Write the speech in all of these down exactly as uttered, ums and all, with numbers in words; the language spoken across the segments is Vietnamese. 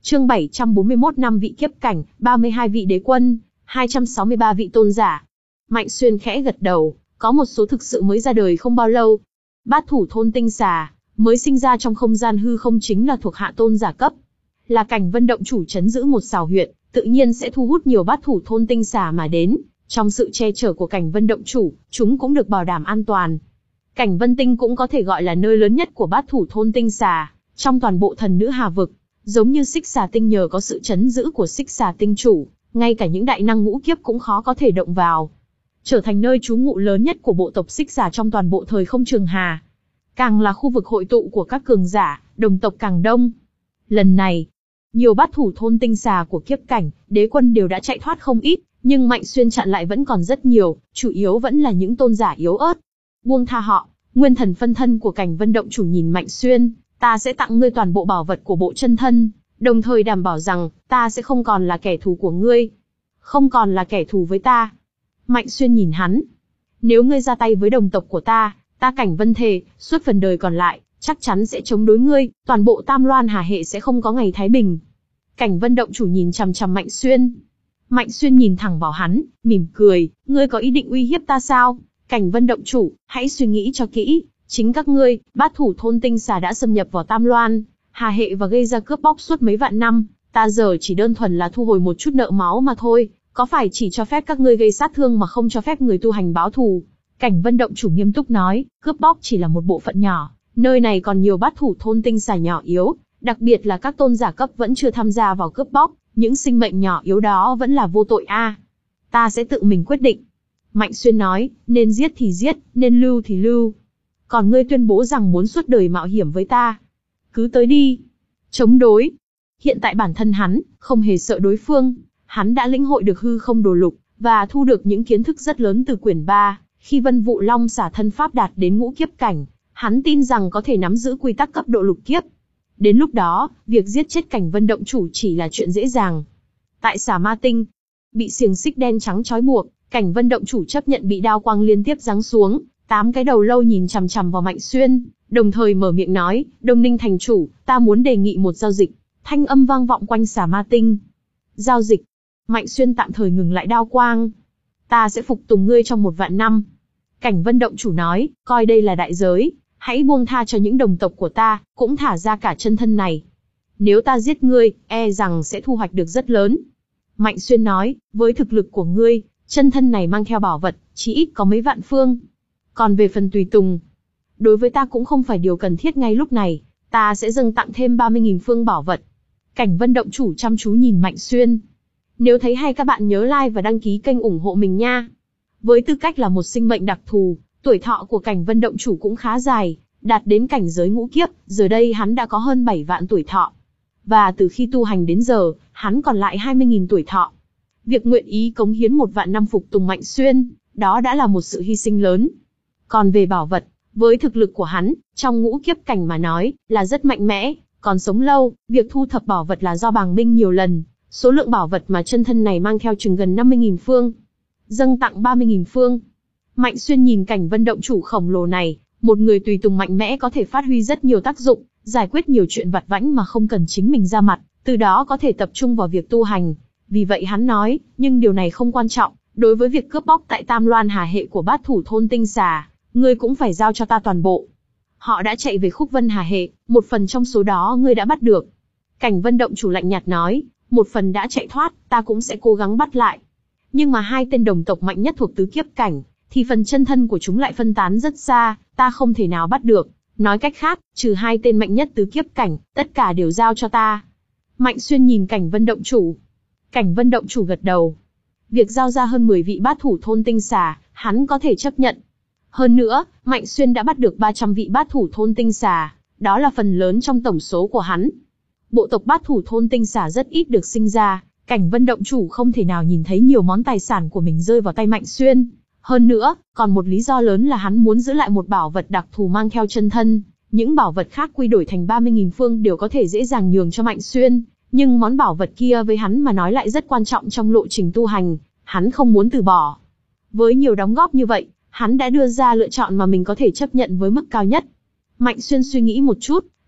Chương bảy trăm bốn mươi mốt năm vị kiếp cảnh, ba mươi hai vị đế quân, hai trăm sáu mươi ba vị tôn giả. Mạnh Xuyên khẽ gật đầu, có một số thực sự mới ra đời không bao lâu. Bát thủ thôn tinh xà, mới sinh ra trong không gian hư không chính là thuộc hạ tôn giả cấp. Là Cảnh Vân động chủ trấn giữ một xào huyện, tự nhiên sẽ thu hút nhiều bát thủ thôn tinh xà mà đến. Trong sự che chở của Cảnh Vân động chủ, chúng cũng được bảo đảm an toàn. Cảnh Vân Tinh cũng có thể gọi là nơi lớn nhất của bát thủ thôn tinh xà, trong toàn bộ thần nữ Hà vực. Giống như Xích Xà Tinh nhờ có sự trấn giữ của Xích Xà Tinh chủ, ngay cả những đại năng ngũ kiếp cũng khó có thể động vào. Trở thành nơi trú ngụ lớn nhất của bộ tộc Xích Xà trong toàn bộ thời không Trường Hà. Càng là khu vực hội tụ của các cường giả, đồng tộc càng đông. Lần này, nhiều bát thủ thôn tinh xà của kiếp cảnh, đế quân đều đã chạy thoát không ít, nhưng Mạnh Xuyên chặn lại vẫn còn rất nhiều, chủ yếu vẫn là những tôn giả yếu ớt. Buông tha họ. Nguyên thần phân thân của Cảnh Vân động chủ nhìn Mạnh Xuyên, ta sẽ tặng ngươi toàn bộ bảo vật của bộ chân thân, đồng thời đảm bảo rằng, ta sẽ không còn là kẻ thù của ngươi. Không còn là kẻ thù với ta. Mạnh Xuyên nhìn hắn. Nếu ngươi ra tay với đồng tộc của ta, ta Cảnh Vân thề, suốt phần đời còn lại, chắc chắn sẽ chống đối ngươi, toàn bộ Tam Loan Hà hệ sẽ không có ngày thái bình. Cảnh Vân động chủ nhìn chằm chằm Mạnh Xuyên. Mạnh Xuyên nhìn thẳng vào hắn, mỉm cười, ngươi có ý định uy hiếp ta sao? Cảnh Vân động chủ, hãy suy nghĩ cho kỹ, chính các ngươi, bát thủ thôn tinh xà đã xâm nhập vào Tam Loan Hà hệ và gây ra cướp bóc suốt mấy vạn năm, ta giờ chỉ đơn thuần là thu hồi một chút nợ máu mà thôi, có phải chỉ cho phép các ngươi gây sát thương mà không cho phép người tu hành báo thù? Cảnh Vân động chủ nghiêm túc nói, cướp bóc chỉ là một bộ phận nhỏ, nơi này còn nhiều bát thủ thôn tinh xà nhỏ yếu, đặc biệt là các tôn giả cấp vẫn chưa tham gia vào cướp bóc, những sinh mệnh nhỏ yếu đó vẫn là vô tội a. À, ta sẽ tự mình quyết định. Mạnh Xuyên nói, nên giết thì giết, nên lưu thì lưu. Còn ngươi tuyên bố rằng muốn suốt đời mạo hiểm với ta. Cứ tới đi. Chống đối. Hiện tại bản thân hắn, không hề sợ đối phương. Hắn đã lĩnh hội được hư không đồ lục, và thu được những kiến thức rất lớn từ quyển ba. Khi Vân Vụ Long xả thân pháp đạt đến ngũ kiếp cảnh, hắn tin rằng có thể nắm giữ quy tắc cấp độ lục kiếp. Đến lúc đó, việc giết chết Cảnh Vân động chủ chỉ là chuyện dễ dàng. Tại Xà Ma Tinh, bị xiềng xích đen trắng trói buộc, Cảnh Vân động chủ chấp nhận bị đao quang liên tiếp giáng xuống, tám cái đầu lâu nhìn chằm chằm vào Mạnh Xuyên, đồng thời mở miệng nói, Đông Ninh thành chủ, ta muốn đề nghị một giao dịch. Thanh âm vang vọng quanh Xà Ma Tinh. Giao dịch? Mạnh Xuyên tạm thời ngừng lại đao quang. Ta sẽ phục tùng ngươi trong một vạn năm. Cảnh Vân động chủ nói, coi đây là đại giới, hãy buông tha cho những đồng tộc của ta, cũng thả ra cả chân thân này. Nếu ta giết ngươi, e rằng sẽ thu hoạch được rất lớn. Mạnh Xuyên nói, với thực lực của ngươi, chân thân này mang theo bảo vật, chỉ ít có mấy vạn phương. Còn về phần tùy tùng, đối với ta cũng không phải điều cần thiết ngay lúc này, ta sẽ dâng tặng thêm ba mươi nghìn phương bảo vật. Cảnh Vân động chủ chăm chú nhìn Mạnh Xuyên. Nếu thấy hay các bạn nhớ like và đăng ký kênh ủng hộ mình nha. Với tư cách là một sinh mệnh đặc thù, tuổi thọ của Cảnh Vân động chủ cũng khá dài, đạt đến cảnh giới ngũ kiếp, giờ đây hắn đã có hơn bảy vạn tuổi thọ. Và từ khi tu hành đến giờ, hắn còn lại hai mươi nghìn tuổi thọ. Việc nguyện ý cống hiến một vạn năm phục tùng Mạnh Xuyên, đó đã là một sự hy sinh lớn. Còn về bảo vật, với thực lực của hắn, trong ngũ kiếp cảnh mà nói, là rất mạnh mẽ, còn sống lâu, việc thu thập bảo vật là do bàng minh nhiều lần, số lượng bảo vật mà chân thân này mang theo chừng gần năm mươi nghìn phương. Dâng tặng ba mươi nghìn phương. Mạnh Xuyên nhìn Cảnh Vân động chủ khổng lồ này, một người tùy tùng mạnh mẽ có thể phát huy rất nhiều tác dụng, giải quyết nhiều chuyện vặt vãnh mà không cần chính mình ra mặt, từ đó có thể tập trung vào việc tu hành. Vì vậy hắn nói, nhưng điều này không quan trọng, đối với việc cướp bóc tại Tam Loan Hà hệ của bát thủ thôn tinh xà, ngươi cũng phải giao cho ta toàn bộ. Họ đã chạy về Khúc Vân Hà hệ, một phần trong số đó ngươi đã bắt được. Cảnh Vân động chủ lạnh nhạt nói, một phần đã chạy thoát, ta cũng sẽ cố gắng bắt lại. Nhưng mà hai tên đồng tộc mạnh nhất thuộc tứ kiếp cảnh, thì phần chân thân của chúng lại phân tán rất xa, ta không thể nào bắt được. Nói cách khác, trừ hai tên mạnh nhất tứ kiếp cảnh, tất cả đều giao cho ta. Mạnh Xuyên nhìn Cảnh Vân động chủ. Cảnh Vân động chủ gật đầu. Việc giao ra hơn mười vị bát thủ thôn tinh xà, hắn có thể chấp nhận. Hơn nữa, Mạnh Xuyên đã bắt được ba trăm vị bát thủ thôn tinh xà, đó là phần lớn trong tổng số của hắn. Bộ tộc bát thủ thôn tinh xà rất ít được sinh ra, Cảnh Vân động chủ không thể nào nhìn thấy nhiều món tài sản của mình rơi vào tay Mạnh Xuyên. Hơn nữa, còn một lý do lớn là hắn muốn giữ lại một bảo vật đặc thù mang theo chân thân. Những bảo vật khác quy đổi thành ba mươi nghìn phương đều có thể dễ dàng nhường cho Mạnh Xuyên, nhưng món bảo vật kia với hắn mà nói lại rất quan trọng trong lộ trình tu hành, hắn không muốn từ bỏ. Với nhiều đóng góp như vậy, hắn đã đưa ra lựa chọn mà mình có thể chấp nhận với mức cao nhất. Mạnh Xuyên suy nghĩ một chút,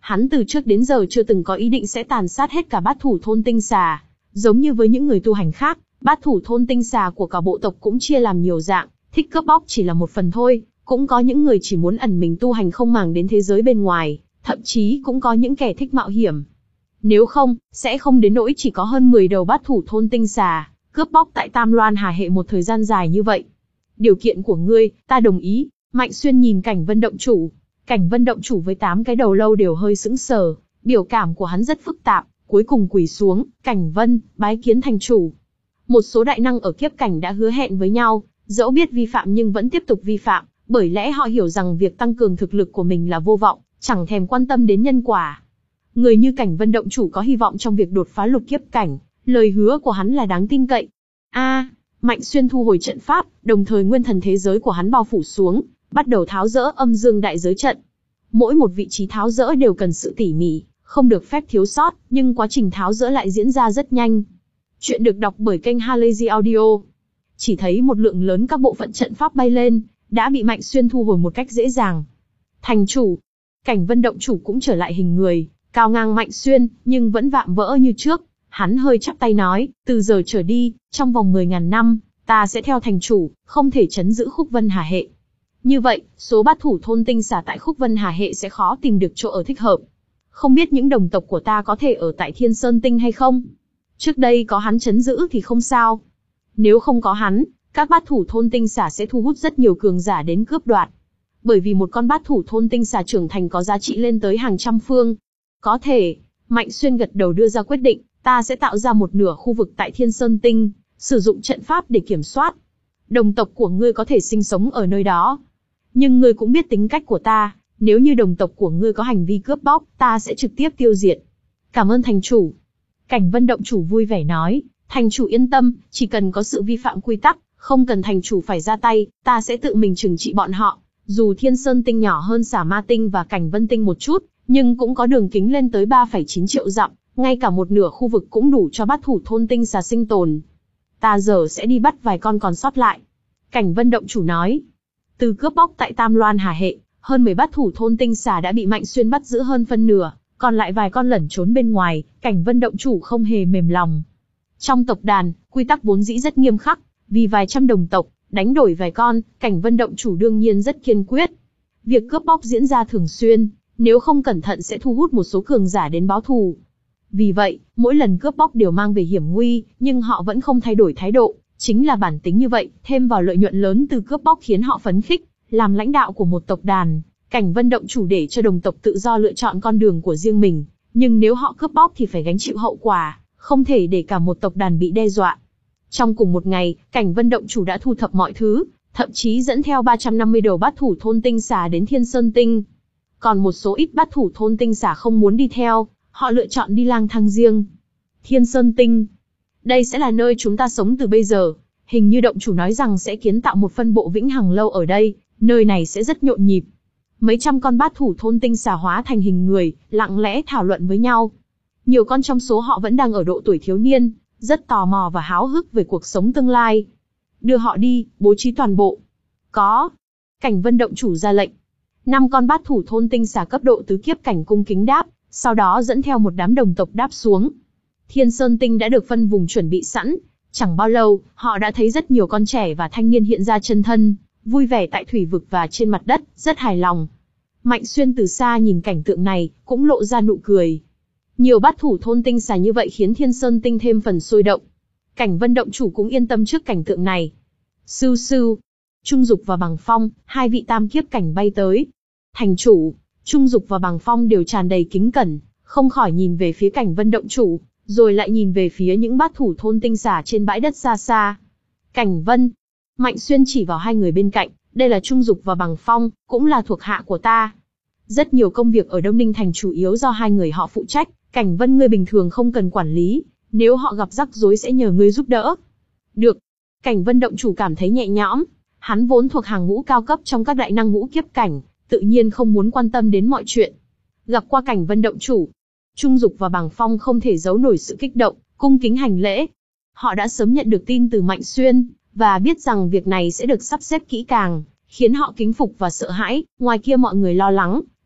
Hắn từ trước đến giờ chưa từng có ý định sẽ tàn sát hết cả bát thủ thôn tinh xà. Giống như với những người tu hành khác, bát thủ thôn tinh xà của cả bộ tộc cũng chia làm nhiều dạng, thích cướp bóc chỉ là một phần thôi. Cũng có những người chỉ muốn ẩn mình tu hành không màng đến thế giới bên ngoài, thậm chí cũng có những kẻ thích mạo hiểm. Nếu không, sẽ không đến nỗi chỉ có hơn mười đầu bát thủ thôn tinh xà, cướp bóc tại Tam Loan Hà Hệ một thời gian dài như vậy. Điều kiện của ngươi, ta đồng ý. Mạnh Xuyên nhìn Cảnh Vân động chủ. Cảnh Vân động chủ với tám cái đầu lâu đều hơi sững sờ, biểu cảm của hắn rất phức tạp, cuối cùng quỳ xuống, Cảnh Vân, bái kiến thành chủ. Một số đại năng ở kiếp cảnh đã hứa hẹn với nhau, dẫu biết vi phạm nhưng vẫn tiếp tục vi phạm, bởi lẽ họ hiểu rằng việc tăng cường thực lực của mình là vô vọng, chẳng thèm quan tâm đến nhân quả. Người như Cảnh Vân động chủ có hy vọng trong việc đột phá lục kiếp cảnh, lời hứa của hắn là đáng tin cậy. A, Mạnh Xuyên thu hồi trận pháp, đồng thời nguyên thần thế giới của hắn bao phủ xuống, bắt đầu tháo dỡ âm dương đại giới trận. Mỗi một vị trí tháo dỡ đều cần sự tỉ mỉ, không được phép thiếu sót, nhưng quá trình tháo dỡ lại diễn ra rất nhanh. Chuyện được đọc bởi kênh Halazy Audio. Chỉ thấy một lượng lớn các bộ phận trận pháp bay lên, đã bị Mạnh Xuyên thu hồi một cách dễ dàng. Thành chủ, Cảnh Vân động chủ cũng trở lại hình người, cao ngang Mạnh Xuyên, nhưng vẫn vạm vỡ như trước. Hắn hơi chắp tay nói, từ giờ trở đi, trong vòng mười ngàn năm, ta sẽ theo thành chủ, không thể trấn giữ Khúc Vân Hà Hệ. Như vậy, số bát thủ thôn tinh xà tại Khúc Vân Hà Hệ sẽ khó tìm được chỗ ở thích hợp. Không biết những đồng tộc của ta có thể ở tại Thiên Sơn Tinh hay không? Trước đây có hắn trấn giữ thì không sao. Nếu không có hắn, các bát thủ thôn tinh xà sẽ thu hút rất nhiều cường giả đến cướp đoạt. Bởi vì một con bát thủ thôn tinh xà trưởng thành có giá trị lên tới hàng trăm phương. Có thể, Mạnh Xuyên gật đầu đưa ra quyết định, ta sẽ tạo ra một nửa khu vực tại Thiên Sơn Tinh, sử dụng trận pháp để kiểm soát. Đồng tộc của ngươi có thể sinh sống ở nơi đó. Nhưng ngươi cũng biết tính cách của ta, nếu như đồng tộc của ngươi có hành vi cướp bóc, ta sẽ trực tiếp tiêu diệt. Cảm ơn thành chủ. Cảnh Vân động chủ vui vẻ nói, thành chủ yên tâm, chỉ cần có sự vi phạm quy tắc, không cần thành chủ phải ra tay, ta sẽ tự mình trừng trị bọn họ. Dù Thiên Sơn Tinh nhỏ hơn Xả Ma Tinh và Cảnh Vân Tinh một chút, nhưng cũng có đường kính lên tới ba phẩy chín triệu dặm, ngay cả một nửa khu vực cũng đủ cho bát thủ thôn tinh xà sinh tồn. Ta giờ sẽ đi bắt vài con còn sót lại. Cảnh Vân động chủ nói. Từ cướp bóc tại Tam Loan Hà Hệ, hơn mười bát thủ thôn tinh xà đã bị Mạnh Xuyên bắt giữ hơn phân nửa, còn lại vài con lẩn trốn bên ngoài, Cảnh Vân động chủ không hề mềm lòng. Trong tộc đàn, quy tắc vốn dĩ rất nghiêm khắc, vì vài trăm đồng tộc, đánh đổi vài con, Cảnh Vân động chủ đương nhiên rất kiên quyết. Việc cướp bóc diễn ra thường xuyên, nếu không cẩn thận sẽ thu hút một số cường giả đến báo thù. Vì vậy, mỗi lần cướp bóc đều mang về hiểm nguy, nhưng họ vẫn không thay đổi thái độ, chính là bản tính như vậy, thêm vào lợi nhuận lớn từ cướp bóc khiến họ phấn khích, làm lãnh đạo của một tộc đàn. Cảnh Vân động chủ để cho đồng tộc tự do lựa chọn con đường của riêng mình, nhưng nếu họ cướp bóc thì phải gánh chịu hậu quả, không thể để cả một tộc đàn bị đe dọa. Trong cùng một ngày, Cảnh Vân động chủ đã thu thập mọi thứ, thậm chí dẫn theo ba trăm năm mươi đầu bát thủ thôn tinh xà đến Thiên Sơn Tinh. Còn một số ít bát thủ thôn tinh xà không muốn đi theo, họ lựa chọn đi lang thang riêng. Thiên Sơn Tinh. Đây sẽ là nơi chúng ta sống từ bây giờ. Hình như động chủ nói rằng sẽ kiến tạo một phân bộ vĩnh hằng lâu ở đây, nơi này sẽ rất nhộn nhịp. Mấy trăm con bát thủ thôn tinh xà hóa thành hình người, lặng lẽ thảo luận với nhau. Nhiều con trong số họ vẫn đang ở độ tuổi thiếu niên, rất tò mò và háo hức về cuộc sống tương lai. Đưa họ đi, bố trí toàn bộ. Có. Cảnh Vân động chủ ra lệnh. Năm con bát thủ thôn tinh xà cấp độ tứ kiếp cảnh cung kính đáp, sau đó dẫn theo một đám đồng tộc đáp xuống. Thiên Sơn Tinh đã được phân vùng chuẩn bị sẵn, chẳng bao lâu, họ đã thấy rất nhiều con trẻ và thanh niên hiện ra chân thân, vui vẻ tại thủy vực và trên mặt đất, rất hài lòng. Mạnh Xuyên từ xa nhìn cảnh tượng này, cũng lộ ra nụ cười. Nhiều bát thủ thôn tinh xà như vậy khiến Thiên Sơn Tinh thêm phần sôi động. Cảnh Vân động chủ cũng yên tâm trước cảnh tượng này. Sưu sưu, Trung Dục và Bằng Phong, hai vị tam kiếp cảnh bay tới. Thành chủ, Trung Dục và Bằng Phong đều tràn đầy kính cẩn, không khỏi nhìn về phía Cảnh Vân động chủ, rồi lại nhìn về phía những bát thủ thôn tinh xà trên bãi đất xa xa. Cảnh Vân, Mạnh Xuyên chỉ vào hai người bên cạnh, đây là Trung Dục và Bằng Phong, cũng là thuộc hạ của ta. Rất nhiều công việc ở Đông Ninh Thành chủ yếu do hai người họ phụ trách, Cảnh Vân ngươi bình thường không cần quản lý, nếu họ gặp rắc rối sẽ nhờ ngươi giúp đỡ. Được. Cảnh Vân động chủ cảm thấy nhẹ nhõm, hắn vốn thuộc hàng ngũ cao cấp trong các đại năng ngũ kiếp cảnh, tự nhiên không muốn quan tâm đến mọi chuyện. Gặp qua Cảnh Vân động chủ, Trung Dục và Bằng Phong không thể giấu nổi sự kích động, cung kính hành lễ. Họ đã sớm nhận được tin từ Mạnh Xuyên, và biết rằng việc này sẽ được sắp xếp kỹ càng, khiến họ kính phục và sợ hãi. Ngoài kia mọi người lo lắng,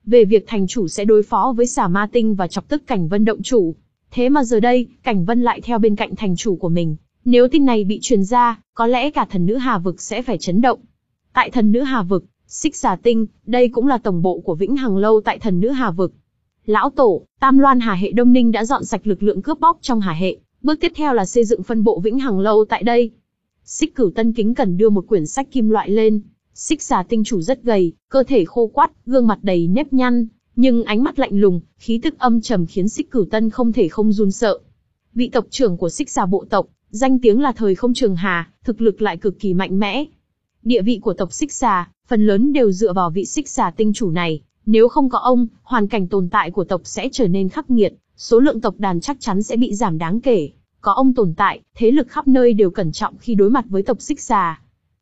về việc thành chủ sẽ đối phó với Xà Ma Tinh và chọc tức Cảnh Vân động chủ. Thế mà giờ đây, Cảnh Vân lại theo bên cạnh thành chủ của mình. Nếu tin này bị truyền ra, có lẽ cả thần nữ Hà Vực sẽ phải chấn động. Tại thần nữ Hà Vực, Xích Xà Tinh, đây cũng là tổng bộ của Vĩnh Hằng Lâu tại thần nữ Hà Vực. Lão Tổ, Tam Loan Hà Hệ Đông Ninh đã dọn sạch lực lượng cướp bóc trong Hà Hệ. Bước tiếp theo là xây dựng phân bộ Vĩnh Hằng Lâu tại đây. Xích Cửu Tân kính cẩn đưa một quyển sách kim loại lên. Xích Xà Tinh chủ rất gầy, cơ thể khô quắt, gương mặt đầy nếp nhăn, nhưng ánh mắt lạnh lùng, khí tức âm trầm khiến Xích Cửu Tân không thể không run sợ. Vị tộc trưởng của Xích Xà bộ tộc, danh tiếng là Thời Không Trường Hà, thực lực lại cực kỳ mạnh mẽ. Địa vị của tộc Xích Xà, phần lớn đều dựa vào vị Xích Xà Tinh chủ này. Nếu không có ông, hoàn cảnh tồn tại của tộc sẽ trở nên khắc nghiệt, số lượng tộc đàn chắc chắn sẽ bị giảm đáng kể. Có ông tồn tại, thế lực khắp nơi đều cẩn trọng khi đối mặt với tộc Xích Xà.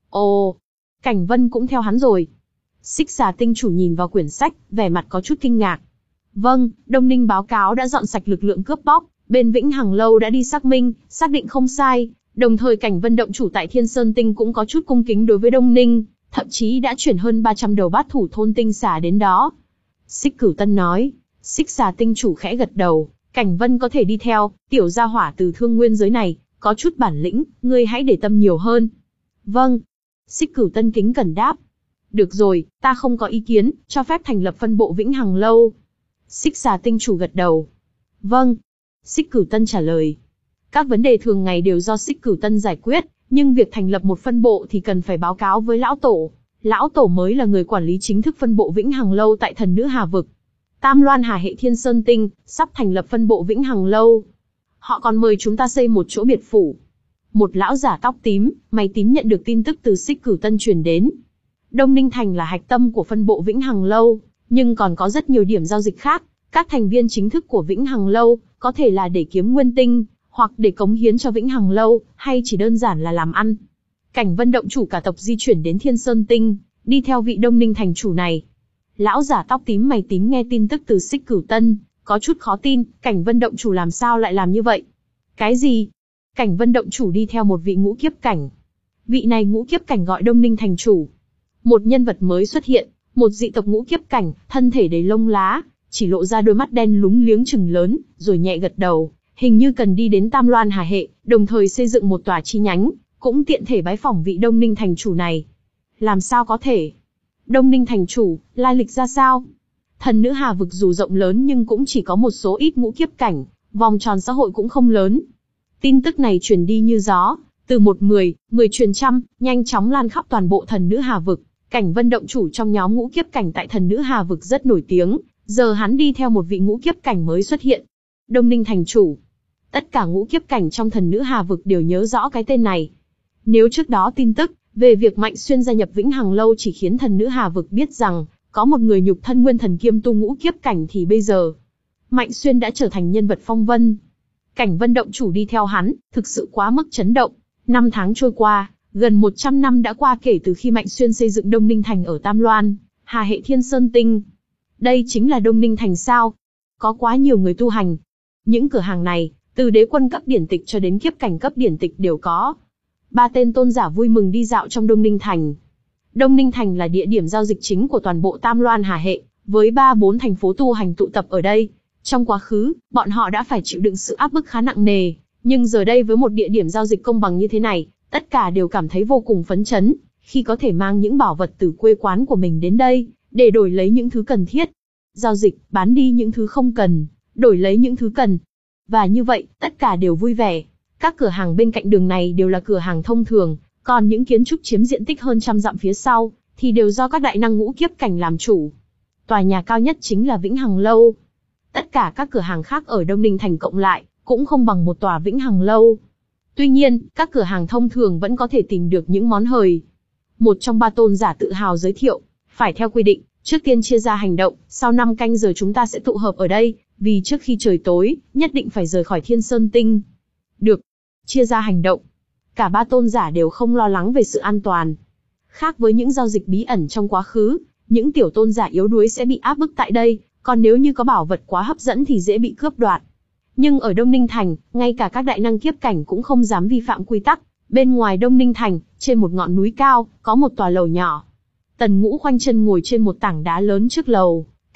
Ồ, Cảnh Vân cũng theo hắn rồi. Xích Xà Tinh chủ nhìn vào quyển sách, vẻ mặt có chút kinh ngạc. Vâng, Đông Ninh báo cáo đã dọn sạch lực lượng cướp bóc, bên Vĩnh Hằng Lâu đã đi xác minh, xác định không sai. Đồng thời Cảnh Vân động chủ tại Thiên Sơn Tinh cũng có chút cung kính đối với Đông Ninh, thậm chí đã chuyển hơn ba trăm đầu bát thủ thôn tinh xà đến đó. Xích Cửu Tân nói. Xích Xà Tinh chủ khẽ gật đầu. Cảnh Vân có thể đi theo, tiểu gia hỏa từ thương nguyên giới này, có chút bản lĩnh, ngươi hãy để tâm nhiều hơn. Vâng. Xích Cửu Tân kính cẩn đáp. Được rồi, ta không có ý kiến, cho phép thành lập phân bộ Vĩnh Hằng Lâu. Xích Xà Tinh chủ gật đầu. Vâng. Xích Cửu Tân trả lời. Các vấn đề thường ngày đều do Xích Cửu Tân giải quyết, nhưng việc thành lập một phân bộ thì cần phải báo cáo với Lão Tổ. Lão Tổ mới là người quản lý chính thức phân bộ Vĩnh Hằng Lâu tại thần nữ Hà Vực. Tam Loan Hà Hệ Thiên Sơn Tinh, sắp thành lập phân bộ Vĩnh Hằng Lâu. Họ còn mời chúng ta xây một chỗ biệt phủ. Một lão giả tóc tím, mày tím nhận được tin tức từ Xích Cửu Tân truyền đến. Đông Ninh Thành là hạch tâm của phân bộ Vĩnh Hằng Lâu, nhưng còn có rất nhiều điểm giao dịch khác. Các thành viên chính thức của Vĩnh Hằng Lâu, có thể là để kiếm nguyên tinh, hoặc để cống hiến cho Vĩnh Hằng Lâu, hay chỉ đơn giản là làm ăn. Cảnh Vân động chủ cả tộc di chuyển đến Thiên Sơn Tinh, đi theo vị Đông Ninh thành chủ này. Lão giả tóc tím mày tím nghe tin tức từ Xích Cửu Tân, có chút khó tin, Cảnh Vân động chủ làm sao lại làm như vậy? Cái gì? Cảnh Vân động chủ đi theo một vị ngũ kiếp cảnh. Vị này ngũ kiếp cảnh gọi Đông Ninh thành chủ. Một nhân vật mới xuất hiện, một dị tộc ngũ kiếp cảnh, thân thể đầy lông lá, chỉ lộ ra đôi mắt đen lúng liếng trừng lớn, rồi nhẹ gật đầu, hình như cần đi đến Tam Loan Hà Hệ, đồng thời xây dựng một tòa chi nhánh, cũng tiện thể bái phỏng vị Đông Ninh thành chủ này. Làm sao có thể? Đông Ninh thành chủ, lai lịch ra sao? Thần nữ Hà Vực dù rộng lớn nhưng cũng chỉ có một số ít ngũ kiếp cảnh, vòng tròn xã hội cũng không lớn. Tin tức này truyền đi như gió, từ một mười, mười truyền trăm, nhanh chóng lan khắp toàn bộ thần nữ Hà Vực. Cảnh Vân động chủ trong nhóm ngũ kiếp cảnh tại thần nữ Hà Vực rất nổi tiếng, giờ hắn đi theo một vị ngũ kiếp cảnh mới xuất hiện. Đông Ninh thành chủ. Tất cả ngũ kiếp cảnh trong thần nữ Hà Vực đều nhớ rõ cái tên này. Nếu trước đó tin tức về việc Mạnh Xuyên gia nhập Vĩnh Hằng Lâu chỉ khiến thần nữ Hà Vực biết rằng có một người nhục thân nguyên thần kiêm tu ngũ kiếp cảnh thì bây giờ Mạnh Xuyên đã trở thành nhân vật phong vân. Cảnh Vân động chủ đi theo hắn, thực sự quá mức chấn động. Năm tháng trôi qua, gần một trăm năm đã qua kể từ khi Mạnh Xuyên xây dựng Đông Ninh Thành ở Tam Loan, Hà Hệ Thiên Sơn Tinh. Đây chính là Đông Ninh Thành sao? Có quá nhiều người tu hành. Những cửa hàng này, từ đế quân cấp điển tịch cho đến kiếp cảnh cấp điển tịch đều có. Ba tên tôn giả vui mừng đi dạo trong Đông Ninh Thành. Đông Ninh Thành là địa điểm giao dịch chính của toàn bộ Tam Loan Hà Hệ, với ba bốn thành phố tu hành tụ tập ở đây. Trong quá khứ, bọn họ đã phải chịu đựng sự áp bức khá nặng nề, nhưng giờ đây với một địa điểm giao dịch công bằng như thế này, tất cả đều cảm thấy vô cùng phấn chấn, khi có thể mang những bảo vật từ quê quán của mình đến đây, để đổi lấy những thứ cần thiết. Giao dịch, bán đi những thứ không cần, đổi lấy những thứ cần. Và như vậy, tất cả đều vui vẻ. Các cửa hàng bên cạnh đường này đều là cửa hàng thông thường, còn những kiến trúc chiếm diện tích hơn trăm dặm phía sau, thì đều do các đại năng ngũ kiếp cảnh làm chủ. Tòa nhà cao nhất chính là Vĩnh Hằng Lâu. Tất cả các cửa hàng khác ở Đông Ninh Thành cộng lại, cũng không bằng một tòa Vĩnh Hằng Lâu. Tuy nhiên, các cửa hàng thông thường vẫn có thể tìm được những món hời. Một trong ba tôn giả tự hào giới thiệu, phải theo quy định, trước tiên chia ra hành động, sau năm canh giờ chúng ta sẽ tụ hợp ở đây, vì trước khi trời tối, nhất định phải rời khỏi Thiên Sơn Tinh. Được, chia ra hành động. Cả ba tôn giả đều không lo lắng về sự an toàn. Khác với những giao dịch bí ẩn trong quá khứ, những tiểu tôn giả yếu đuối sẽ bị áp bức tại đây, còn nếu như có bảo vật quá hấp dẫn thì dễ bị cướp đoạt. Nhưng ở Đông Ninh Thành, ngay cả các đại năng kiếp cảnh cũng không dám vi phạm quy tắc. Bên ngoài Đông Ninh Thành, trên một ngọn núi cao, có một tòa lầu nhỏ. Tần Ngũ khoanh chân ngồi trên một tảng đá lớn trước lầu,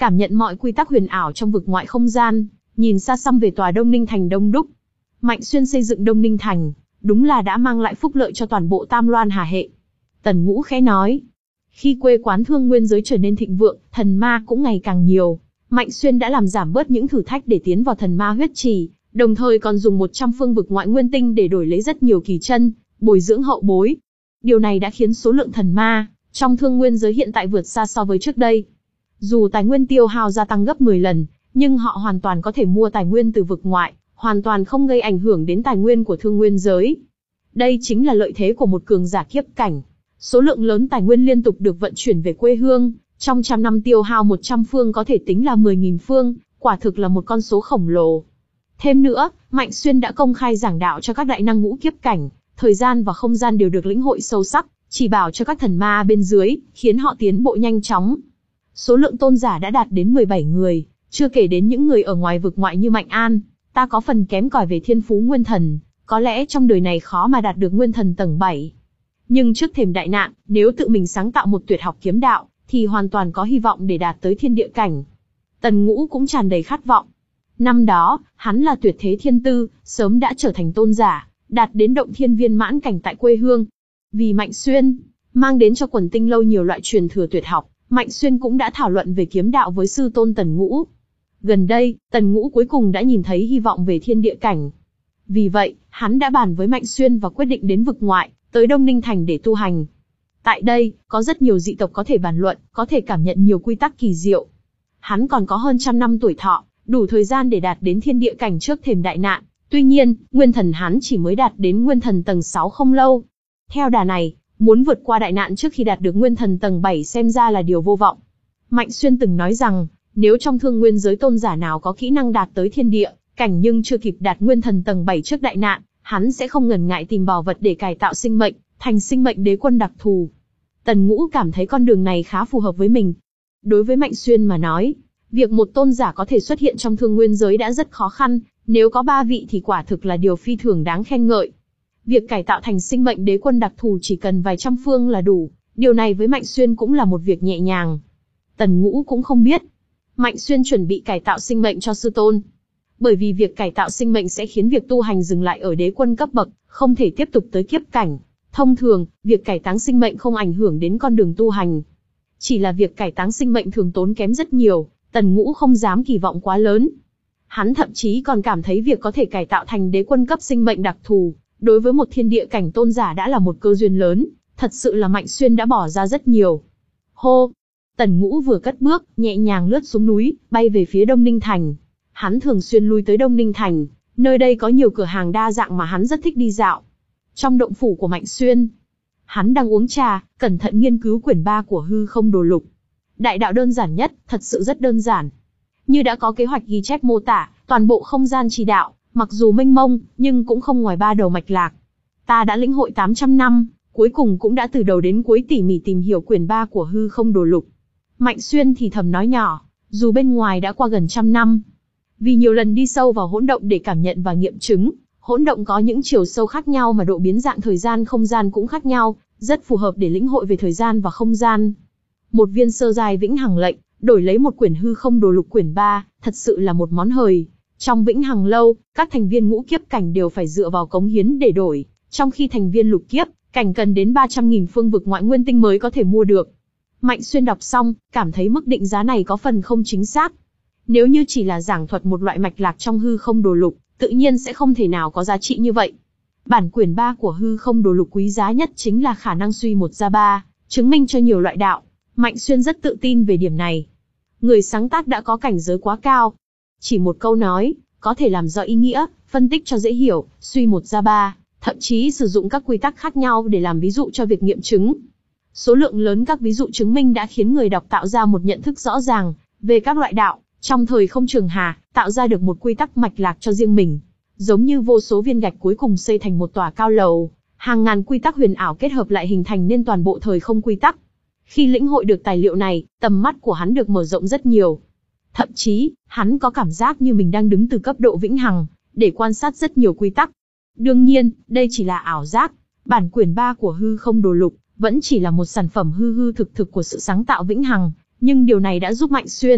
cảm nhận mọi quy tắc huyền ảo trong vực ngoại không gian, nhìn xa xăm về tòa Đông Ninh Thành đông đúc. Mạnh Xuyên xây dựng Đông Ninh Thành, đúng là đã mang lại phúc lợi cho toàn bộ Tam Loan Hà hệ. Tần Ngũ khẽ nói. Khi quê quán Thương Nguyên giới trở nên thịnh vượng, thần ma cũng ngày càng nhiều. Mạnh Xuyên đã làm giảm bớt những thử thách để tiến vào thần ma huyết trì, đồng thời còn dùng một trăm phương vực ngoại nguyên tinh để đổi lấy rất nhiều kỳ chân, bồi dưỡng hậu bối. Điều này đã khiến số lượng thần ma trong Thương Nguyên giới hiện tại vượt xa so với trước đây. Dù tài nguyên tiêu hao gia tăng gấp mười lần, nhưng họ hoàn toàn có thể mua tài nguyên từ vực ngoại, hoàn toàn không gây ảnh hưởng đến tài nguyên của Thương Nguyên giới. Đây chính là lợi thế của một cường giả kiếp cảnh. Số lượng lớn tài nguyên liên tục được vận chuyển về quê hương, trong trăm năm tiêu hao một trăm phương có thể tính là mười nghìn phương, quả thực là một con số khổng lồ. Thêm nữa, Mạnh Xuyên đã công khai giảng đạo cho các đại năng ngũ kiếp cảnh, thời gian và không gian đều được lĩnh hội sâu sắc, chỉ bảo cho các thần ma bên dưới, khiến họ tiến bộ nhanh chóng. Số lượng tôn giả đã đạt đến mười bảy người, chưa kể đến những người ở ngoài vực ngoại như Mạnh An. Ta có phần kém cỏi về thiên phú nguyên thần, có lẽ trong đời này khó mà đạt được nguyên thần tầng bảy. Nhưng trước thềm đại nạn, nếu tự mình sáng tạo một tuyệt học kiếm đạo, thì hoàn toàn có hy vọng để đạt tới thiên địa cảnh. Tần Ngũ cũng tràn đầy khát vọng. Năm đó, hắn là tuyệt thế thiên tư, sớm đã trở thành tôn giả, đạt đến động thiên viên mãn cảnh tại quê hương. Vì Mạnh Xuyên mang đến cho quần tinh lâu nhiều loại truyền thừa tuyệt học, Mạnh Xuyên cũng đã thảo luận về kiếm đạo với sư tôn Tần Ngũ. Gần đây, Tần Ngũ cuối cùng đã nhìn thấy hy vọng về thiên địa cảnh. Vì vậy, hắn đã bàn với Mạnh Xuyên và quyết định đến vực ngoại, tới Đông Ninh Thành để tu hành. Tại đây, có rất nhiều dị tộc có thể bàn luận, có thể cảm nhận nhiều quy tắc kỳ diệu. Hắn còn có hơn trăm năm tuổi thọ, đủ thời gian để đạt đến thiên địa cảnh trước thềm đại nạn. Tuy nhiên, nguyên thần hắn chỉ mới đạt đến nguyên thần tầng sáu không lâu. Theo đà này, muốn vượt qua đại nạn trước khi đạt được nguyên thần tầng bảy xem ra là điều vô vọng. Mạnh Xuyên từng nói rằng, nếu trong Thương Nguyên giới tôn giả nào có kỹ năng đạt tới thiên địa cảnh nhưng chưa kịp đạt nguyên thần tầng bảy trước đại nạn, hắn sẽ không ngần ngại tìm bảo vật để cải tạo sinh mệnh, thành sinh mệnh đế quân đặc thù. Tần Ngũ cảm thấy con đường này khá phù hợp với mình. Đối với Mạnh Xuyên mà nói, việc một tôn giả có thể xuất hiện trong Thương Nguyên giới đã rất khó khăn, nếu có ba vị thì quả thực là điều phi thường đáng khen ngợi. Việc cải tạo thành sinh mệnh đế quân đặc thù chỉ cần vài trăm phương là đủ, điều này với Mạnh Xuyên cũng là một việc nhẹ nhàng. Tần Ngũ cũng không biết, Mạnh Xuyên chuẩn bị cải tạo sinh mệnh cho sư tôn. Bởi vì việc cải tạo sinh mệnh sẽ khiến việc tu hành dừng lại ở đế quân cấp bậc, không thể tiếp tục tới kiếp cảnh. Thông thường, việc cải táng sinh mệnh không ảnh hưởng đến con đường tu hành. Chỉ là việc cải táng sinh mệnh thường tốn kém rất nhiều, Tần Ngũ không dám kỳ vọng quá lớn. Hắn thậm chí còn cảm thấy việc có thể cải tạo thành đế quân cấp sinh mệnh đặc thù, đối với một thiên địa cảnh tôn giả đã là một cơ duyên lớn, thật sự là Mạnh Xuyên đã bỏ ra rất nhiều. Hô! Tần Ngũ vừa cất bước, nhẹ nhàng lướt xuống núi, bay về phía Đông Ninh Thành. Hắn thường xuyên lui tới Đông Ninh Thành, nơi đây có nhiều cửa hàng đa dạng mà hắn rất thích đi dạo. Trong động phủ của Mạnh Xuyên, hắn đang uống trà, cẩn thận nghiên cứu quyển ba của Hư Không Đồ Lục. Đại đạo đơn giản nhất, thật sự rất đơn giản. Như đã có kế hoạch ghi chép mô tả, toàn bộ không gian chỉ đạo, mặc dù mênh mông, nhưng cũng không ngoài ba đầu mạch lạc. Ta đã lĩnh hội tám trăm năm, cuối cùng cũng đã từ đầu đến cuối tỉ mỉ tìm hiểu quyển ba của Hư Không Đồ Lục. Mạnh Xuyên thì thầm nói nhỏ, dù bên ngoài đã qua gần trăm năm. Vì nhiều lần đi sâu vào hỗn động để cảm nhận và nghiệm chứng, hỗn động có những chiều sâu khác nhau mà độ biến dạng thời gian không gian cũng khác nhau, rất phù hợp để lĩnh hội về thời gian và không gian. Một viên sơ giai vĩnh hằng lệnh, đổi lấy một quyển Hư Không Đồ Lục quyển ba, thật sự là một món hời. Trong vĩnh hằng lâu, các thành viên ngũ kiếp cảnh đều phải dựa vào cống hiến để đổi, trong khi thành viên lục kiếp cảnh cần đến ba trăm nghìn phương vực ngoại nguyên tinh mới có thể mua được. Mạnh Xuyên đọc xong, cảm thấy mức định giá này có phần không chính xác. Nếu như chỉ là giảng thuật một loại mạch lạc trong Hư Không Đồ Lục, tự nhiên sẽ không thể nào có giá trị như vậy. Bản quyển ba của Hư Không Đồ Lục quý giá nhất chính là khả năng suy một ra ba, chứng minh cho nhiều loại đạo. Mạnh Xuyên rất tự tin về điểm này. Người sáng tác đã có cảnh giới quá cao. Chỉ một câu nói, có thể làm rõ ý nghĩa, phân tích cho dễ hiểu, suy một ra ba, thậm chí sử dụng các quy tắc khác nhau để làm ví dụ cho việc nghiệm chứng. Số lượng lớn các ví dụ chứng minh đã khiến người đọc tạo ra một nhận thức rõ ràng về các loại đạo, trong thời không trường hà, tạo ra được một quy tắc mạch lạc cho riêng mình. Giống như vô số viên gạch cuối cùng xây thành một tòa cao lầu, hàng ngàn quy tắc huyền ảo kết hợp lại hình thành nên toàn bộ thời không quy tắc. Khi lĩnh hội được tài liệu này, tầm mắt của hắn được mở rộng rất nhiều. Thậm chí, hắn có cảm giác như mình đang đứng từ cấp độ vĩnh hằng, để quan sát rất nhiều quy tắc. Đương nhiên, đây chỉ là ảo giác. Bản quyển ba của Hư Không Đồ Lục vẫn chỉ là một sản phẩm hư hư thực thực của sự sáng tạo vĩnh hằng, nhưng điều này đã giúp Mạnh Xuyên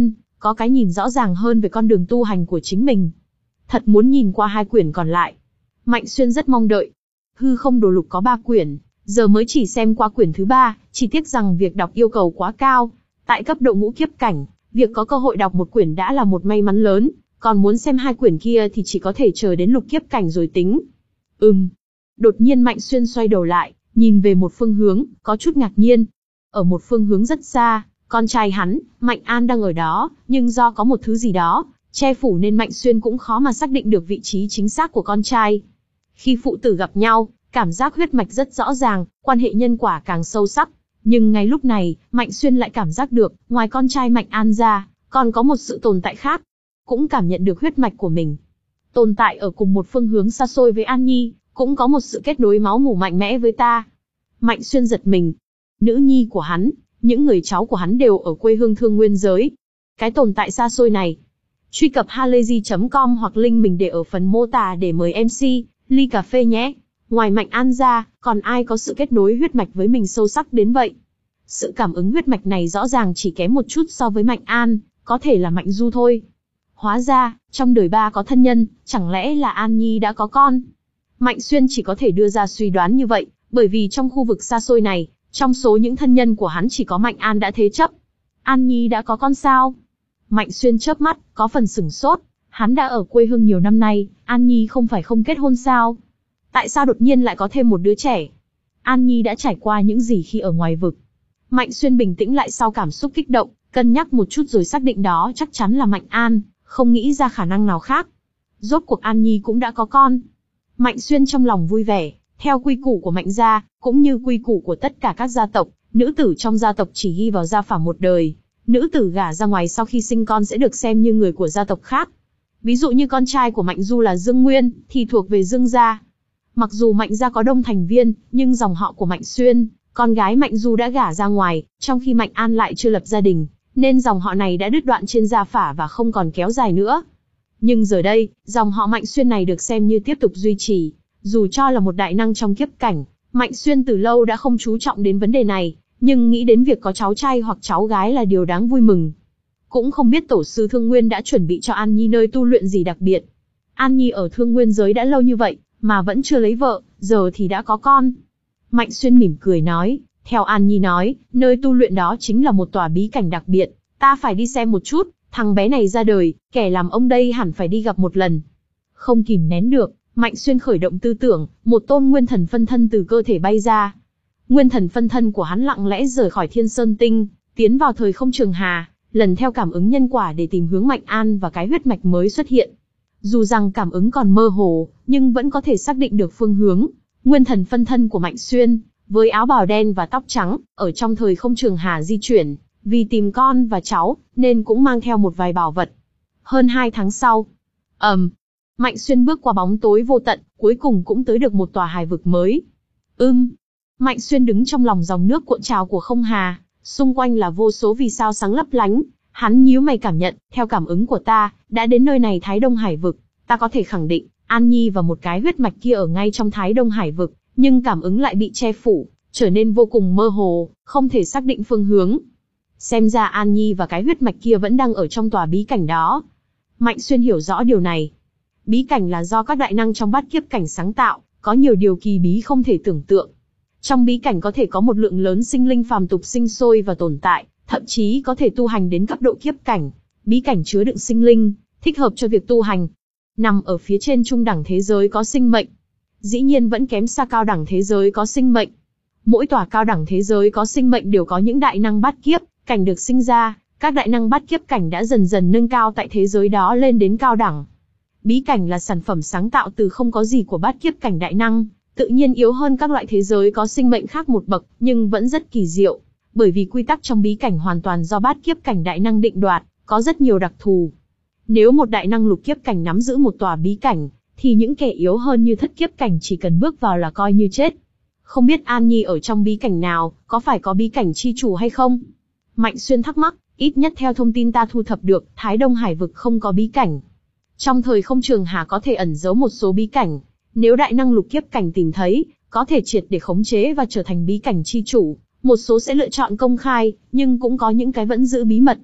có cái nhìn rõ ràng hơn về con đường tu hành của chính mình. Thật muốn nhìn qua hai quyển còn lại. Mạnh Xuyên rất mong đợi. Hư Không Đồ Lục có ba quyển, giờ mới chỉ xem qua quyển thứ ba, chỉ tiếc rằng việc đọc yêu cầu quá cao. Tại cấp độ ngũ kiếp cảnh, việc có cơ hội đọc một quyển đã là một may mắn lớn, còn muốn xem hai quyển kia thì chỉ có thể chờ đến lục kiếp cảnh rồi tính. Ừm. Đột nhiên Mạnh Xuyên xoay đầu lại, nhìn về một phương hướng, có chút ngạc nhiên. Ở một phương hướng rất xa, con trai hắn, Mạnh An đang ở đó, nhưng do có một thứ gì đó che phủ nên Mạnh Xuyên cũng khó mà xác định được vị trí chính xác của con trai. Khi phụ tử gặp nhau, cảm giác huyết mạch rất rõ ràng, quan hệ nhân quả càng sâu sắc. Nhưng ngay lúc này, Mạnh Xuyên lại cảm giác được, ngoài con trai Mạnh An ra, còn có một sự tồn tại khác. Cũng cảm nhận được huyết mạch của mình tồn tại ở cùng một phương hướng xa xôi với An Nhi, cũng có một sự kết nối máu mủ mạnh mẽ với ta. Mạnh Xuyên giật mình. Nữ nhi của hắn, những người cháu của hắn đều ở quê hương Thương Nguyên giới. Cái tồn tại xa xôi này. Truy cập halayzi chấm com hoặc link mình để ở phần mô tả để mời em xê, ly cà phê nhé. Ngoài Mạnh An ra, còn ai có sự kết nối huyết mạch với mình sâu sắc đến vậy? Sự cảm ứng huyết mạch này rõ ràng chỉ kém một chút so với Mạnh An, có thể là Mạnh Du thôi. Hóa ra, trong đời ba có thân nhân, chẳng lẽ là An Nhi đã có con? Mạnh Xuyên chỉ có thể đưa ra suy đoán như vậy, bởi vì trong khu vực xa xôi này, trong số những thân nhân của hắn chỉ có Mạnh An đã thế chấp. An Nhi đã có con sao? Mạnh Xuyên chớp mắt, có phần sửng sốt. Hắn đã ở quê hương nhiều năm nay, An Nhi không phải không kết hôn sao? Tại sao đột nhiên lại có thêm một đứa trẻ? An Nhi đã trải qua những gì khi ở ngoài vực? Mạnh Xuyên bình tĩnh lại sau cảm xúc kích động, cân nhắc một chút rồi xác định đó chắc chắn là Mạnh An, không nghĩ ra khả năng nào khác. Rốt cuộc An Nhi cũng đã có con. Mạnh Xuyên trong lòng vui vẻ, theo quy củ của Mạnh gia, cũng như quy củ của tất cả các gia tộc, nữ tử trong gia tộc chỉ ghi vào gia phả một đời. Nữ tử gả ra ngoài sau khi sinh con sẽ được xem như người của gia tộc khác. Ví dụ như con trai của Mạnh Du là Dương Nguyên, thì thuộc về Dương gia. Mặc dù Mạnh gia có đông thành viên, nhưng dòng họ của Mạnh Xuyên, con gái Mạnh Du đã gả ra ngoài, trong khi Mạnh An lại chưa lập gia đình, nên dòng họ này đã đứt đoạn trên gia phả và không còn kéo dài nữa. Nhưng giờ đây, dòng họ Mạnh Xuyên này được xem như tiếp tục duy trì. Dù cho là một đại năng trong kiếp cảnh, Mạnh Xuyên từ lâu đã không chú trọng đến vấn đề này, nhưng nghĩ đến việc có cháu trai hoặc cháu gái là điều đáng vui mừng. Cũng không biết tổ sư Thương Nguyên đã chuẩn bị cho An Nhi nơi tu luyện gì đặc biệt. An Nhi ở Thương Nguyên giới đã lâu như vậy, mà vẫn chưa lấy vợ, giờ thì đã có con. Mạnh Xuyên mỉm cười nói, theo An Nhi nói, nơi tu luyện đó chính là một tòa bí cảnh đặc biệt, ta phải đi xem một chút, thằng bé này ra đời, kẻ làm ông đây hẳn phải đi gặp một lần. Không kìm nén được, Mạnh Xuyên khởi động tư tưởng, một tôn nguyên thần phân thân từ cơ thể bay ra. Nguyên thần phân thân của hắn lặng lẽ rời khỏi Thiên Sơn Tinh, tiến vào thời không trường hà, lần theo cảm ứng nhân quả để tìm hướng Mạnh An và cái huyết mạch mới xuất hiện. Dù rằng cảm ứng còn mơ hồ, nhưng vẫn có thể xác định được phương hướng. Nguyên thần phân thân của Mạnh Xuyên, với áo bào đen và tóc trắng, ở trong thời không trường hà di chuyển, vì tìm con và cháu, nên cũng mang theo một vài bảo vật. Hơn hai tháng sau, ầm, um, Mạnh Xuyên bước qua bóng tối vô tận, cuối cùng cũng tới được một tòa hải vực mới. Ưm, Mạnh Xuyên đứng trong lòng dòng nước cuộn trào của không hà, xung quanh là vô số vì sao sáng lấp lánh. Hắn nhíu mày cảm nhận, theo cảm ứng của ta, đã đến nơi này Thái Đông Hải vực, ta có thể khẳng định, An Nhi và một cái huyết mạch kia ở ngay trong Thái Đông Hải vực, nhưng cảm ứng lại bị che phủ, trở nên vô cùng mơ hồ, không thể xác định phương hướng. Xem ra An Nhi và cái huyết mạch kia vẫn đang ở trong tòa bí cảnh đó. Mạnh Xuyên hiểu rõ điều này. Bí cảnh là do các đại năng trong bát kiếp cảnh sáng tạo, có nhiều điều kỳ bí không thể tưởng tượng. Trong bí cảnh có thể có một lượng lớn sinh linh phàm tục sinh sôi và tồn tại, thậm chí có thể tu hành đến cấp độ kiếp cảnh. Bí cảnh chứa đựng sinh linh, thích hợp cho việc tu hành. Nằm ở phía trên trung đẳng thế giới có sinh mệnh. Dĩ nhiên vẫn kém xa cao đẳng thế giới có sinh mệnh. Mỗi tòa cao đẳng thế giới có sinh mệnh đều có những đại năng bát kiếp cảnh được sinh ra, các đại năng bát kiếp cảnh đã dần dần nâng cao tại thế giới đó lên đến cao đẳng. Bí cảnh là sản phẩm sáng tạo từ không có gì của bát kiếp cảnh đại năng, tự nhiên yếu hơn các loại thế giới có sinh mệnh khác một bậc, nhưng vẫn rất kỳ diệu, bởi vì quy tắc trong bí cảnh hoàn toàn do bát kiếp cảnh đại năng định đoạt, có rất nhiều đặc thù. Nếu một đại năng lục kiếp cảnh nắm giữ một tòa bí cảnh, thì những kẻ yếu hơn như thất kiếp cảnh chỉ cần bước vào là coi như chết. Không biết An Nhi ở trong bí cảnh nào, có phải có bí cảnh chi chủ hay không? Mạnh Xuyên thắc mắc, ít nhất theo thông tin ta thu thập được, Thái Đông Hải vực không có bí cảnh. Trong thời không trường hà có thể ẩn giấu một số bí cảnh, nếu đại năng lục kiếp cảnh tìm thấy, có thể triệt để khống chế và trở thành bí cảnh chi chủ, một số sẽ lựa chọn công khai, nhưng cũng có những cái vẫn giữ bí mật.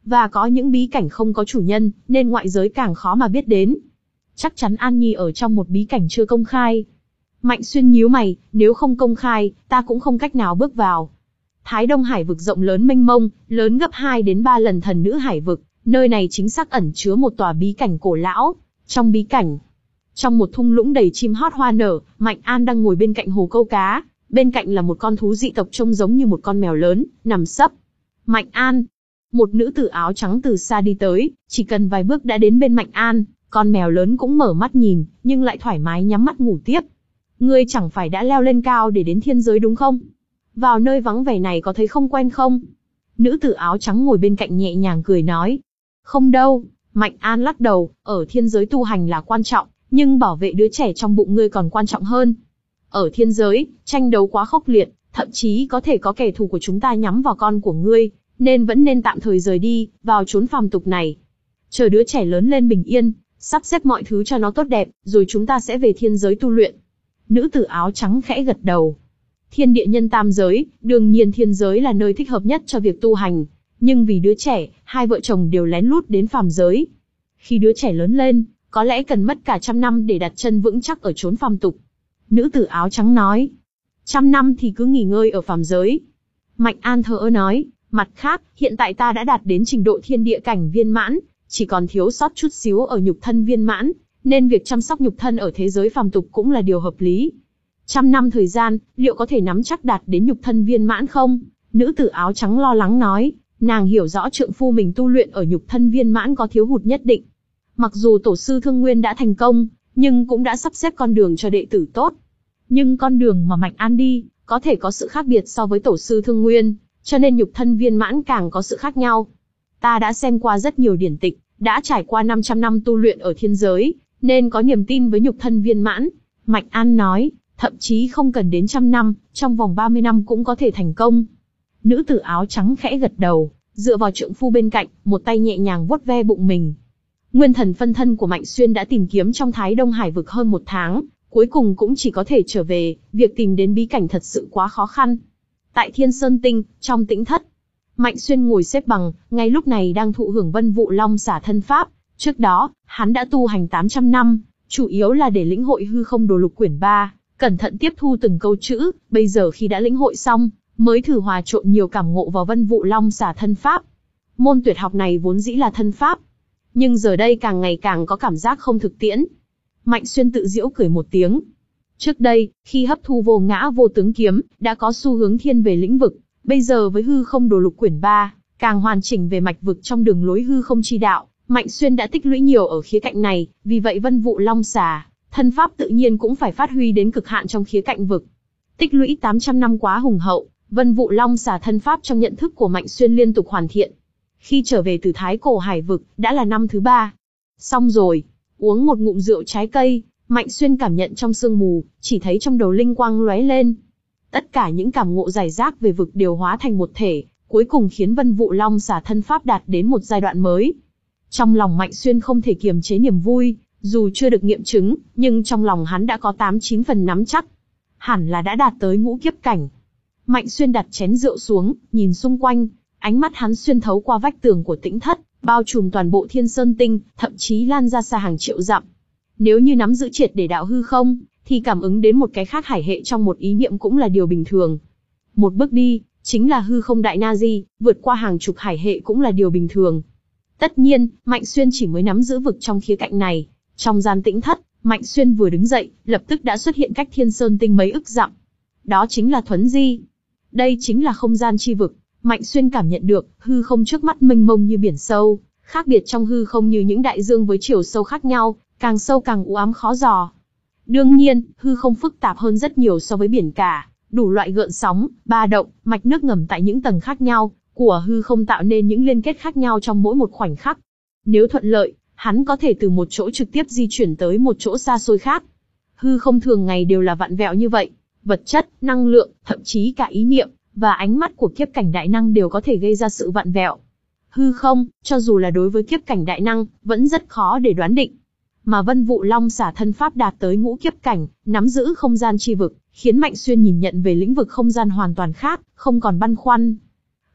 và có những bí cảnh không có chủ nhân, nên ngoại giới càng khó mà biết đến. Chắc chắn An Nhi ở trong một bí cảnh chưa công khai. Mạnh Xuyên nhíu mày, nếu không công khai, ta cũng không cách nào bước vào. Thái Đông Hải vực rộng lớn mênh mông, lớn gấp hai đến ba lần thần nữ hải vực, nơi này chính xác ẩn chứa một tòa bí cảnh cổ lão. Trong bí cảnh, trong một thung lũng đầy chim hót hoa nở, Mạnh An đang ngồi bên cạnh hồ câu cá, bên cạnh là một con thú dị tộc trông giống như một con mèo lớn, nằm sấp. Mạnh An, một nữ tử áo trắng từ xa đi tới, chỉ cần vài bước đã đến bên Mạnh An, con mèo lớn cũng mở mắt nhìn, nhưng lại thoải mái nhắm mắt ngủ tiếp. Ngươi chẳng phải đã leo lên cao để đến thiên giới đúng không? Vào nơi vắng vẻ này có thấy không quen không? Nữ tử áo trắng ngồi bên cạnh nhẹ nhàng cười nói. Không đâu, Mạnh An lắc đầu, ở thiên giới tu hành là quan trọng, nhưng bảo vệ đứa trẻ trong bụng ngươi còn quan trọng hơn. Ở thiên giới, tranh đấu quá khốc liệt, thậm chí có thể có kẻ thù của chúng ta nhắm vào con của ngươi, nên vẫn nên tạm thời rời đi, vào chốn phàm tục này. Chờ đứa trẻ lớn lên bình yên, sắp xếp mọi thứ cho nó tốt đẹp, rồi chúng ta sẽ về thiên giới tu luyện. Nữ tử áo trắng khẽ gật đầu. Thiên địa nhân tam giới, đương nhiên thiên giới là nơi thích hợp nhất cho việc tu hành, nhưng vì đứa trẻ, hai vợ chồng đều lén lút đến phàm giới. Khi đứa trẻ lớn lên, có lẽ cần mất cả trăm năm để đặt chân vững chắc ở chốn phàm tục. Nữ tử áo trắng nói. Trăm năm thì cứ nghỉ ngơi ở phàm giới. Mạnh An thờ ơ nói, mặt khác, hiện tại ta đã đạt đến trình độ thiên địa cảnh viên mãn, chỉ còn thiếu sót chút xíu ở nhục thân viên mãn, nên việc chăm sóc nhục thân ở thế giới phàm tục cũng là điều hợp lý. Trăm năm thời gian, liệu có thể nắm chắc đạt đến nhục thân viên mãn không? Nữ tử áo trắng lo lắng nói, nàng hiểu rõ trượng phu mình tu luyện ở nhục thân viên mãn có thiếu hụt nhất định. Mặc dù tổ sư Thương Nguyên đã thành công, nhưng cũng đã sắp xếp con đường cho đệ tử tốt. Nhưng con đường mà Mạnh An đi, có thể có sự khác biệt so với tổ sư Thương Nguyên, cho nên nhục thân viên mãn càng có sự khác nhau. Ta đã xem qua rất nhiều điển tịch, đã trải qua năm trăm năm tu luyện ở thiên giới, nên có niềm tin với nhục thân viên mãn. Mạnh An nói, thậm chí không cần đến trăm năm, trong vòng ba mươi năm cũng có thể thành công. Nữ tử áo trắng khẽ gật đầu, dựa vào trượng phu bên cạnh, một tay nhẹ nhàng vuốt ve bụng mình. Nguyên thần phân thân của Mạnh Xuyên đã tìm kiếm trong Thái Đông Hải vực hơn một tháng, cuối cùng cũng chỉ có thể trở về, việc tìm đến bí cảnh thật sự quá khó khăn. Tại Thiên Sơn Tinh, trong tĩnh thất, Mạnh Xuyên ngồi xếp bằng, ngay lúc này đang thụ hưởng Vân Vụ Long xả thân pháp. Trước đó, hắn đã tu hành tám trăm năm, chủ yếu là để lĩnh hội hư không đồ lục quyển ba, cẩn thận tiếp thu từng câu chữ, bây giờ khi đã lĩnh hội xong, mới thử hòa trộn nhiều cảm ngộ vào Vân Vụ Long xả thân pháp. Môn tuyệt học này vốn dĩ là thân pháp, nhưng giờ đây càng ngày càng có cảm giác không thực tiễn. Mạnh Xuyên tự giễu cười một tiếng. Trước đây, khi hấp thu vô ngã vô tướng kiếm, đã có xu hướng thiên về lĩnh vực, bây giờ với hư không đồ lục quyển ba, càng hoàn chỉnh về mạch vực trong đường lối hư không chi đạo, Mạnh Xuyên đã tích lũy nhiều ở khía cạnh này, vì vậy Vân Vụ Long xà, thân pháp tự nhiên cũng phải phát huy đến cực hạn trong khía cạnh vực. Tích lũy tám trăm năm quá hùng hậu, Vân Vụ Long xà thân pháp trong nhận thức của Mạnh Xuyên liên tục hoàn thiện. Khi trở về từ Thái Cổ Hải vực, đã là năm thứ ba. Xong rồi, uống một ngụm rượu trái cây, Mạnh Xuyên cảm nhận trong sương mù, chỉ thấy trong đầu linh quang lóe lên. Tất cả những cảm ngộ giải rác về vực đều hóa thành một thể, cuối cùng khiến Vân Vụ Long xả thân pháp đạt đến một giai đoạn mới. Trong lòng Mạnh Xuyên không thể kiềm chế niềm vui, dù chưa được nghiệm chứng, nhưng trong lòng hắn đã có tám chín phần nắm chắc. Hẳn là đã đạt tới ngũ kiếp cảnh. Mạnh Xuyên đặt chén rượu xuống, nhìn xung quanh, ánh mắt hắn xuyên thấu qua vách tường của tĩnh thất, bao trùm toàn bộ Thiên Sơn Tinh, thậm chí lan ra xa hàng triệu dặm. Nếu như nắm giữ triệt để đạo hư không, thì cảm ứng đến một cái khác hải hệ trong một ý niệm cũng là điều bình thường. Một bước đi, chính là hư không đại na di, vượt qua hàng chục hải hệ cũng là điều bình thường. Tất nhiên, Mạnh Xuyên chỉ mới nắm giữ vực trong khía cạnh này. Trong gian tĩnh thất, Mạnh Xuyên vừa đứng dậy, lập tức đã xuất hiện cách Thiên Sơn Tinh mấy ức dặm. Đó chính là thuấn di. Đây chính là không gian chi vực. Mạnh Xuyên cảm nhận được, hư không trước mắt mênh mông như biển sâu, khác biệt trong hư không như những đại dương với chiều sâu khác nhau, càng sâu càng u ám khó dò. Đương nhiên, hư không phức tạp hơn rất nhiều so với biển cả, đủ loại gợn sóng, ba động, mạch nước ngầm tại những tầng khác nhau của hư không tạo nên những liên kết khác nhau trong mỗi một khoảnh khắc. Nếu thuận lợi, hắn có thể từ một chỗ trực tiếp di chuyển tới một chỗ xa xôi khác. Hư không thường ngày đều là vặn vẹo như vậy, vật chất, năng lượng, thậm chí cả ý niệm và ánh mắt của kiếp cảnh đại năng đều có thể gây ra sự vặn vẹo. Hư không, cho dù là đối với kiếp cảnh đại năng, vẫn rất khó để đoán định. Mà Vân Vụ Long xả thân pháp đạt tới ngũ kiếp cảnh, nắm giữ không gian chi vực, khiến Mạnh Xuyên nhìn nhận về lĩnh vực không gian hoàn toàn khác, không còn băn khoăn.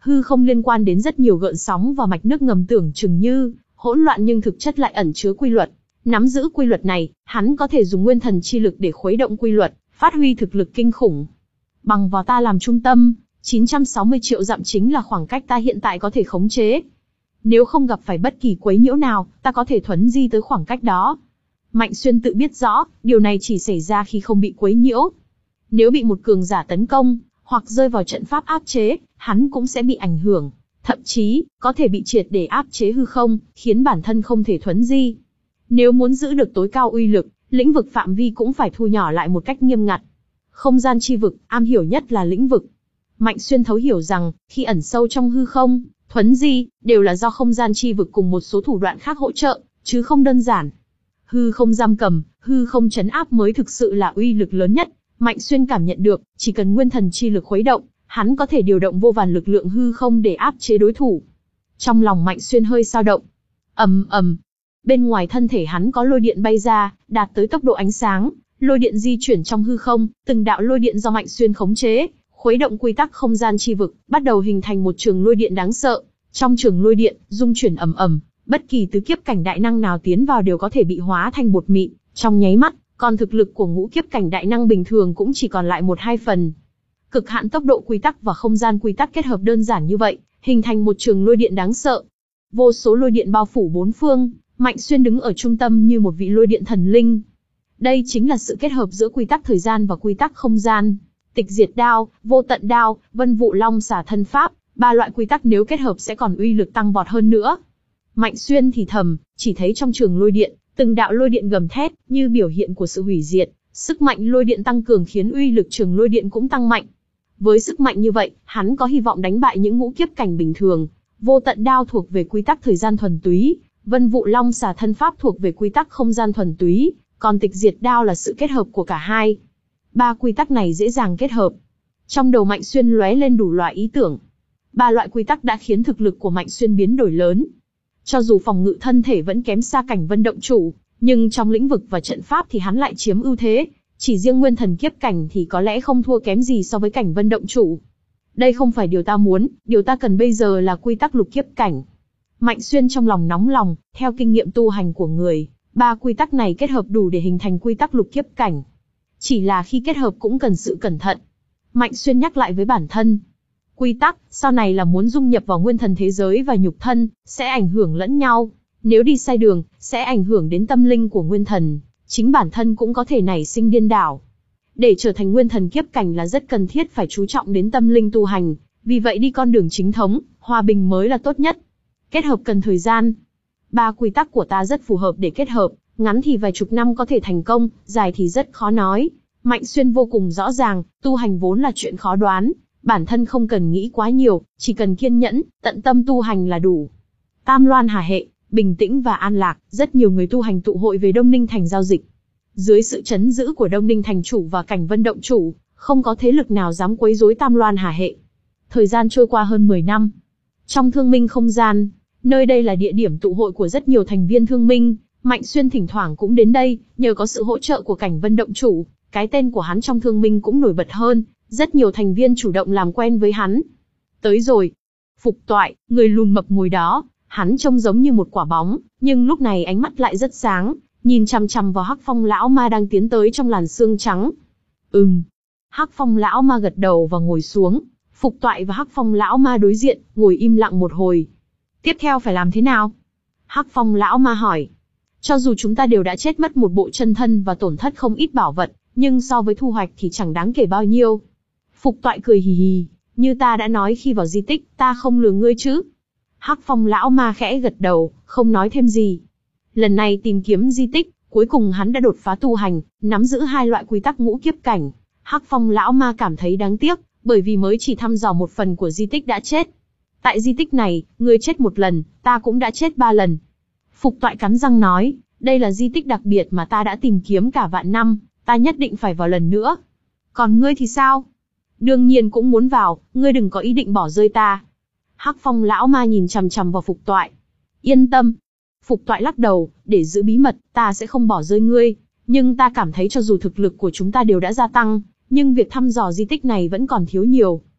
hư không liên quan đến rất nhiều gợn sóng và mạch nước ngầm tưởng chừng như hỗn loạn nhưng thực chất lại ẩn chứa quy luật. Nắm giữ quy luật này, hắn có thể dùng nguyên thần chi lực để khuấy động quy luật, phát huy thực lực kinh khủng. Bằng vào ta làm trung tâm, chín trăm sáu mươi triệu dặm chính là khoảng cách ta hiện tại có thể khống chế. Nếu không gặp phải bất kỳ quấy nhiễu nào, ta có thể thuấn di tới khoảng cách đó. Mạnh Xuyên tự biết rõ, điều này chỉ xảy ra khi không bị quấy nhiễu. Nếu bị một cường giả tấn công, hoặc rơi vào trận pháp áp chế, hắn cũng sẽ bị ảnh hưởng. Thậm chí, có thể bị triệt để áp chế hư không, khiến bản thân không thể thuấn di. Nếu muốn giữ được tối cao uy lực, lĩnh vực phạm vi cũng phải thu nhỏ lại một cách nghiêm ngặt. Không gian chi vực, am hiểu nhất là lĩnh vực. Mạnh Xuyên thấu hiểu rằng, khi ẩn sâu trong hư không, thuấn di, đều là do không gian chi vực cùng một số thủ đoạn khác hỗ trợ, chứ không đơn giản. Hư không giam cầm, hư không trấn áp mới thực sự là uy lực lớn nhất. Mạnh Xuyên cảm nhận được, chỉ cần nguyên thần chi lực khuấy động, hắn có thể điều động vô vàn lực lượng hư không để áp chế đối thủ. Trong lòng Mạnh Xuyên hơi dao động. Ầm ầm. Bên ngoài thân thể hắn có lôi điện bay ra, đạt tới tốc độ ánh sáng, lôi điện di chuyển trong hư không, từng đạo lôi điện do Mạnh Xuyên khống chế, khuấy động quy tắc không gian chi vực, bắt đầu hình thành một trường lôi điện đáng sợ. Trong trường lôi điện, dung chuyển ầm ầm, bất kỳ tứ kiếp cảnh đại năng nào tiến vào đều có thể bị hóa thành bột mịn trong nháy mắt, còn thực lực của ngũ kiếp cảnh đại năng bình thường cũng chỉ còn lại một hai phần. Cực hạn tốc độ quy tắc và không gian quy tắc kết hợp đơn giản như vậy, hình thành một trường lôi điện đáng sợ. Vô số lôi điện bao phủ bốn phương, Mạnh Xuyên đứng ở trung tâm như một vị lôi điện thần linh. Đây chính là sự kết hợp giữa quy tắc thời gian và quy tắc không gian. Tịch diệt đao, vô tận đao, vân vụ long xả thân pháp, ba loại quy tắc nếu kết hợp sẽ còn uy lực tăng vọt hơn nữa. Mạnh Xuyên thì thầm, chỉ thấy trong trường lôi điện, từng đạo lôi điện gầm thét, như biểu hiện của sự hủy diệt. Sức mạnh lôi điện tăng cường khiến uy lực trường lôi điện cũng tăng mạnh. Với sức mạnh như vậy, hắn có hy vọng đánh bại những ngũ kiếp cảnh bình thường. Vô tận đao thuộc về quy tắc thời gian thuần túy, vân vụ long xả thân pháp thuộc về quy tắc không gian thuần túy, còn tịch diệt đao là sự kết hợp của cả hai. Ba quy tắc này dễ dàng kết hợp. Trong đầu Mạnh Xuyên lóe lên đủ loại ý tưởng. Ba loại quy tắc đã khiến thực lực của Mạnh Xuyên biến đổi lớn. Cho dù phòng ngự thân thể vẫn kém xa cảnh vân động chủ, nhưng trong lĩnh vực và trận pháp thì hắn lại chiếm ưu thế. Chỉ riêng nguyên thần kiếp cảnh thì có lẽ không thua kém gì so với cảnh vân động chủ. Đây không phải điều ta muốn, điều ta cần bây giờ là quy tắc lục kiếp cảnh. Mạnh Xuyên trong lòng nóng lòng, theo kinh nghiệm tu hành của người, ba quy tắc này kết hợp đủ để hình thành quy tắc lục kiếp cảnh. Chỉ là khi kết hợp cũng cần sự cẩn thận. Mạnh Xuyên nhắc lại với bản thân. Quy tắc, sau này là muốn dung nhập vào nguyên thần thế giới và nhục thân, sẽ ảnh hưởng lẫn nhau. Nếu đi sai đường, sẽ ảnh hưởng đến tâm linh của nguyên thần. Chính bản thân cũng có thể nảy sinh điên đảo. Để trở thành nguyên thần kiếp cảnh là rất cần thiết phải chú trọng đến tâm linh tu hành. Vì vậy đi con đường chính thống, hòa bình mới là tốt nhất. Kết hợp cần thời gian. Ba quy tắc của ta rất phù hợp để kết hợp, ngắn thì vài chục năm có thể thành công, dài thì rất khó nói. Mạnh Xuyên vô cùng rõ ràng, tu hành vốn là chuyện khó đoán. Bản thân không cần nghĩ quá nhiều, chỉ cần kiên nhẫn, tận tâm tu hành là đủ. Tam Loan Hà Hệ, bình tĩnh và an lạc, rất nhiều người tu hành tụ hội về Đông Ninh Thành giao dịch. Dưới sự trấn giữ của Đông Ninh Thành chủ và cảnh vân động chủ, không có thế lực nào dám quấy rối Tam Loan Hà Hệ. Thời gian trôi qua hơn mười năm. Trong thương minh không gian, nơi đây là địa điểm tụ hội của rất nhiều thành viên thương minh, Mạnh Xuyên thỉnh thoảng cũng đến đây, nhờ có sự hỗ trợ của cảnh vân động chủ, cái tên của hắn trong thương minh cũng nổi bật hơn, rất nhiều thành viên chủ động làm quen với hắn. Tới rồi. Phục Toại, người lùn mập ngồi đó, hắn trông giống như một quả bóng, nhưng lúc này ánh mắt lại rất sáng, nhìn chằm chằm vào Hắc Phong lão ma đang tiến tới trong làn sương trắng. Ừm. Hắc Phong lão ma gật đầu và ngồi xuống. Phục Toại và Hắc Phong lão ma đối diện, ngồi im lặng một hồi. Tiếp theo phải làm thế nào? Hắc Phong lão ma hỏi. Cho dù chúng ta đều đã chết mất một bộ chân thân và tổn thất không ít bảo vật, nhưng so với thu hoạch thì chẳng đáng kể bao nhiêu. Phục Toại cười hì hì, như ta đã nói khi vào di tích, ta không lừa ngươi chứ? Hắc Phong lão ma khẽ gật đầu, không nói thêm gì. Lần này tìm kiếm di tích, cuối cùng hắn đã đột phá tu hành, nắm giữ hai loại quy tắc ngũ kiếp cảnh. Hắc Phong lão ma cảm thấy đáng tiếc, bởi vì mới chỉ thăm dò một phần của di tích đã chết. Tại di tích này, ngươi chết một lần, ta cũng đã chết ba lần. Phục Toại cắn răng nói, đây là di tích đặc biệt mà ta đã tìm kiếm cả vạn năm, ta nhất định phải vào lần nữa. Còn ngươi thì sao? Đương nhiên cũng muốn vào, ngươi đừng có ý định bỏ rơi ta. Hắc Phong lão ma nhìn chằm chằm vào Phục Toại. Yên tâm. Phục Toại lắc đầu, để giữ bí mật, ta sẽ không bỏ rơi ngươi. Nhưng ta cảm thấy cho dù thực lực của chúng ta đều đã gia tăng, nhưng việc thăm dò di tích này vẫn còn thiếu nhiều.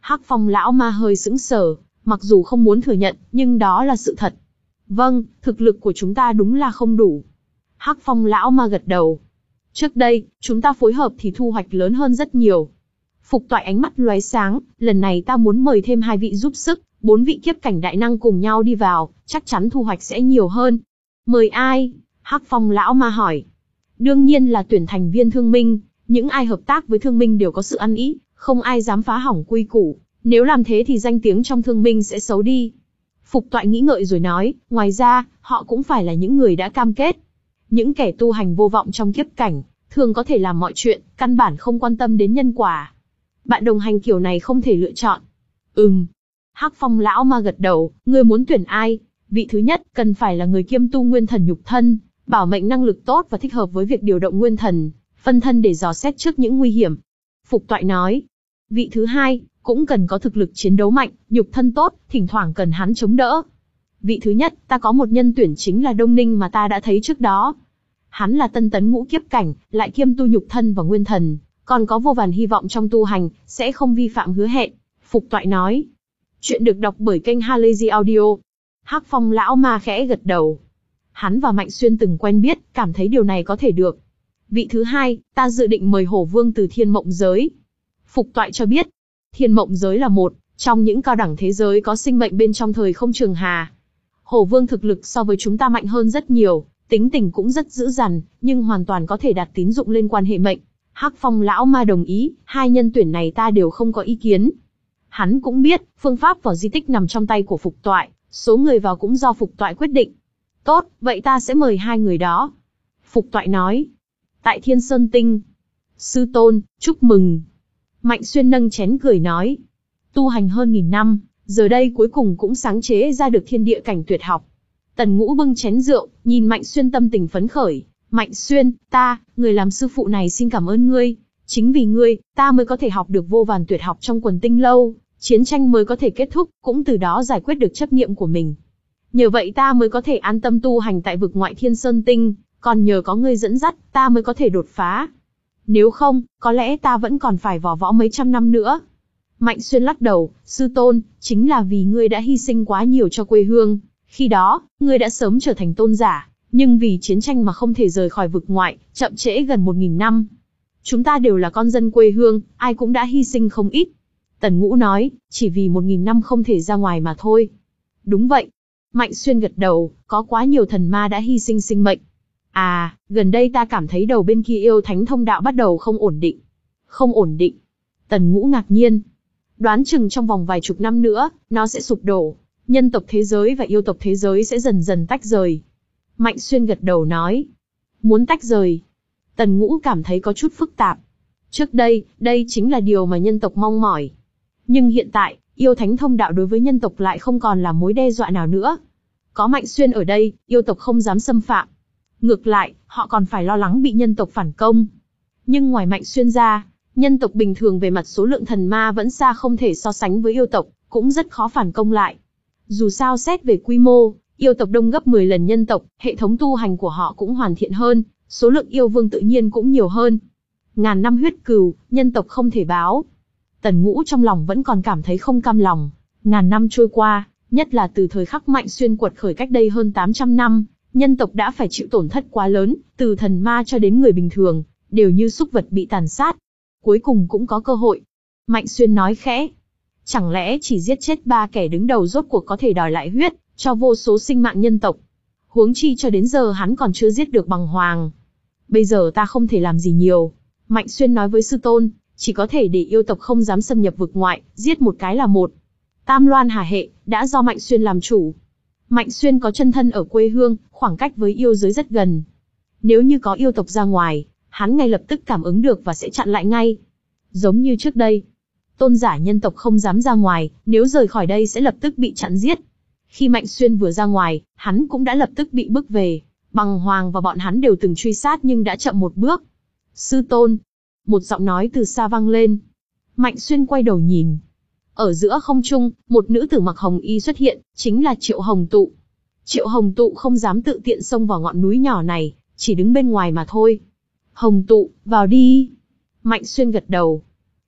Hắc Phong lão ma hơi sững sờ, mặc dù không muốn thừa nhận, nhưng đó là sự thật. Vâng, thực lực của chúng ta đúng là không đủ. Hắc Phong lão ma gật đầu. Trước đây, chúng ta phối hợp thì thu hoạch lớn hơn rất nhiều. Phục Toại ánh mắt lóe sáng, lần này ta muốn mời thêm hai vị giúp sức, bốn vị kiếp cảnh đại năng cùng nhau đi vào, chắc chắn thu hoạch sẽ nhiều hơn. Mời ai? Hắc Phong lão ma hỏi. Đương nhiên là tuyển thành viên thương minh, những ai hợp tác với thương minh đều có sự ăn ý, không ai dám phá hỏng quy củ, nếu làm thế thì danh tiếng trong thương minh sẽ xấu đi. Phục Toại nghĩ ngợi rồi nói, ngoài ra, họ cũng phải là những người đã cam kết. Những kẻ tu hành vô vọng trong kiếp cảnh, thường có thể làm mọi chuyện, căn bản không quan tâm đến nhân quả. Bạn đồng hành kiểu này không thể lựa chọn. Ừm. Hắc Phong lão ma gật đầu, ngươi muốn tuyển ai? Vị thứ nhất, cần phải là người kiêm tu nguyên thần nhục thân, bảo mệnh năng lực tốt và thích hợp với việc điều động nguyên thần, phân thân để dò xét trước những nguy hiểm. Phục Toại nói. Vị thứ hai, cũng cần có thực lực chiến đấu mạnh, nhục thân tốt, thỉnh thoảng cần hắn chống đỡ. Vị thứ nhất, ta có một nhân tuyển chính là Đông Ninh mà ta đã thấy trước đó. Hắn là tân tấn ngũ kiếp cảnh, lại kiêm tu nhục thân và nguyên thần, còn có vô vàn hy vọng trong tu hành, sẽ không vi phạm hứa hẹn. Phục Toại nói. Chuyện được đọc bởi kênh Halazy Audio. Hắc Phong lão ma khẽ gật đầu. Hắn và Mạnh Xuyên từng quen biết, cảm thấy điều này có thể được. Vị thứ hai, ta dự định mời Hổ Vương từ Thiên Mộng Giới. Phục Toại cho biết, Thiên Mộng Giới là một trong những cao đẳng thế giới có sinh mệnh bên trong thời không trường hà. Hổ Vương thực lực so với chúng ta mạnh hơn rất nhiều, tính tình cũng rất dữ dằn, nhưng hoàn toàn có thể đạt tín dụng lên quan hệ mệnh. Hắc Phong lão ma đồng ý, hai nhân tuyển này ta đều không có ý kiến. Hắn cũng biết, phương pháp vào di tích nằm trong tay của Phục Toại, số người vào cũng do Phục Toại quyết định. Tốt, vậy ta sẽ mời hai người đó. Phục Toại nói. Tại Thiên Sơn Tinh. Sư tôn, chúc mừng. Mạnh Xuyên nâng chén cười nói. Tu hành hơn nghìn năm, giờ đây cuối cùng cũng sáng chế ra được thiên địa cảnh tuyệt học. Tần Ngũ bưng chén rượu, nhìn Mạnh Xuyên tâm tình phấn khởi. Mạnh Xuyên, ta, người làm sư phụ này xin cảm ơn ngươi. Chính vì ngươi, ta mới có thể học được vô vàn tuyệt học trong quần tinh lâu, chiến tranh mới có thể kết thúc, cũng từ đó giải quyết được chấp niệm của mình. Nhờ vậy ta mới có thể an tâm tu hành tại vực ngoại Thiên Sơn Tinh, còn nhờ có ngươi dẫn dắt, ta mới có thể đột phá. Nếu không, có lẽ ta vẫn còn phải vò võ mấy trăm năm nữa. Mạnh Xuyên lắc đầu, sư tôn, chính là vì ngươi đã hy sinh quá nhiều cho quê hương. Khi đó, ngươi đã sớm trở thành tôn giả, nhưng vì chiến tranh mà không thể rời khỏi vực ngoại, chậm trễ gần một nghìn năm. Chúng ta đều là con dân quê hương, ai cũng đã hy sinh không ít. Tần Ngũ nói, chỉ vì một nghìn năm không thể ra ngoài mà thôi. Đúng vậy. Mạnh Xuyên gật đầu, có quá nhiều thần ma đã hy sinh sinh mệnh. À, gần đây ta cảm thấy đầu bên kia yêu thánh thông đạo bắt đầu không ổn định. Không ổn định. Tần Ngũ ngạc nhiên. Đoán chừng trong vòng vài chục năm nữa, nó sẽ sụp đổ. Nhân tộc thế giới và yêu tộc thế giới sẽ dần dần tách rời. Mạnh Xuyên gật đầu nói. Muốn tách rời. Tần Ngũ cảm thấy có chút phức tạp. Trước đây, đây chính là điều mà nhân tộc mong mỏi. Nhưng hiện tại, yêu thánh thông đạo đối với nhân tộc lại không còn là mối đe dọa nào nữa. Có Mạnh Xuyên ở đây, yêu tộc không dám xâm phạm. Ngược lại, họ còn phải lo lắng bị nhân tộc phản công. Nhưng ngoài Mạnh Xuyên ra, nhân tộc bình thường về mặt số lượng thần ma vẫn xa không thể so sánh với yêu tộc, cũng rất khó phản công lại. Dù sao xét về quy mô, yêu tộc đông gấp mười lần nhân tộc, hệ thống tu hành của họ cũng hoàn thiện hơn, số lượng yêu vương tự nhiên cũng nhiều hơn. Ngàn năm huyết cừu, nhân tộc không thể báo. Tần Ngũ trong lòng vẫn còn cảm thấy không cam lòng. Ngàn năm trôi qua, nhất là từ thời khắc Mạnh Xuyên quật khởi cách đây hơn tám trăm năm, nhân tộc đã phải chịu tổn thất quá lớn, từ thần ma cho đến người bình thường, đều như súc vật bị tàn sát. Cuối cùng cũng có cơ hội. Mạnh Xuyên nói khẽ. Chẳng lẽ chỉ giết chết ba kẻ đứng đầu rốt cuộc có thể đòi lại huyết, cho vô số sinh mạng nhân tộc. Huống chi cho đến giờ hắn còn chưa giết được bằng hoàng. Bây giờ ta không thể làm gì nhiều. Mạnh Xuyên nói với sư tôn, chỉ có thể để yêu tộc không dám xâm nhập vực ngoại, giết một cái là một. Tam Loan Hà Hệ, đã do Mạnh Xuyên làm chủ. Mạnh Xuyên có chân thân ở quê hương, khoảng cách với yêu giới rất gần. Nếu như có yêu tộc ra ngoài, hắn ngay lập tức cảm ứng được và sẽ chặn lại ngay. Giống như trước đây. Tôn giả nhân tộc không dám ra ngoài, nếu rời khỏi đây sẽ lập tức bị chặn giết. Khi Mạnh Xuyên vừa ra ngoài, hắn cũng đã lập tức bị bức về. Bằng Hoàng và bọn hắn đều từng truy sát nhưng đã chậm một bước. Sư tôn. Một giọng nói từ xa vang lên. Mạnh Xuyên quay đầu nhìn. Ở giữa không trung, một nữ tử mặc hồng y xuất hiện, chính là Triệu Hồng Tụ. Triệu Hồng Tụ không dám tự tiện xông vào ngọn núi nhỏ này, chỉ đứng bên ngoài mà thôi. Hồng Tụ, vào đi. Mạnh Xuyên gật đầu.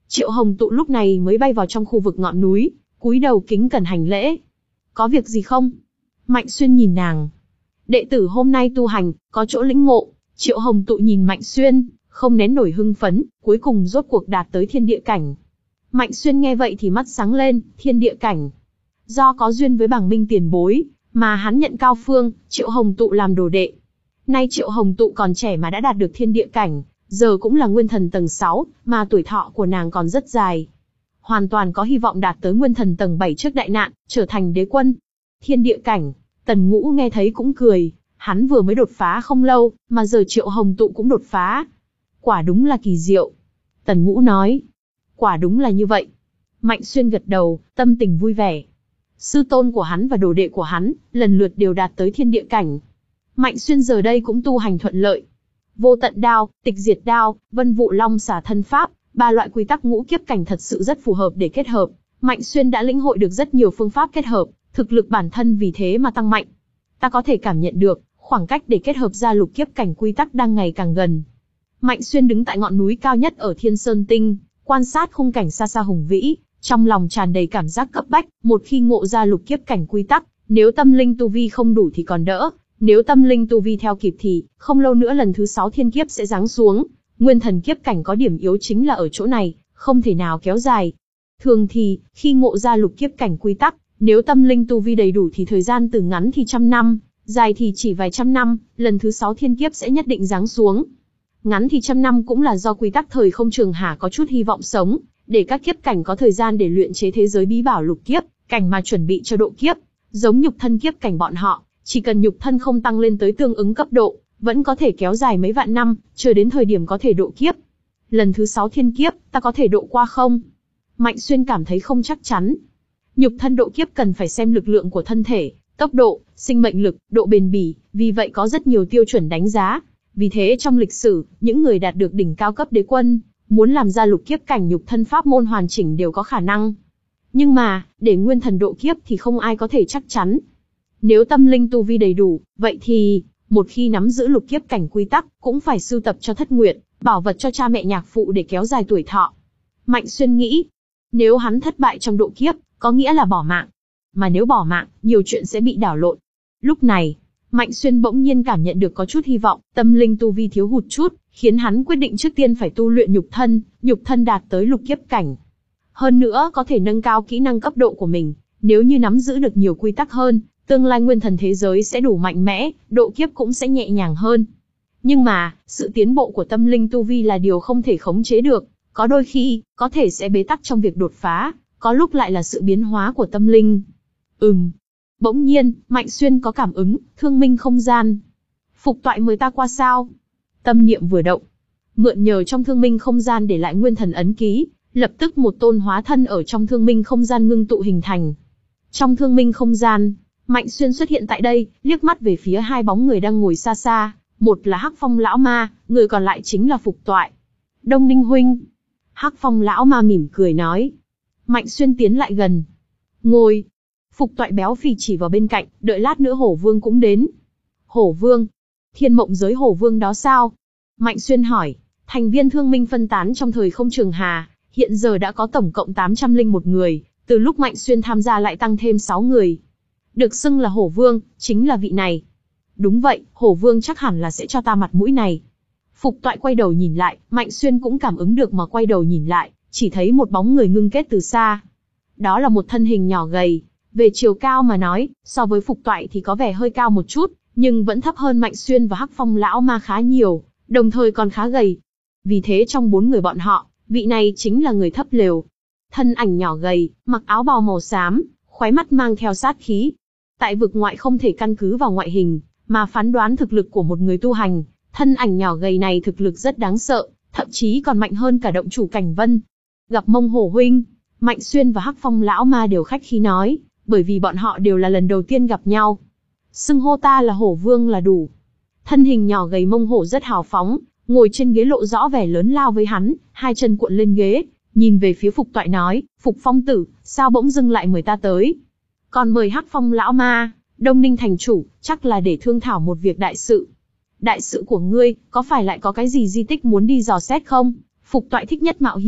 Triệu Hồng Tụ lúc này mới bay vào trong khu vực ngọn núi, cúi đầu kính cẩn hành lễ. Có việc gì không? Mạnh Xuyên nhìn nàng. Đệ tử hôm nay tu hành, có chỗ lĩnh ngộ. Triệu Hồng Tụ nhìn Mạnh Xuyên, không nén nổi hưng phấn, cuối cùng rốt cuộc đạt tới thiên địa cảnh. Mạnh Xuyên nghe vậy thì mắt sáng lên, thiên địa cảnh. Do có duyên với Bàng Minh tiền bối, mà hắn nhận Cao Phương, Triệu Hồng Tụ làm đồ đệ. Nay Triệu Hồng Tụ còn trẻ mà đã đạt được thiên địa cảnh, giờ cũng là nguyên thần tầng sáu, mà tuổi thọ của nàng còn rất dài. Hoàn toàn có hy vọng đạt tới nguyên thần tầng bảy trước đại nạn, trở thành đế quân. Thiên địa cảnh, Tần Ngũ nghe thấy cũng cười, hắn vừa mới đột phá không lâu, mà giờ Triệu Hồng Tụ cũng đột phá. Quả đúng là kỳ diệu. Tần Ngũ nói, quả đúng là như vậy. Mạnh Xuyên gật đầu, tâm tình vui vẻ. Sư tôn của hắn và đồ đệ của hắn, lần lượt đều đạt tới thiên địa cảnh. Mạnh Xuyên giờ đây cũng tu hành thuận lợi. Vô tận đao, tịch diệt đao, vân vụ long xả thân pháp, ba loại quy tắc ngũ kiếp cảnh thật sự rất phù hợp để kết hợp. Mạnh Xuyên đã lĩnh hội được rất nhiều phương pháp kết hợp, thực lực bản thân vì thế mà tăng mạnh. Ta có thể cảm nhận được, khoảng cách để kết hợp ra lục kiếp cảnh quy tắc đang ngày càng gần. Mạnh Xuyên đứng tại ngọn núi cao nhất ở Thiên Sơn Tinh, quan sát khung cảnh xa xa hùng vĩ, trong lòng tràn đầy cảm giác cấp bách. Một khi ngộ ra lục kiếp cảnh quy tắc, nếu tâm linh tu vi không đủ thì còn đỡ, nếu tâm linh tu vi theo kịp thì không lâu nữa lần thứ sáu thiên kiếp sẽ giáng xuống. Nguyên thần kiếp cảnh có điểm yếu chính là ở chỗ này, không thể nào kéo dài. Thường thì, khi ngộ ra lục kiếp cảnh quy tắc, nếu tâm linh tu vi đầy đủ thì thời gian từ ngắn thì trăm năm, dài thì chỉ vài trăm năm, lần thứ sáu thiên kiếp sẽ nhất định giáng xuống. Ngắn thì trăm năm cũng là do quy tắc thời không trường hà có chút hy vọng sống, để các kiếp cảnh có thời gian để luyện chế thế giới bí bảo lục kiếp cảnh mà chuẩn bị cho độ kiếp. Giống nhục thân kiếp cảnh bọn họ, chỉ cần nhục thân không tăng lên tới tương ứng cấp độ, vẫn có thể kéo dài mấy vạn năm, chờ đến thời điểm có thể độ kiếp. Lần thứ sáu thiên kiếp, ta có thể độ qua không? Mạnh Xuyên cảm thấy không chắc chắn. Nhục thân độ kiếp cần phải xem lực lượng của thân thể, tốc độ, sinh mệnh lực, độ bền bỉ, vì vậy có rất nhiều tiêu chuẩn đánh giá. Vì thế trong lịch sử, những người đạt được đỉnh cao cấp đế quân, muốn làm ra lục kiếp cảnh nhục thân pháp môn hoàn chỉnh đều có khả năng. Nhưng mà, để nguyên thần độ kiếp thì không ai có thể chắc chắn. Nếu tâm linh tu vi đầy đủ, vậy thì, một khi nắm giữ lục kiếp cảnh quy tắc, cũng phải sưu tập cho thất nguyện, bảo vật cho cha mẹ nhạc phụ để kéo dài tuổi thọ. Mạnh Xuyên nghĩ, nếu hắn thất bại trong độ kiếp, có nghĩa là bỏ mạng. Mà nếu bỏ mạng, nhiều chuyện sẽ bị đảo lộn. Lúc này, Mạnh Xuyên bỗng nhiên cảm nhận được có chút hy vọng, tâm linh tu vi thiếu hụt chút, khiến hắn quyết định trước tiên phải tu luyện nhục thân, nhục thân đạt tới lục kiếp cảnh. Hơn nữa có thể nâng cao kỹ năng cấp độ của mình, nếu như nắm giữ được nhiều quy tắc hơn, tương lai nguyên thần thế giới sẽ đủ mạnh mẽ, độ kiếp cũng sẽ nhẹ nhàng hơn. Nhưng mà, sự tiến bộ của tâm linh tu vi là điều không thể khống chế được, có đôi khi, có thể sẽ bế tắc trong việc đột phá, có lúc lại là sự biến hóa của tâm linh. Ừm. Bỗng nhiên, Mạnh Xuyên có cảm ứng, thương minh không gian. Phục toại mời ta qua sao? Tâm niệm vừa động. Mượn nhờ trong thương minh không gian để lại nguyên thần ấn ký, lập tức một tôn hóa thân ở trong thương minh không gian ngưng tụ hình thành. Trong thương minh không gian, Mạnh Xuyên xuất hiện tại đây, liếc mắt về phía hai bóng người đang ngồi xa xa, một là Hắc Phong lão ma, người còn lại chính là Phục Toại. Đông Ninh huynh. Hắc Phong lão ma mỉm cười nói. Mạnh Xuyên tiến lại gần. Ngồi. Phục Toại béo phì chỉ vào bên cạnh, đợi lát nữa Hổ Vương cũng đến. Hổ Vương? Thiên mộng giới Hổ Vương đó sao? Mạnh Xuyên hỏi. Thành viên thương minh phân tán trong thời không trường hà, hiện giờ đã có tổng cộng tám trăm lẻ một người, từ lúc Mạnh Xuyên tham gia lại tăng thêm sáu người. Được xưng là Hổ Vương, chính là vị này. Đúng vậy, Hổ Vương chắc hẳn là sẽ cho ta mặt mũi này. Phục Toại quay đầu nhìn lại, Mạnh Xuyên cũng cảm ứng được mà quay đầu nhìn lại, chỉ thấy một bóng người ngưng kết từ xa. Đó là một thân hình nhỏ gầy, về chiều cao mà nói, so với Phục Toại thì có vẻ hơi cao một chút, nhưng vẫn thấp hơn Mạnh Xuyên và Hắc Phong lão ma khá nhiều, đồng thời còn khá gầy. Vì thế trong bốn người bọn họ, vị này chính là người thấp lều. Thân ảnh nhỏ gầy, mặc áo bào màu xám, khóe mắt mang theo sát khí. Tại vực ngoại không thể căn cứ vào ngoại hình, mà phán đoán thực lực của một người tu hành. Thân ảnh nhỏ gầy này thực lực rất đáng sợ, thậm chí còn mạnh hơn cả động chủ Cảnh Vân. Gặp Mông Hổ huynh, Mạnh Xuyên và Hắc Phong lão ma đều khách khí nói, bởi vì bọn họ đều là lần đầu tiên gặp nhau. Xưng hô ta là Hổ Vương là đủ. Thân hình nhỏ gầy Mông Hổ rất hào phóng, ngồi trên ghế lộ rõ vẻ lớn lao với hắn, hai chân cuộn lên ghế, nhìn về phía Phục Toại nói, Phục Phong tử, sao bỗng dưng lại mời ta tới? Còn mời Hắc Phong lão ma, Đông Ninh thành chủ, chắc là để thương thảo một việc đại sự. Đại sự của ngươi, có phải lại có cái gì di tích muốn đi dò xét không? Phục Toại thích nhất mạo hiểm,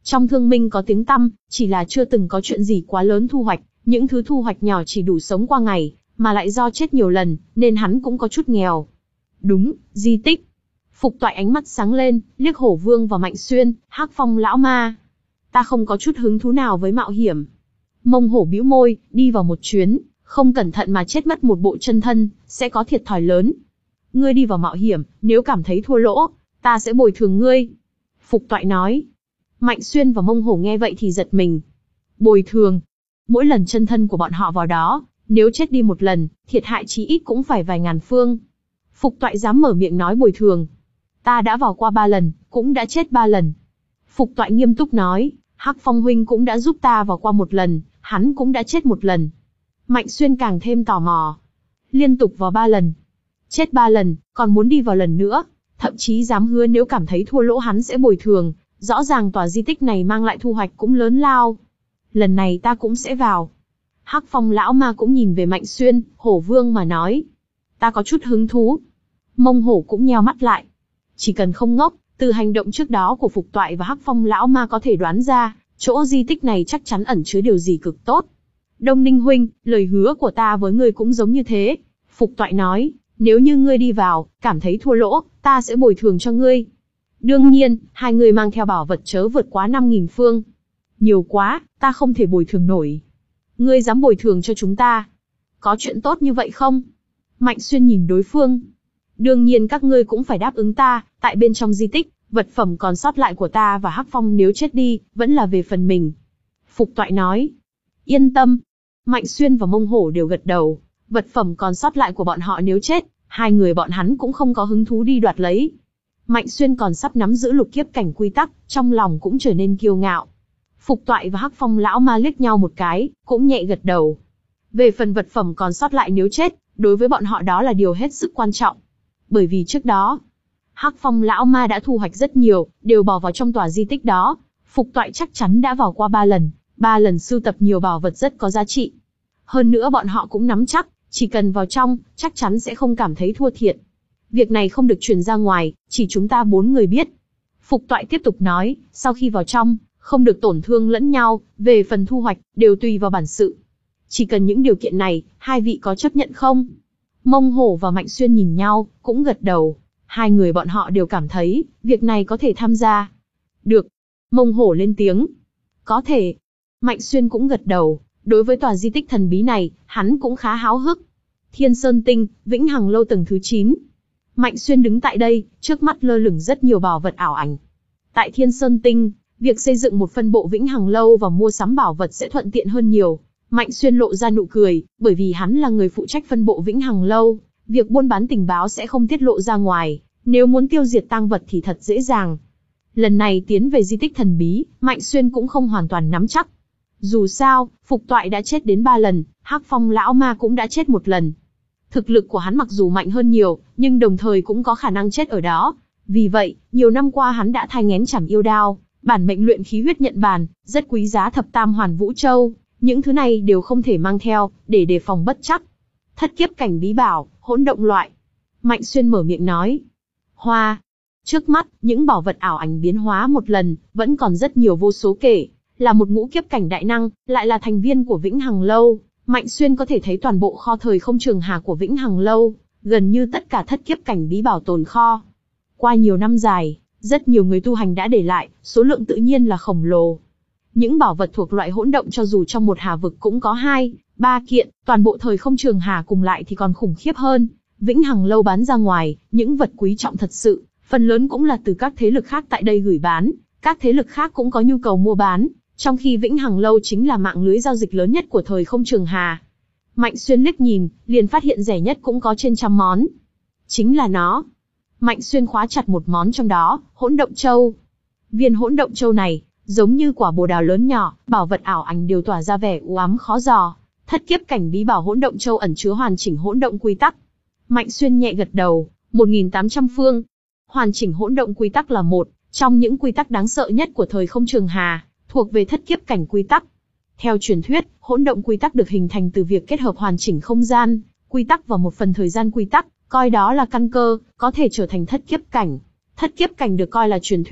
Trong thương minh có tiếng tăm, chỉ là chưa từng có chuyện gì quá lớn thu hoạch, những thứ thu hoạch nhỏ chỉ đủ sống qua ngày, mà lại do chết nhiều lần, nên hắn cũng có chút nghèo. Đúng, di tích. Phục Toại ánh mắt sáng lên, liếc Hổ Vương và Mạnh Xuyên, Hắc Phong lão ma. Ta không có chút hứng thú nào với mạo hiểm. Mông Hổ bĩu môi, đi vào một chuyến, không cẩn thận mà chết mất một bộ chân thân, sẽ có thiệt thòi lớn. Ngươi đi vào mạo hiểm, nếu cảm thấy thua lỗ, ta sẽ bồi thường ngươi. Phục Toại nói. Mạnh Xuyên và Mông Hổ nghe vậy thì giật mình. Bồi thường. Mỗi lần chân thân của bọn họ vào đó, nếu chết đi một lần, thiệt hại chí ít cũng phải vài ngàn phương. Phục Toại dám mở miệng nói bồi thường. Ta đã vào qua ba lần, cũng đã chết ba lần. Phục Toại nghiêm túc nói, Hắc Phong huynh cũng đã giúp ta vào qua một lần, hắn cũng đã chết một lần. Mạnh Xuyên càng thêm tò mò. Liên tục vào ba lần. Chết ba lần, còn muốn đi vào lần nữa. Thậm chí dám hứa nếu cảm thấy thua lỗ hắn sẽ bồi thường. Rõ ràng tòa di tích này mang lại thu hoạch cũng lớn lao. Lần này ta cũng sẽ vào. Hắc Phong lão ma cũng nhìn về Mạnh Xuyên, Hổ Vương mà nói. Ta có chút hứng thú. Mông Hổ cũng nheo mắt lại. Chỉ cần không ngốc, từ hành động trước đó của Phục Toại và Hắc Phong lão ma có thể đoán ra, chỗ di tích này chắc chắn ẩn chứa điều gì cực tốt. Đông Ninh huynh, lời hứa của ta với ngươi cũng giống như thế. Phục Toại nói, nếu như ngươi đi vào, cảm thấy thua lỗ, ta sẽ bồi thường cho ngươi. Đương nhiên, hai người mang theo bảo vật chớ vượt quá năm nghìn phương. Nhiều quá, ta không thể bồi thường nổi. Ngươi dám bồi thường cho chúng ta? Có chuyện tốt như vậy không? Mạnh Xuyên nhìn đối phương. Đương nhiên các ngươi cũng phải đáp ứng ta, tại bên trong di tích, vật phẩm còn sót lại của ta và Hắc Phong nếu chết đi, vẫn là về phần mình. Phục Toại nói. Yên tâm. Mạnh Xuyên và Mông Hổ đều gật đầu. Vật phẩm còn sót lại của bọn họ nếu chết, hai người bọn hắn cũng không có hứng thú đi đoạt lấy. Mạnh Xuyên còn sắp nắm giữ lục kiếp cảnh quy tắc, trong lòng cũng trở nên kiêu ngạo. Phục Toại và Hắc Phong lão ma liếc nhau một cái, cũng nhẹ gật đầu. Về phần vật phẩm còn sót lại nếu chết, đối với bọn họ đó là điều hết sức quan trọng. Bởi vì trước đó, Hắc Phong lão ma đã thu hoạch rất nhiều, đều bỏ vào trong tòa di tích đó. Phục Toại chắc chắn đã vào qua ba lần, ba lần sưu tập nhiều bảo vật rất có giá trị. Hơn nữa bọn họ cũng nắm chắc, chỉ cần vào trong, chắc chắn sẽ không cảm thấy thua thiệt. Việc này không được truyền ra ngoài, chỉ chúng ta bốn người biết. Phục Toại tiếp tục nói, sau khi vào trong, không được tổn thương lẫn nhau, về phần thu hoạch, đều tùy vào bản sự. Chỉ cần những điều kiện này, hai vị có chấp nhận không? Mông Hổ và Mạnh Xuyên nhìn nhau, cũng gật đầu. Hai người bọn họ đều cảm thấy, việc này có thể tham gia. Được. Mông Hổ lên tiếng. Có thể. Mạnh Xuyên cũng gật đầu. Đối với tòa di tích thần bí này, hắn cũng khá háo hức. Thiên Sơn Tinh, Vĩnh Hằng Lâu tầng thứ chín. Mạnh Xuyên đứng tại đây, trước mắt lơ lửng rất nhiều bảo vật ảo ảnh. Tại Thiên Sơn Tinh, việc xây dựng một phân bộ Vĩnh Hằng Lâu và mua sắm bảo vật sẽ thuận tiện hơn nhiều. Mạnh Xuyên lộ ra nụ cười, bởi vì hắn là người phụ trách phân bộ Vĩnh Hằng Lâu, việc buôn bán tình báo sẽ không tiết lộ ra ngoài, nếu muốn tiêu diệt tang vật thì thật dễ dàng. Lần này tiến về di tích thần bí, Mạnh Xuyên cũng không hoàn toàn nắm chắc. Dù sao, Phục Toại đã chết đến ba lần, Hắc Phong lão ma cũng đã chết một lần. Thực lực của hắn mặc dù mạnh hơn nhiều, nhưng đồng thời cũng có khả năng chết ở đó. Vì vậy, nhiều năm qua hắn đã thai nghén Trảm Yêu Đao, bản mệnh luyện khí huyết nhận bàn, rất quý giá thập tam hoàn vũ châu. Những thứ này đều không thể mang theo, để đề phòng bất trắc. Thất kiếp cảnh bí bảo, hỗn động loại. Mạnh Xuyên mở miệng nói. Hoa. Trước mắt, những bảo vật ảo ảnh biến hóa một lần, vẫn còn rất nhiều vô số kể. Là một ngũ kiếp cảnh đại năng, lại là thành viên của Vĩnh Hằng Lâu. Mạnh Xuyên có thể thấy toàn bộ kho thời không trường hà của Vĩnh Hằng Lâu, gần như tất cả thất kiếp cảnh bí bảo tồn kho. Qua nhiều năm dài, rất nhiều người tu hành đã để lại, số lượng tự nhiên là khổng lồ. Những bảo vật thuộc loại hỗn động cho dù trong một hà vực cũng có hai, ba kiện, toàn bộ thời không trường hà cùng lại thì còn khủng khiếp hơn. Vĩnh Hằng Lâu bán ra ngoài, những vật quý trọng thật sự, phần lớn cũng là từ các thế lực khác tại đây gửi bán, các thế lực khác cũng có nhu cầu mua bán, trong khi Vĩnh Hằng Lâu chính là mạng lưới giao dịch lớn nhất của thời không trường hà. Mạnh Xuyên liếc nhìn, liền phát hiện rẻ nhất cũng có trên trăm món. Chính là nó. Mạnh Xuyên khóa chặt một món trong đó, hỗn động châu. Viên hỗn động châu này, giống như quả bồ đào lớn nhỏ, bảo vật ảo ảnh đều tỏa ra vẻ u ám khó dò. Thất kiếp cảnh bí bảo hỗn động châu ẩn chứa hoàn chỉnh hỗn động quy tắc. Mạnh Xuyên nhẹ gật đầu, một nghìn tám trăm phương. Hoàn chỉnh hỗn động quy tắc là một trong những quy tắc đáng sợ nhất của thời không trường hà, thuộc về thất kiếp cảnh quy tắc. Theo truyền thuyết, hỗn động quy tắc được hình thành từ việc kết hợp hoàn chỉnh không gian, quy tắc và một phần thời gian quy tắc, coi đó là căn cơ, có thể trở thành thất kiếp cảnh. Thất kiếp cảnh được coi là truyền thuyết,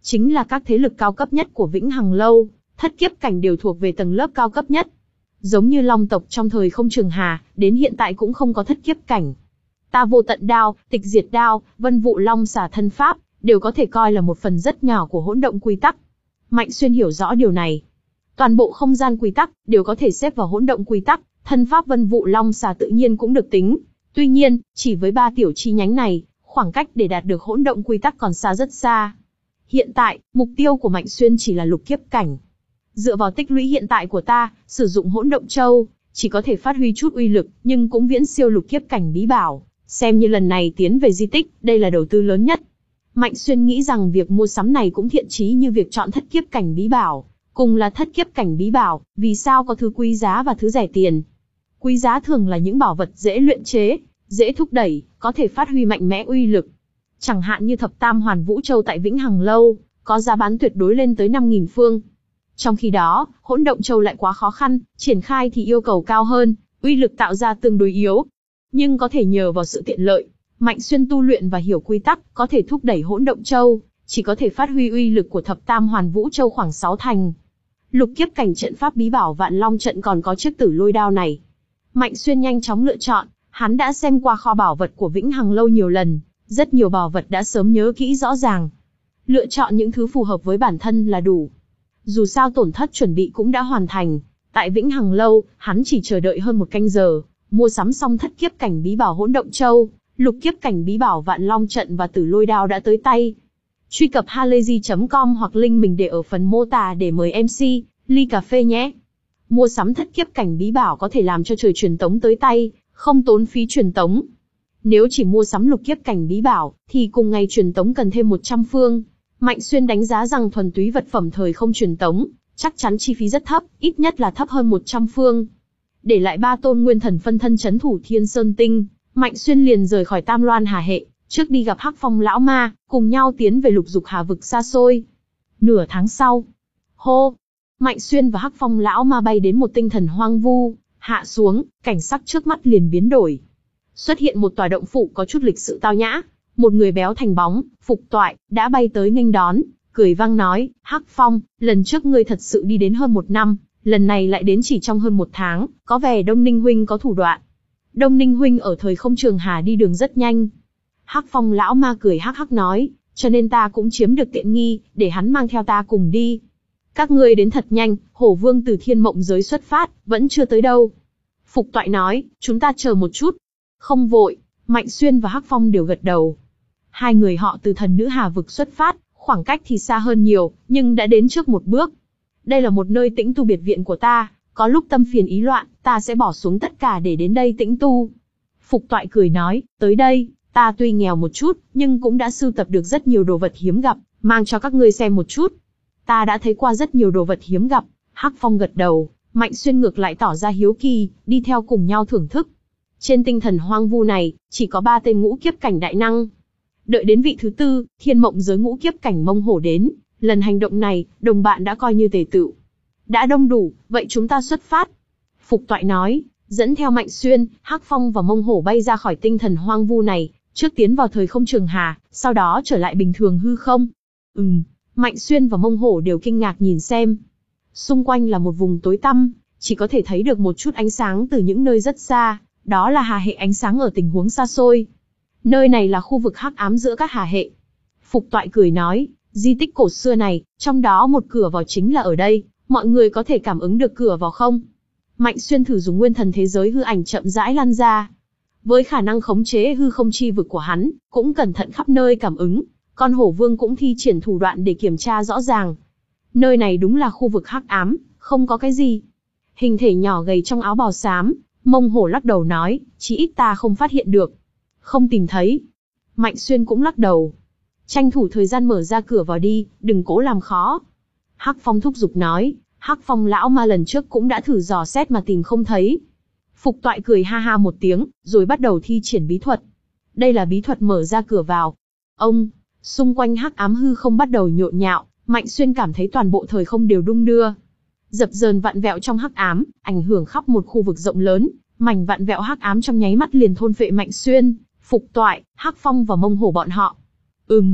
chính là các thế lực cao cấp nhất của Vĩnh Hằng Lâu, thất kiếp cảnh đều thuộc về tầng lớp cao cấp nhất. Giống như Long tộc trong thời không trường hà, đến hiện tại cũng không có thất kiếp cảnh. Ta vô tận đao, tịch diệt đao, vân vụ long xả thân pháp, đều có thể coi là một phần rất nhỏ của hỗn động quy tắc. Mạnh Xuyên hiểu rõ điều này. Toàn bộ không gian quy tắc, đều có thể xếp vào hỗn động quy tắc, thân pháp vân vụ long xả tự nhiên cũng được tính. Tuy nhiên, chỉ với ba tiểu chi nhánh này, khoảng cách để đạt được hỗn động quy tắc còn xa rất xa. Hiện tại, mục tiêu của Mạnh Xuyên chỉ là lục kiếp cảnh. Dựa vào tích lũy hiện tại của ta, sử dụng hỗn động châu, chỉ có thể phát huy chút uy lực, nhưng cũng viễn siêu lục kiếp cảnh bí bảo. Xem như lần này tiến về di tích, đây là đầu tư lớn nhất. Mạnh Xuyên nghĩ rằng việc mua sắm này cũng thiện chí như việc chọn thất kiếp cảnh bí bảo. Cùng là thất kiếp cảnh bí bảo, vì sao có thứ quý giá và thứ rẻ tiền? Quý giá thường là những bảo vật dễ luyện chế, dễ thúc đẩy, có thể phát huy mạnh mẽ uy lực. Chẳng hạn như thập tam hoàn vũ châu tại Vĩnh Hằng Lâu, có giá bán tuyệt đối lên tới năm nghìn phương. Trong khi đó, hỗn động châu lại quá khó khăn, triển khai thì yêu cầu cao hơn, uy lực tạo ra tương đối yếu. Nhưng có thể nhờ vào sự tiện lợi, Mạnh Xuyên tu luyện và hiểu quy tắc, có thể thúc đẩy hỗn động châu, chỉ có thể phát huy uy lực của thập tam hoàn vũ châu khoảng sáu thành. Lục kiếp cảnh trận pháp bí bảo Vạn Long trận còn có chiếc tử lôi đao này. Mạnh Xuyên nhanh chóng lựa chọn, hắn đã xem qua kho bảo vật của Vĩnh Hằng Lâu nhiều lần, rất nhiều bảo vật đã sớm nhớ kỹ rõ ràng. Lựa chọn những thứ phù hợp với bản thân là đủ. Dù sao tổn thất chuẩn bị cũng đã hoàn thành, tại Vĩnh Hằng Lâu, hắn chỉ chờ đợi hơn một canh giờ, mua sắm xong thất kiếp cảnh bí bảo hỗn động châu, lục kiếp cảnh bí bảo Vạn Long trận và tử lôi đao đã tới tay. Truy cập halayzi chấm com hoặc link mình để ở phần mô tả để mời em xê, ly cà phê nhé. Mua sắm thất kiếp cảnh bí bảo có thể làm cho trời truyền tống tới tay, không tốn phí truyền tống. Nếu chỉ mua sắm lục kiếp cảnh bí bảo, thì cùng ngày truyền tống cần thêm một trăm phương. Mạnh Xuyên đánh giá rằng thuần túy vật phẩm thời không truyền tống, chắc chắn chi phí rất thấp, ít nhất là thấp hơn một trăm phương. Để lại ba tôn nguyên thần phân thân chấn thủ Thiên Sơn Tinh, Mạnh Xuyên liền rời khỏi Tam Loan Hà Hệ, trước đi gặp Hắc Phong lão ma, cùng nhau tiến về lục dục hà vực xa xôi. Nửa tháng sau, hô, Mạnh Xuyên và Hắc Phong lão ma bay đến một tinh thần hoang vu, hạ xuống, cảnh sắc trước mắt liền biến đổi. Xuất hiện một tòa động phủ có chút lịch sự tao nhã, một người béo thành bóng, Phục Toại, đã bay tới nghênh đón, cười vang nói, Hắc Phong, lần trước ngươi thật sự đi đến hơn một năm, lần này lại đến chỉ trong hơn một tháng, có vẻ Đông Ninh huynh có thủ đoạn. Đông Ninh huynh ở thời không trường hà đi đường rất nhanh. Hắc Phong lão ma cười hắc hắc nói, cho nên ta cũng chiếm được tiện nghi, để hắn mang theo ta cùng đi. Các ngươi đến thật nhanh, Hổ Vương từ Thiên Mộng giới xuất phát, vẫn chưa tới đâu. Phục Toại nói, chúng ta chờ một chút. Không vội, Mạnh Xuyên và Hắc Phong đều gật đầu. Hai người họ từ thần nữ hà vực xuất phát, khoảng cách thì xa hơn nhiều, nhưng đã đến trước một bước. Đây là một nơi tĩnh tu biệt viện của ta, có lúc tâm phiền ý loạn, ta sẽ bỏ xuống tất cả để đến đây tĩnh tu. Phục Toại cười nói, tới đây, ta tuy nghèo một chút, nhưng cũng đã sưu tập được rất nhiều đồ vật hiếm gặp, mang cho các ngươi xem một chút. Ta đã thấy qua rất nhiều đồ vật hiếm gặp. Hắc Phong gật đầu, Mạnh Xuyên ngược lại tỏ ra hiếu kỳ, đi theo cùng nhau thưởng thức. Trên tinh thần hoang vu này, chỉ có ba tên ngũ kiếp cảnh đại năng. Đợi đến vị thứ tư, Thiên Mộng giới ngũ kiếp cảnh Mông Hổ đến, lần hành động này, đồng bạn đã coi như tề tựu. Đã đông đủ, vậy chúng ta xuất phát. Phục Toại nói, dẫn theo Mạnh Xuyên, Hắc Phong và Mông Hổ bay ra khỏi tinh thần hoang vu này, trước tiến vào thời không trường hà, sau đó trở lại bình thường hư không. Ừm, Mạnh Xuyên và Mông Hổ đều kinh ngạc nhìn xem. Xung quanh là một vùng tối tăm, chỉ có thể thấy được một chút ánh sáng từ những nơi rất xa, đó là hà hệ ánh sáng ở tình huống xa xôi. Nơi này là khu vực hắc ám giữa các hà hệ. Phục Toại cười nói, di tích cổ xưa này, trong đó một cửa vào chính là ở đây, mọi người có thể cảm ứng được cửa vào không? Mạnh Xuyên thử dùng nguyên thần thế giới hư ảnh chậm rãi lan ra. Với khả năng khống chế hư không chi vực của hắn, cũng cẩn thận khắp nơi cảm ứng, con Hổ Vương cũng thi triển thủ đoạn để kiểm tra rõ ràng. Nơi này đúng là khu vực hắc ám, không có cái gì. Hình thể nhỏ gầy trong áo bào xám, Mông Hổ lắc đầu nói, chí ít ta không phát hiện được. Không tìm thấy. Mạnh Xuyên cũng lắc đầu. Tranh thủ thời gian mở ra cửa vào đi, đừng cố làm khó. Hắc Phong thúc giục nói, Hắc Phong lão ma lần trước cũng đã thử dò xét mà tìm không thấy. Phục Toại cười ha ha một tiếng, rồi bắt đầu thi triển bí thuật. Đây là bí thuật mở ra cửa vào. Ông, xung quanh hắc ám hư không bắt đầu nhộn nhạo, Mạnh Xuyên cảm thấy toàn bộ thời không đều đung đưa. Dập dờn vặn vẹo trong hắc ám, ảnh hưởng khắp một khu vực rộng lớn, mảnh vặn vẹo hắc ám trong nháy mắt liền thôn phệ Mạnh Xuyên, Phục Toại, Hắc Phong và Mông Hổ bọn họ. Ừm,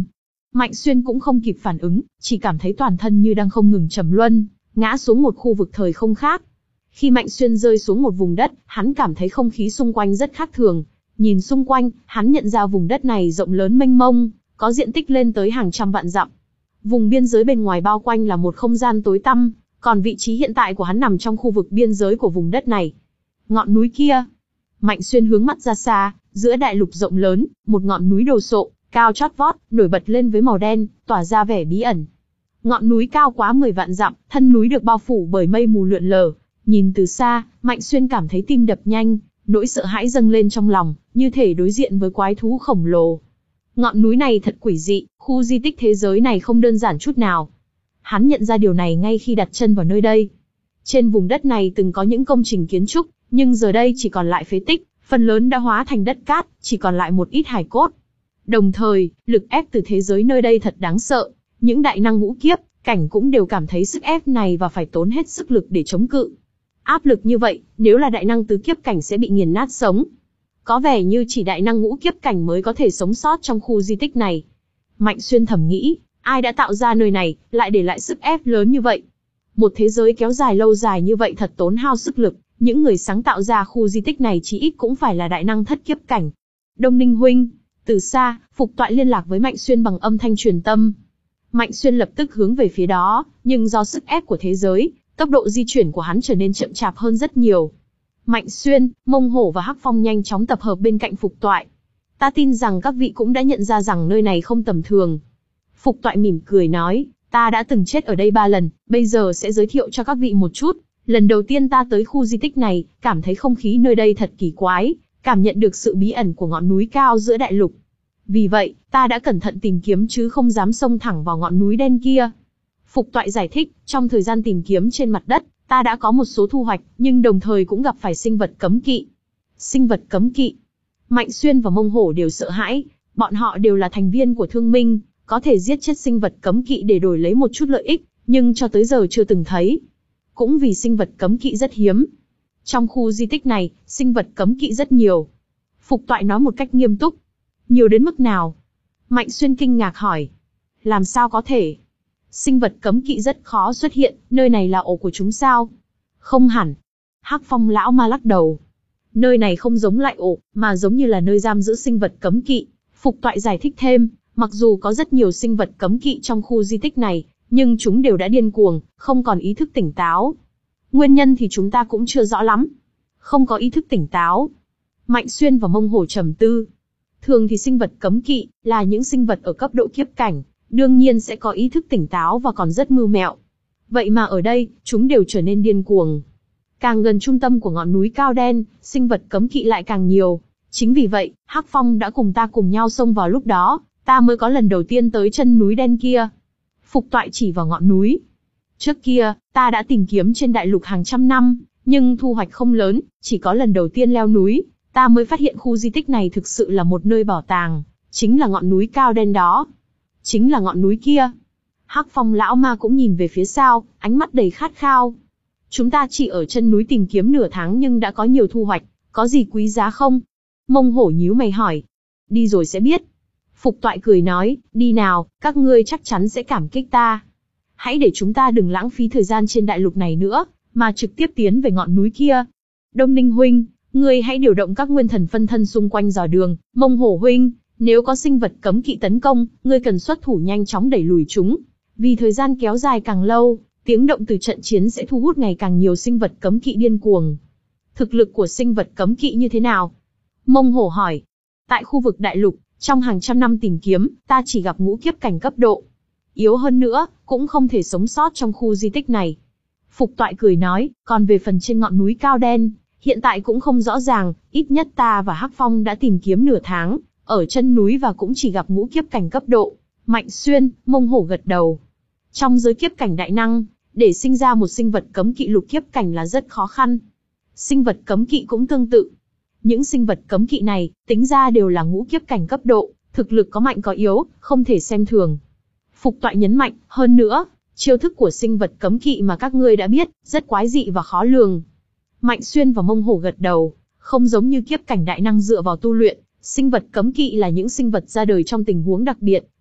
Mạnh Xuyên cũng không kịp phản ứng, chỉ cảm thấy toàn thân như đang không ngừng trầm luân, ngã xuống một khu vực thời không khác. Khi Mạnh Xuyên rơi xuống một vùng đất, hắn cảm thấy không khí xung quanh rất khác thường. Nhìn xung quanh, hắn nhận ra vùng đất này rộng lớn mênh mông, có diện tích lên tới hàng trăm vạn dặm. Vùng biên giới bên ngoài bao quanh là một không gian tối tăm, còn vị trí hiện tại của hắn nằm trong khu vực biên giới của vùng đất này. Ngọn núi kia. Mạnh Xuyên hướng mắt ra xa, giữa đại lục rộng lớn, một ngọn núi đồ sộ, cao chót vót, nổi bật lên với màu đen, tỏa ra vẻ bí ẩn. Ngọn núi cao quá mười vạn dặm, thân núi được bao phủ bởi mây mù lượn lờ. Nhìn từ xa, Mạnh Xuyên cảm thấy tim đập nhanh, nỗi sợ hãi dâng lên trong lòng, như thể đối diện với quái thú khổng lồ. Ngọn núi này thật quỷ dị, khu di tích thế giới này không đơn giản chút nào. Hắn nhận ra điều này ngay khi đặt chân vào nơi đây. Trên vùng đất này từng có những công trình kiến trúc, nhưng giờ đây chỉ còn lại phế tích, phần lớn đã hóa thành đất cát, chỉ còn lại một ít hài cốt. Đồng thời, lực ép từ thế giới nơi đây thật đáng sợ, những đại năng ngũ kiếp, cảnh cũng đều cảm thấy sức ép này và phải tốn hết sức lực để chống cự. Áp lực như vậy, nếu là đại năng tứ kiếp cảnh sẽ bị nghiền nát sống. Có vẻ như chỉ đại năng ngũ kiếp cảnh mới có thể sống sót trong khu di tích này. Mạnh Xuyên thầm nghĩ, ai đã tạo ra nơi này, lại để lại sức ép lớn như vậy. Một thế giới kéo dài lâu dài như vậy thật tốn hao sức lực, những người sáng tạo ra khu di tích này chí ít cũng phải là đại năng thất kiếp cảnh. Đông Ninh huynh. Từ xa, Phục Toại liên lạc với Mạnh Xuyên bằng âm thanh truyền tâm. Mạnh Xuyên lập tức hướng về phía đó, nhưng do sức ép của thế giới, tốc độ di chuyển của hắn trở nên chậm chạp hơn rất nhiều. Mạnh Xuyên, Mông Hổ và Hắc Phong nhanh chóng tập hợp bên cạnh Phục Toại. Ta tin rằng các vị cũng đã nhận ra rằng nơi này không tầm thường. Phục Toại mỉm cười nói, ta đã từng chết ở đây ba lần, bây giờ sẽ giới thiệu cho các vị một chút. Lần đầu tiên ta tới khu di tích này, cảm thấy không khí nơi đây thật kỳ quái, cảm nhận được sự bí ẩn của ngọn núi cao giữa đại lục. Vì vậy, ta đã cẩn thận tìm kiếm chứ không dám xông thẳng vào ngọn núi đen kia. Phục Toại giải thích, trong thời gian tìm kiếm trên mặt đất, ta đã có một số thu hoạch, nhưng đồng thời cũng gặp phải sinh vật cấm kỵ. Sinh vật cấm kỵ. Mạnh Xuyên và Mông Hổ đều sợ hãi, bọn họ đều là thành viên của Thương Minh, có thể giết chết sinh vật cấm kỵ để đổi lấy một chút lợi ích, nhưng cho tới giờ chưa từng thấy. Cũng vì sinh vật cấm kỵ rất hiếm. Trong khu di tích này, sinh vật cấm kỵ rất nhiều. Phục Toại nói một cách nghiêm túc. Nhiều đến mức nào? Mạnh Xuyên kinh ngạc hỏi. Làm sao có thể? Sinh vật cấm kỵ rất khó xuất hiện, nơi này là ổ của chúng sao? Không hẳn. Hắc Phong lão ma lắc đầu. Nơi này không giống lại ổ, mà giống như là nơi giam giữ sinh vật cấm kỵ. Phục Toại giải thích thêm, mặc dù có rất nhiều sinh vật cấm kỵ trong khu di tích này, nhưng chúng đều đã điên cuồng, không còn ý thức tỉnh táo. Nguyên nhân thì chúng ta cũng chưa rõ lắm. Không có ý thức tỉnh táo. Mạnh Xuyên và Mông Hổ trầm tư. Thường thì sinh vật cấm kỵ là những sinh vật ở cấp độ kiếp cảnh, đương nhiên sẽ có ý thức tỉnh táo và còn rất mưu mẹo. Vậy mà ở đây, chúng đều trở nên điên cuồng. Càng gần trung tâm của ngọn núi cao đen, sinh vật cấm kỵ lại càng nhiều. Chính vì vậy, Hắc Phong đã cùng ta cùng nhau xông vào lúc đó, ta mới có lần đầu tiên tới chân núi đen kia. Phục Toại chỉ vào ngọn núi. Trước kia, ta đã tìm kiếm trên đại lục hàng trăm năm, nhưng thu hoạch không lớn, chỉ có lần đầu tiên leo núi, ta mới phát hiện khu di tích này thực sự là một nơi bảo tàng, chính là ngọn núi cao đen đó. Chính là ngọn núi kia. Hắc Phong lão ma cũng nhìn về phía sau, ánh mắt đầy khát khao. Chúng ta chỉ ở chân núi tìm kiếm nửa tháng nhưng đã có nhiều thu hoạch, có gì quý giá không? Mông Hổ nhíu mày hỏi. Đi rồi sẽ biết. Phục Toại cười nói, đi nào, các ngươi chắc chắn sẽ cảm kích ta. Hãy để chúng ta đừng lãng phí thời gian trên đại lục này nữa, mà trực tiếp tiến về ngọn núi kia. Đông Ninh huynh, ngươi hãy điều động các nguyên thần phân thân xung quanh dò đường. Mông Hổ huynh, nếu có sinh vật cấm kỵ tấn công, ngươi cần xuất thủ nhanh chóng đẩy lùi chúng. Vì thời gian kéo dài càng lâu, tiếng động từ trận chiến sẽ thu hút ngày càng nhiều sinh vật cấm kỵ điên cuồng. Thực lực của sinh vật cấm kỵ như thế nào? Mông Hổ hỏi. Tại khu vực đại lục, trong hàng trăm năm tìm kiếm, ta chỉ gặp ngũ kiếp cảnh cấp độ. Yếu hơn nữa, cũng không thể sống sót trong khu di tích này. Phục Toại cười nói, còn về phần trên ngọn núi cao đen, hiện tại cũng không rõ ràng, ít nhất ta và Hắc Phong đã tìm kiếm nửa tháng, ở chân núi và cũng chỉ gặp ngũ kiếp cảnh cấp độ. Mạnh Xuyên, Mông Hổ gật đầu. Trong giới kiếp cảnh đại năng, để sinh ra một sinh vật cấm kỵ lục kiếp cảnh là rất khó khăn. Sinh vật cấm kỵ cũng tương tự. Những sinh vật cấm kỵ này, tính ra đều là ngũ kiếp cảnh cấp độ, thực lực có mạnh có yếu, không thể xem thường. Phục Toại nhấn mạnh, hơn nữa, chiêu thức của sinh vật cấm kỵ mà các ngươi đã biết, rất quái dị và khó lường. Mạnh Xuyên và Mông Hổ gật đầu, không giống như kiếp cảnh đại năng dựa vào tu luyện, sinh vật cấm kỵ là những sinh vật ra đời trong tình huống đặc biệt,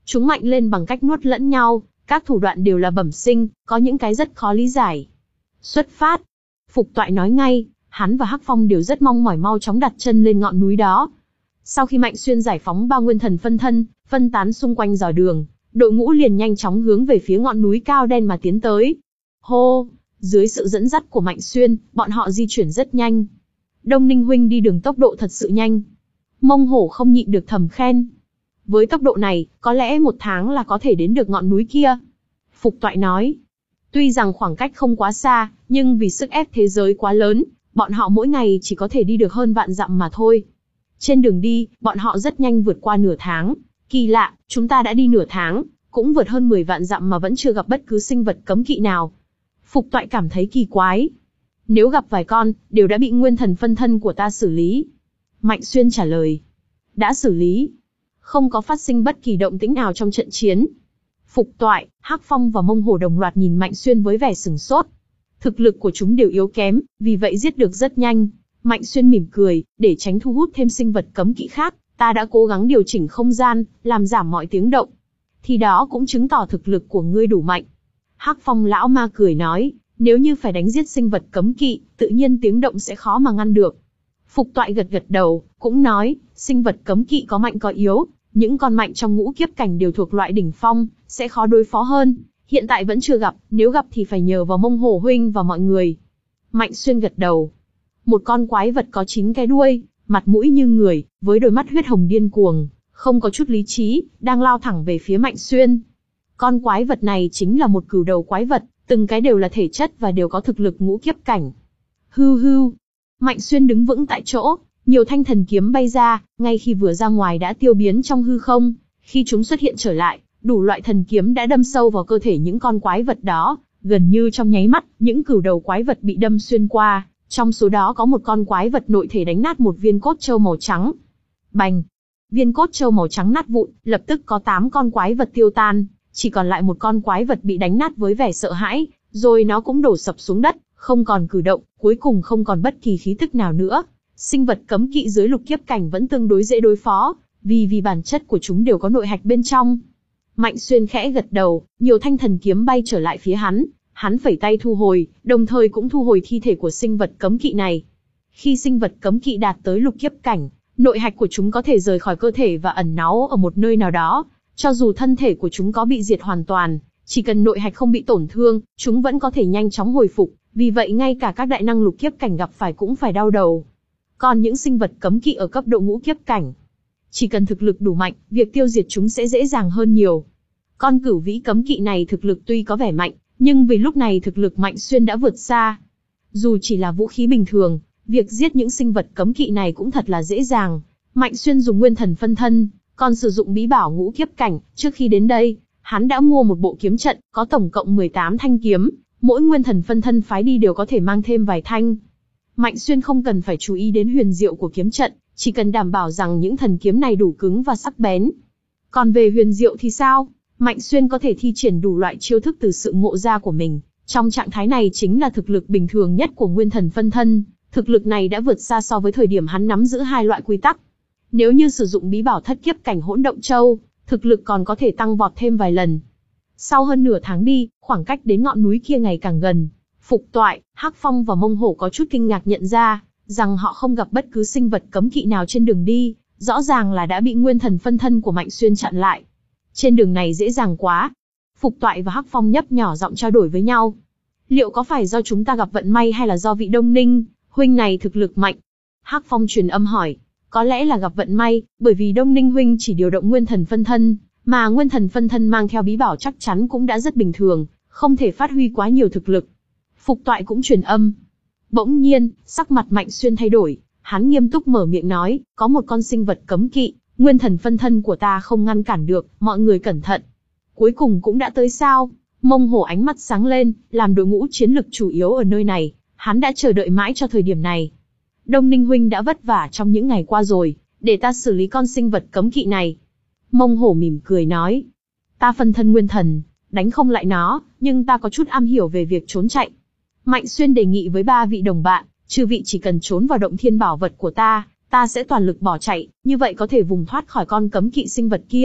Chúng mạnh lên bằng cách nuốt lẫn nhau, các thủ đoạn đều là bẩm sinh, có những cái rất khó lý giải. Xuất phát. Phục Toại nói ngay, hắn và Hắc Phong đều rất mong mỏi mau chóng đặt chân lên ngọn núi đó. Sau khi Mạnh Xuyên giải phóng ba nguyên thần phân thân, phân tán xung quanh dò đường, đội ngũ liền nhanh chóng hướng về phía ngọn núi cao đen mà tiến tới. Hô! Dưới sự dẫn dắt của Mạnh Xuyên, bọn họ di chuyển rất nhanh. Đông Ninh huynh đi đường tốc độ thật sự nhanh. Mông Hổ không nhịn được thầm khen. Với tốc độ này, có lẽ một tháng là có thể đến được ngọn núi kia. Phục Toại nói. Tuy rằng khoảng cách không quá xa, nhưng vì sức ép thế giới quá lớn, bọn họ mỗi ngày chỉ có thể đi được hơn vạn dặm mà thôi. Trên đường đi, bọn họ rất nhanh vượt qua nửa tháng. Kỳ lạ, chúng ta đã đi nửa tháng, cũng vượt hơn mười vạn dặm mà vẫn chưa gặp bất cứ sinh vật cấm kỵ nào. Phục Toại cảm thấy kỳ quái. Nếu gặp vài con, đều đã bị nguyên thần phân thân của ta xử lý. Mạnh Xuyên trả lời. Đã xử lý. Không có phát sinh bất kỳ động tĩnh nào trong trận chiến. Phục Toại, Hắc Phong và Mông Hổ đồng loạt nhìn Mạnh Xuyên với vẻ sửng sốt. Thực lực của chúng đều yếu kém, vì vậy giết được rất nhanh. Mạnh Xuyên mỉm cười, để tránh thu hút thêm sinh vật cấm kỵ khác, ta đã cố gắng điều chỉnh không gian, làm giảm mọi tiếng động. Thì đó cũng chứng tỏ thực lực của ngươi đủ mạnh. Hắc Phong lão ma cười nói, nếu như phải đánh giết sinh vật cấm kỵ, tự nhiên tiếng động sẽ khó mà ngăn được. Phục Toại gật gật đầu, cũng nói, sinh vật cấm kỵ có mạnh có yếu, những con mạnh trong ngũ kiếp cảnh đều thuộc loại đỉnh phong, sẽ khó đối phó hơn. Hiện tại vẫn chưa gặp, nếu gặp thì phải nhờ vào Mông Hổ huynh và mọi người. Mạnh Xuyên gật đầu. Một con quái vật có chín cái đuôi, mặt mũi như người, với đôi mắt huyết hồng điên cuồng, không có chút lý trí, đang lao thẳng về phía Mạnh Xuyên. Con quái vật này chính là một cửu đầu quái vật, từng cái đều là thể chất và đều có thực lực ngũ kiếp cảnh. Hưu hưu. Mạnh Xuyên đứng vững tại chỗ, nhiều thanh thần kiếm bay ra, ngay khi vừa ra ngoài đã tiêu biến trong hư không. Khi chúng xuất hiện trở lại, đủ loại thần kiếm đã đâm sâu vào cơ thể những con quái vật đó, gần như trong nháy mắt, những cửu đầu quái vật bị đâm xuyên qua, trong số đó có một con quái vật nội thể đánh nát một viên cốt châu màu trắng. Bành! Viên cốt châu màu trắng nát vụn, lập tức có tám con quái vật tiêu tan, chỉ còn lại một con quái vật bị đánh nát với vẻ sợ hãi, rồi nó cũng đổ sập xuống đất, không còn cử động, cuối cùng không còn bất kỳ khí tức nào nữa. Sinh vật cấm kỵ dưới lục kiếp cảnh vẫn tương đối dễ đối phó, vì vì bản chất của chúng đều có nội hạch bên trong. Mạnh Xuyên khẽ gật đầu, nhiều thanh thần kiếm bay trở lại phía hắn, hắn phẩy tay thu hồi, đồng thời cũng thu hồi thi thể của sinh vật cấm kỵ này. Khi sinh vật cấm kỵ đạt tới lục kiếp cảnh, nội hạch của chúng có thể rời khỏi cơ thể và ẩn náu ở một nơi nào đó, cho dù thân thể của chúng có bị diệt hoàn toàn, chỉ cần nội hạch không bị tổn thương, chúng vẫn có thể nhanh chóng hồi phục, vì vậy ngay cả các đại năng lục kiếp cảnh gặp phải cũng phải đau đầu. Còn những sinh vật cấm kỵ ở cấp độ ngũ kiếp cảnh, chỉ cần thực lực đủ mạnh, việc tiêu diệt chúng sẽ dễ dàng hơn nhiều. Con cửu vĩ cấm kỵ này thực lực tuy có vẻ mạnh, nhưng vì lúc này thực lực Mạnh Xuyên đã vượt xa. Dù chỉ là vũ khí bình thường, việc giết những sinh vật cấm kỵ này cũng thật là dễ dàng. Mạnh Xuyên dùng nguyên thần phân thân, còn sử dụng bí bảo ngũ kiếp cảnh. Trước khi đến đây, hắn đã mua một bộ kiếm trận, có tổng cộng mười tám thanh kiếm, mỗi nguyên thần phân thân phái đi đều có thể mang thêm vài thanh. Mạnh Xuyên không cần phải chú ý đến huyền diệu của kiếm trận, chỉ cần đảm bảo rằng những thần kiếm này đủ cứng và sắc bén. Còn về huyền diệu thì sao? Mạnh Xuyên có thể thi triển đủ loại chiêu thức từ sự ngộ ra của mình. Trong trạng thái này chính là thực lực bình thường nhất của nguyên thần phân thân. Thực lực này đã vượt xa so với thời điểm hắn nắm giữ hai loại quy tắc. Nếu như sử dụng bí bảo thất kiếp cảnh hỗn động châu, thực lực còn có thể tăng vọt thêm vài lần. Sau hơn nửa tháng đi, khoảng cách đến ngọn núi kia ngày càng gần. Phục Toại, Hắc Phong và Mông Hổ có chút kinh ngạc nhận ra rằng họ không gặp bất cứ sinh vật cấm kỵ nào trên đường đi, rõ ràng là đã bị nguyên thần phân thân của Mạnh Xuyên chặn lại. Trên đường này dễ dàng quá. Phục Toại và Hắc Phong nhấp nhỏ giọng trao đổi với nhau. Liệu có phải do chúng ta gặp vận may hay là do vị Đông Ninh huynh này thực lực mạnh? Hắc Phong truyền âm hỏi. Có lẽ là gặp vận may, bởi vì Đông Ninh huynh chỉ điều động nguyên thần phân thân, mà nguyên thần phân thân mang theo bí bảo chắc chắn cũng đã rất bình thường, không thể phát huy quá nhiều thực lực. Phục Toại cũng truyền âm. Bỗng nhiên, sắc mặt Mạnh Xuyên thay đổi, hắn nghiêm túc mở miệng nói, có một con sinh vật cấm kỵ, nguyên thần phân thân của ta không ngăn cản được, mọi người cẩn thận. Cuối cùng cũng đã tới sao? Mông Hổ ánh mắt sáng lên, làm đội ngũ chiến lực chủ yếu ở nơi này, hắn đã chờ đợi mãi cho thời điểm này. Đông Ninh huynh đã vất vả trong những ngày qua rồi, để ta xử lý con sinh vật cấm kỵ này. Mông Hổ mỉm cười nói, ta phân thân nguyên thần, đánh không lại nó, nhưng ta có chút am hiểu về việc trốn chạy. Mạnh Xuyên đề nghị với ba vị đồng bạn, chư vị chỉ cần trốn vào động thiên bảo vật của ta, ta sẽ toàn lực bỏ chạy, như vậy có thể vùng thoát khỏi con cấm kỵ sinh vật kia.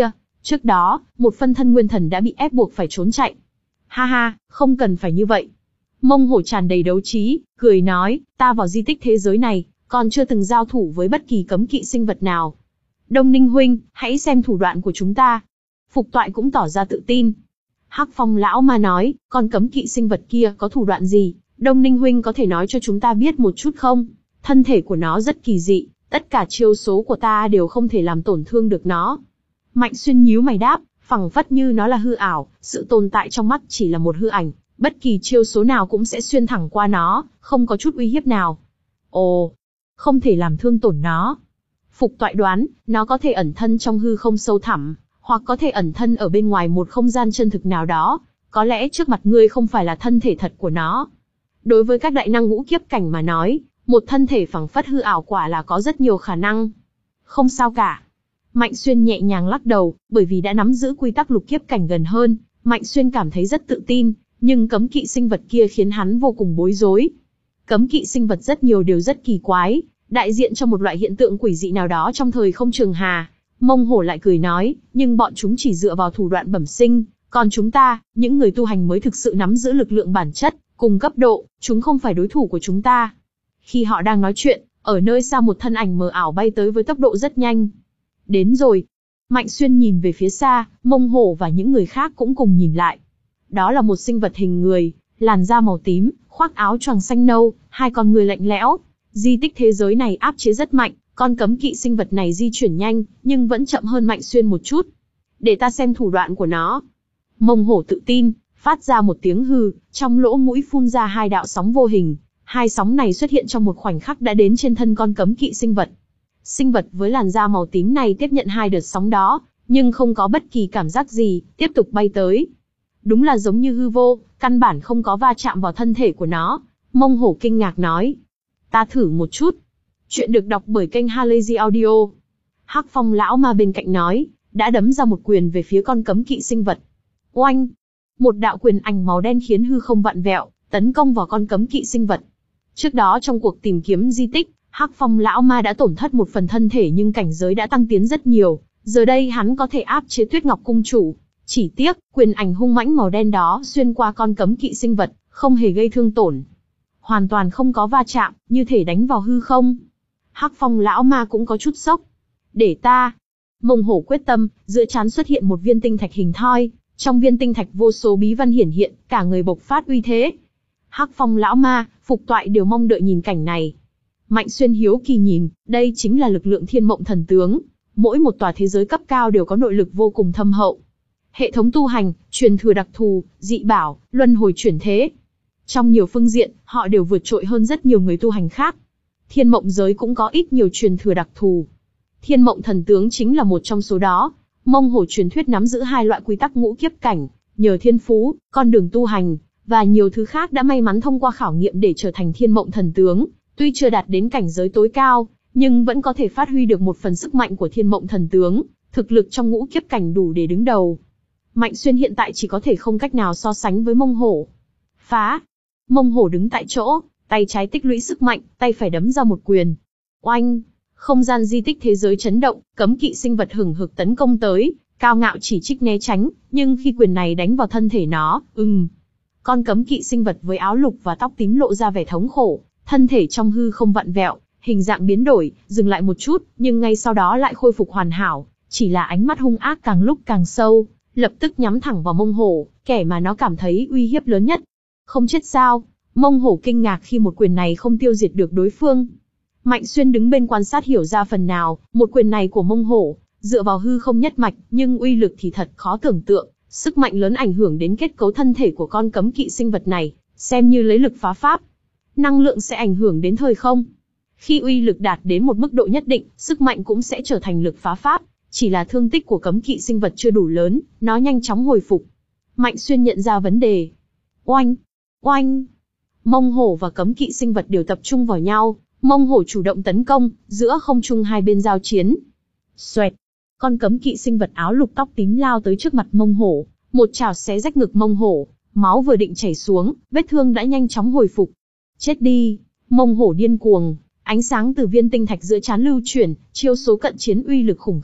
Trước đó, một phân thân nguyên thần đã bị ép buộc phải trốn chạy. Ha ha, không cần phải như vậy. Mông Hổ tràn đầy đấu trí, cười nói, ta vào di tích thế giới này, còn chưa từng giao thủ với bất kỳ cấm kỵ sinh vật nào. Đông Ninh huynh, hãy xem thủ đoạn của chúng ta. Phục Toại cũng tỏ ra tự tin. Hắc Phong lão ma nói, con cấm kỵ sinh vật kia có thủ đoạn gì, Đông Ninh huynh có thể nói cho chúng ta biết một chút không? Thân thể của nó rất kỳ dị, tất cả chiêu số của ta đều không thể làm tổn thương được nó. Mạnh Xuyên nhíu mày đáp, phẳng phất như nó là hư ảo, sự tồn tại trong mắt chỉ là một hư ảnh, bất kỳ chiêu số nào cũng sẽ xuyên thẳng qua nó, không có chút uy hiếp nào. Ồ, không thể làm thương tổn nó. Phục Toại đoán, nó có thể ẩn thân trong hư không sâu thẳm, hoặc có thể ẩn thân ở bên ngoài một không gian chân thực nào đó, có lẽ trước mặt ngươi không phải là thân thể thật của nó. Đối với các đại năng ngũ kiếp cảnh mà nói, một thân thể phẳng phất hư ảo quả là có rất nhiều khả năng. Không sao cả. Mạnh Xuyên nhẹ nhàng lắc đầu, bởi vì đã nắm giữ quy tắc lục kiếp cảnh gần hơn, Mạnh Xuyên cảm thấy rất tự tin, nhưng cấm kỵ sinh vật kia khiến hắn vô cùng bối rối. Cấm kỵ sinh vật rất nhiều đều rất kỳ quái, đại diện cho một loại hiện tượng quỷ dị nào đó trong thời không trường hà. Mông Hổ lại cười nói, nhưng bọn chúng chỉ dựa vào thủ đoạn bẩm sinh, còn chúng ta, những người tu hành mới thực sự nắm giữ lực lượng bản chất, cùng cấp độ, chúng không phải đối thủ của chúng ta. Khi họ đang nói chuyện, ở nơi xa một thân ảnh mờ ảo bay tới với tốc độ rất nhanh. Đến rồi. Mạnh Xuyên nhìn về phía xa, Mông Hổ và những người khác cũng cùng nhìn lại. Đó là một sinh vật hình người, làn da màu tím, khoác áo choàng xanh nâu, hai con người lạnh lẽo. Di tích thế giới này áp chế rất mạnh, con cấm kỵ sinh vật này di chuyển nhanh, nhưng vẫn chậm hơn Mạnh Xuyên một chút. Để ta xem thủ đoạn của nó. Mông Hổ tự tin, phát ra một tiếng hừ, trong lỗ mũi phun ra hai đạo sóng vô hình. Hai sóng này xuất hiện trong một khoảnh khắc đã đến trên thân con cấm kỵ sinh vật. Sinh vật với làn da màu tím này tiếp nhận hai đợt sóng đó, nhưng không có bất kỳ cảm giác gì, tiếp tục bay tới. Đúng là giống như hư vô, căn bản không có va chạm vào thân thể của nó. Mông Hổ kinh ngạc nói. Ta thử một chút. Chuyện được đọc bởi kênh Halazy Audio. Hắc Phong lão ma bên cạnh nói, đã đấm ra một quyền về phía con cấm kỵ sinh vật. Oanh! Một đạo quyền ảnh màu đen khiến hư không vặn vẹo, tấn công vào con cấm kỵ sinh vật. Trước đó trong cuộc tìm kiếm di tích, Hắc Phong lão ma đã tổn thất một phần thân thể nhưng cảnh giới đã tăng tiến rất nhiều, giờ đây hắn có thể áp chế Tuyết Ngọc cung chủ. Chỉ tiếc, quyền ảnh hung mãnh màu đen đó xuyên qua con cấm kỵ sinh vật, không hề gây thương tổn. Hoàn toàn không có va chạm, như thể đánh vào hư không. Hắc Phong lão ma cũng có chút sốc. Để ta. Mông Hổ quyết tâm, giữa trán xuất hiện một viên tinh thạch hình thoi, trong viên tinh thạch vô số bí văn hiển hiện, cả người bộc phát uy thế. Hắc Phong lão ma, Phục Toại đều mong đợi nhìn cảnh này. Mạnh Xuyên hiếu kỳ nhìn, đây chính là lực lượng Thiên Mộng Thần Tướng. Mỗi một tòa thế giới cấp cao đều có nội lực vô cùng thâm hậu. Hệ thống tu hành, truyền thừa đặc thù, dị bảo, luân hồi chuyển thế. Trong nhiều phương diện, họ đều vượt trội hơn rất nhiều người tu hành khác. Thiên mộng giới cũng có ít nhiều truyền thừa đặc thù. Thiên Mộng Thần Tướng chính là một trong số đó. Mông Hổ truyền thuyết nắm giữ hai loại quy tắc ngũ kiếp cảnh, nhờ thiên phú, con đường tu hành, và nhiều thứ khác đã may mắn thông qua khảo nghiệm để trở thành Thiên Mộng Thần Tướng. Tuy chưa đạt đến cảnh giới tối cao, nhưng vẫn có thể phát huy được một phần sức mạnh của Thiên Mộng Thần Tướng, thực lực trong ngũ kiếp cảnh đủ để đứng đầu. Mạnh Xuyên hiện tại chỉ có thể không cách nào so sánh với Mông Hổ. Phá! Mông Hổ đứng tại chỗ, tay trái tích lũy sức mạnh, tay phải đấm ra một quyền. Oanh! Không gian di tích thế giới chấn động, cấm kỵ sinh vật hừng hực tấn công tới, cao ngạo chỉ trích né tránh, nhưng khi quyền này đánh vào thân thể nó, ừm. Con cấm kỵ sinh vật với áo lục và tóc tím lộ ra vẻ thống khổ, thân thể trong hư không vặn vẹo, hình dạng biến đổi, dừng lại một chút, nhưng ngay sau đó lại khôi phục hoàn hảo, chỉ là ánh mắt hung ác càng lúc càng sâu, lập tức nhắm thẳng vào Mông Hổ, kẻ mà nó cảm thấy uy hiếp lớn nhất. Không chết sao? Mông Hổ kinh ngạc khi một quyền này không tiêu diệt được đối phương. Mạnh Xuyên đứng bên quan sát hiểu ra phần nào, một quyền này của Mông Hổ, dựa vào hư không nhất mạch, nhưng uy lực thì thật khó tưởng tượng, sức mạnh lớn ảnh hưởng đến kết cấu thân thể của con cấm kỵ sinh vật này, xem như lấy lực phá pháp. Năng lượng sẽ ảnh hưởng đến thời không. Khi uy lực đạt đến một mức độ nhất định, sức mạnh cũng sẽ trở thành lực phá pháp, chỉ là thương tích của cấm kỵ sinh vật chưa đủ lớn, nó nhanh chóng hồi phục. Mạnh Xuyên nhận ra vấn đề. Oanh! Oanh! Mông Hổ và cấm kỵ sinh vật đều tập trung vào nhau. Mông Hổ chủ động tấn công, giữa không trung hai bên giao chiến. Xoẹt! Con cấm kỵ sinh vật áo lục tóc tím lao tới trước mặt Mông Hổ, một chảo xé rách ngực Mông Hổ, máu vừa định chảy xuống, vết thương đã nhanh chóng hồi phục. Chết đi! Mông Hổ điên cuồng, ánh sáng từ viên tinh thạch giữa trán lưu chuyển, chiêu số cận chiến uy lực khủng khiếp,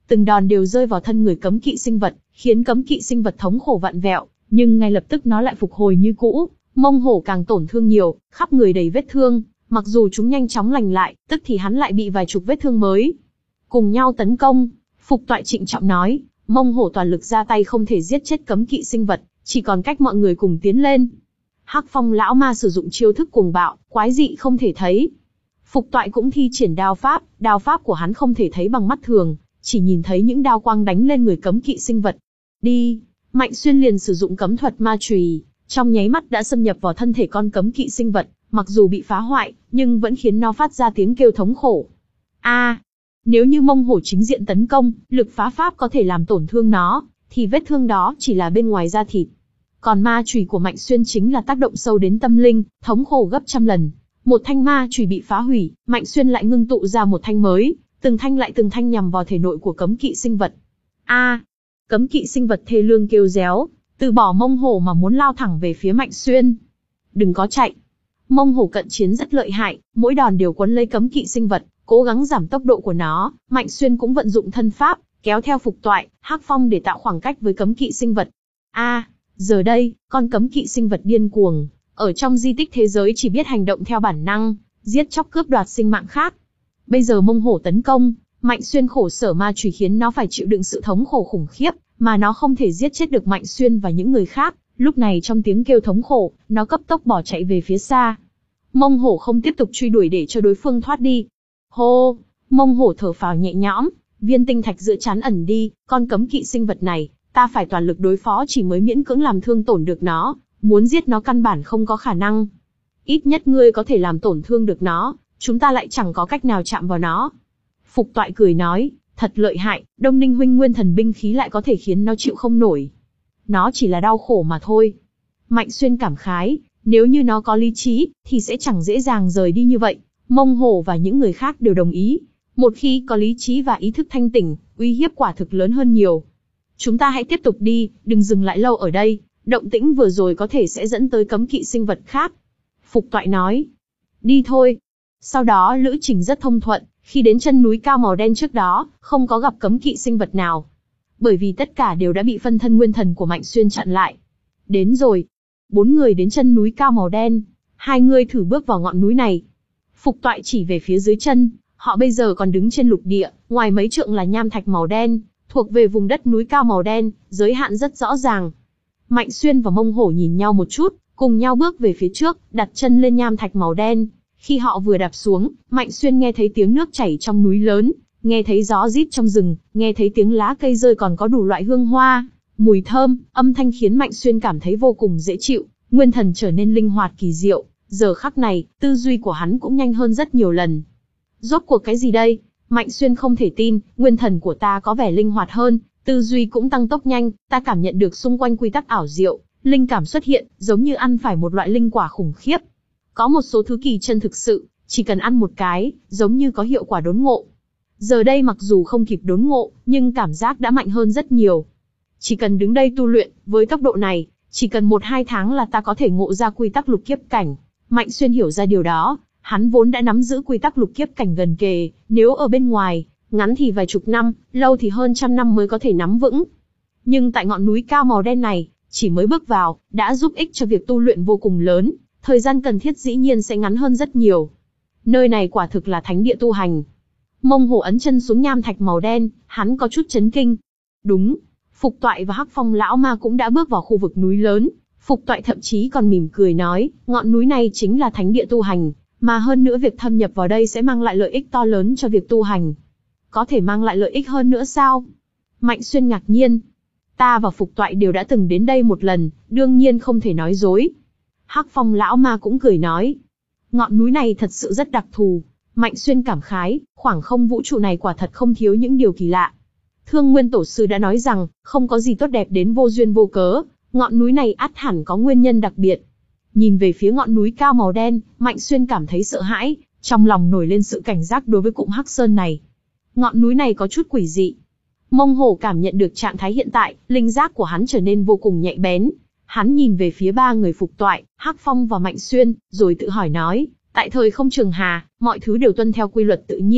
từng đòn đều rơi vào thân người cấm kỵ sinh vật, khiến cấm kỵ sinh vật thống khổ vặn vẹo, nhưng ngay lập tức nó lại phục hồi như cũ. Mông hổ càng tổn thương nhiều, khắp người đầy vết thương, mặc dù chúng nhanh chóng lành lại, tức thì hắn lại bị vài chục vết thương mới. Cùng nhau tấn công, Phục Toại trịnh trọng nói, Mông hổ toàn lực ra tay không thể giết chết cấm kỵ sinh vật, chỉ còn cách mọi người cùng tiến lên. Hắc Phong lão ma sử dụng chiêu thức cuồng bạo, quái dị không thể thấy. Phục Toại cũng thi triển đao pháp, đao pháp của hắn không thể thấy bằng mắt thường, chỉ nhìn thấy những đao quang đánh lên người cấm kỵ sinh vật. Đi, Mạnh Xuyên liền sử dụng cấm thuật ma chùy, trong nháy mắt đã xâm nhập vào thân thể con cấm kỵ sinh vật, mặc dù bị phá hoại, nhưng vẫn khiến nó phát ra tiếng kêu thống khổ. A, à, nếu như Mông hổ chính diện tấn công, lực phá pháp có thể làm tổn thương nó, thì vết thương đó chỉ là bên ngoài da thịt. Còn ma chùy của Mạnh Xuyên chính là tác động sâu đến tâm linh, thống khổ gấp trăm lần. Một thanh ma chùy bị phá hủy, Mạnh Xuyên lại ngưng tụ ra một thanh mới, từng thanh lại từng thanh nhằm vào thể nội của cấm kỵ sinh vật. A, à, cấm kỵ sinh vật thê lương kêu réo, từ bỏ Mông hổ mà muốn lao thẳng về phía Mạnh Xuyên. Đừng có chạy. Mông hổ cận chiến rất lợi hại, mỗi đòn đều quấn lấy cấm kỵ sinh vật, cố gắng giảm tốc độ của nó. Mạnh Xuyên cũng vận dụng thân pháp, kéo theo Phục Toại, Hắc Phong để tạo khoảng cách với cấm kỵ sinh vật. A, à, giờ đây, con cấm kỵ sinh vật điên cuồng, ở trong di tích thế giới chỉ biết hành động theo bản năng, giết chóc cướp đoạt sinh mạng khác. Bây giờ Mông hổ tấn công, Mạnh Xuyên khổ sở ma chùy khiến nó phải chịu đựng sự thống khổ khủng khiếp, mà nó không thể giết chết được Mạnh Xuyên và những người khác. Lúc này trong tiếng kêu thống khổ, nó cấp tốc bỏ chạy về phía xa. Mông hổ không tiếp tục truy đuổi để cho đối phương thoát đi. Hô, Mông hổ thở phào nhẹ nhõm, viên tinh thạch giữa trán ẩn đi, con cấm kỵ sinh vật này, ta phải toàn lực đối phó chỉ mới miễn cưỡng làm thương tổn được nó, muốn giết nó căn bản không có khả năng. Ít nhất ngươi có thể làm tổn thương được nó, chúng ta lại chẳng có cách nào chạm vào nó. Phục Toại cười nói, thật lợi hại, Đông Ninh huynh nguyên thần binh khí lại có thể khiến nó chịu không nổi. Nó chỉ là đau khổ mà thôi. Mạnh Xuyên cảm khái, nếu như nó có lý trí, thì sẽ chẳng dễ dàng rời đi như vậy. Mông hổ và những người khác đều đồng ý. Một khi có lý trí và ý thức thanh tỉnh, uy hiếp quả thực lớn hơn nhiều. Chúng ta hãy tiếp tục đi, đừng dừng lại lâu ở đây. Động tĩnh vừa rồi có thể sẽ dẫn tới cấm kỵ sinh vật khác. Phục Toại nói. Đi thôi. Sau đó lữ trình rất thông thuận, khi đến chân núi cao màu đen trước đó, không có gặp cấm kỵ sinh vật nào. Bởi vì tất cả đều đã bị phân thân nguyên thần của Mạnh Xuyên chặn lại. Đến rồi. Bốn người đến chân núi cao màu đen. Hai người thử bước vào ngọn núi này. Phục Toại chỉ về phía dưới chân, họ bây giờ còn đứng trên lục địa, ngoài mấy trượng là nham thạch màu đen, thuộc về vùng đất núi cao màu đen, giới hạn rất rõ ràng. Mạnh Xuyên và Mông hổ nhìn nhau một chút, cùng nhau bước về phía trước, đặt chân lên nham thạch màu đen. Khi họ vừa đạp xuống, Mạnh Xuyên nghe thấy tiếng nước chảy trong núi lớn, nghe thấy gió rít trong rừng, nghe thấy tiếng lá cây rơi còn có đủ loại hương hoa, mùi thơm, âm thanh khiến Mạnh Xuyên cảm thấy vô cùng dễ chịu, nguyên thần trở nên linh hoạt kỳ diệu. Giờ khắc này, tư duy của hắn cũng nhanh hơn rất nhiều lần. Rốt cuộc cái gì đây? Mạnh Xuyên không thể tin, nguyên thần của ta có vẻ linh hoạt hơn, tư duy cũng tăng tốc nhanh, ta cảm nhận được xung quanh quy tắc ảo diệu, linh cảm xuất hiện, giống như ăn phải một loại linh quả khủng khiếp. Có một số thứ kỳ chân thực sự, chỉ cần ăn một cái, giống như có hiệu quả đốn ngộ. Giờ đây mặc dù không kịp đốn ngộ, nhưng cảm giác đã mạnh hơn rất nhiều. Chỉ cần đứng đây tu luyện, với tốc độ này, chỉ cần một hai tháng là ta có thể ngộ ra quy tắc lục kiếp cảnh. Mạnh Xuyên hiểu ra điều đó, hắn vốn đã nắm giữ quy tắc lục kiếp cảnh gần kề, nếu ở bên ngoài, ngắn thì vài chục năm, lâu thì hơn trăm năm mới có thể nắm vững. Nhưng tại ngọn núi cao màu đen này, chỉ mới bước vào, đã giúp ích cho việc tu luyện vô cùng lớn, thời gian cần thiết dĩ nhiên sẽ ngắn hơn rất nhiều. Nơi này quả thực là thánh địa tu hành. Mông hổ ấn chân xuống nham thạch màu đen, hắn có chút chấn kinh. Đúng, Phục Toại và Hắc Phong lão ma cũng đã bước vào khu vực núi lớn. Phục Toại thậm chí còn mỉm cười nói, ngọn núi này chính là thánh địa tu hành, mà hơn nữa việc thâm nhập vào đây sẽ mang lại lợi ích to lớn cho việc tu hành. Có thể mang lại lợi ích hơn nữa sao? Mạnh Xuyên ngạc nhiên. Ta và Phục Toại đều đã từng đến đây một lần, đương nhiên không thể nói dối. Hắc Phong lão ma cũng cười nói. Ngọn núi này thật sự rất đặc thù. Mạnh Xuyên cảm khái, khoảng không vũ trụ này quả thật không thiếu những điều kỳ lạ. Thương Nguyên Tổ Sư đã nói rằng, không có gì tốt đẹp đến vô duyên vô cớ, ngọn núi này ắt hẳn có nguyên nhân đặc biệt. Nhìn về phía ngọn núi cao màu đen, Mạnh Xuyên cảm thấy sợ hãi, trong lòng nổi lên sự cảnh giác đối với cụm Hắc Sơn này. Ngọn núi này có chút quỷ dị. Mông hổ cảm nhận được trạng thái hiện tại, linh giác của hắn trở nên vô cùng nhạy bén. Hắn nhìn về phía ba người Phục Toại, Hắc Phong và Mạnh Xuyên, rồi tự hỏi nói, tại thời không trường hà, mọi thứ đều tuân theo quy luật tự nhiên,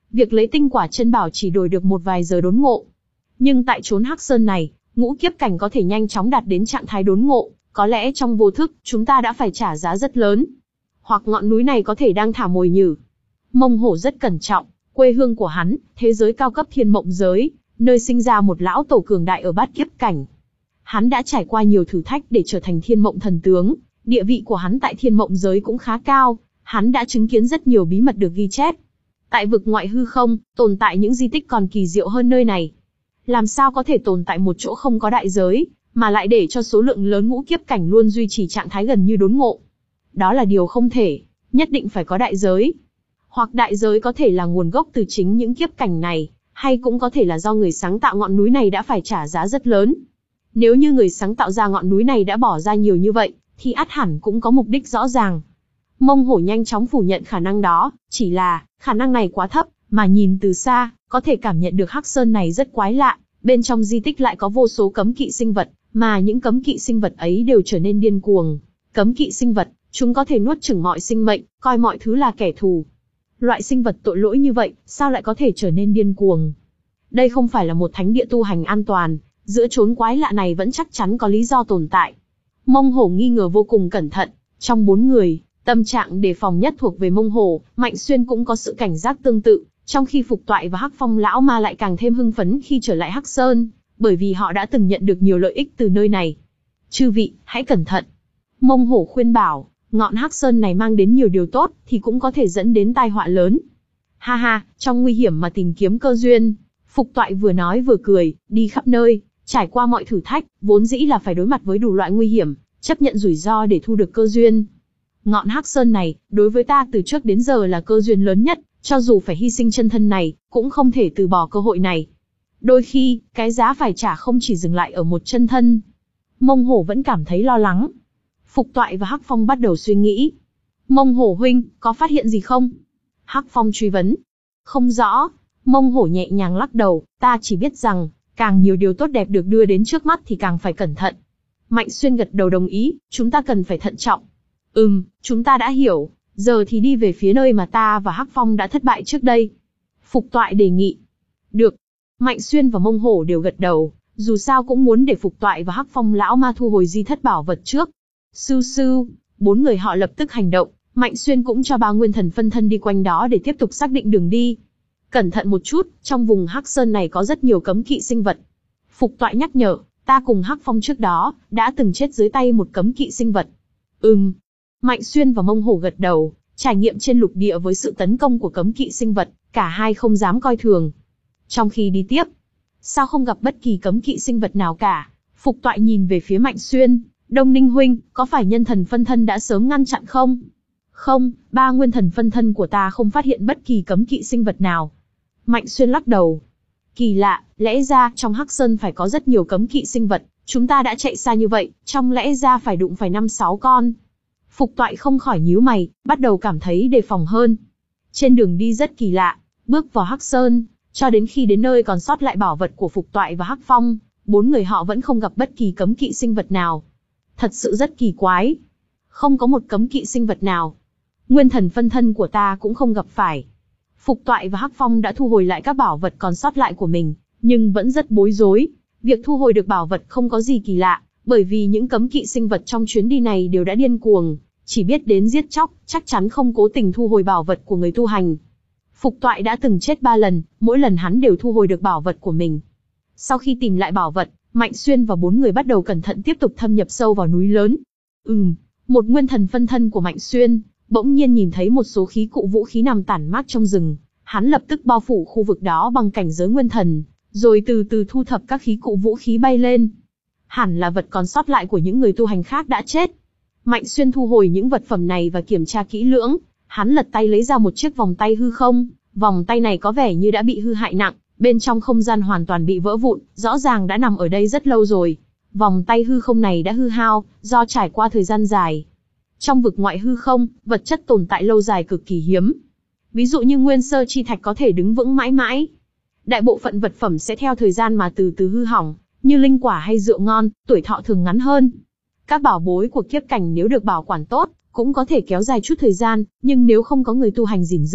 việc lấy tinh quả chân bảo chỉ đổi được một vài giờ đốn ngộ. Nhưng tại chốn Hắc Sơn này, ngũ kiếp cảnh có thể nhanh chóng đạt đến trạng thái đốn ngộ, có lẽ trong vô thức, chúng ta đã phải trả giá rất lớn. Hoặc ngọn núi này có thể đang thả mồi nhử. Mông Hổ rất cẩn trọng, quê hương của hắn, thế giới cao cấp thiên mộng giới, nơi sinh ra một lão tổ cường đại ở bát kiếp cảnh. Hắn đã trải qua nhiều thử thách để trở thành thiên mộng thần tướng, địa vị của hắn tại thiên mộng giới cũng khá cao, hắn đã chứng kiến rất nhiều bí mật được ghi chép. Tại vực ngoại hư không, tồn tại những di tích còn kỳ diệu hơn nơi này. Làm sao có thể tồn tại một chỗ không có đại giới, mà lại để cho số lượng lớn ngũ kiếp cảnh luôn duy trì trạng thái gần như đốn ngộ. Đó là điều không thể, nhất định phải có đại giới. Hoặc đại giới có thể là nguồn gốc từ chính những kiếp cảnh này, hay cũng có thể là do người sáng tạo ngọn núi này đã phải trả giá rất lớn. Nếu như người sáng tạo ra ngọn núi này đã bỏ ra nhiều như vậy, thì ắt hẳn cũng có mục đích rõ ràng. Mông Hổ nhanh chóng phủ nhận khả năng đó, chỉ là, khả năng này quá thấp, mà nhìn từ xa, có thể cảm nhận được Hắc Sơn này rất quái lạ, bên trong di tích lại có vô số cấm kỵ sinh vật, mà những cấm kỵ sinh vật ấy đều trở nên điên cuồng. Cấm kỵ sinh vật, chúng có thể nuốt chửng mọi sinh mệnh, coi mọi thứ là kẻ thù. Loại sinh vật tội lỗi như vậy, sao lại có thể trở nên điên cuồng? Đây không phải là một thánh địa tu hành an toàn, giữa chốn quái lạ này vẫn chắc chắn có lý do tồn tại. Mông Hổ nghi ngờ vô cùng cẩn thận, trong bốn người, tâm trạng đề phòng nhất thuộc về Mông Hổ, Mạnh Xuyên cũng có sự cảnh giác tương tự, trong khi Phục Toại và Hắc Phong lão ma lại càng thêm hưng phấn khi trở lại Hắc Sơn, bởi vì họ đã từng nhận được nhiều lợi ích từ nơi này. Chư vị, hãy cẩn thận. Mông Hổ khuyên bảo, ngọn Hắc Sơn này mang đến nhiều điều tốt, thì cũng có thể dẫn đến tai họa lớn. Ha ha, trong nguy hiểm mà tìm kiếm cơ duyên. Phục Toại vừa nói vừa cười, đi khắp nơi, trải qua mọi thử thách, vốn dĩ là phải đối mặt với đủ loại nguy hiểm, chấp nhận rủi ro để thu được cơ duyên. Ngọn Hắc Sơn này, đối với ta từ trước đến giờ là cơ duyên lớn nhất, cho dù phải hy sinh chân thân này, cũng không thể từ bỏ cơ hội này. Đôi khi, cái giá phải trả không chỉ dừng lại ở một chân thân. Mông Hổ vẫn cảm thấy lo lắng. Phục Toại và Hắc Phong bắt đầu suy nghĩ. Mông Hổ huynh, có phát hiện gì không? Hắc Phong truy vấn. Không rõ. Mông Hổ nhẹ nhàng lắc đầu, ta chỉ biết rằng, càng nhiều điều tốt đẹp được đưa đến trước mắt thì càng phải cẩn thận. Mạnh Xuyên gật đầu đồng ý, chúng ta cần phải thận trọng. Ừm, chúng ta đã hiểu, giờ thì đi về phía nơi mà ta và Hắc Phong đã thất bại trước đây. Phục Toại đề nghị. Được. Mạnh Xuyên và Mông Hổ đều gật đầu, dù sao cũng muốn để Phục Toại và Hắc Phong lão ma thu hồi di thất bảo vật trước. Sưu sưu, bốn người họ lập tức hành động, Mạnh Xuyên cũng cho ba nguyên thần phân thân đi quanh đó để tiếp tục xác định đường đi. Cẩn thận một chút, trong vùng Hắc Sơn này có rất nhiều cấm kỵ sinh vật. Phục Toại nhắc nhở, ta cùng Hắc Phong trước đó, đã từng chết dưới tay một cấm kỵ sinh vật. Ừm. Mạnh Xuyên và Mông Hổ gật đầu, trải nghiệm trên lục địa với sự tấn công của cấm kỵ sinh vật, cả hai không dám coi thường. Trong khi đi tiếp, sao không gặp bất kỳ cấm kỵ sinh vật nào cả? Phục Toại nhìn về phía Mạnh Xuyên, Đông Ninh huynh, có phải nhân thần phân thân đã sớm ngăn chặn không? Không, ba nguyên thần phân thân của ta không phát hiện bất kỳ cấm kỵ sinh vật nào. Mạnh Xuyên lắc đầu. Kỳ lạ, lẽ ra trong Hắc Sơn phải có rất nhiều cấm kỵ sinh vật, chúng ta đã chạy xa như vậy, trong lẽ ra phải đụng phải năm sáu con. Phục Toại không khỏi nhíu mày, bắt đầu cảm thấy đề phòng hơn. Trên đường đi rất kỳ lạ, bước vào Hắc Sơn, cho đến khi đến nơi còn sót lại bảo vật của Phục Toại và Hắc Phong, bốn người họ vẫn không gặp bất kỳ cấm kỵ sinh vật nào. Thật sự rất kỳ quái. Không có một cấm kỵ sinh vật nào. Nguyên thần phân thân của ta cũng không gặp phải. Phục Toại và Hắc Phong đã thu hồi lại các bảo vật còn sót lại của mình, nhưng vẫn rất bối rối. Việc thu hồi được bảo vật không có gì kỳ lạ, bởi vì những cấm kỵ sinh vật trong chuyến đi này đều đã điên cuồng, chỉ biết đến giết chóc, chắc chắn không cố tình thu hồi bảo vật của người tu hành. Phục Toại đã từng chết ba lần, mỗi lần hắn đều thu hồi được bảo vật của mình. Sau khi tìm lại bảo vật, Mạnh Xuyên và bốn người bắt đầu cẩn thận tiếp tục thâm nhập sâu vào núi lớn. Ừm, một nguyên thần phân thân của Mạnh Xuyên bỗng nhiên nhìn thấy một số khí cụ vũ khí nằm tản mát trong rừng, hắn lập tức bao phủ khu vực đó bằng cảnh giới nguyên thần, rồi từ từ thu thập các khí cụ vũ khí bay lên. Hẳn là vật còn sót lại của những người tu hành khác đã chết. Mạnh Xuyên thu hồi những vật phẩm này và kiểm tra kỹ lưỡng, hắn lật tay lấy ra một chiếc vòng tay hư không, vòng tay này có vẻ như đã bị hư hại nặng, bên trong không gian hoàn toàn bị vỡ vụn, rõ ràng đã nằm ở đây rất lâu rồi. Vòng tay hư không này đã hư hao, do trải qua thời gian dài. Trong vực ngoại hư không, vật chất tồn tại lâu dài cực kỳ hiếm. Ví dụ như nguyên sơ chi thạch có thể đứng vững mãi mãi. Đại bộ phận vật phẩm sẽ theo thời gian mà từ từ hư hỏng, như linh quả hay rượu ngon, tuổi thọ thường ngắn hơn. Các bảo bối của kiếp cảnh nếu được bảo quản tốt, cũng có thể kéo dài chút thời gian, nhưng nếu không có người tu hành gìn giữ,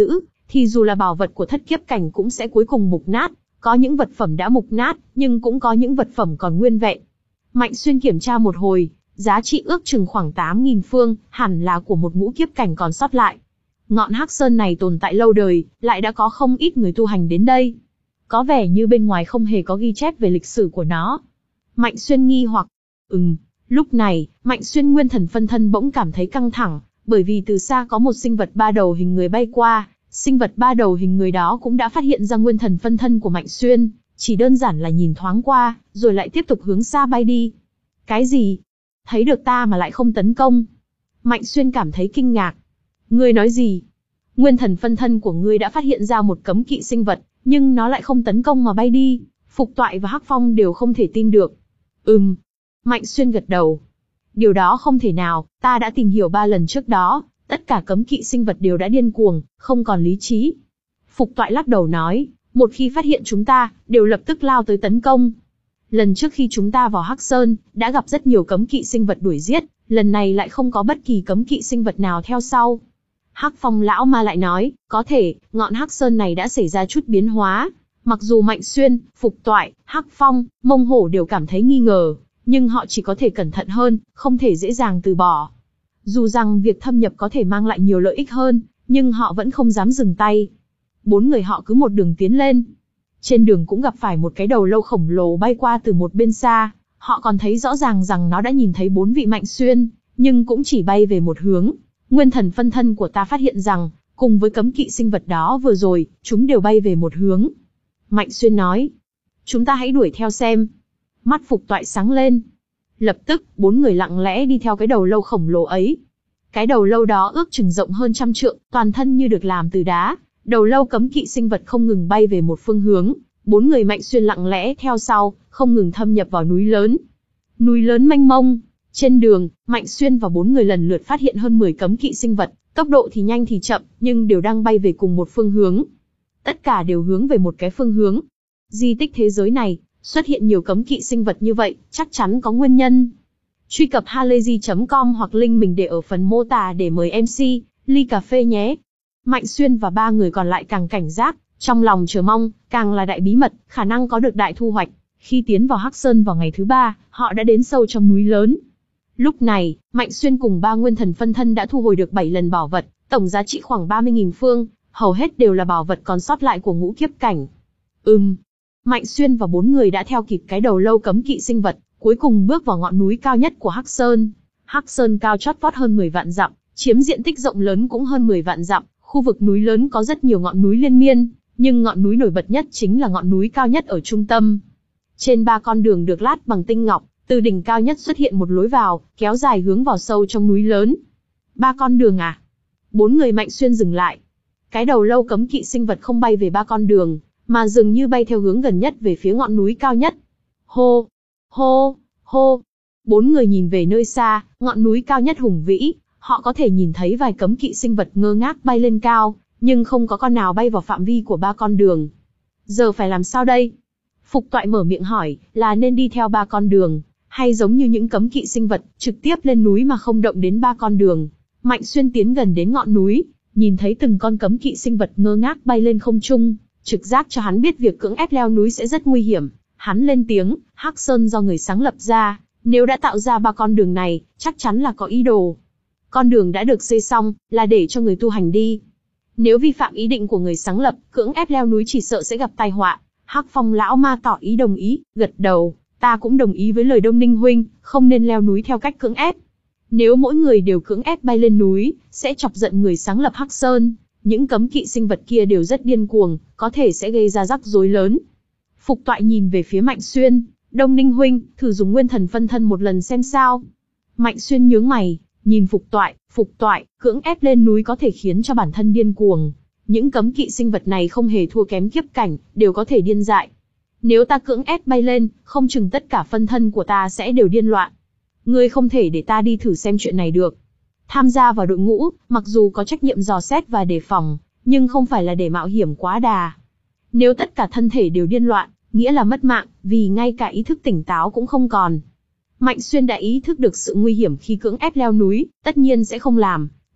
thì dù là bảo vật của thất kiếp cảnh cũng sẽ cuối cùng mục nát. Có những vật phẩm đã mục nát, nhưng cũng có những vật phẩm còn nguyên vẹn. Mạnh Xuyên kiểm tra một hồi, giá trị ước chừng khoảng tám nghìn phương, hẳn là của một ngũ kiếp cảnh còn sót lại. Ngọn Hắc Sơn này tồn tại lâu đời, lại đã có không ít người tu hành đến đây. Có vẻ như bên ngoài không hề có ghi chép về lịch sử của nó. Mạnh Xuyên nghi hoặc, ừm, lúc này, Mạnh Xuyên nguyên thần phân thân bỗng cảm thấy căng thẳng, bởi vì từ xa có một sinh vật ba đầu hình người bay qua, sinh vật ba đầu hình người đó cũng đã phát hiện ra nguyên thần phân thân của Mạnh Xuyên, chỉ đơn giản là nhìn thoáng qua, rồi lại tiếp tục hướng xa bay đi. Cái gì? Thấy được ta mà lại không tấn công? Mạnh Xuyên cảm thấy kinh ngạc. Ngươi nói gì? Nguyên thần phân thân của ngươi đã phát hiện ra một cấm kỵ sinh vật, nhưng nó lại không tấn công mà bay đi. Phục Toại và Hắc Phong đều không thể tin được. Ừm. Mạnh Xuyên gật đầu. Điều đó không thể nào, ta đã tìm hiểu ba lần trước đó, tất cả cấm kỵ sinh vật đều đã điên cuồng, không còn lý trí. Phục Toại lắc đầu nói, một khi phát hiện chúng ta, đều lập tức lao tới tấn công. Lần trước khi chúng ta vào Hắc Sơn, đã gặp rất nhiều cấm kỵ sinh vật đuổi giết, lần này lại không có bất kỳ cấm kỵ sinh vật nào theo sau. Hắc Phong lão ma lại nói, có thể, ngọn Hắc Sơn này đã xảy ra chút biến hóa. Mặc dù Mạnh Xuyên, Phục Toại, Hắc Phong, Mông Hổ đều cảm thấy nghi ngờ, nhưng họ chỉ có thể cẩn thận hơn, không thể dễ dàng từ bỏ. Dù rằng việc thâm nhập có thể mang lại nhiều lợi ích hơn, nhưng họ vẫn không dám dừng tay. Bốn người họ cứ một đường tiến lên. Trên đường cũng gặp phải một cái đầu lâu khổng lồ bay qua từ một bên xa, họ còn thấy rõ ràng rằng nó đã nhìn thấy bốn vị Mạnh Xuyên, nhưng cũng chỉ bay về một hướng. Nguyên thần phân thân của ta phát hiện rằng, cùng với cấm kỵ sinh vật đó vừa rồi, chúng đều bay về một hướng. Mạnh Xuyên nói, chúng ta hãy đuổi theo xem. Mắt Phục Toại sáng lên. Lập tức, bốn người lặng lẽ đi theo cái đầu lâu khổng lồ ấy. Cái đầu lâu đó ước chừng rộng hơn trăm trượng, toàn thân như được làm từ đá. Đầu lâu cấm kỵ sinh vật không ngừng bay về một phương hướng. Bốn người Mạnh Xuyên lặng lẽ theo sau, không ngừng thâm nhập vào núi lớn. Núi lớn mênh mông. Trên đường, Mạnh Xuyên và bốn người lần lượt phát hiện hơn mười cấm kỵ sinh vật, tốc độ thì nhanh thì chậm, nhưng đều đang bay về cùng một phương hướng. Tất cả đều hướng về một cái phương hướng. Di tích thế giới này, xuất hiện nhiều cấm kỵ sinh vật như vậy, chắc chắn có nguyên nhân. Truy cập halayzi chấm com hoặc link mình để ở phần mô tả để mời em xê, ly cà phê nhé. Mạnh Xuyên và ba người còn lại càng cảnh giác, trong lòng chờ mong, càng là đại bí mật, khả năng có được đại thu hoạch. Khi tiến vào Hắc Sơn vào ngày thứ ba, họ đã đến sâu trong núi lớn. Lúc này, Mạnh Xuyên cùng ba nguyên thần phân thân đã thu hồi được bảy lần bảo vật, tổng giá trị khoảng ba mươi nghìn phương, hầu hết đều là bảo vật còn sót lại của ngũ kiếp cảnh. Ừm. Mạnh Xuyên và bốn người đã theo kịp cái đầu lâu cấm kỵ sinh vật, cuối cùng bước vào ngọn núi cao nhất của Hắc Sơn. Hắc Sơn cao chót vót hơn mười vạn dặm, chiếm diện tích rộng lớn cũng hơn mười vạn dặm. Khu vực núi lớn có rất nhiều ngọn núi liên miên, nhưng ngọn núi nổi bật nhất chính là ngọn núi cao nhất ở trung tâm. Trên ba con đường được lát bằng tinh ngọc, từ đỉnh cao nhất xuất hiện một lối vào, kéo dài hướng vào sâu trong núi lớn. Ba con đường à? Bốn người Mạnh Xuyên dừng lại. Cái đầu lâu cấm kỵ sinh vật không bay về ba con đường, mà dường như bay theo hướng gần nhất về phía ngọn núi cao nhất. Hô! Hô! Hô! Bốn người nhìn về nơi xa, ngọn núi cao nhất hùng vĩ, họ có thể nhìn thấy vài cấm kỵ sinh vật ngơ ngác bay lên cao, nhưng không có con nào bay vào phạm vi của ba con đường. Giờ phải làm sao đây? Phục Toại mở miệng hỏi, là nên đi theo ba con đường, hay giống như những cấm kỵ sinh vật, trực tiếp lên núi mà không động đến ba con đường. Mạnh Xuyên tiến gần đến ngọn núi, nhìn thấy từng con cấm kỵ sinh vật ngơ ngác bay lên không trung, trực giác cho hắn biết việc cưỡng ép leo núi sẽ rất nguy hiểm. Hắn lên tiếng, Hắc Sơn do người sáng lập ra, nếu đã tạo ra ba con đường này, chắc chắn là có ý đồ. Con đường đã được xây xong, là để cho người tu hành đi. Nếu vi phạm ý định của người sáng lập, cưỡng ép leo núi chỉ sợ sẽ gặp tai họa. Hắc Phong lão ma tỏ ý đồng ý, gật đầu, ta cũng đồng ý với lời Đông Ninh huynh, không nên leo núi theo cách cưỡng ép. Nếu mỗi người đều cưỡng ép bay lên núi, sẽ chọc giận người sáng lập Hắc Sơn. Những cấm kỵ sinh vật kia đều rất điên cuồng, có thể sẽ gây ra rắc rối lớn. Phục Toại nhìn về phía Mạnh Xuyên, Đông Ninh huynh, thử dùng nguyên thần phân thân một lần xem sao. Mạnh Xuyên nhướng mày, nhìn Phục Toại, Phục Toại, cưỡng ép lên núi có thể khiến cho bản thân điên cuồng. Những cấm kỵ sinh vật này không hề thua kém kiếp cảnh, đều có thể điên dại. Nếu ta cưỡng ép bay lên, không chừng tất cả phân thân của ta sẽ đều điên loạn. Ngươi không thể để ta đi thử xem chuyện này được. Tham gia vào đội ngũ, mặc dù có trách nhiệm dò xét và đề phòng, nhưng không phải là để mạo hiểm quá đà. Nếu tất cả thân thể đều điên loạn, nghĩa là mất mạng, vì ngay cả ý thức tỉnh táo cũng không còn. Mạnh Xuyên đã ý thức được sự nguy hiểm khi cưỡng ép leo núi, tất nhiên sẽ không làm.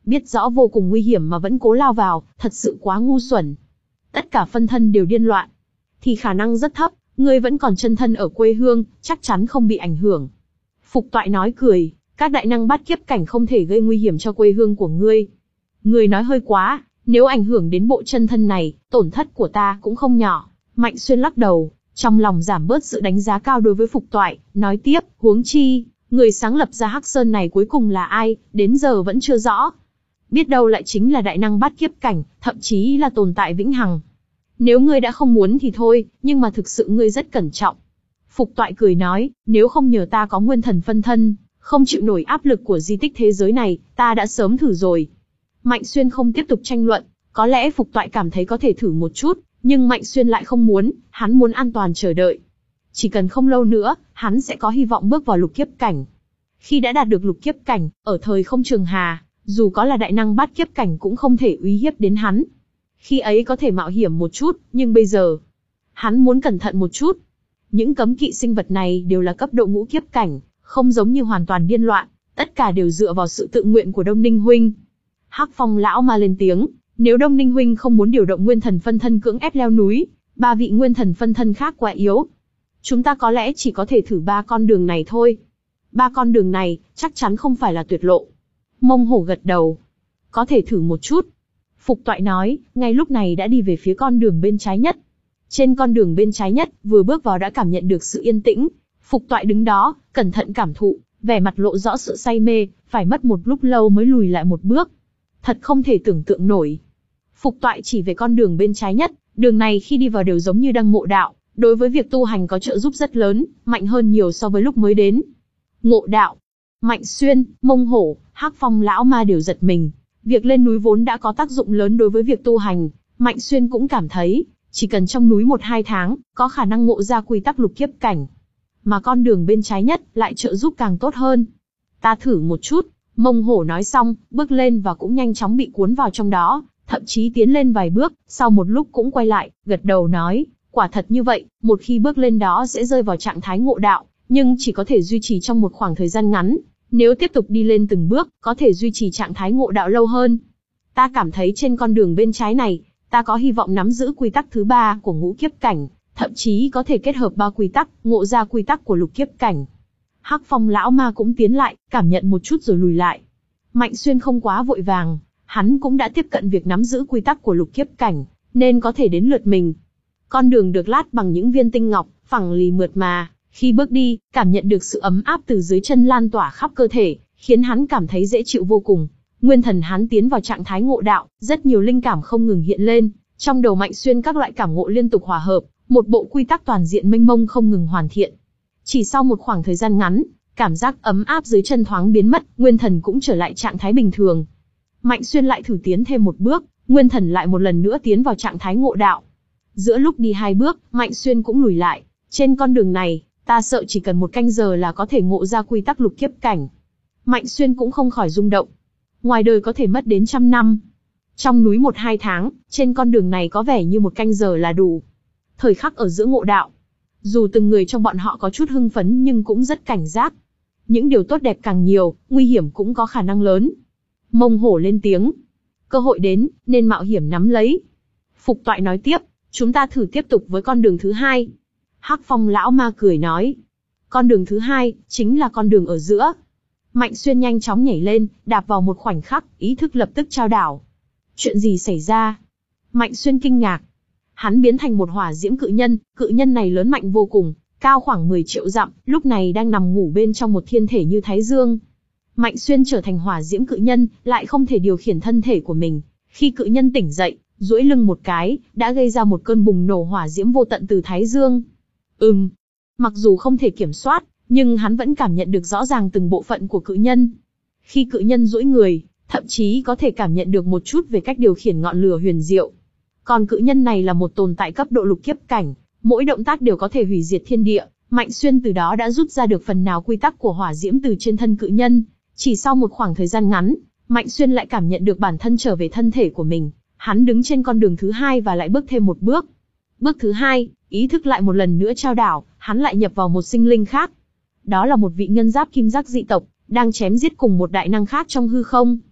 biết rõ vô cùng nguy hiểm mà vẫn cố lao vào, thật sự quá ngu xuẩn. Tất cả phân thân đều điên loạn. Thì khả năng rất thấp, ngươi vẫn còn chân thân ở quê hương, chắc chắn không bị ảnh hưởng. Phục Toại nói cười, các đại năng bát kiếp cảnh không thể gây nguy hiểm cho quê hương của ngươi. Ngươi nói hơi quá, nếu ảnh hưởng đến bộ chân thân này, tổn thất của ta cũng không nhỏ. Mạnh Xuyên lắc đầu, trong lòng giảm bớt sự đánh giá cao đối với Phục Toại, nói tiếp, huống chi, người sáng lập ra Hắc Sơn này cuối cùng là ai, đến giờ vẫn chưa rõ. Biết đâu lại chính là đại năng bát kiếp cảnh, thậm chí là tồn tại vĩnh hằng. Nếu ngươi đã không muốn thì thôi, nhưng mà thực sự ngươi rất cẩn trọng. Phục Toại cười nói, nếu không nhờ ta có nguyên thần phân thân, không chịu nổi áp lực của di tích thế giới này, ta đã sớm thử rồi. Mạnh Xuyên không tiếp tục tranh luận, có lẽ Phục Toại cảm thấy có thể thử một chút, nhưng Mạnh Xuyên lại không muốn, hắn muốn an toàn chờ đợi. Chỉ cần không lâu nữa, hắn sẽ có hy vọng bước vào lục kiếp cảnh. Khi đã đạt được lục kiếp cảnh, ở thời không trường hà, dù có là đại năng bát kiếp cảnh cũng không thể uy hiếp đến hắn. Khi ấy có thể mạo hiểm một chút, nhưng bây giờ, hắn muốn cẩn thận một chút. Những cấm kỵ sinh vật này đều là cấp độ ngũ kiếp cảnh, không giống như hoàn toàn điên loạn, tất cả đều dựa vào sự tự nguyện của Đông Ninh huynh. Hắc Phong lão ma lên tiếng, nếu Đông Ninh huynh không muốn điều động nguyên thần phân thân cưỡng ép leo núi, ba vị nguyên thần phân thân khác quá yếu. Chúng ta có lẽ chỉ có thể thử ba con đường này thôi. Ba con đường này, chắc chắn không phải là tuyệt lộ. Mông Hổ gật đầu. Có thể thử một chút. Phục Toại nói, ngay lúc này đã đi về phía con đường bên trái nhất. Trên con đường bên trái nhất, vừa bước vào đã cảm nhận được sự yên tĩnh. Phục Toại đứng đó, cẩn thận cảm thụ, vẻ mặt lộ rõ sự say mê, phải mất một lúc lâu mới lùi lại một bước. Thật không thể tưởng tượng nổi. Phục Toại chỉ về con đường bên trái nhất, đường này khi đi vào đều giống như đang ngộ đạo, đối với việc tu hành có trợ giúp rất lớn, mạnh hơn nhiều so với lúc mới đến. Ngộ đạo. Mạnh Xuyên, Mông Hổ, Hắc Phong lão ma đều giật mình. Việc lên núi vốn đã có tác dụng lớn đối với việc tu hành, Mạnh Xuyên cũng cảm thấy, chỉ cần trong núi một hai tháng, có khả năng ngộ ra quy tắc lục kiếp cảnh. Mà con đường bên trái nhất lại trợ giúp càng tốt hơn. Ta thử một chút, Mông Hổ nói xong, bước lên và cũng nhanh chóng bị cuốn vào trong đó, thậm chí tiến lên vài bước, sau một lúc cũng quay lại, gật đầu nói, quả thật như vậy, một khi bước lên đó sẽ rơi vào trạng thái ngộ đạo, nhưng chỉ có thể duy trì trong một khoảng thời gian ngắn. Nếu tiếp tục đi lên từng bước, có thể duy trì trạng thái ngộ đạo lâu hơn. Ta cảm thấy trên con đường bên trái này, ta có hy vọng nắm giữ quy tắc thứ ba của ngũ kiếp cảnh, thậm chí có thể kết hợp ba quy tắc, ngộ ra quy tắc của lục kiếp cảnh. Hắc Phong lão ma cũng tiến lại, cảm nhận một chút rồi lùi lại. Mạnh Xuyên không quá vội vàng, hắn cũng đã tiếp cận việc nắm giữ quy tắc của lục kiếp cảnh, nên có thể đến lượt mình. Con đường được lát bằng những viên tinh ngọc, phẳng lì mượt mà. Khi bước đi, cảm nhận được sự ấm áp từ dưới chân lan tỏa khắp cơ thể, khiến hắn cảm thấy dễ chịu vô cùng. Nguyên thần hắn tiến vào trạng thái ngộ đạo, rất nhiều linh cảm không ngừng hiện lên, trong đầu Mạnh Xuyên các loại cảm ngộ liên tục hòa hợp, một bộ quy tắc toàn diện mênh mông không ngừng hoàn thiện. Chỉ sau một khoảng thời gian ngắn, cảm giác ấm áp dưới chân thoáng biến mất, nguyên thần cũng trở lại trạng thái bình thường. Mạnh Xuyên lại thử tiến thêm một bước, nguyên thần lại một lần nữa tiến vào trạng thái ngộ đạo. Giữa lúc đi hai bước, Mạnh Xuyên cũng lùi lại. Trên con đường này, ta sợ chỉ cần một canh giờ là có thể ngộ ra quy tắc lục kiếp cảnh. Mạnh Xuyên cũng không khỏi rung động. Ngoài đời có thể mất đến trăm năm. Trong núi một hai tháng, trên con đường này có vẻ như một canh giờ là đủ. Thời khắc ở giữa ngộ đạo. Dù từng người trong bọn họ có chút hưng phấn nhưng cũng rất cảnh giác. Những điều tốt đẹp càng nhiều, nguy hiểm cũng có khả năng lớn. Mông Hổ lên tiếng. Cơ hội đến, nên mạo hiểm nắm lấy. Phục Toại nói tiếp, chúng ta thử tiếp tục với con đường thứ hai. Hắc Phong lão ma cười nói. Con đường thứ hai, chính là con đường ở giữa. Mạnh Xuyên nhanh chóng nhảy lên, đạp vào một khoảnh khắc, ý thức lập tức trao đảo. Chuyện gì xảy ra? Mạnh Xuyên kinh ngạc. Hắn biến thành một hỏa diễm cự nhân, cự nhân này lớn mạnh vô cùng, cao khoảng mười triệu dặm, lúc này đang nằm ngủ bên trong một thiên thể như Thái Dương. Mạnh Xuyên trở thành hỏa diễm cự nhân, lại không thể điều khiển thân thể của mình. Khi cự nhân tỉnh dậy, duỗi lưng một cái, đã gây ra một cơn bùng nổ hỏa diễm vô tận từ Thái Dương. Ừm, mặc dù không thể kiểm soát, nhưng hắn vẫn cảm nhận được rõ ràng từng bộ phận của cự nhân. Khi cự nhân duỗi người, thậm chí có thể cảm nhận được một chút về cách điều khiển ngọn lửa huyền diệu. Còn cự nhân này là một tồn tại cấp độ lục kiếp cảnh, mỗi động tác đều có thể hủy diệt thiên địa. Mạnh Xuyên từ đó đã rút ra được phần nào quy tắc của hỏa diễm từ trên thân cự nhân. Chỉ sau một khoảng thời gian ngắn, Mạnh Xuyên lại cảm nhận được bản thân trở về thân thể của mình. Hắn đứng trên con đường thứ hai và lại bước thêm một bước. Bước thứ hai, ý thức lại một lần nữa trao đảo, hắn lại nhập vào một sinh linh khác. Đó là một vị ngân giáp kim giác dị tộc, đang chém giết cùng một đại năng khác trong hư không.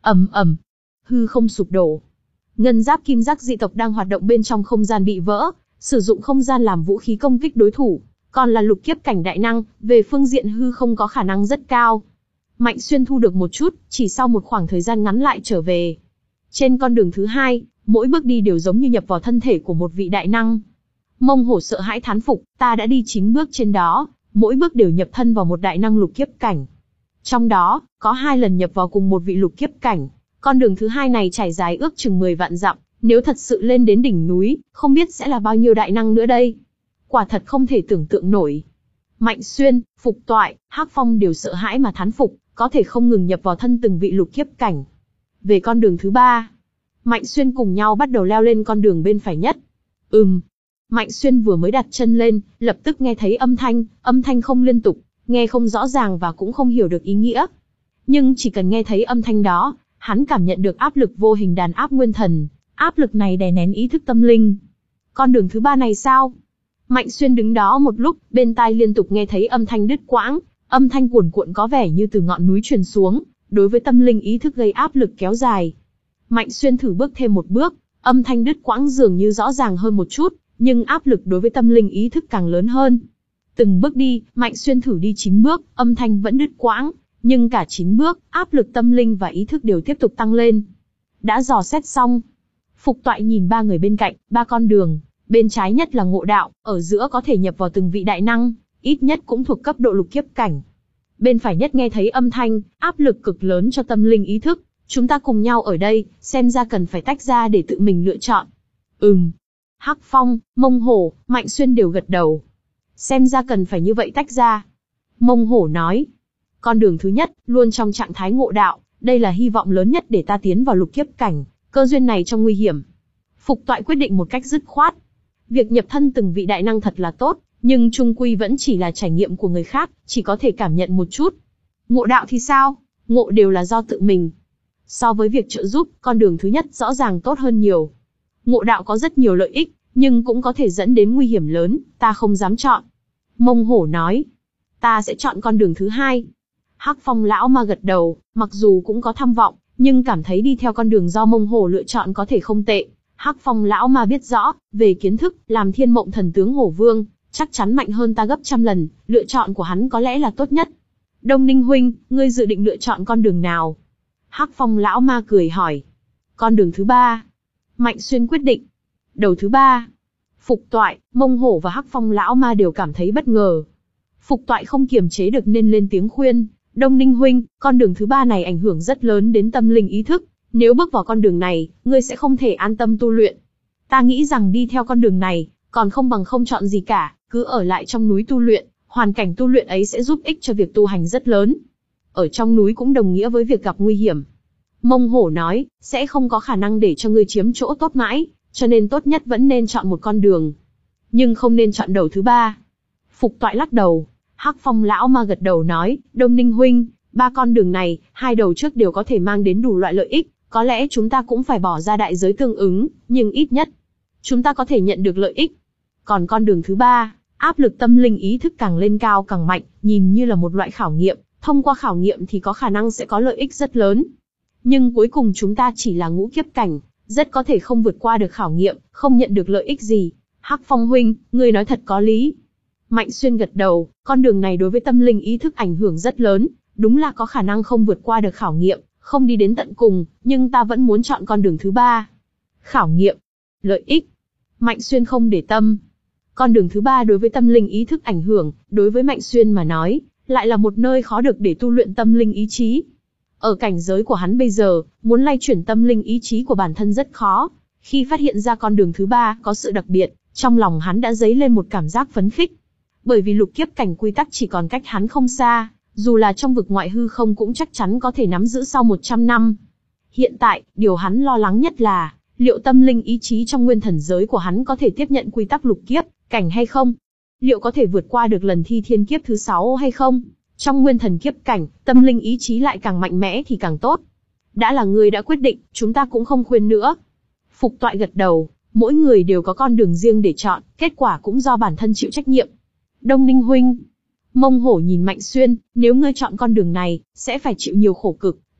ầm ầm, hư không sụp đổ. Ngân giáp kim giác dị tộc đang hoạt động bên trong không gian bị vỡ, sử dụng không gian làm vũ khí công kích đối thủ, còn là lục kiếp cảnh đại năng, về phương diện hư không có khả năng rất cao. Mạnh Xuyên thu được một chút, chỉ sau một khoảng thời gian ngắn lại trở về. Trên con đường thứ hai, mỗi bước đi đều giống như nhập vào thân thể của một vị đại năng. Mông Hổ sợ hãi thán phục, ta đã đi chín bước trên đó, mỗi bước đều nhập thân vào một đại năng lục kiếp cảnh. Trong đó, có hai lần nhập vào cùng một vị lục kiếp cảnh. Con đường thứ hai này trải dài ước chừng mười vạn dặm, nếu thật sự lên đến đỉnh núi, không biết sẽ là bao nhiêu đại năng nữa đây. Quả thật không thể tưởng tượng nổi. Mạnh Xuyên, Phục Toại, Hắc Phong đều sợ hãi mà thán phục, có thể không ngừng nhập vào thân từng vị lục kiếp cảnh. Về con đường thứ ba, Mạnh Xuyên cùng nhau bắt đầu leo lên con đường bên phải nhất. Ừm. Mạnh Xuyên vừa mới đặt chân lên, lập tức nghe thấy âm thanh, âm thanh không liên tục, nghe không rõ ràng và cũng không hiểu được ý nghĩa. Nhưng chỉ cần nghe thấy âm thanh đó, hắn cảm nhận được áp lực vô hình đàn áp nguyên thần, áp lực này đè nén ý thức tâm linh. Con đường thứ ba này sao? Mạnh Xuyên đứng đó một lúc, bên tai liên tục nghe thấy âm thanh đứt quãng, âm thanh cuồn cuộn có vẻ như từ ngọn núi truyền xuống, đối với tâm linh ý thức gây áp lực kéo dài. Mạnh Xuyên thử bước thêm một bước, âm thanh đứt quãng dường như rõ ràng hơn một chút, nhưng áp lực đối với tâm linh ý thức càng lớn hơn. Từng bước đi, Mạnh Xuyên thử đi chín bước, âm thanh vẫn đứt quãng, nhưng cả chín bước, áp lực tâm linh và ý thức đều tiếp tục tăng lên. Đã dò xét xong, Phục Toại nhìn ba người bên cạnh, ba con đường, bên trái nhất là ngộ đạo, ở giữa có thể nhập vào từng vị đại năng, ít nhất cũng thuộc cấp độ lục kiếp cảnh. Bên phải nhất nghe thấy âm thanh, áp lực cực lớn cho tâm linh ý thức, chúng ta cùng nhau ở đây, xem ra cần phải tách ra để tự mình lựa chọn. Ừm. Hắc Phong, Mông Hổ, Mạnh Xuyên đều gật đầu. Xem ra cần phải như vậy tách ra. Mông Hổ nói, con đường thứ nhất, luôn trong trạng thái ngộ đạo, đây là hy vọng lớn nhất để ta tiến vào lục kiếp cảnh, cơ duyên này trong nguy hiểm. Phục Toại quyết định một cách dứt khoát. Việc nhập thân từng vị đại năng thật là tốt, nhưng chung quy vẫn chỉ là trải nghiệm của người khác, chỉ có thể cảm nhận một chút. Ngộ đạo thì sao? Ngộ đều là do tự mình. So với việc trợ giúp, con đường thứ nhất rõ ràng tốt hơn nhiều. Ngộ đạo có rất nhiều lợi ích, nhưng cũng có thể dẫn đến nguy hiểm lớn, ta không dám chọn. Mông Hổ nói, ta sẽ chọn con đường thứ hai. Hắc Phong lão ma gật đầu, mặc dù cũng có tham vọng, nhưng cảm thấy đi theo con đường do Mông Hổ lựa chọn có thể không tệ. Hắc Phong lão ma biết rõ, về kiến thức, làm Thiên Mộng Thần tướng Hổ Vương, chắc chắn mạnh hơn ta gấp trăm lần, lựa chọn của hắn có lẽ là tốt nhất. Đông Ninh huynh, ngươi dự định lựa chọn con đường nào? Hắc Phong lão ma cười hỏi. Con đường thứ ba. Mạnh Xuyên quyết định. Đầu thứ ba. Phục Toại, Mông Hổ và Hắc Phong lão ma đều cảm thấy bất ngờ. Phục Toại không kiềm chế được nên lên tiếng khuyên. Đông Ninh huynh, con đường thứ ba này ảnh hưởng rất lớn đến tâm linh ý thức. Nếu bước vào con đường này, ngươi sẽ không thể an tâm tu luyện. Ta nghĩ rằng đi theo con đường này, còn không bằng không chọn gì cả, cứ ở lại trong núi tu luyện, hoàn cảnh tu luyện ấy sẽ giúp ích cho việc tu hành rất lớn. Ở trong núi cũng đồng nghĩa với việc gặp nguy hiểm. Mông Hổ nói, sẽ không có khả năng để cho ngươi chiếm chỗ tốt mãi, cho nên tốt nhất vẫn nên chọn một con đường. Nhưng không nên chọn đầu thứ ba. Phục Toại lắc đầu. Hắc Phong lão ma gật đầu nói, Đông Ninh huynh, ba con đường này, hai đầu trước đều có thể mang đến đủ loại lợi ích, có lẽ chúng ta cũng phải bỏ ra đại giới tương ứng, nhưng ít nhất, chúng ta có thể nhận được lợi ích. Còn con đường thứ ba, áp lực tâm linh ý thức càng lên cao càng mạnh, nhìn như là một loại khảo nghiệm, thông qua khảo nghiệm thì có khả năng sẽ có lợi ích rất lớn. Nhưng cuối cùng chúng ta chỉ là ngũ kiếp cảnh, rất có thể không vượt qua được khảo nghiệm, không nhận được lợi ích gì. Hắc Phong huynh, ngươi nói thật có lý. Mạnh Xuyên gật đầu, con đường này đối với tâm linh ý thức ảnh hưởng rất lớn, đúng là có khả năng không vượt qua được khảo nghiệm, không đi đến tận cùng, nhưng ta vẫn muốn chọn con đường thứ ba. Khảo nghiệm, lợi ích. Mạnh Xuyên không để tâm. Con đường thứ ba đối với tâm linh ý thức ảnh hưởng, đối với Mạnh Xuyên mà nói, lại là một nơi khó được để tu luyện tâm linh ý chí. Ở cảnh giới của hắn bây giờ, muốn lay chuyển tâm linh ý chí của bản thân rất khó. Khi phát hiện ra con đường thứ ba có sự đặc biệt, trong lòng hắn đã dấy lên một cảm giác phấn khích. Bởi vì lục kiếp cảnh quy tắc chỉ còn cách hắn không xa, dù là trong vực ngoại hư không cũng chắc chắn có thể nắm giữ sau một trăm năm. Hiện tại, điều hắn lo lắng nhất là, liệu tâm linh ý chí trong nguyên thần giới của hắn có thể tiếp nhận quy tắc lục kiếp cảnh hay không? Liệu có thể vượt qua được lần thi thiên kiếp thứ sáu hay không? Trong nguyên thần kiếp cảnh, tâm linh ý chí lại càng mạnh mẽ thì càng tốt. Đã là ngươi đã quyết định, chúng ta cũng không khuyên nữa. Phục Toại gật đầu, mỗi người đều có con đường riêng để chọn, kết quả cũng do bản thân chịu trách nhiệm. Đông Ninh huynh. Mông Hổ nhìn Mạnh Xuyên, nếu ngươi chọn con đường này, sẽ phải chịu nhiều khổ cực,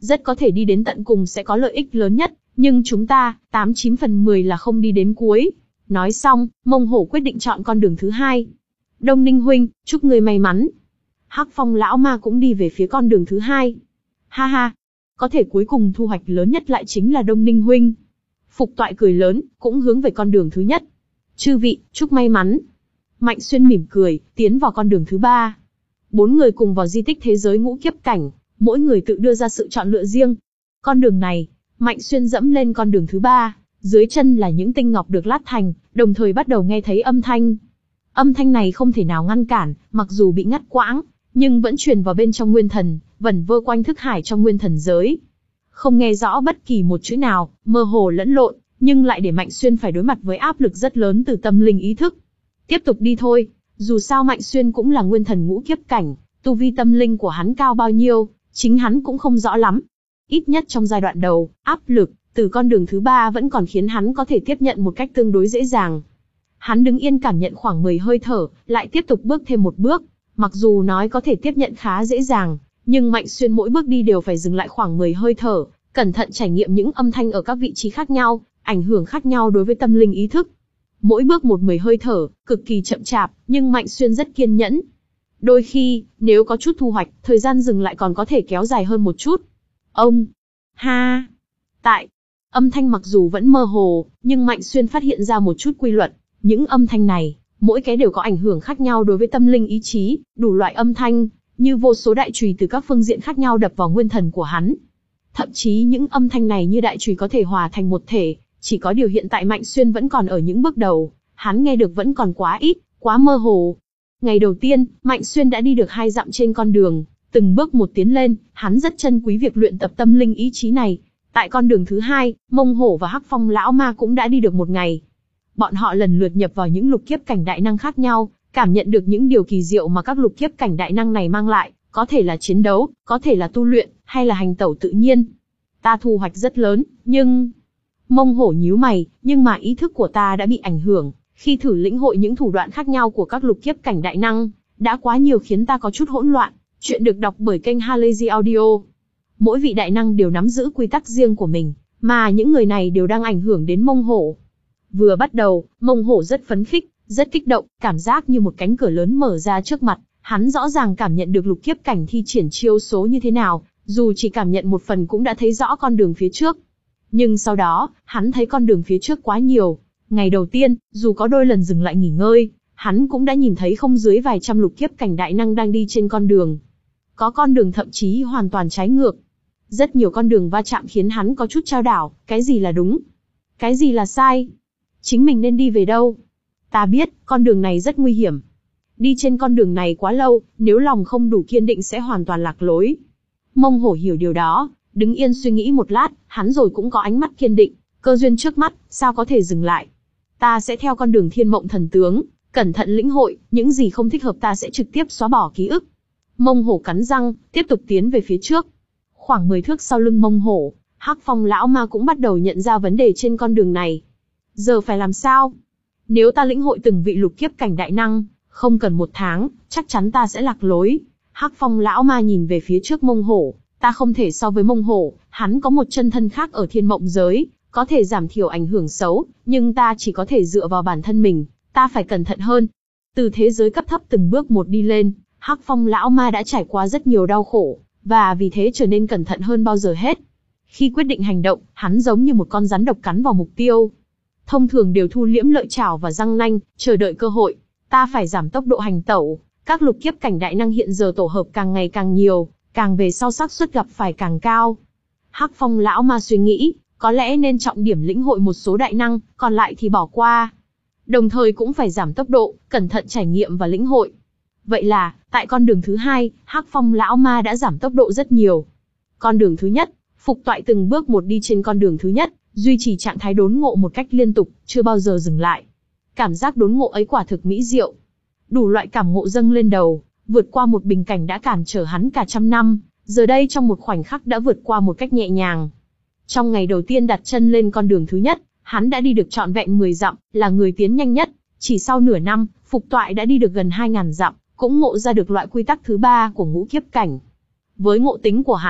rất có thể đi đến tận cùng sẽ có lợi ích lớn nhất, nhưng chúng ta, tám chín phần mười là không đi đến cuối. Nói xong, Mông Hổ quyết định chọn con đường thứ hai. Đông Ninh huynh, chúc ngươi may mắn. Hắc Phong lão ma cũng đi về phía con đường thứ hai. Ha ha, có thể cuối cùng thu hoạch lớn nhất lại chính là Đông Ninh huynh. Phục Toại cười lớn, cũng hướng về con đường thứ nhất. Chư vị, chúc may mắn. Mạnh Xuyên mỉm cười, tiến vào con đường thứ ba. Bốn người cùng vào di tích thế giới ngũ kiếp cảnh, mỗi người tự đưa ra sự chọn lựa riêng. Con đường này, Mạnh Xuyên dẫm lên con đường thứ ba, dưới chân là những tinh ngọc được lát thành, đồng thời bắt đầu nghe thấy âm thanh. Âm thanh này không thể nào ngăn cản, mặc dù bị ngắt quãng, nhưng vẫn truyền vào bên trong nguyên thần, vẩn vơ quanh thức hải trong nguyên thần giới. Không nghe rõ bất kỳ một chữ nào, mơ hồ lẫn lộn, nhưng lại để Mạnh Xuyên phải đối mặt với áp lực rất lớn từ tâm linh ý thức. Tiếp tục đi thôi, dù sao Mạnh Xuyên cũng là nguyên thần ngũ kiếp cảnh, tu vi tâm linh của hắn cao bao nhiêu, chính hắn cũng không rõ lắm. Ít nhất trong giai đoạn đầu, áp lực từ con đường thứ ba vẫn còn khiến hắn có thể tiếp nhận một cách tương đối dễ dàng. Hắn đứng yên cảm nhận khoảng mười hơi thở, lại tiếp tục bước thêm một bước. Mặc dù nói có thể tiếp nhận khá dễ dàng, nhưng Mạnh Xuyên mỗi bước đi đều phải dừng lại khoảng mười hơi thở, cẩn thận trải nghiệm những âm thanh ở các vị trí khác nhau, ảnh hưởng khác nhau đối với tâm linh ý thức. Mỗi bước một mười hơi thở, cực kỳ chậm chạp, nhưng Mạnh Xuyên rất kiên nhẫn. Đôi khi, nếu có chút thu hoạch, thời gian dừng lại còn có thể kéo dài hơn một chút. Ông, ha, tại, âm thanh mặc dù vẫn mơ hồ, nhưng Mạnh Xuyên phát hiện ra một chút quy luật. Những âm thanh này, mỗi cái đều có ảnh hưởng khác nhau đối với tâm linh ý chí, đủ loại âm thanh, như vô số đại chùy từ các phương diện khác nhau đập vào nguyên thần của hắn. Thậm chí những âm thanh này như đại chùy có thể hòa thành một thể, chỉ có điều hiện tại Mạnh Xuyên vẫn còn ở những bước đầu, hắn nghe được vẫn còn quá ít, quá mơ hồ. Ngày đầu tiên, Mạnh Xuyên đã đi được hai dặm trên con đường, từng bước một tiến lên, hắn rất trân quý việc luyện tập tâm linh ý chí này. Tại con đường thứ hai, Mông Hổ và Hắc Phong lão ma cũng đã đi được một ngày. Bọn họ lần lượt nhập vào những lục kiếp cảnh đại năng khác nhau, cảm nhận được những điều kỳ diệu mà các lục kiếp cảnh đại năng này mang lại, có thể là chiến đấu, có thể là tu luyện, hay là hành tẩu tự nhiên. Ta thu hoạch rất lớn, nhưng... Mông Hổ nhíu mày, nhưng mà ý thức của ta đã bị ảnh hưởng, khi thử lĩnh hội những thủ đoạn khác nhau của các lục kiếp cảnh đại năng, đã quá nhiều khiến ta có chút hỗn loạn. Chuyện được đọc bởi kênh Halazy Audio. Mỗi vị đại năng đều nắm giữ quy tắc riêng của mình, mà những người này đều đang ảnh hưởng đến Mông Hổ. Vừa bắt đầu, Mông Hổ rất phấn khích, rất kích động, cảm giác như một cánh cửa lớn mở ra trước mặt, hắn rõ ràng cảm nhận được lục kiếp cảnh thi triển chiêu số như thế nào, dù chỉ cảm nhận một phần cũng đã thấy rõ con đường phía trước. Nhưng sau đó, hắn thấy con đường phía trước quá nhiều. Ngày đầu tiên, dù có đôi lần dừng lại nghỉ ngơi, hắn cũng đã nhìn thấy không dưới vài trăm lục kiếp cảnh đại năng đang đi trên con đường. Có con đường thậm chí hoàn toàn trái ngược. Rất nhiều con đường va chạm khiến hắn có chút chao đảo, cái gì là đúng? Cái gì là sai? Chính mình nên đi về đâu? Ta biết, con đường này rất nguy hiểm. Đi trên con đường này quá lâu, nếu lòng không đủ kiên định sẽ hoàn toàn lạc lối. Mông Hổ hiểu điều đó, đứng yên suy nghĩ một lát, hắn rồi cũng có ánh mắt kiên định, cơ duyên trước mắt, sao có thể dừng lại? Ta sẽ theo con đường Thiên Mộng Thần Tướng, cẩn thận lĩnh hội, những gì không thích hợp ta sẽ trực tiếp xóa bỏ ký ức. Mông Hổ cắn răng, tiếp tục tiến về phía trước. Khoảng mười thước sau lưng Mông Hổ, Hắc Phong lão ma cũng bắt đầu nhận ra vấn đề trên con đường này. Giờ phải làm sao? Nếu ta lĩnh hội từng vị lục kiếp cảnh đại năng, không cần một tháng, chắc chắn ta sẽ lạc lối. Hắc Phong lão ma nhìn về phía trước Mông Hổ, ta không thể so với Mông Hổ, hắn có một chân thân khác ở thiên mộng giới, có thể giảm thiểu ảnh hưởng xấu, nhưng ta chỉ có thể dựa vào bản thân mình, ta phải cẩn thận hơn. Từ thế giới cấp thấp từng bước một đi lên, Hắc Phong lão ma đã trải qua rất nhiều đau khổ, và vì thế trở nên cẩn thận hơn bao giờ hết. Khi quyết định hành động, hắn giống như một con rắn độc cắn vào mục tiêu. Thông thường đều thu liễm lợi chảo và răng nanh, chờ đợi cơ hội. Ta phải giảm tốc độ hành tẩu. Các lục kiếp cảnh đại năng hiện giờ tổ hợp càng ngày càng nhiều, càng về sau xác suất gặp phải càng cao. Hắc Phong lão ma suy nghĩ, có lẽ nên trọng điểm lĩnh hội một số đại năng, còn lại thì bỏ qua. Đồng thời cũng phải giảm tốc độ, cẩn thận trải nghiệm và lĩnh hội. Vậy là, tại con đường thứ hai, Hắc Phong lão ma đã giảm tốc độ rất nhiều. Con đường thứ nhất, Phục Toại từng bước một đi trên con đường thứ nhất, duy trì trạng thái đốn ngộ một cách liên tục, chưa bao giờ dừng lại. Cảm giác đốn ngộ ấy quả thực mỹ diệu. Đủ loại cảm ngộ dâng lên đầu, vượt qua một bình cảnh đã cản trở hắn cả trăm năm, giờ đây trong một khoảnh khắc đã vượt qua một cách nhẹ nhàng. Trong ngày đầu tiên đặt chân lên con đường thứ nhất, hắn đã đi được trọn vẹn mười dặm, là người tiến nhanh nhất. Chỉ sau nửa năm, Phục Toại đã đi được gần hai nghìn dặm, cũng ngộ ra được loại quy tắc thứ ba của ngũ kiếp cảnh. Với ngộ tính của hắn,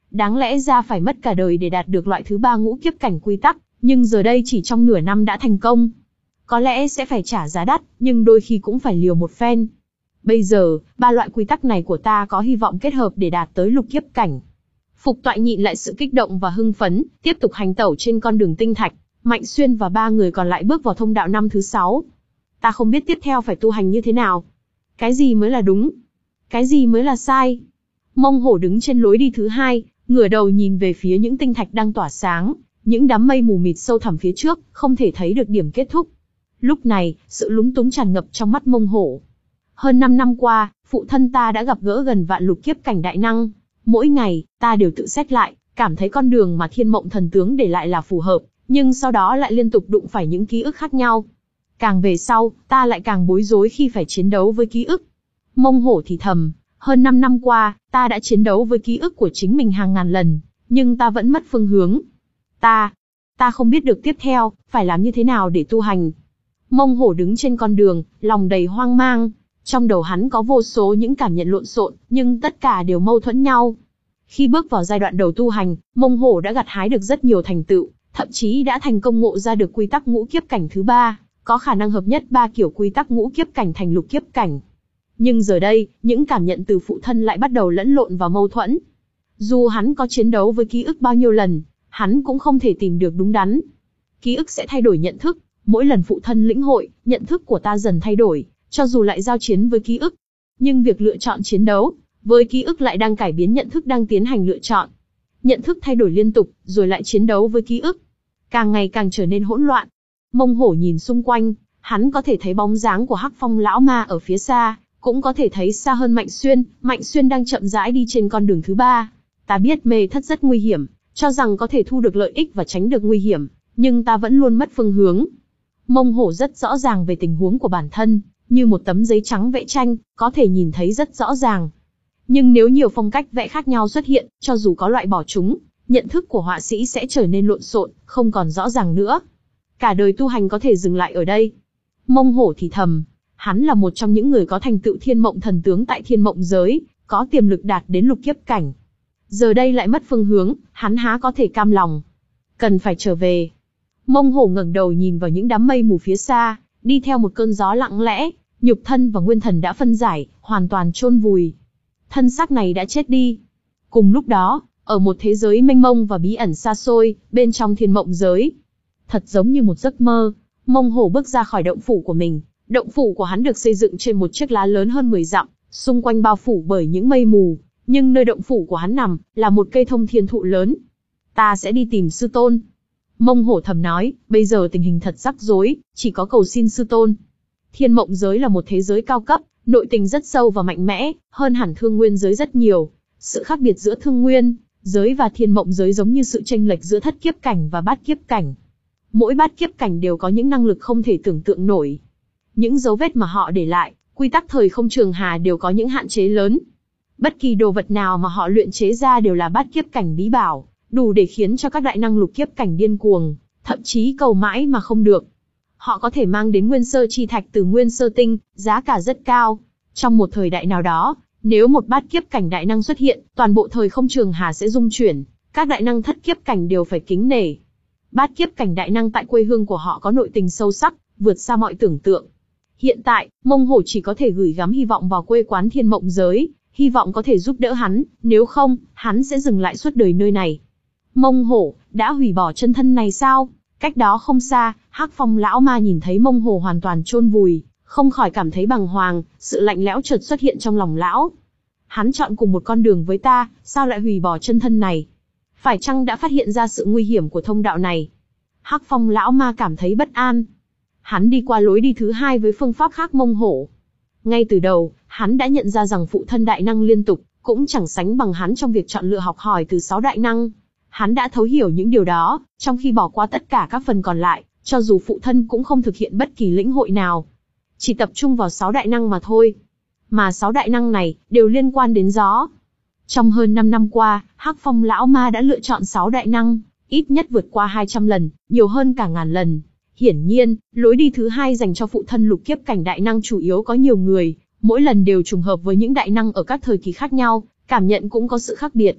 đáng lẽ ra phải mất cả đời để đạt được loại thứ ba ngũ kiếp cảnh quy tắc, nhưng giờ đây chỉ trong nửa năm đã thành công. Có lẽ sẽ phải trả giá đắt, nhưng đôi khi cũng phải liều một phen. Bây giờ, ba loại quy tắc này của ta có hy vọng kết hợp để đạt tới lục kiếp cảnh. Phục Toại nhịn lại sự kích động và hưng phấn, tiếp tục hành tẩu trên con đường tinh thạch. Mạnh Xuyên và ba người còn lại bước vào thông đạo năm thứ sáu. Ta không biết tiếp theo phải tu hành như thế nào. Cái gì mới là đúng? Cái gì mới là sai? Mông Hổ đứng trên lối đi thứ hai, ngửa đầu nhìn về phía những tinh thạch đang tỏa sáng, những đám mây mù mịt sâu thẳm phía trước, không thể thấy được điểm kết thúc. Lúc này, sự lúng túng tràn ngập trong mắt Mông Hổ. Hơn năm năm qua, phụ thân ta đã gặp gỡ gần vạn lục kiếp cảnh đại năng. Mỗi ngày, ta đều tự xét lại, cảm thấy con đường mà Thiên Mộng Thần Tướng để lại là phù hợp, nhưng sau đó lại liên tục đụng phải những ký ức khác nhau. Càng về sau, ta lại càng bối rối khi phải chiến đấu với ký ức. Mông Hổ thì thầm, hơn năm năm qua, ta đã chiến đấu với ký ức của chính mình hàng ngàn lần, nhưng ta vẫn mất phương hướng. Ta, ta không biết được tiếp theo, phải làm như thế nào để tu hành. Mông Hổ đứng trên con đường, lòng đầy hoang mang. Trong đầu hắn có vô số những cảm nhận lộn xộn, nhưng tất cả đều mâu thuẫn nhau. Khi bước vào giai đoạn đầu tu hành, Mông Hổ đã gặt hái được rất nhiều thành tựu, thậm chí đã thành công ngộ ra được quy tắc ngũ kiếp cảnh thứ ba, có khả năng hợp nhất ba kiểu quy tắc ngũ kiếp cảnh thành lục kiếp cảnh. Nhưng giờ đây, những cảm nhận từ phụ thân lại bắt đầu lẫn lộn và mâu thuẫn. Dù hắn có chiến đấu với ký ức bao nhiêu lần, hắn cũng không thể tìm được đúng đắn. Ký ức sẽ thay đổi nhận thức, mỗi lần phụ thân lĩnh hội, nhận thức của ta dần thay đổi, cho dù lại giao chiến với ký ức. Nhưng việc lựa chọn chiến đấu với ký ức lại đang cải biến nhận thức đang tiến hành lựa chọn. Nhận thức thay đổi liên tục, rồi lại chiến đấu với ký ức. Càng ngày càng trở nên hỗn loạn. Mông Hổ nhìn xung quanh, hắn có thể thấy bóng dáng của Hắc Phong lão ma ở phía xa, cũng có thể thấy xa hơn Mạnh Xuyên, Mạnh Xuyên đang chậm rãi đi trên con đường thứ ba. Ta biết mê thất rất nguy hiểm, cho rằng có thể thu được lợi ích và tránh được nguy hiểm, nhưng ta vẫn luôn mất phương hướng. Mông Hổ rất rõ ràng về tình huống của bản thân, như một tấm giấy trắng vẽ tranh, có thể nhìn thấy rất rõ ràng. Nhưng nếu nhiều phong cách vẽ khác nhau xuất hiện, cho dù có loại bỏ chúng, nhận thức của họa sĩ sẽ trở nên lộn xộn, không còn rõ ràng nữa. Cả đời tu hành có thể dừng lại ở đây. Mông Hổ thì thầm, hắn là một trong những người có thành tựu Thiên Mộng Thần Tướng tại Thiên Mộng giới, có tiềm lực đạt đến lục kiếp cảnh. Giờ đây lại mất phương hướng, hắn há có thể cam lòng. Cần phải trở về. Mông Hổ ngẩng đầu nhìn vào những đám mây mù phía xa, đi theo một cơn gió lặng lẽ, nhục thân và nguyên thần đã phân giải, hoàn toàn chôn vùi. Thân xác này đã chết đi. Cùng lúc đó, ở một thế giới mênh mông và bí ẩn xa xôi, bên trong Thiên Mộng giới, thật giống như một giấc mơ, Mông Hổ bước ra khỏi động phủ của mình. Động phủ của hắn được xây dựng trên một chiếc lá lớn hơn mười dặm, xung quanh bao phủ bởi những mây mù, nhưng nơi động phủ của hắn nằm là một cây thông thiên thụ lớn. Ta sẽ đi tìm sư tôn. Mông Hổ thầm nói, bây giờ tình hình thật rắc rối, chỉ có cầu xin sư tôn. Thiên Mộng giới là một thế giới cao cấp, nội tình rất sâu và mạnh mẽ, hơn hẳn Thương Nguyên giới rất nhiều. Sự khác biệt giữa Thương Nguyên giới và Thiên Mộng giới giống như sự chênh lệch giữa thất kiếp cảnh và bát kiếp cảnh. Mỗi bát kiếp cảnh đều có những năng lực không thể tưởng tượng nổi. Những dấu vết mà họ để lại, quy tắc thời không trường hà đều có những hạn chế lớn. Bất kỳ đồ vật nào mà họ luyện chế ra đều là bát kiếp cảnh bí bảo, đủ để khiến cho các đại năng lục kiếp cảnh điên cuồng, thậm chí cầu mãi mà không được. Họ có thể mang đến nguyên sơ chi thạch từ nguyên sơ tinh, giá cả rất cao. Trong một thời đại nào đó, nếu một bát kiếp cảnh đại năng xuất hiện, toàn bộ thời không trường hà sẽ rung chuyển, các đại năng thất kiếp cảnh đều phải kính nể. Bát kiếp cảnh đại năng tại quê hương của họ có nội tình sâu sắc, vượt xa mọi tưởng tượng. Hiện tại, Mông Hổ chỉ có thể gửi gắm hy vọng vào quê quán Thiên Mộng giới, hy vọng có thể giúp đỡ hắn, nếu không, hắn sẽ dừng lại suốt đời nơi này. Mông Hổ, đã hủy bỏ chân thân này sao? Cách đó không xa, Hắc Phong lão ma nhìn thấy Mông Hổ hoàn toàn chôn vùi, không khỏi cảm thấy bàng hoàng, sự lạnh lẽo chợt xuất hiện trong lòng lão. Hắn chọn cùng một con đường với ta, sao lại hủy bỏ chân thân này? Phải chăng đã phát hiện ra sự nguy hiểm của thông đạo này? Hắc Phong lão ma cảm thấy bất an. Hắn đi qua lối đi thứ hai với phương pháp khác Mông Hổ. Ngay từ đầu, hắn đã nhận ra rằng phụ thân đại năng liên tục, cũng chẳng sánh bằng hắn trong việc chọn lựa học hỏi từ sáu đại năng. Hắn đã thấu hiểu những điều đó, trong khi bỏ qua tất cả các phần còn lại, cho dù phụ thân cũng không thực hiện bất kỳ lĩnh hội nào. Chỉ tập trung vào sáu đại năng mà thôi. Mà sáu đại năng này, đều liên quan đến gió. Trong hơn năm năm qua, Hắc Phong lão ma đã lựa chọn sáu đại năng, ít nhất vượt qua hai trăm lần, nhiều hơn cả ngàn lần. Hiển nhiên, lối đi thứ hai dành cho phụ thân lục kiếp cảnh đại năng chủ yếu có nhiều người, mỗi lần đều trùng hợp với những đại năng ở các thời kỳ khác nhau, cảm nhận cũng có sự khác biệt.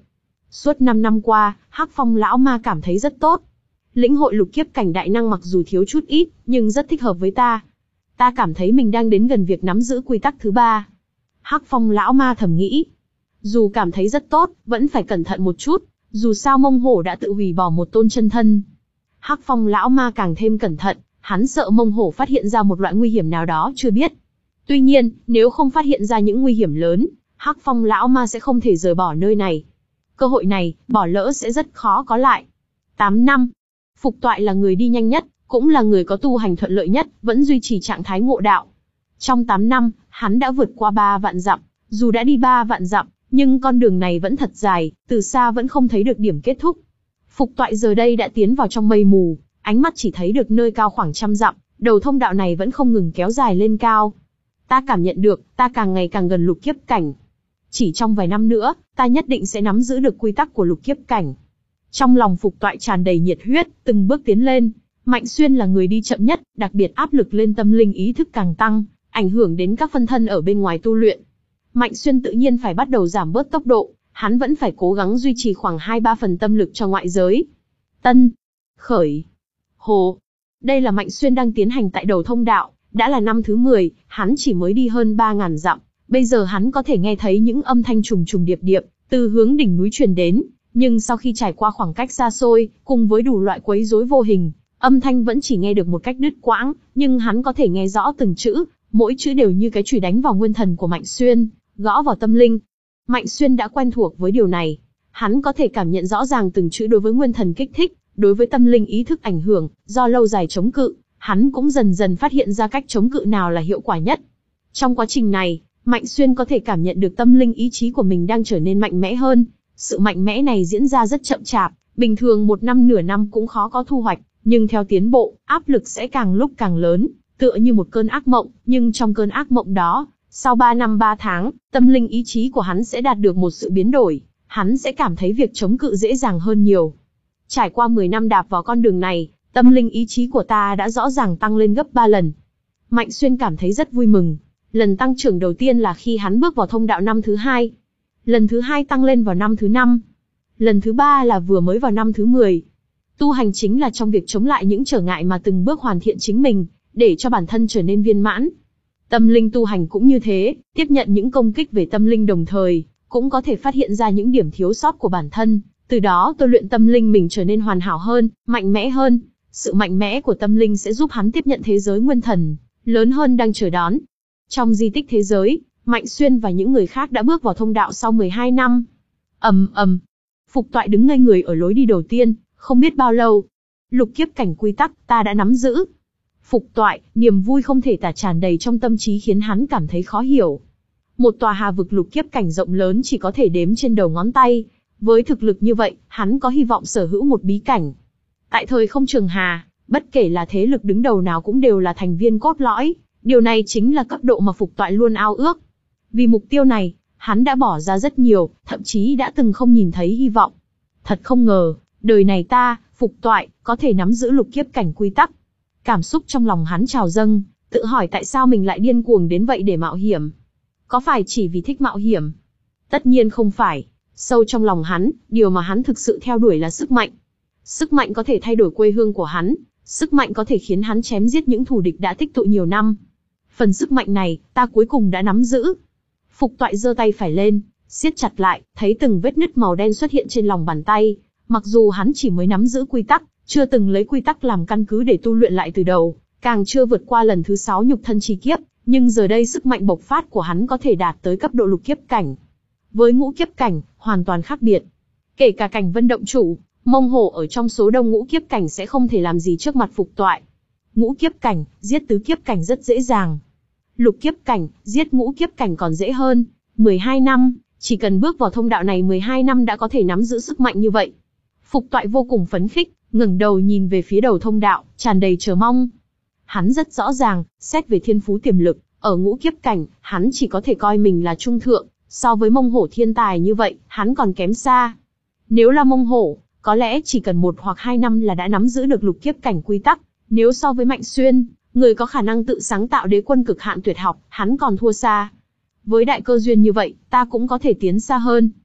Suốt năm năm qua, Hắc Phong lão ma cảm thấy rất tốt. Lĩnh hội lục kiếp cảnh đại năng mặc dù thiếu chút ít, nhưng rất thích hợp với ta. Ta cảm thấy mình đang đến gần việc nắm giữ quy tắc thứ ba. Hắc Phong lão ma thầm nghĩ. Dù cảm thấy rất tốt, vẫn phải cẩn thận một chút, dù sao Mông Hổ đã tự hủy bỏ một tôn chân thân. Hắc Phong lão ma càng thêm cẩn thận, hắn sợ Mông Hổ phát hiện ra một loại nguy hiểm nào đó chưa biết. Tuy nhiên, nếu không phát hiện ra những nguy hiểm lớn, Hắc Phong lão ma sẽ không thể rời bỏ nơi này. Cơ hội này, bỏ lỡ sẽ rất khó có lại. tám năm. Phục Toại là người đi nhanh nhất, cũng là người có tu hành thuận lợi nhất, vẫn duy trì trạng thái ngộ đạo. Trong tám năm, hắn đã vượt qua ba vạn dặm, dù đã đi ba vạn dặm, nhưng con đường này vẫn thật dài, từ xa vẫn không thấy được điểm kết thúc. Phục Toại giờ đây đã tiến vào trong mây mù, ánh mắt chỉ thấy được nơi cao khoảng trăm dặm, đầu thông đạo này vẫn không ngừng kéo dài lên cao. Ta cảm nhận được, ta càng ngày càng gần lục kiếp cảnh. Chỉ trong vài năm nữa, ta nhất định sẽ nắm giữ được quy tắc của lục kiếp cảnh. Trong lòng Phục Toại tràn đầy nhiệt huyết, từng bước tiến lên. Mạnh Xuyên là người đi chậm nhất, đặc biệt áp lực lên tâm linh ý thức càng tăng, ảnh hưởng đến các phân thân ở bên ngoài tu luyện. Mạnh Xuyên tự nhiên phải bắt đầu giảm bớt tốc độ, hắn vẫn phải cố gắng duy trì khoảng hai ba phần tâm lực cho ngoại giới. Tân, khởi, hồ. Đây là Mạnh Xuyên đang tiến hành tại đầu thông đạo, đã là năm thứ mười, hắn chỉ mới đi hơn ba ngàn dặm. Bây giờ hắn có thể nghe thấy những âm thanh trùng trùng điệp điệp, từ hướng đỉnh núi truyền đến, nhưng sau khi trải qua khoảng cách xa xôi, cùng với đủ loại quấy rối vô hình, âm thanh vẫn chỉ nghe được một cách đứt quãng, nhưng hắn có thể nghe rõ từng chữ, mỗi chữ đều như cái chùy đánh vào nguyên thần của Mạnh Xuyên, gõ vào tâm linh. Mạnh Xuyên đã quen thuộc với điều này, hắn có thể cảm nhận rõ ràng từng chữ đối với nguyên thần kích thích, đối với tâm linh ý thức ảnh hưởng, do lâu dài chống cự, hắn cũng dần dần phát hiện ra cách chống cự nào là hiệu quả nhất. Trong quá trình này, Mạnh Xuyên có thể cảm nhận được tâm linh ý chí của mình đang trở nên mạnh mẽ hơn. Sự mạnh mẽ này diễn ra rất chậm chạp, bình thường một năm nửa năm cũng khó có thu hoạch, nhưng theo tiến bộ, áp lực sẽ càng lúc càng lớn, tựa như một cơn ác mộng, nhưng trong cơn ác mộng đó, sau ba năm ba tháng, tâm linh ý chí của hắn sẽ đạt được một sự biến đổi, hắn sẽ cảm thấy việc chống cự dễ dàng hơn nhiều. Trải qua mười năm đạp vào con đường này, tâm linh ý chí của ta đã rõ ràng tăng lên gấp ba lần. Mạnh Xuyên cảm thấy rất vui mừng. Lần tăng trưởng đầu tiên là khi hắn bước vào thông đạo năm thứ hai. Lần thứ hai tăng lên vào năm thứ năm. Lần thứ ba là vừa mới vào năm thứ mười. Tu hành chính là trong việc chống lại những trở ngại mà từng bước hoàn thiện chính mình, để cho bản thân trở nên viên mãn. Tâm linh tu hành cũng như thế, tiếp nhận những công kích về tâm linh đồng thời, cũng có thể phát hiện ra những điểm thiếu sót của bản thân, từ đó tôi luyện tâm linh mình trở nên hoàn hảo hơn, mạnh mẽ hơn. Sự mạnh mẽ của tâm linh sẽ giúp hắn tiếp nhận thế giới nguyên thần, lớn hơn đang chờ đón. Trong di tích thế giới, Mạnh Xuyên và những người khác đã bước vào thông đạo sau mười hai năm. Ầm ầm. Phục Toại đứng ngây người ở lối đi đầu tiên, không biết bao lâu. Lục kiếp cảnh quy tắc, ta đã nắm giữ. Phục Toại, niềm vui không thể tả tràn đầy trong tâm trí khiến hắn cảm thấy khó hiểu. Một tòa hà vực lục kiếp cảnh rộng lớn chỉ có thể đếm trên đầu ngón tay. Với thực lực như vậy, hắn có hy vọng sở hữu một bí cảnh. Tại thời không trường hà, bất kể là thế lực đứng đầu nào cũng đều là thành viên cốt lõi. Điều này chính là cấp độ mà Phục Toại luôn ao ước. Vì mục tiêu này, hắn đã bỏ ra rất nhiều, thậm chí đã từng không nhìn thấy hy vọng. Thật không ngờ, đời này ta, Phục Toại, có thể nắm giữ lục kiếp cảnh quy tắc. Cảm xúc trong lòng hắn trào dâng, tự hỏi tại sao mình lại điên cuồng đến vậy để mạo hiểm. Có phải chỉ vì thích mạo hiểm? Tất nhiên không phải. Sâu trong lòng hắn, điều mà hắn thực sự theo đuổi là sức mạnh. Sức mạnh có thể thay đổi quê hương của hắn, sức mạnh có thể khiến hắn chém giết những thù địch đã tích tụ nhiều năm. Phần sức mạnh này, ta cuối cùng đã nắm giữ. Phục Toại giơ tay phải lên, siết chặt lại, thấy từng vết nứt màu đen xuất hiện trên lòng bàn tay. Mặc dù hắn chỉ mới nắm giữ quy tắc, chưa từng lấy quy tắc làm căn cứ để tu luyện lại từ đầu, càng chưa vượt qua lần thứ sáu nhục thân chi kiếp, nhưng giờ đây sức mạnh bộc phát của hắn có thể đạt tới cấp độ lục kiếp cảnh. Với ngũ kiếp cảnh, hoàn toàn khác biệt. Kể cả cảnh Vân Động Chủ, Mông Hổ ở trong số đông ngũ kiếp cảnh sẽ không thể làm gì trước mặt Phục Toại. Ngũ kiếp cảnh, giết tứ kiếp cảnh rất dễ dàng. Lục kiếp cảnh, giết ngũ kiếp cảnh còn dễ hơn. mười hai năm, chỉ cần bước vào thông đạo này mười hai năm đã có thể nắm giữ sức mạnh như vậy. Phục Toại vô cùng phấn khích, ngẩng đầu nhìn về phía đầu thông đạo, tràn đầy chờ mong. Hắn rất rõ ràng, xét về thiên phú tiềm lực, ở ngũ kiếp cảnh, hắn chỉ có thể coi mình là trung thượng, so với Mông Hổ thiên tài như vậy, hắn còn kém xa. Nếu là Mông Hổ, có lẽ chỉ cần một hoặc hai năm là đã nắm giữ được lục kiếp cảnh quy tắc, nếu so với Mạnh Xuyên, người có khả năng tự sáng tạo đế quân cực hạn tuyệt học, hắn còn thua xa. Với đại cơ duyên như vậy, ta cũng có thể tiến xa hơn.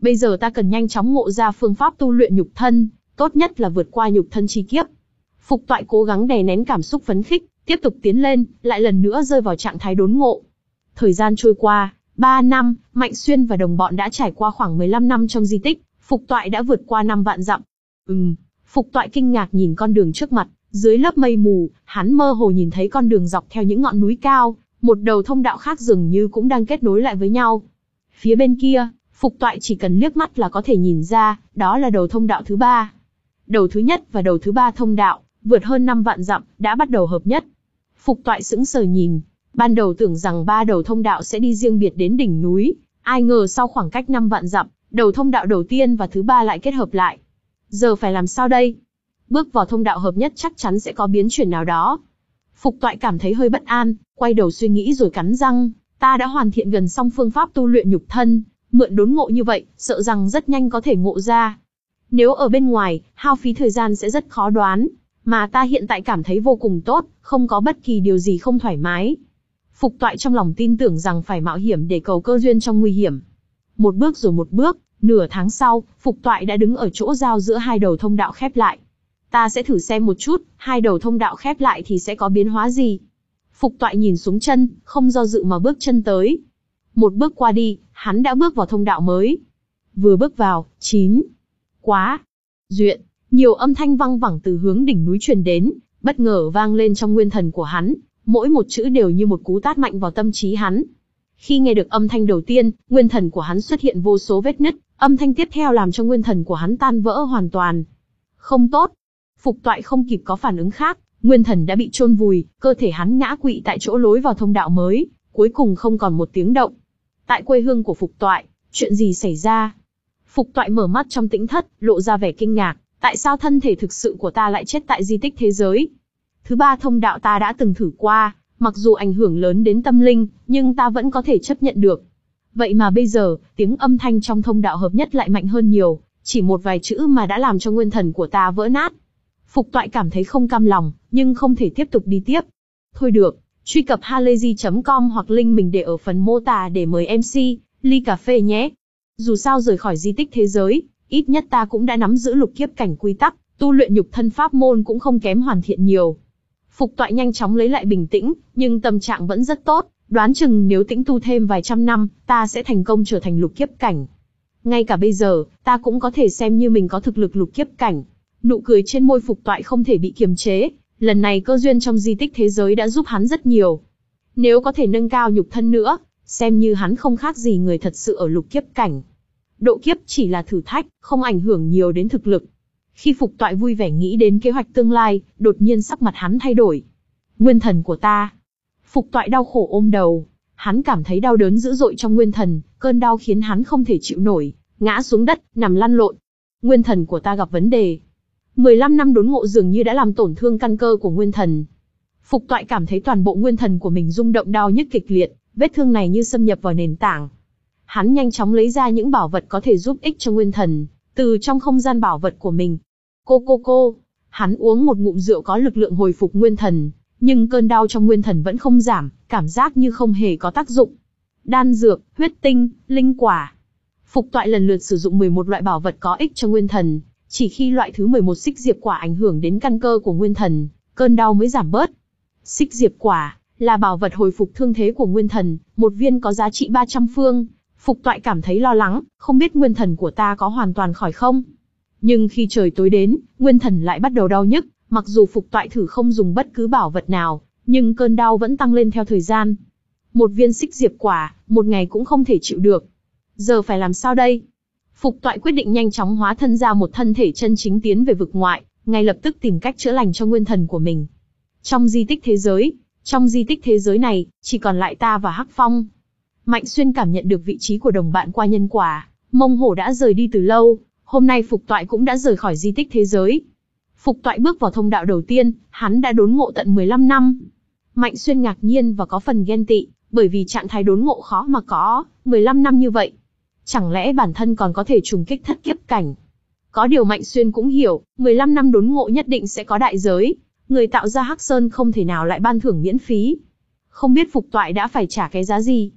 Bây giờ ta cần nhanh chóng ngộ ra phương pháp tu luyện nhục thân, tốt nhất là vượt qua nhục thân chi kiếp. Phục Toại cố gắng đè nén cảm xúc phấn khích, tiếp tục tiến lên, lại lần nữa rơi vào trạng thái đốn ngộ. Thời gian trôi qua, ba năm, Mạnh Xuyên và đồng bọn đã trải qua khoảng mười lăm năm trong di tích, Phục Toại đã vượt qua năm vạn dặm. Ừm, Phục Toại kinh ngạc nhìn con đường trước mặt, dưới lớp mây mù, hắn mơ hồ nhìn thấy con đường dọc theo những ngọn núi cao, một đầu thông đạo khác dường như cũng đang kết nối lại với nhau. Phía bên kia, Phục Toại chỉ cần liếc mắt là có thể nhìn ra, đó là đầu thông đạo thứ ba. Đầu thứ nhất và đầu thứ ba thông đạo, vượt hơn năm vạn dặm, đã bắt đầu hợp nhất. Phục Toại sững sờ nhìn, ban đầu tưởng rằng ba đầu thông đạo sẽ đi riêng biệt đến đỉnh núi, ai ngờ sau khoảng cách năm vạn dặm, đầu thông đạo đầu tiên và thứ ba lại kết hợp lại. Giờ phải làm sao đây? Bước vào thông đạo hợp nhất chắc chắn sẽ có biến chuyển nào đó. Phục Toại cảm thấy hơi bất an, quay đầu suy nghĩ rồi cắn răng, ta đã hoàn thiện gần xong phương pháp tu luyện nhục thân, mượn đốn ngộ như vậy, sợ rằng rất nhanh có thể ngộ ra. Nếu ở bên ngoài, hao phí thời gian sẽ rất khó đoán, mà ta hiện tại cảm thấy vô cùng tốt, không có bất kỳ điều gì không thoải mái. Phục Toại trong lòng tin tưởng rằng phải mạo hiểm để cầu cơ duyên trong nguy hiểm. Một bước rồi một bước, nửa tháng sau, Phục Toại đã đứng ở chỗ giao giữa hai đầu thông đạo khép lại. Ta sẽ thử xem một chút, hai đầu thông đạo khép lại thì sẽ có biến hóa gì. Phục Toại nhìn xuống chân, không do dự mà bước chân tới. Một bước qua đi, hắn đã bước vào thông đạo mới. Vừa bước vào, chín. Quá. Duyện. Nhiều âm thanh văng vẳng từ hướng đỉnh núi truyền đến, bất ngờ vang lên trong nguyên thần của hắn, mỗi một chữ đều như một cú tát mạnh vào tâm trí hắn. Khi nghe được âm thanh đầu tiên, nguyên thần của hắn xuất hiện vô số vết nứt, âm thanh tiếp theo làm cho nguyên thần của hắn tan vỡ hoàn toàn. Không tốt. Phục Toại không kịp có phản ứng khác, nguyên thần đã bị chôn vùi, cơ thể hắn ngã quỵ tại chỗ lối vào thông đạo mới, cuối cùng không còn một tiếng động. Tại quê hương của Phục Toại, chuyện gì xảy ra? Phục Toại mở mắt trong tĩnh thất, lộ ra vẻ kinh ngạc, tại sao thân thể thực sự của ta lại chết tại di tích thế giới? Thứ ba thông đạo ta đã từng thử qua, mặc dù ảnh hưởng lớn đến tâm linh, nhưng ta vẫn có thể chấp nhận được. Vậy mà bây giờ, tiếng âm thanh trong thông đạo hợp nhất lại mạnh hơn nhiều, chỉ một vài chữ mà đã làm cho nguyên thần của ta vỡ nát. Phục Toại cảm thấy không cam lòng, nhưng không thể tiếp tục đi tiếp. Thôi được, truy cập halayzi chấm com hoặc link mình để ở phần mô tả để mời em xê, ly cà phê nhé. Dù sao rời khỏi di tích thế giới, ít nhất ta cũng đã nắm giữ lục kiếp cảnh quy tắc, tu luyện nhục thân pháp môn cũng không kém hoàn thiện nhiều. Phục Toại nhanh chóng lấy lại bình tĩnh, nhưng tâm trạng vẫn rất tốt, đoán chừng nếu tĩnh tu thêm vài trăm năm, ta sẽ thành công trở thành lục kiếp cảnh. Ngay cả bây giờ, ta cũng có thể xem như mình có thực lực lục kiếp cảnh. Nụ cười trên môi Phục Toại không thể bị kiềm chế, lần này cơ duyên trong di tích thế giới đã giúp hắn rất nhiều. Nếu có thể nâng cao nhục thân nữa, xem như hắn không khác gì người thật sự ở lục kiếp cảnh. Độ kiếp chỉ là thử thách, không ảnh hưởng nhiều đến thực lực. Khi Phục Toại vui vẻ nghĩ đến kế hoạch tương lai, đột nhiên sắc mặt hắn thay đổi. Nguyên thần của ta. Phục Toại đau khổ ôm đầu, hắn cảm thấy đau đớn dữ dội trong nguyên thần, cơn đau khiến hắn không thể chịu nổi, ngã xuống đất, nằm lăn lộn. Nguyên thần của ta gặp vấn đề. mười lăm năm đốn ngộ dường như đã làm tổn thương căn cơ của nguyên thần. Phục Toại cảm thấy toàn bộ nguyên thần của mình rung động đau nhức kịch liệt, vết thương này như xâm nhập vào nền tảng. Hắn nhanh chóng lấy ra những bảo vật có thể giúp ích cho nguyên thần, từ trong không gian bảo vật của mình. Cô cô cô, hắn uống một ngụm rượu có lực lượng hồi phục nguyên thần, nhưng cơn đau trong nguyên thần vẫn không giảm, cảm giác như không hề có tác dụng. Đan dược, huyết tinh, linh quả. Phục Toại lần lượt sử dụng mười một loại bảo vật có ích cho nguyên thần, chỉ khi loại thứ mười một xích diệp quả ảnh hưởng đến căn cơ của nguyên thần, cơn đau mới giảm bớt. Xích diệp quả là bảo vật hồi phục thương thế của nguyên thần, một viên có giá trị ba trăm phương. Phục Toại cảm thấy lo lắng, không biết nguyên thần của ta có hoàn toàn khỏi không? Nhưng khi trời tối đến, nguyên thần lại bắt đầu đau nhức, mặc dù Phục Toại thử không dùng bất cứ bảo vật nào, nhưng cơn đau vẫn tăng lên theo thời gian. Một viên xích diệp quả, một ngày cũng không thể chịu được. Giờ phải làm sao đây? Phục Toại quyết định nhanh chóng hóa thân ra một thân thể chân chính tiến về vực ngoại, ngay lập tức tìm cách chữa lành cho nguyên thần của mình. Trong di tích thế giới, trong di tích thế giới này, chỉ còn lại ta và Hắc Phong. Mạnh Xuyên cảm nhận được vị trí của đồng bạn qua nhân quả, Mông Hổ đã rời đi từ lâu, hôm nay Phục Toại cũng đã rời khỏi di tích thế giới. Phục Toại bước vào thông đạo đầu tiên, hắn đã đốn ngộ tận mười lăm năm. Mạnh Xuyên ngạc nhiên và có phần ghen tị, bởi vì trạng thái đốn ngộ khó mà có, mười lăm năm như vậy. Chẳng lẽ bản thân còn có thể trùng kích thất kiếp cảnh? Có điều Mạnh Xuyên cũng hiểu, mười lăm năm đốn ngộ nhất định sẽ có đại giới, người tạo ra Hắc Sơn không thể nào lại ban thưởng miễn phí. Không biết Phục Toại đã phải trả cái giá gì?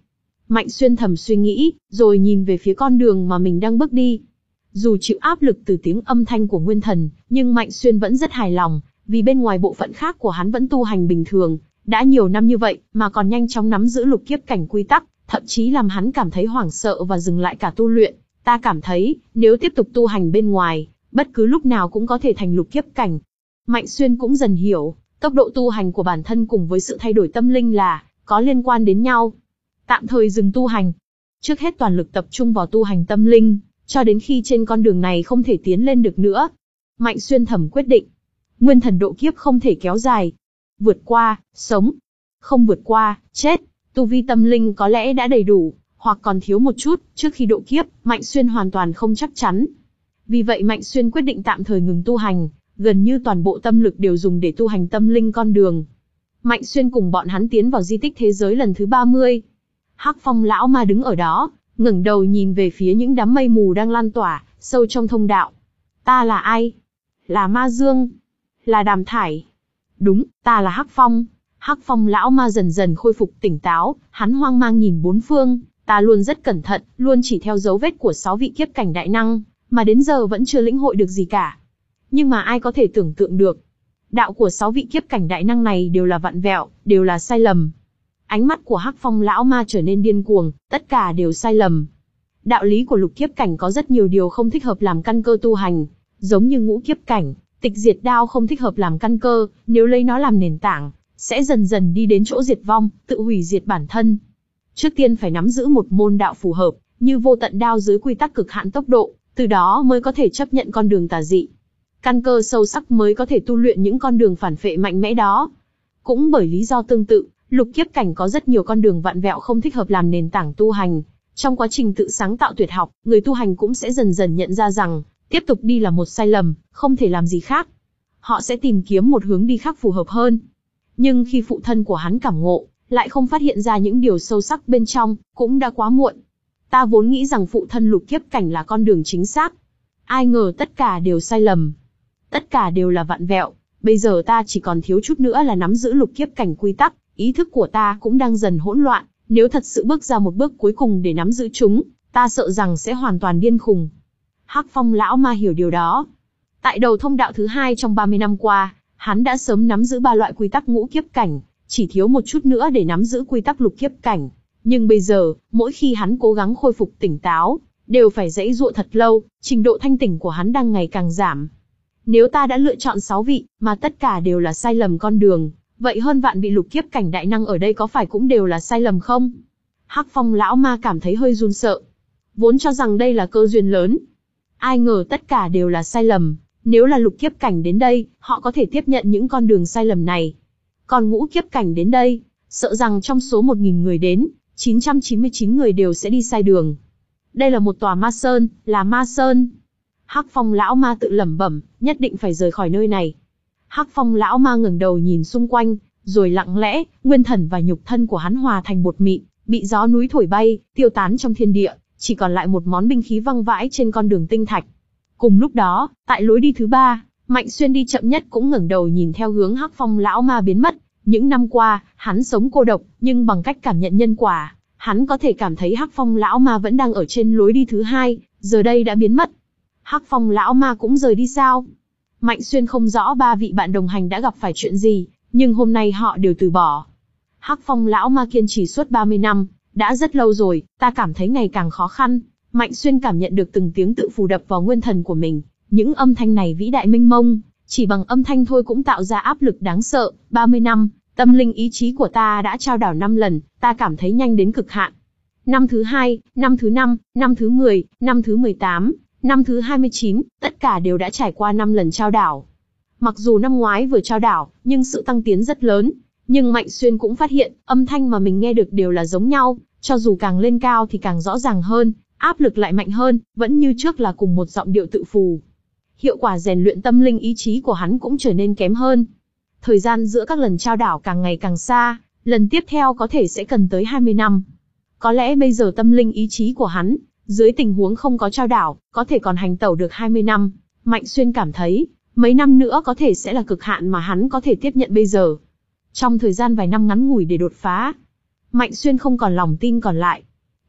Mạnh Xuyên thầm suy nghĩ, rồi nhìn về phía con đường mà mình đang bước đi. Dù chịu áp lực từ tiếng âm thanh của nguyên thần, nhưng Mạnh Xuyên vẫn rất hài lòng, vì bên ngoài bộ phận khác của hắn vẫn tu hành bình thường, đã nhiều năm như vậy mà còn nhanh chóng nắm giữ lục kiếp cảnh quy tắc, thậm chí làm hắn cảm thấy hoảng sợ và dừng lại cả tu luyện. Ta cảm thấy, nếu tiếp tục tu hành bên ngoài, bất cứ lúc nào cũng có thể thành lục kiếp cảnh. Mạnh Xuyên cũng dần hiểu, tốc độ tu hành của bản thân cùng với sự thay đổi tâm linh là có liên quan đến nhau. Tạm thời dừng tu hành. Trước hết toàn lực tập trung vào tu hành tâm linh, cho đến khi trên con đường này không thể tiến lên được nữa. Mạnh Xuyên thầm quyết định. Nguyên thần độ kiếp không thể kéo dài. Vượt qua, sống. Không vượt qua, chết. Tu vi tâm linh có lẽ đã đầy đủ, hoặc còn thiếu một chút, trước khi độ kiếp, Mạnh Xuyên hoàn toàn không chắc chắn. Vì vậy Mạnh Xuyên quyết định tạm thời ngừng tu hành, gần như toàn bộ tâm lực đều dùng để tu hành tâm linh con đường. Mạnh Xuyên cùng bọn hắn tiến vào di tích thế giới lần thứ ba mươi. Hắc Phong lão ma đứng ở đó, ngẩng đầu nhìn về phía những đám mây mù đang lan tỏa, sâu trong thông đạo. Ta là ai? Là Ma Dương? Là Đàm Thải? Đúng, ta là Hắc Phong. Hắc Phong lão ma dần dần khôi phục tỉnh táo, hắn hoang mang nhìn bốn phương, ta luôn rất cẩn thận, luôn chỉ theo dấu vết của sáu vị kiếp cảnh đại năng, mà đến giờ vẫn chưa lĩnh hội được gì cả. Nhưng mà ai có thể tưởng tượng được, đạo của sáu vị kiếp cảnh đại năng này đều là vặn vẹo, đều là sai lầm. Ánh mắt của Hắc Phong lão ma trở nên điên cuồng, tất cả đều sai lầm. Đạo lý của lục kiếp cảnh có rất nhiều điều không thích hợp làm căn cơ tu hành, giống như ngũ kiếp cảnh, tịch diệt đao không thích hợp làm căn cơ, nếu lấy nó làm nền tảng, sẽ dần dần đi đến chỗ diệt vong, tự hủy diệt bản thân. Trước tiên phải nắm giữ một môn đạo phù hợp, như vô tận đao dưới quy tắc cực hạn tốc độ, từ đó mới có thể chấp nhận con đường tà dị. Căn cơ sâu sắc mới có thể tu luyện những con đường phản phệ mạnh mẽ đó. Cũng bởi lý do tương tự, lục kiếp cảnh có rất nhiều con đường vặn vẹo không thích hợp làm nền tảng tu hành. Trong quá trình tự sáng tạo tuyệt học, người tu hành cũng sẽ dần dần nhận ra rằng, tiếp tục đi là một sai lầm, không thể làm gì khác. Họ sẽ tìm kiếm một hướng đi khác phù hợp hơn. Nhưng khi phụ thân của hắn cảm ngộ, lại không phát hiện ra những điều sâu sắc bên trong, cũng đã quá muộn. Ta vốn nghĩ rằng phụ thân lục kiếp cảnh là con đường chính xác. Ai ngờ tất cả đều sai lầm. Tất cả đều là vặn vẹo. Bây giờ ta chỉ còn thiếu chút nữa là nắm giữ lục kiếp cảnh quy tắc, ý thức của ta cũng đang dần hỗn loạn. Nếu thật sự bước ra một bước cuối cùng để nắm giữ chúng, ta sợ rằng sẽ hoàn toàn điên khùng. Hắc Phong lão ma hiểu điều đó. Tại đầu thông đạo thứ hai trong ba mươi năm qua, hắn đã sớm nắm giữ ba loại quy tắc ngũ kiếp cảnh, chỉ thiếu một chút nữa để nắm giữ quy tắc lục kiếp cảnh. Nhưng bây giờ, mỗi khi hắn cố gắng khôi phục tỉnh táo, đều phải giãy giụa thật lâu, trình độ thanh tỉnh của hắn đang ngày càng giảm. Nếu ta đã lựa chọn sáu vị, mà tất cả đều là sai lầm con đường, vậy hơn vạn vị lục kiếp cảnh đại năng ở đây có phải cũng đều là sai lầm không? Hắc Phong lão ma cảm thấy hơi run sợ. Vốn cho rằng đây là cơ duyên lớn. Ai ngờ tất cả đều là sai lầm. Nếu là lục kiếp cảnh đến đây, họ có thể tiếp nhận những con đường sai lầm này. Còn ngũ kiếp cảnh đến đây, sợ rằng trong số một nghìn người đến, chín trăm chín mươi chín người đều sẽ đi sai đường. Đây là một tòa ma sơn, là ma sơn. Hắc Phong lão ma tự lẩm bẩm, nhất định phải rời khỏi nơi này. Hắc Phong lão ma ngẩng đầu nhìn xung quanh, rồi lặng lẽ, nguyên thần và nhục thân của hắn hòa thành bột mịn, bị gió núi thổi bay, tiêu tán trong thiên địa, chỉ còn lại một món binh khí văng vãi trên con đường tinh thạch. Cùng lúc đó, tại lối đi thứ ba, Mạnh Xuyên đi chậm nhất cũng ngẩng đầu nhìn theo hướng Hắc Phong lão ma biến mất. Những năm qua, hắn sống cô độc, nhưng bằng cách cảm nhận nhân quả, hắn có thể cảm thấy Hắc Phong lão ma vẫn đang ở trên lối đi thứ hai, giờ đây đã biến mất. Hắc Phong lão ma cũng rời đi sao? Mạnh Xuyên không rõ ba vị bạn đồng hành đã gặp phải chuyện gì, nhưng hôm nay họ đều từ bỏ. Hắc Phong lão ma kiên trì suốt ba mươi năm, đã rất lâu rồi, ta cảm thấy ngày càng khó khăn. Mạnh Xuyên cảm nhận được từng tiếng tự phù đập vào nguyên thần của mình, những âm thanh này vĩ đại mênh mông, chỉ bằng âm thanh thôi cũng tạo ra áp lực đáng sợ. ba mươi năm, tâm linh ý chí của ta đã trao đảo năm lần, ta cảm thấy nhanh đến cực hạn. Năm thứ hai, năm thứ năm, năm thứ mười, năm thứ mười tám, năm thứ hai mươi chín, tất cả đều đã trải qua năm lần trao đảo. Mặc dù năm ngoái vừa trao đảo, nhưng sự tăng tiến rất lớn. Nhưng Mạnh Xuyên cũng phát hiện, âm thanh mà mình nghe được đều là giống nhau, cho dù càng lên cao thì càng rõ ràng hơn, áp lực lại mạnh hơn, vẫn như trước là cùng một giọng điệu tự phù. Hiệu quả rèn luyện tâm linh ý chí của hắn cũng trở nên kém hơn. Thời gian giữa các lần trao đảo càng ngày càng xa, lần tiếp theo có thể sẽ cần tới hai mươi năm. Có lẽ bây giờ tâm linh ý chí của hắn, dưới tình huống không có trao đảo, có thể còn hành tẩu được hai mươi năm. Mạnh Xuyên cảm thấy, mấy năm nữa có thể sẽ là cực hạn mà hắn có thể tiếp nhận bây giờ. Trong thời gian vài năm ngắn ngủi để đột phá, Mạnh Xuyên không còn lòng tin còn lại.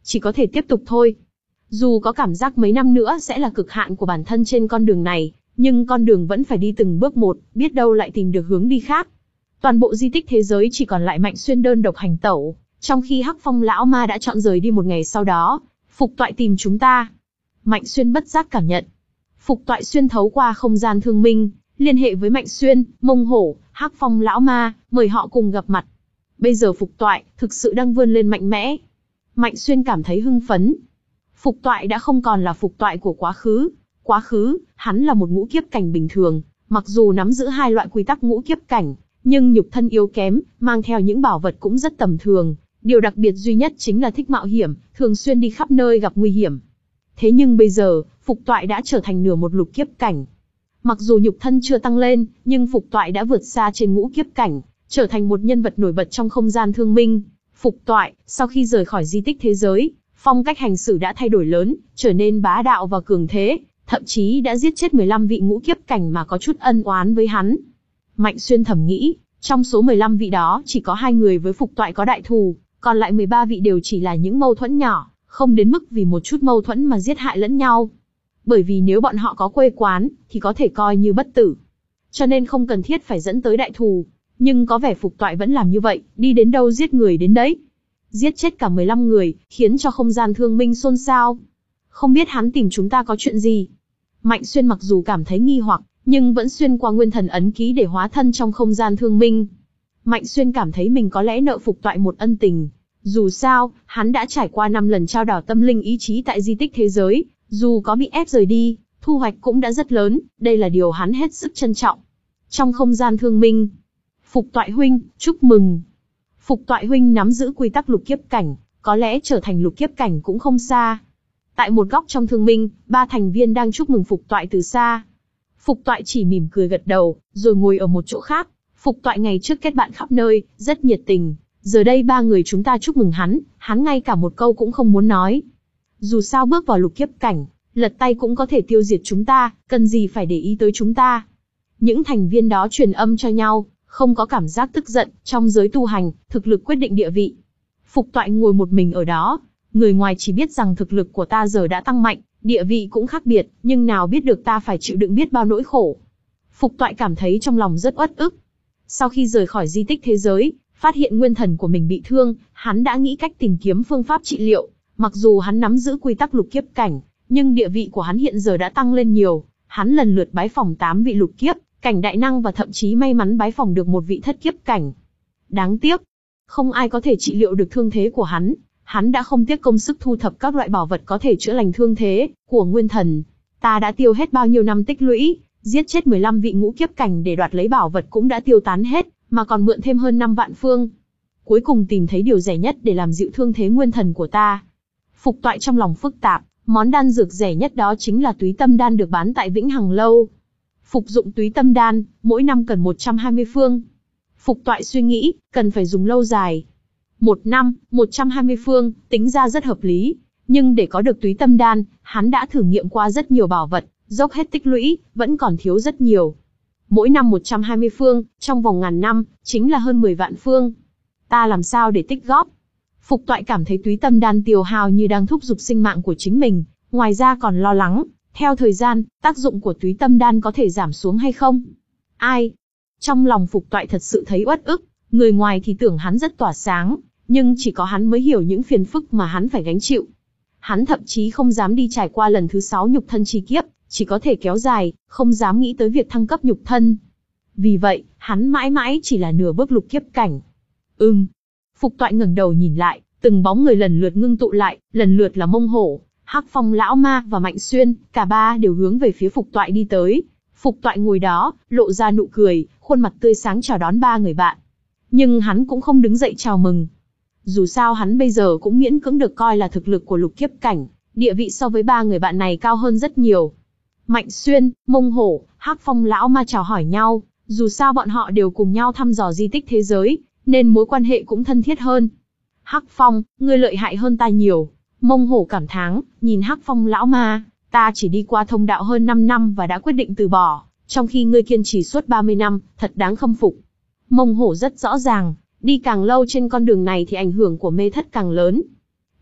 chỉ có thể tiếp tục thôi. Dù có cảm giác mấy năm nữa sẽ là cực hạn của bản thân trên con đường này, nhưng con đường vẫn phải đi từng bước một, biết đâu lại tìm được hướng đi khác. Toàn bộ di tích thế giới chỉ còn lại Mạnh Xuyên đơn độc hành tẩu, trong khi Hắc Phong lão ma đã chọn rời đi một ngày sau đó. Phục Toại tìm chúng ta. Mạnh Xuyên bất giác cảm nhận. Phục Toại xuyên thấu qua không gian thương minh, liên hệ với Mạnh Xuyên, Mông Hổ, Hắc Phong lão ma, mời họ cùng gặp mặt. Bây giờ Phục Toại thực sự đang vươn lên mạnh mẽ. Mạnh Xuyên cảm thấy hưng phấn. Phục Toại đã không còn là Phục Toại của quá khứ. Quá khứ, hắn là một ngũ kiếp cảnh bình thường, mặc dù nắm giữ hai loại quy tắc ngũ kiếp cảnh, nhưng nhục thân yếu kém, mang theo những bảo vật cũng rất tầm thường. Điều đặc biệt duy nhất chính là thích mạo hiểm, thường xuyên đi khắp nơi gặp nguy hiểm. Thế nhưng bây giờ, Phục Toại đã trở thành nửa một lục kiếp cảnh. Mặc dù nhục thân chưa tăng lên, nhưng Phục Toại đã vượt xa trên ngũ kiếp cảnh, trở thành một nhân vật nổi bật trong không gian thương minh. Phục Toại, sau khi rời khỏi di tích thế giới, phong cách hành xử đã thay đổi lớn, trở nên bá đạo và cường thế, thậm chí đã giết chết mười lăm vị ngũ kiếp cảnh mà có chút ân oán với hắn. Mạnh Xuyên thầm nghĩ, trong số mười lăm vị đó chỉ có hai người với Phục Toại có đại thù, còn lại mười ba vị đều chỉ là những mâu thuẫn nhỏ, không đến mức vì một chút mâu thuẫn mà giết hại lẫn nhau. Bởi vì nếu bọn họ có quê quán, thì có thể coi như bất tử. Cho nên không cần thiết phải dẫn tới đại thù. Nhưng có vẻ Phục Toại vẫn làm như vậy, đi đến đâu giết người đến đấy. Giết chết cả mười lăm người, khiến cho không gian thương minh xôn xao. Không biết hắn tìm chúng ta có chuyện gì? Mạnh Xuyên mặc dù cảm thấy nghi hoặc, nhưng vẫn xuyên qua nguyên thần ấn ký để hóa thân trong không gian thương minh. Mạnh Xuyên cảm thấy mình có lẽ nợ Phục Toại một ân tình. Dù sao, hắn đã trải qua năm lần trao đảo tâm linh ý chí tại di tích thế giới, dù có bị ép rời đi, thu hoạch cũng đã rất lớn, đây là điều hắn hết sức trân trọng. Trong không gian thương minh, Phục Toại huynh, chúc mừng. Phục Toại huynh nắm giữ quy tắc lục kiếp cảnh, có lẽ trở thành lục kiếp cảnh cũng không xa. Tại một góc trong thương minh, ba thành viên đang chúc mừng Phục Toại từ xa. Phục Toại chỉ mỉm cười gật đầu, rồi ngồi ở một chỗ khác. Phục Toại ngày trước kết bạn khắp nơi, rất nhiệt tình. Giờ đây ba người chúng ta chúc mừng hắn, hắn ngay cả một câu cũng không muốn nói. Dù sao bước vào lục kiếp cảnh, lật tay cũng có thể tiêu diệt chúng ta, cần gì phải để ý tới chúng ta. Những thành viên đó truyền âm cho nhau, không có cảm giác tức giận, trong giới tu hành, thực lực quyết định địa vị. Phục Toại ngồi một mình ở đó, người ngoài chỉ biết rằng thực lực của ta giờ đã tăng mạnh, địa vị cũng khác biệt, nhưng nào biết được ta phải chịu đựng biết bao nỗi khổ. Phục Toại cảm thấy trong lòng rất uất ức. Sau khi rời khỏi di tích thế giới, phát hiện nguyên thần của mình bị thương, hắn đã nghĩ cách tìm kiếm phương pháp trị liệu. Mặc dù hắn nắm giữ quy tắc lục kiếp cảnh, nhưng địa vị của hắn hiện giờ đã tăng lên nhiều. Hắn lần lượt bái phỏng tám vị lục kiếp cảnh đại năng và thậm chí may mắn bái phỏng được một vị thất kiếp cảnh. Đáng tiếc, không ai có thể trị liệu được thương thế của hắn. Hắn đã không tiếc công sức thu thập các loại bảo vật có thể chữa lành thương thế của nguyên thần. Ta đã tiêu hết bao nhiêu năm tích lũy, giết chết mười lăm vị ngũ kiếp cảnh để đoạt lấy bảo vật cũng đã tiêu tán hết, mà còn mượn thêm hơn năm vạn phương. Cuối cùng tìm thấy điều rẻ nhất để làm dịu thương thế nguyên thần của ta. Phục Toại trong lòng phức tạp, món đan dược rẻ nhất đó chính là túy tâm đan được bán tại Vĩnh Hằng Lâu. Phục dụng túy tâm đan, mỗi năm cần một trăm hai mươi phương. Phục Toại suy nghĩ, cần phải dùng lâu dài. Một năm, một trăm hai mươi phương, tính ra rất hợp lý. Nhưng để có được túy tâm đan, hắn đã thử nghiệm qua rất nhiều bảo vật, dốc hết tích lũy, vẫn còn thiếu rất nhiều. Mỗi năm một trăm hai mươi phương, trong vòng ngàn năm, chính là hơn mười vạn phương. Ta làm sao để tích góp? Phục Toại cảm thấy túy tâm đan tiêu hao như đang thúc giục sinh mạng của chính mình, ngoài ra còn lo lắng, theo thời gian, tác dụng của túy tâm đan có thể giảm xuống hay không? Ai? Trong lòng Phục Toại thật sự thấy uất ức, người ngoài thì tưởng hắn rất tỏa sáng, nhưng chỉ có hắn mới hiểu những phiền phức mà hắn phải gánh chịu. Hắn thậm chí không dám đi trải qua lần thứ sáu nhục thân chi kiếp, chỉ có thể kéo dài, không dám nghĩ tới việc thăng cấp nhục thân. Vì vậy, hắn mãi mãi chỉ là nửa bước lục kiếp cảnh. Ừm. Phục Toại ngẩng đầu nhìn lại, từng bóng người lần lượt ngưng tụ lại, lần lượt là Mông Hổ, Hắc Phong lão ma và Mạnh Xuyên, cả ba đều hướng về phía Phục Toại đi tới. Phục Toại ngồi đó, lộ ra nụ cười, khuôn mặt tươi sáng chào đón ba người bạn. Nhưng hắn cũng không đứng dậy chào mừng. Dù sao hắn bây giờ cũng miễn cưỡng được coi là thực lực của lục kiếp cảnh, địa vị so với ba người bạn này cao hơn rất nhiều. Mạnh Xuyên, Mông Hổ, Hắc Phong lão ma chào hỏi nhau, dù sao bọn họ đều cùng nhau thăm dò di tích thế giới, nên mối quan hệ cũng thân thiết hơn. Hắc Phong, ngươi lợi hại hơn ta nhiều. Mông Hổ cảm thán, nhìn Hắc Phong lão ma, ta chỉ đi qua thông đạo hơn năm năm và đã quyết định từ bỏ, trong khi ngươi kiên trì suốt ba mươi năm, thật đáng khâm phục. Mông Hổ rất rõ ràng, đi càng lâu trên con đường này thì ảnh hưởng của mê thất càng lớn.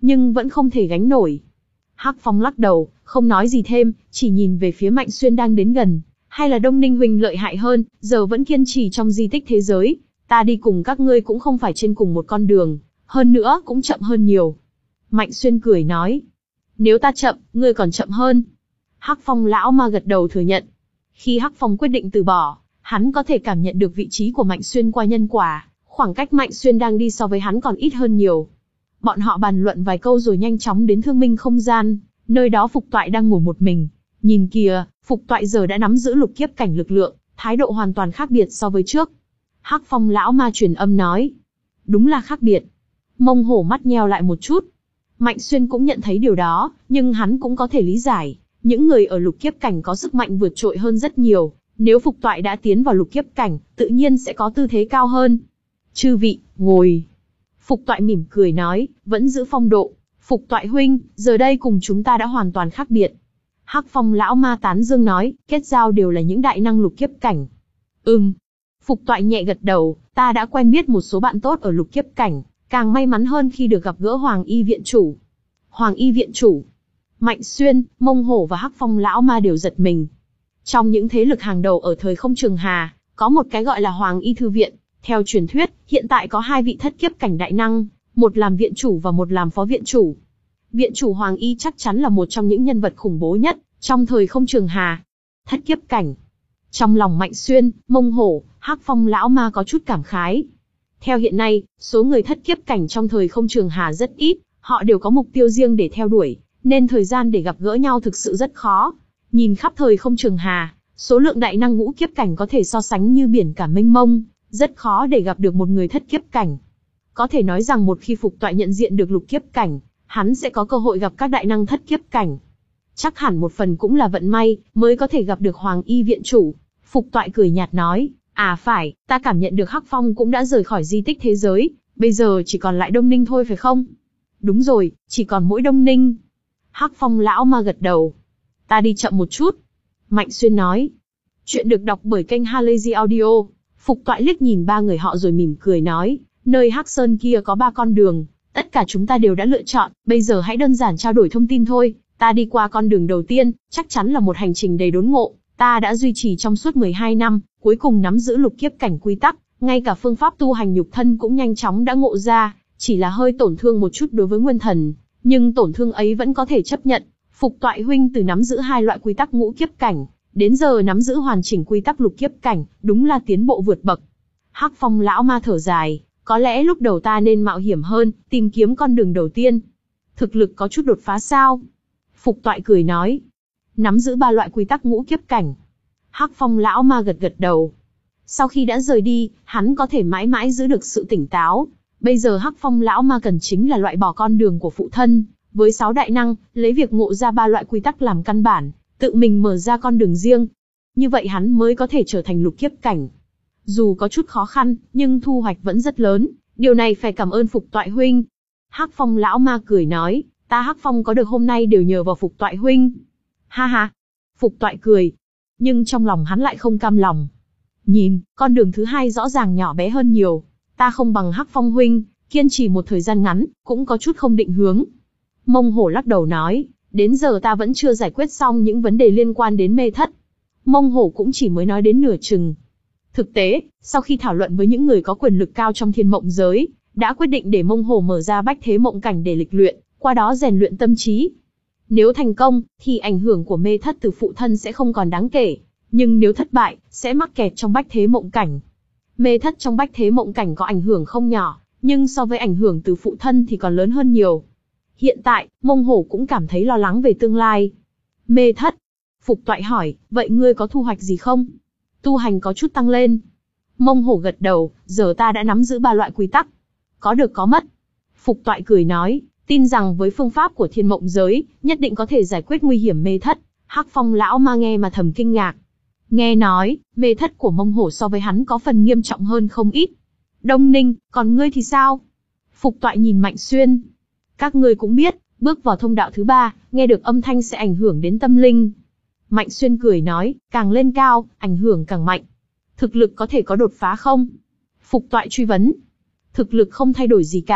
nhưng vẫn không thể gánh nổi. Hắc Phong lắc đầu, không nói gì thêm, chỉ nhìn về phía Mạnh Xuyên đang đến gần. Hay là Đông Ninh huynh lợi hại hơn, giờ vẫn kiên trì trong di tích thế giới. Ta đi cùng các ngươi cũng không phải trên cùng một con đường, hơn nữa cũng chậm hơn nhiều. Mạnh Xuyên cười nói. Nếu ta chậm, ngươi còn chậm hơn. Hắc Phong lão ma gật đầu thừa nhận. Khi Hắc Phong quyết định từ bỏ, hắn có thể cảm nhận được vị trí của Mạnh Xuyên qua nhân quả, khoảng cách Mạnh Xuyên đang đi so với hắn còn ít hơn nhiều. Bọn họ bàn luận vài câu rồi nhanh chóng đến Thương Minh không gian, nơi đó Phục Toại đang ngủ một mình. Nhìn kìa, Phục Toại giờ đã nắm giữ lục kiếp cảnh lực lượng, thái độ hoàn toàn khác biệt so với trước. Hắc Phong lão ma truyền âm nói. Đúng là khác biệt. Mông Hổ mắt nheo lại một chút. Mạnh Xuyên cũng nhận thấy điều đó, nhưng hắn cũng có thể lý giải. Những người ở lục kiếp cảnh có sức mạnh vượt trội hơn rất nhiều. Nếu Phục Toại đã tiến vào lục kiếp cảnh, tự nhiên sẽ có tư thế cao hơn. Chư vị, ngồi. Phục Toại mỉm cười nói, vẫn giữ phong độ. Phục Toại huynh, giờ đây cùng chúng ta đã hoàn toàn khác biệt. Hắc Phong lão ma tán dương nói, kết giao đều là những đại năng lục kiếp cảnh. Ừm. Phục Toại nhẹ gật đầu, ta đã quen biết một số bạn tốt ở lục kiếp cảnh, càng may mắn hơn khi được gặp gỡ Hoàng Y viện chủ. Hoàng Y viện chủ. Mạnh Xuyên, Mông Hổ và Hắc Phong lão ma đều giật mình. Trong những thế lực hàng đầu ở thời không Trường Hà, có một cái gọi là Hoàng Y thư viện. Theo truyền thuyết, hiện tại có hai vị thất kiếp cảnh đại năng, một làm viện chủ và một làm phó viện chủ. Viện chủ Hoàng Y chắc chắn là một trong những nhân vật khủng bố nhất trong thời không Trường Hà. Thất kiếp cảnh. Trong lòng Mạnh Xuyên, Mông Hổ, Hắc Phong lão ma có chút cảm khái. Theo hiện nay, số người thất kiếp cảnh trong thời không Trường Hà rất ít, họ đều có mục tiêu riêng để theo đuổi, nên thời gian để gặp gỡ nhau thực sự rất khó. Nhìn khắp thời không Trường Hà, số lượng đại năng ngũ kiếp cảnh có thể so sánh như biển cả mênh mông, rất khó để gặp được một người thất kiếp cảnh. Có thể nói rằng một khi Phục Toại nhận diện được lục kiếp cảnh, hắn sẽ có cơ hội gặp các đại năng thất kiếp cảnh. Chắc hẳn một phần cũng là vận may, mới có thể gặp được Hoàng Y viện chủ. Phục Toại cười nhạt nói, à phải, ta cảm nhận được Hắc Phong cũng đã rời khỏi di tích thế giới, bây giờ chỉ còn lại Đông Ninh thôi phải không? Đúng rồi, chỉ còn mỗi Đông Ninh. Hắc Phong lão ma gật đầu. Ta đi chậm một chút. Mạnh Xuyên nói. Chuyện được đọc bởi kênh Halazy Audio. Phục Toại liếc nhìn ba người họ rồi mỉm cười nói, nơi Hắc Sơn kia có ba con đường, tất cả chúng ta đều đã lựa chọn, bây giờ hãy đơn giản trao đổi thông tin thôi. Ta đi qua con đường đầu tiên, chắc chắn là một hành trình đầy đốn ngộ, ta đã duy trì trong suốt mười hai năm, cuối cùng nắm giữ lục kiếp cảnh quy tắc, ngay cả phương pháp tu hành nhục thân cũng nhanh chóng đã ngộ ra, chỉ là hơi tổn thương một chút đối với nguyên thần, nhưng tổn thương ấy vẫn có thể chấp nhận. Phục Toại huynh từ nắm giữ hai loại quy tắc ngũ kiếp cảnh, đến giờ nắm giữ hoàn chỉnh quy tắc lục kiếp cảnh, đúng là tiến bộ vượt bậc. Hắc Phong lão ma thở dài, có lẽ lúc đầu ta nên mạo hiểm hơn, tìm kiếm con đường đầu tiên. Thực lực có chút đột phá sao? Phục Toại cười nói, nắm giữ ba loại quy tắc ngũ kiếp cảnh. Hắc Phong lão ma gật gật đầu. Sau khi đã rời đi, hắn có thể mãi mãi giữ được sự tỉnh táo. Bây giờ Hắc Phong lão ma cần chính là loại bỏ con đường của phụ thân, với sáu đại năng, lấy việc ngộ ra ba loại quy tắc làm căn bản, tự mình mở ra con đường riêng. Như vậy hắn mới có thể trở thành lục kiếp cảnh. Dù có chút khó khăn, nhưng thu hoạch vẫn rất lớn, điều này phải cảm ơn Phục Toại huynh. Hắc Phong lão ma cười nói, ta Hắc Phong có được hôm nay đều nhờ vào Phục Toại huynh. Ha ha. Phục Toại cười. Nhưng trong lòng hắn lại không cam lòng. Nhìn, con đường thứ hai rõ ràng nhỏ bé hơn nhiều. Ta không bằng Hắc Phong huynh, kiên trì một thời gian ngắn, cũng có chút không định hướng. Mông Hổ lắc đầu nói, đến giờ ta vẫn chưa giải quyết xong những vấn đề liên quan đến mê thất. Mông Hổ cũng chỉ mới nói đến nửa chừng. Thực tế, sau khi thảo luận với những người có quyền lực cao trong thiên mộng giới, đã quyết định để Mông Hổ mở ra bách thế mộng cảnh để lịch luyện, qua đó rèn luyện tâm trí. Nếu thành công, thì ảnh hưởng của mê thất từ phụ thân sẽ không còn đáng kể. Nhưng nếu thất bại, sẽ mắc kẹt trong bách thế mộng cảnh. Mê thất trong bách thế mộng cảnh có ảnh hưởng không nhỏ, nhưng so với ảnh hưởng từ phụ thân thì còn lớn hơn nhiều. Hiện tại, Mông Hổ cũng cảm thấy lo lắng về tương lai. Mê thất. Phục Toại hỏi, vậy ngươi có thu hoạch gì không? Tu hành có chút tăng lên. Mông Hổ gật đầu, giờ ta đã nắm giữ ba loại quy tắc. Có được có mất. Phục Toại cười nói, tin rằng với phương pháp của thiên mộng giới, nhất định có thể giải quyết nguy hiểm mê thất. Hắc Phong lão ma nghe mà thầm kinh ngạc. Nghe nói, mê thất của Mông Hổ so với hắn có phần nghiêm trọng hơn không ít. Đông Ninh, còn ngươi thì sao? Phục Toại nhìn Mạnh Xuyên. Các ngươi cũng biết, bước vào thông đạo thứ ba, nghe được âm thanh sẽ ảnh hưởng đến tâm linh. Mạnh Xuyên cười nói, càng lên cao, ảnh hưởng càng mạnh. Thực lực có thể có đột phá không? Phục Toại truy vấn. Thực lực không thay đổi gì cả.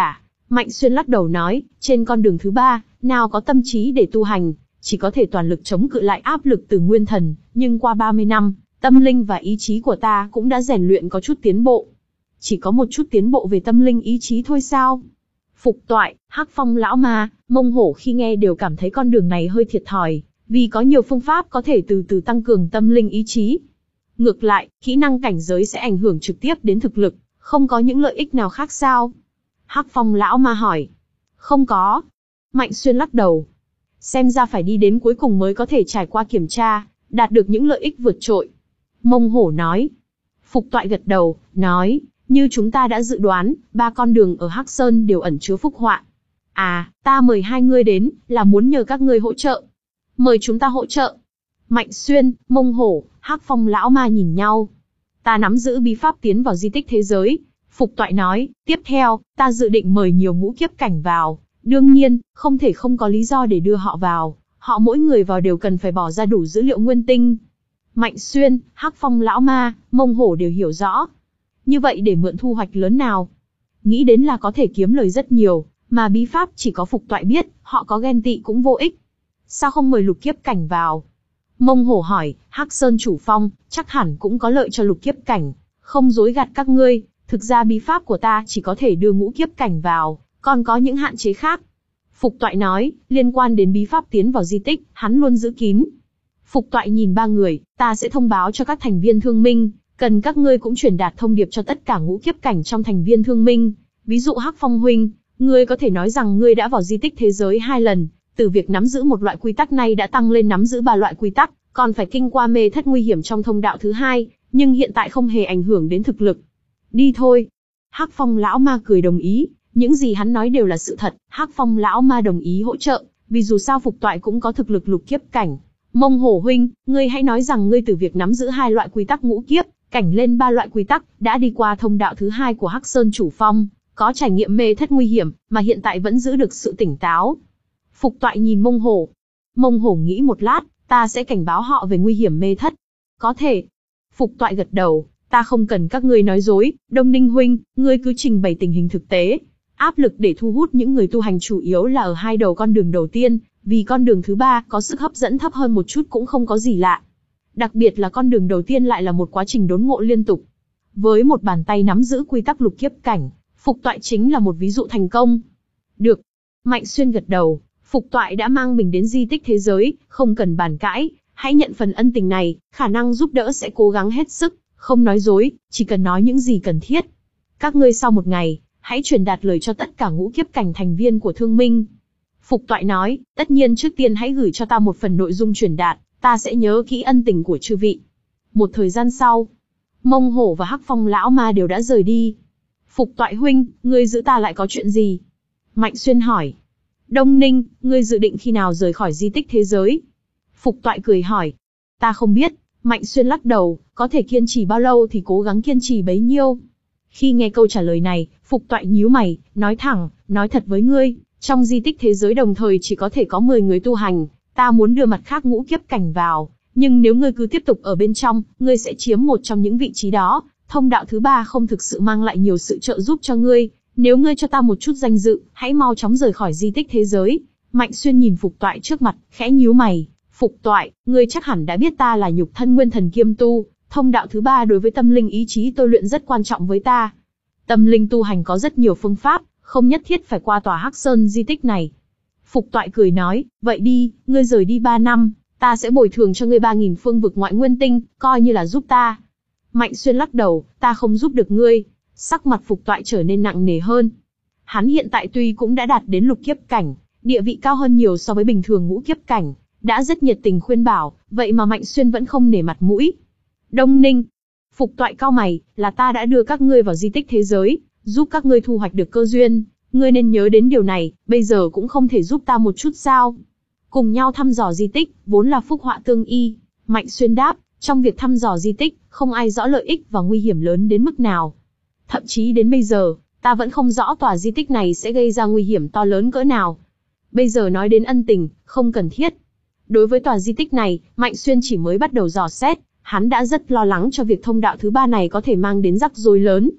Mạnh Xuyên lắc đầu nói, trên con đường thứ ba, nào có tâm trí để tu hành, chỉ có thể toàn lực chống cự lại áp lực từ nguyên thần, nhưng qua ba mươi năm, tâm linh và ý chí của ta cũng đã rèn luyện có chút tiến bộ. Chỉ có một chút tiến bộ về tâm linh ý chí thôi sao? Phục Toại, Hắc Phong lão ma, Mông Hổ khi nghe đều cảm thấy con đường này hơi thiệt thòi, vì có nhiều phương pháp có thể từ từ tăng cường tâm linh ý chí. Ngược lại, kỹ năng cảnh giới sẽ ảnh hưởng trực tiếp đến thực lực, không có những lợi ích nào khác sao? Hắc Phong lão ma hỏi. Không có. Mạnh Xuyên lắc đầu. Xem ra phải đi đến cuối cùng mới có thể trải qua kiểm tra, đạt được những lợi ích vượt trội. Mông Hổ nói. Phục Toại gật đầu, nói, như chúng ta đã dự đoán, ba con đường ở Hắc Sơn đều ẩn chứa phúc họa. À, ta mời hai ngươi đến, là muốn nhờ các ngươi hỗ trợ. Mời chúng ta hỗ trợ. Mạnh Xuyên, Mông Hổ, Hắc Phong lão ma nhìn nhau. Ta nắm giữ bí pháp tiến vào di tích thế giới. Phục Toại nói, tiếp theo, ta dự định mời nhiều ngũ kiếp cảnh vào. Đương nhiên, không thể không có lý do để đưa họ vào. Họ mỗi người vào đều cần phải bỏ ra đủ dữ liệu nguyên tinh. Mạnh Xuyên, Hắc Phong lão ma, Mông Hổ đều hiểu rõ. Như vậy để mượn thu hoạch lớn nào? Nghĩ đến là có thể kiếm lời rất nhiều, mà bí pháp chỉ có Phục Toại biết, họ có ghen tị cũng vô ích. Sao không mời lục kiếp cảnh vào? Mông Hổ hỏi, Hắc Sơn chủ phong, chắc hẳn cũng có lợi cho lục kiếp cảnh. Không dối gạt các ngươi, thực ra bí pháp của ta chỉ có thể đưa ngũ kiếp cảnh vào, còn có những hạn chế khác. Phục Toại nói, liên quan đến bí pháp tiến vào di tích, hắn luôn giữ kín. Phục Toại nhìn ba người, ta sẽ thông báo cho các thành viên thương minh, cần các ngươi cũng truyền đạt thông điệp cho tất cả ngũ kiếp cảnh trong thành viên thương minh. Ví dụ Hắc Phong huynh, ngươi có thể nói rằng ngươi đã vào di tích thế giới hai lần, từ việc nắm giữ một loại quy tắc này đã tăng lên nắm giữ ba loại quy tắc, còn phải kinh qua mê thất nguy hiểm trong thông đạo thứ hai, nhưng hiện tại không hề ảnh hưởng đến thực lực. Đi thôi. Hắc Phong lão ma cười đồng ý, những gì hắn nói đều là sự thật. Hắc Phong lão ma đồng ý hỗ trợ, vì dù sao Phục Toại cũng có thực lực lục kiếp cảnh. Mông Hổ huynh, ngươi hãy nói rằng ngươi từ việc nắm giữ hai loại quy tắc ngũ kiếp cảnh lên ba loại quy tắc, đã đi qua thông đạo thứ hai của Hắc Sơn chủ phong, có trải nghiệm mê thất nguy hiểm, mà hiện tại vẫn giữ được sự tỉnh táo. Phục Toại nhìn Mông Hổ. Mông Hổ nghĩ một lát, ta sẽ cảnh báo họ về nguy hiểm mê thất. Có thể. Phục Toại gật đầu, ta không cần các ngươi nói dối, Đông Ninh huynh, ngươi cứ trình bày tình hình thực tế. Áp lực để thu hút những người tu hành chủ yếu là ở hai đầu con đường đầu tiên, vì con đường thứ ba có sức hấp dẫn thấp hơn một chút cũng không có gì lạ. Đặc biệt là con đường đầu tiên lại là một quá trình đốn ngộ liên tục. Với một bàn tay nắm giữ quy tắc lục kiếp cảnh, Phục Toại chính là một ví dụ thành công. Được. Mạnh Xuyên gật đầu, Phục Toại đã mang mình đến di tích thế giới, không cần bàn cãi, hãy nhận phần ân tình này, khả năng giúp đỡ sẽ cố gắng hết sức, không nói dối, chỉ cần nói những gì cần thiết. Các ngươi sau một ngày, hãy truyền đạt lời cho tất cả ngũ kiếp cảnh thành viên của Thương Minh. Phục Toại nói, tất nhiên trước tiên hãy gửi cho ta một phần nội dung truyền đạt, ta sẽ nhớ kỹ ân tình của chư vị. Một thời gian sau, Mông Hổ và Hắc Phong lão ma đều đã rời đi. Phục Toại huynh, ngươi giữ ta lại có chuyện gì? Mạnh Xuyên hỏi. Đông Ninh, ngươi dự định khi nào rời khỏi di tích thế giới? Phục Toại cười hỏi. Ta không biết. Mạnh Xuyên lắc đầu, có thể kiên trì bao lâu thì cố gắng kiên trì bấy nhiêu. Khi nghe câu trả lời này, Phục Toại nhíu mày, nói thẳng, nói thật với ngươi, trong di tích thế giới đồng thời chỉ có thể có mười người tu hành, ta muốn đưa mặt khác ngũ kiếp cảnh vào, nhưng nếu ngươi cứ tiếp tục ở bên trong, ngươi sẽ chiếm một trong những vị trí đó, thông đạo thứ ba không thực sự mang lại nhiều sự trợ giúp cho ngươi, nếu ngươi cho ta một chút danh dự, hãy mau chóng rời khỏi di tích thế giới. Mạnh Xuyên nhìn Phục Toại trước mặt, khẽ nhíu mày, Phục Toại, ngươi chắc hẳn đã biết ta là nhục thân nguyên thần kiêm tu, thông đạo thứ ba đối với tâm linh ý chí tôi luyện rất quan trọng với ta. Tâm linh tu hành có rất nhiều phương pháp, không nhất thiết phải qua tòa Hắc Sơn di tích này. Phục Toại cười nói, vậy đi, ngươi rời đi ba năm, ta sẽ bồi thường cho ngươi ba nghìn phương vực ngoại nguyên tinh, coi như là giúp ta. Mạnh Xuyên lắc đầu, ta không giúp được ngươi. Sắc mặt Phục Toại trở nên nặng nề hơn. Hắn hiện tại tuy cũng đã đạt đến lục kiếp cảnh, địa vị cao hơn nhiều so với bình thường ngũ kiếp cảnh, đã rất nhiệt tình khuyên bảo, vậy mà Mạnh Xuyên vẫn không nể mặt mũi. Đông Ninh. Phục Toại cau mày, là ta đã đưa các ngươi vào di tích thế giới, giúp các ngươi thu hoạch được cơ duyên, ngươi nên nhớ đến điều này, bây giờ cũng không thể giúp ta một chút sao? Cùng nhau thăm dò di tích, vốn là phúc họa tương y. Mạnh Xuyên đáp, trong việc thăm dò di tích, không ai rõ lợi ích và nguy hiểm lớn đến mức nào. Thậm chí đến bây giờ, ta vẫn không rõ tòa di tích này sẽ gây ra nguy hiểm to lớn cỡ nào. Bây giờ nói đến ân tình, không cần thiết. Đối với tòa di tích này, Mạnh Xuyên chỉ mới bắt đầu dò xét, hắn đã rất lo lắng cho việc thông đạo thứ ba này có thể mang đến rắc rối lớn.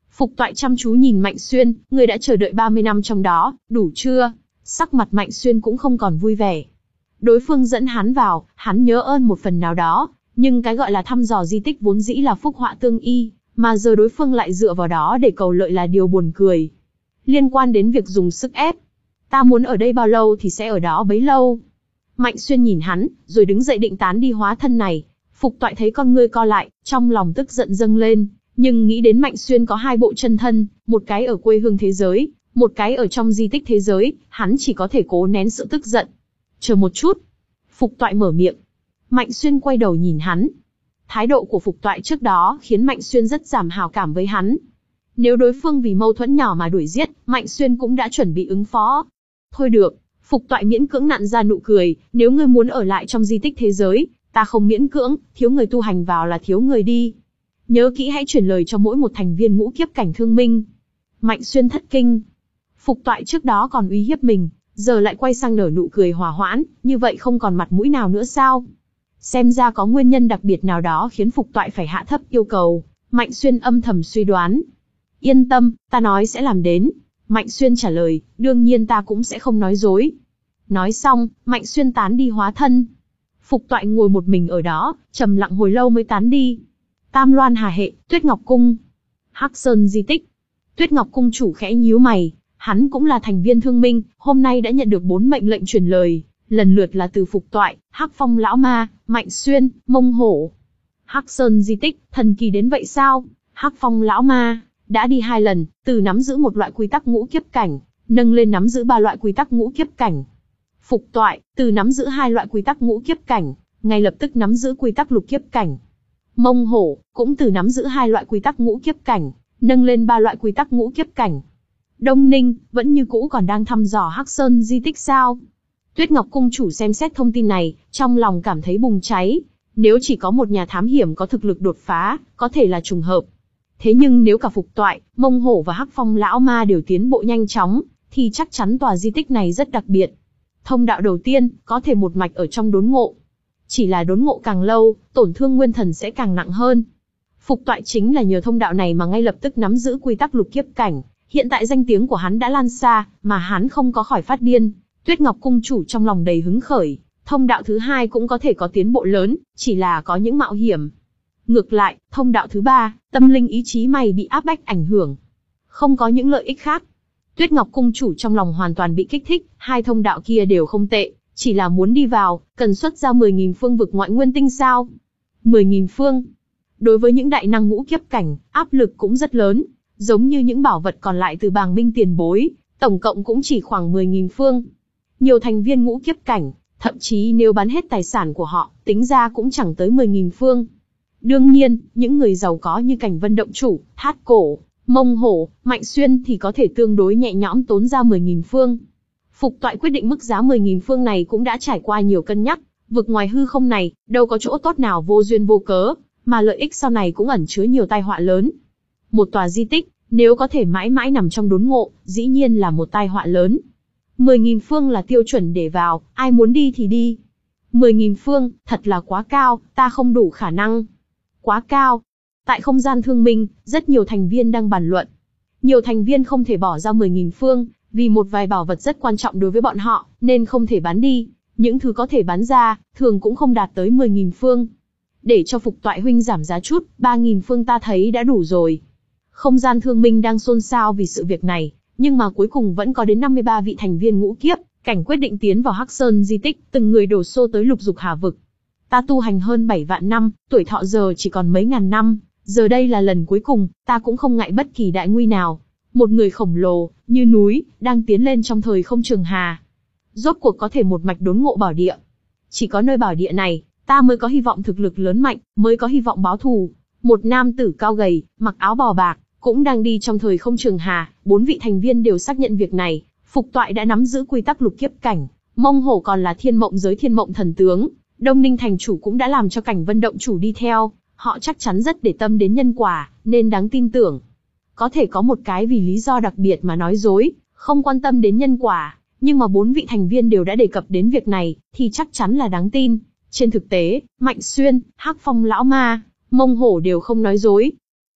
Phục Toại chăm chú nhìn Mạnh Xuyên, người đã chờ đợi ba mươi năm trong đó, đủ chưa? Sắc mặt Mạnh Xuyên cũng không còn vui vẻ. Đối phương dẫn hắn vào, hắn nhớ ơn một phần nào đó, nhưng cái gọi là thăm dò di tích vốn dĩ là phúc họa tương y, mà giờ đối phương lại dựa vào đó để cầu lợi là điều buồn cười. Liên quan đến việc dùng sức ép, ta muốn ở đây bao lâu thì sẽ ở đó bấy lâu. Mạnh Xuyên nhìn hắn, rồi đứng dậy định tán đi hóa thân này. Phục Toại thấy con ngươi co lại, trong lòng tức giận dâng lên, nhưng nghĩ đến Mạnh Xuyên có hai bộ chân thân, một cái ở quê hương thế giới, một cái ở trong di tích thế giới, hắn chỉ có thể cố nén sự tức giận. Chờ một chút. Phục Toại mở miệng. Mạnh Xuyên quay đầu nhìn hắn. Thái độ của Phục Toại trước đó khiến Mạnh Xuyên rất giảm hào cảm với hắn. Nếu đối phương vì mâu thuẫn nhỏ mà đuổi giết, Mạnh Xuyên cũng đã chuẩn bị ứng phó. Thôi được, Phục Toại miễn cưỡng nặn ra nụ cười, nếu ngươi muốn ở lại trong di tích thế giới, ta không miễn cưỡng, thiếu người tu hành vào là thiếu người đi. Nhớ kỹ hãy truyền lời cho mỗi một thành viên ngũ kiếp cảnh thương minh. Mạnh Xuyên thất kinh. Phục Toại trước đó còn uy hiếp mình, giờ lại quay sang nở nụ cười hòa hoãn, như vậy không còn mặt mũi nào nữa sao? Xem ra có nguyên nhân đặc biệt nào đó khiến Phục Toại phải hạ thấp yêu cầu, Mạnh Xuyên âm thầm suy đoán. Yên tâm, ta nói sẽ làm đến. Mạnh Xuyên trả lời, đương nhiên ta cũng sẽ không nói dối. Nói xong, Mạnh Xuyên tán đi hóa thân. Phục Toại ngồi một mình ở đó, trầm lặng hồi lâu mới tán đi. Tam Loan Hà Hệ, Tuyết Ngọc Cung. Hắc Sơn di tích. Tuyết Ngọc Cung chủ khẽ nhíu mày, hắn cũng là thành viên thương minh, hôm nay đã nhận được bốn mệnh lệnh truyền lời, lần lượt là từ Phục Toại, Hắc Phong lão ma, Mạnh Xuyên, Mông Hổ. Hắc Sơn di tích, thần kỳ đến vậy sao? Hắc Phong lão ma đã đi hai lần, từ nắm giữ một loại quy tắc ngũ kiếp cảnh, nâng lên nắm giữ ba loại quy tắc ngũ kiếp cảnh. Phục Toại, từ nắm giữ hai loại quy tắc ngũ kiếp cảnh, ngay lập tức nắm giữ quy tắc lục kiếp cảnh. Mông Hổ, cũng từ nắm giữ hai loại quy tắc ngũ kiếp cảnh, nâng lên ba loại quy tắc ngũ kiếp cảnh. Đông Ninh, vẫn như cũ còn đang thăm dò Hắc Sơn di tích sao? Tuyết Ngọc Cung chủ xem xét thông tin này, trong lòng cảm thấy bùng cháy. Nếu chỉ có một nhà thám hiểm có thực lực đột phá, có thể là trùng hợp. Thế nhưng nếu cả Phục Toại, Mông Hổ và Hắc Phong lão ma đều tiến bộ nhanh chóng, thì chắc chắn tòa di tích này rất đặc biệt. Thông đạo đầu tiên, có thể một mạch ở trong đốn ngộ. Chỉ là đốn ngộ càng lâu, tổn thương nguyên thần sẽ càng nặng hơn. Phục Toại chính là nhờ thông đạo này mà ngay lập tức nắm giữ quy tắc lục kiếp cảnh. Hiện tại danh tiếng của hắn đã lan xa, mà hắn không có khỏi phát điên. Tuyết Ngọc Cung chủ trong lòng đầy hứng khởi. Thông đạo thứ hai cũng có thể có tiến bộ lớn, chỉ là có những mạo hiểm. Ngược lại, thông đạo thứ ba, tâm linh ý chí mày bị áp bách ảnh hưởng. Không có những lợi ích khác. Tuyết Ngọc Cung chủ trong lòng hoàn toàn bị kích thích, hai thông đạo kia đều không tệ, chỉ là muốn đi vào, cần xuất ra mười nghìn phương vực ngoại nguyên tinh sao. mười nghìn phương. Đối với những đại năng ngũ kiếp cảnh, áp lực cũng rất lớn, giống như những bảo vật còn lại từ Bàng Minh tiền bối, tổng cộng cũng chỉ khoảng mười nghìn phương. Nhiều thành viên ngũ kiếp cảnh, thậm chí nếu bán hết tài sản của họ, tính ra cũng chẳng tới mười nghìn phương. Đương nhiên, những người giàu có như Cảnh Vân Động Chủ, Thát Cổ, Mông Hổ, Mạnh Xuyên thì có thể tương đối nhẹ nhõm tốn ra mười nghìn phương. Phục Toại quyết định mức giá mười nghìn phương này cũng đã trải qua nhiều cân nhắc, vực ngoài hư không này, đâu có chỗ tốt nào vô duyên vô cớ, mà lợi ích sau này cũng ẩn chứa nhiều tai họa lớn. Một tòa di tích, nếu có thể mãi mãi nằm trong đốn ngộ, dĩ nhiên là một tai họa lớn. mười nghìn phương là tiêu chuẩn để vào, ai muốn đi thì đi. mười nghìn phương, thật là quá cao, ta không đủ khả năng. Quá cao. Tại không gian thương minh, rất nhiều thành viên đang bàn luận. Nhiều thành viên không thể bỏ ra mười nghìn phương, vì một vài bảo vật rất quan trọng đối với bọn họ, nên không thể bán đi. Những thứ có thể bán ra, thường cũng không đạt tới mười nghìn phương. Để cho Phục Toại huynh giảm giá chút, ba nghìn phương ta thấy đã đủ rồi. Không gian thương minh đang xôn xao vì sự việc này, nhưng mà cuối cùng vẫn có đến năm mươi ba vị thành viên ngũ kiếp cảnh quyết định tiến vào Hắc Sơn di tích, từng người đổ xô tới lục dục hà vực. Ta tu hành hơn bảy vạn năm, tuổi thọ giờ chỉ còn mấy ngàn năm, giờ đây là lần cuối cùng, ta cũng không ngại bất kỳ đại nguy nào. Một người khổng lồ, như núi, đang tiến lên trong thời không trường hà. Rốt cuộc có thể một mạch đốn ngộ bảo địa. Chỉ có nơi bảo địa này, ta mới có hy vọng thực lực lớn mạnh, mới có hy vọng báo thù. Một nam tử cao gầy, mặc áo bào bạc, cũng đang đi trong thời không trường hà, bốn vị thành viên đều xác nhận việc này. Phục Toại đã nắm giữ quy tắc lục kiếp cảnh, Mông Hổ còn là thiên mộng giới thiên mộng thần tướng. Đông Ninh thành chủ cũng đã làm cho Cảnh Vân Động Chủ đi theo, họ chắc chắn rất để tâm đến nhân quả, nên đáng tin tưởng. Có thể có một cái vì lý do đặc biệt mà nói dối, không quan tâm đến nhân quả, nhưng mà bốn vị thành viên đều đã đề cập đến việc này, thì chắc chắn là đáng tin. Trên thực tế, Mạnh Xuyên, Hắc Phong lão ma, Mông Hổ đều không nói dối.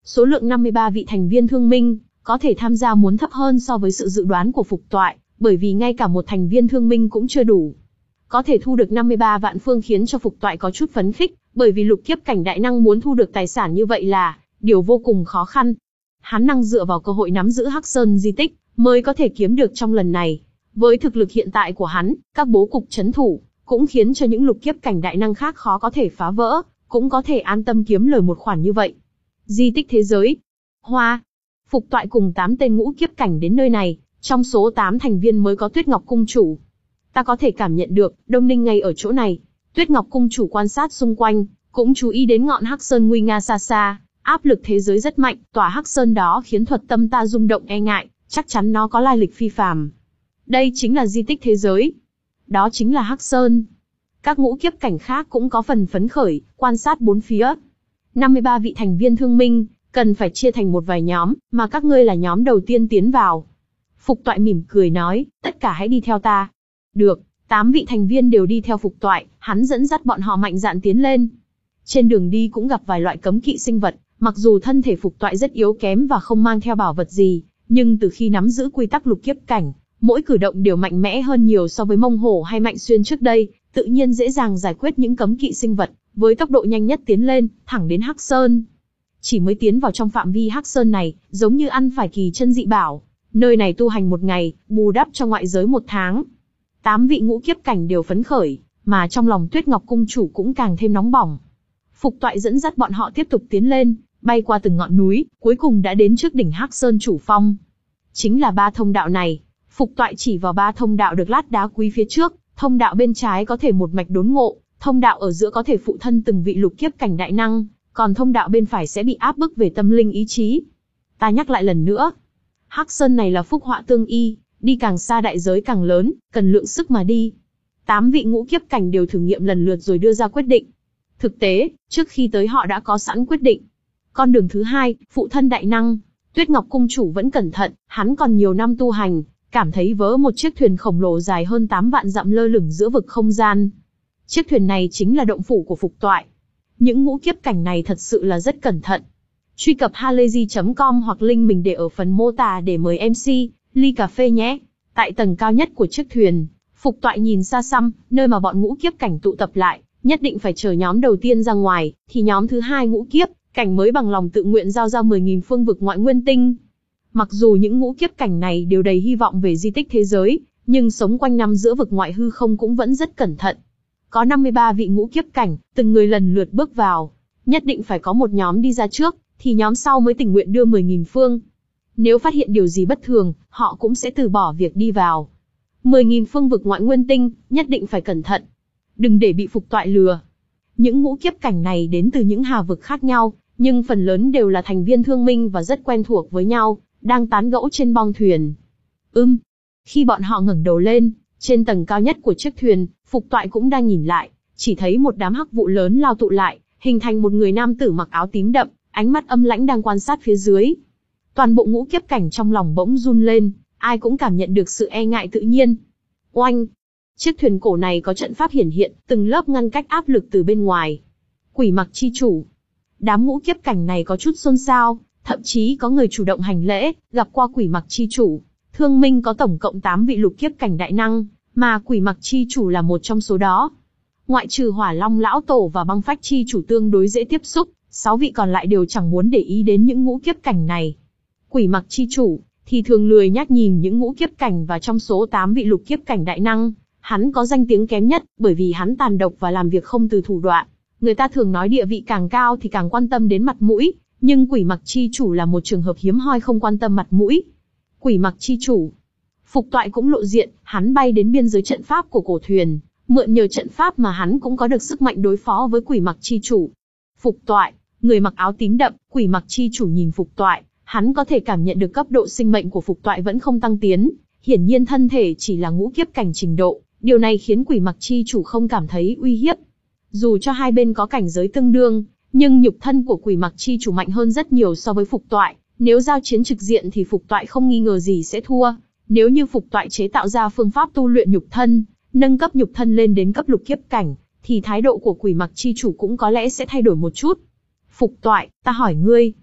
Số lượng năm mươi ba vị thành viên thương minh, có thể tham gia muốn thấp hơn so với sự dự đoán của Phục Toại, bởi vì ngay cả một thành viên thương minh cũng chưa đủ. Có thể thu được năm mươi ba vạn phương khiến cho Phục Toại có chút phấn khích, bởi vì lục kiếp cảnh đại năng muốn thu được tài sản như vậy là điều vô cùng khó khăn. Hắn năng dựa vào cơ hội nắm giữ Hắc Sơn di tích, mới có thể kiếm được trong lần này. Với thực lực hiện tại của hắn, các bố cục trấn thủ, cũng khiến cho những lục kiếp cảnh đại năng khác khó có thể phá vỡ, cũng có thể an tâm kiếm lời một khoản như vậy. Di tích thế giới. Hoa. Phục Toại cùng tám tên ngũ kiếp cảnh đến nơi này, trong số tám thành viên mới có Tuyết Ngọc Cung Chủ. Ta có thể cảm nhận được, Đông Ninh ngay ở chỗ này. Tuyết Ngọc Cung Chủ quan sát xung quanh, cũng chú ý đến ngọn Hắc Sơn nguy nga xa xa, áp lực thế giới rất mạnh, tòa Hắc Sơn đó khiến thuật tâm ta rung động e ngại, chắc chắn nó có lai lịch phi phàm. Đây chính là di tích thế giới. Đó chính là Hắc Sơn. Các ngũ kiếp cảnh khác cũng có phần phấn khởi, quan sát bốn phía. năm mươi ba vị thành viên thương minh, cần phải chia thành một vài nhóm, mà các ngươi là nhóm đầu tiên tiến vào. Phục Toại mỉm cười nói, tất cả hãy đi theo ta. Được, tám vị thành viên đều đi theo Phục Toại, hắn dẫn dắt bọn họ mạnh dạn tiến lên. Trên đường đi cũng gặp vài loại cấm kỵ sinh vật, mặc dù thân thể Phục Toại rất yếu kém và không mang theo bảo vật gì, nhưng từ khi nắm giữ quy tắc lục kiếp cảnh, mỗi cử động đều mạnh mẽ hơn nhiều so với Mông Hổ hay Mạnh Xuyên trước đây, tự nhiên dễ dàng giải quyết những cấm kỵ sinh vật, với tốc độ nhanh nhất tiến lên, thẳng đến Hắc Sơn. Chỉ mới tiến vào trong phạm vi Hắc Sơn này, giống như ăn phải kỳ chân dị bảo. Nơi này tu hành một ngày, bù đắp cho ngoại giới một tháng. Tám vị ngũ kiếp cảnh đều phấn khởi, mà trong lòng Tuyết Ngọc Cung Chủ cũng càng thêm nóng bỏng. Phục Toại dẫn dắt bọn họ tiếp tục tiến lên, bay qua từng ngọn núi, cuối cùng đã đến trước đỉnh Hắc Sơn chủ phong. Chính là ba thông đạo này. Phục Toại chỉ vào ba thông đạo được lát đá quý phía trước, thông đạo bên trái có thể một mạch đốn ngộ, thông đạo ở giữa có thể phụ thân từng vị lục kiếp cảnh đại năng, còn thông đạo bên phải sẽ bị áp bức về tâm linh ý chí. Ta nhắc lại lần nữa, Hắc Sơn này là phúc họa tương y, đi càng xa đại giới càng lớn, cần lượng sức mà đi. Tám vị ngũ kiếp cảnh đều thử nghiệm lần lượt rồi đưa ra quyết định. Thực tế, trước khi tới họ đã có sẵn quyết định. Con đường thứ hai, phụ thân đại năng. Tuyết Ngọc Cung Chủ vẫn cẩn thận, hắn còn nhiều năm tu hành, cảm thấy vớ một chiếc thuyền khổng lồ dài hơn tám vạn dặm lơ lửng giữa vực không gian. Chiếc thuyền này chính là động phủ của Phục Toại. Những ngũ kiếp cảnh này thật sự là rất cẩn thận. Truy cập halayzi chấm com hoặc link mình để ở phần mô tả để mời em xê, ly cà phê nhé. Tại tầng cao nhất của chiếc thuyền, Phục Toại nhìn xa xăm, nơi mà bọn ngũ kiếp cảnh tụ tập lại, nhất định phải chờ nhóm đầu tiên ra ngoài, thì nhóm thứ hai ngũ kiếp cảnh mới bằng lòng tự nguyện giao ra mười nghìn phương vực ngoại nguyên tinh. Mặc dù những ngũ kiếp cảnh này đều đầy hy vọng về di tích thế giới, nhưng sống quanh năm giữa vực ngoại hư không cũng vẫn rất cẩn thận. Có năm mươi ba vị ngũ kiếp cảnh, từng người lần lượt bước vào. Nhất định phải có một nhóm đi ra trước, thì nhóm sau mới tình nguyện đưa mười nghìn phương. Nếu phát hiện điều gì bất thường, họ cũng sẽ từ bỏ việc đi vào. mười nghìn phương vực ngoại nguyên tinh, nhất định phải cẩn thận. Đừng để bị Phục Toại lừa. Những ngũ kiếp cảnh này đến từ những hà vực khác nhau, nhưng phần lớn đều là thành viên thương minh và rất quen thuộc với nhau, đang tán gẫu trên bong thuyền. Ưm. Khi bọn họ ngẩng đầu lên, trên tầng cao nhất của chiếc thuyền, Phục Toại cũng đang nhìn lại, chỉ thấy một đám hắc vụ lớn lao tụ lại, hình thành một người nam tử mặc áo tím đậm, ánh mắt âm lãnh đang quan sát phía dưới. Toàn bộ ngũ kiếp cảnh trong lòng bỗng run lên, ai cũng cảm nhận được sự e ngại tự nhiên. Oanh! Chiếc thuyền cổ này có trận pháp hiển hiện, từng lớp ngăn cách áp lực từ bên ngoài. Quỷ Mặc chi chủ. Đám ngũ kiếp cảnh này có chút xôn xao, thậm chí có người chủ động hành lễ, gặp qua Quỷ Mặc chi chủ. Thương minh có tổng cộng tám vị lục kiếp cảnh đại năng, mà Quỷ Mặc chi chủ là một trong số đó. Ngoại trừ Hỏa Long lão tổ và Băng Phách chi chủ tương đối dễ tiếp xúc, sáu vị còn lại đều chẳng muốn để ý đến những ngũ kiếp cảnh này. Quỷ Mặc chi chủ thì thường lười nhắc nhìn những ngũ kiếp cảnh, và trong số tám vị lục kiếp cảnh đại năng, hắn có danh tiếng kém nhất, bởi vì hắn tàn độc và làm việc không từ thủ đoạn. Người ta thường nói địa vị càng cao thì càng quan tâm đến mặt mũi, nhưng Quỷ Mặc chi chủ là một trường hợp hiếm hoi không quan tâm mặt mũi. Quỷ Mặc chi chủ. Phục Toại cũng lộ diện, hắn bay đến biên giới trận pháp của cổ thuyền, mượn nhờ trận pháp mà hắn cũng có được sức mạnh đối phó với Quỷ Mặc chi chủ. Phục Toại, người mặc áo tím đậm, Quỷ Mặc chi chủ nhìn Phục Toại, hắn có thể cảm nhận được cấp độ sinh mệnh của Phục Toại vẫn không tăng tiến, hiển nhiên thân thể chỉ là ngũ kiếp cảnh trình độ, điều này khiến Quỷ Mặc chi chủ không cảm thấy uy hiếp. Dù cho hai bên có cảnh giới tương đương, nhưng nhục thân của Quỷ Mặc chi chủ mạnh hơn rất nhiều so với Phục Toại, nếu giao chiến trực diện thì Phục Toại không nghi ngờ gì sẽ thua. Nếu như Phục Toại chế tạo ra phương pháp tu luyện nhục thân, nâng cấp nhục thân lên đến cấp lục kiếp cảnh, thì thái độ của Quỷ Mặc chi chủ cũng có lẽ sẽ thay đổi một chút. Phục Toại, ta hỏi ngươi.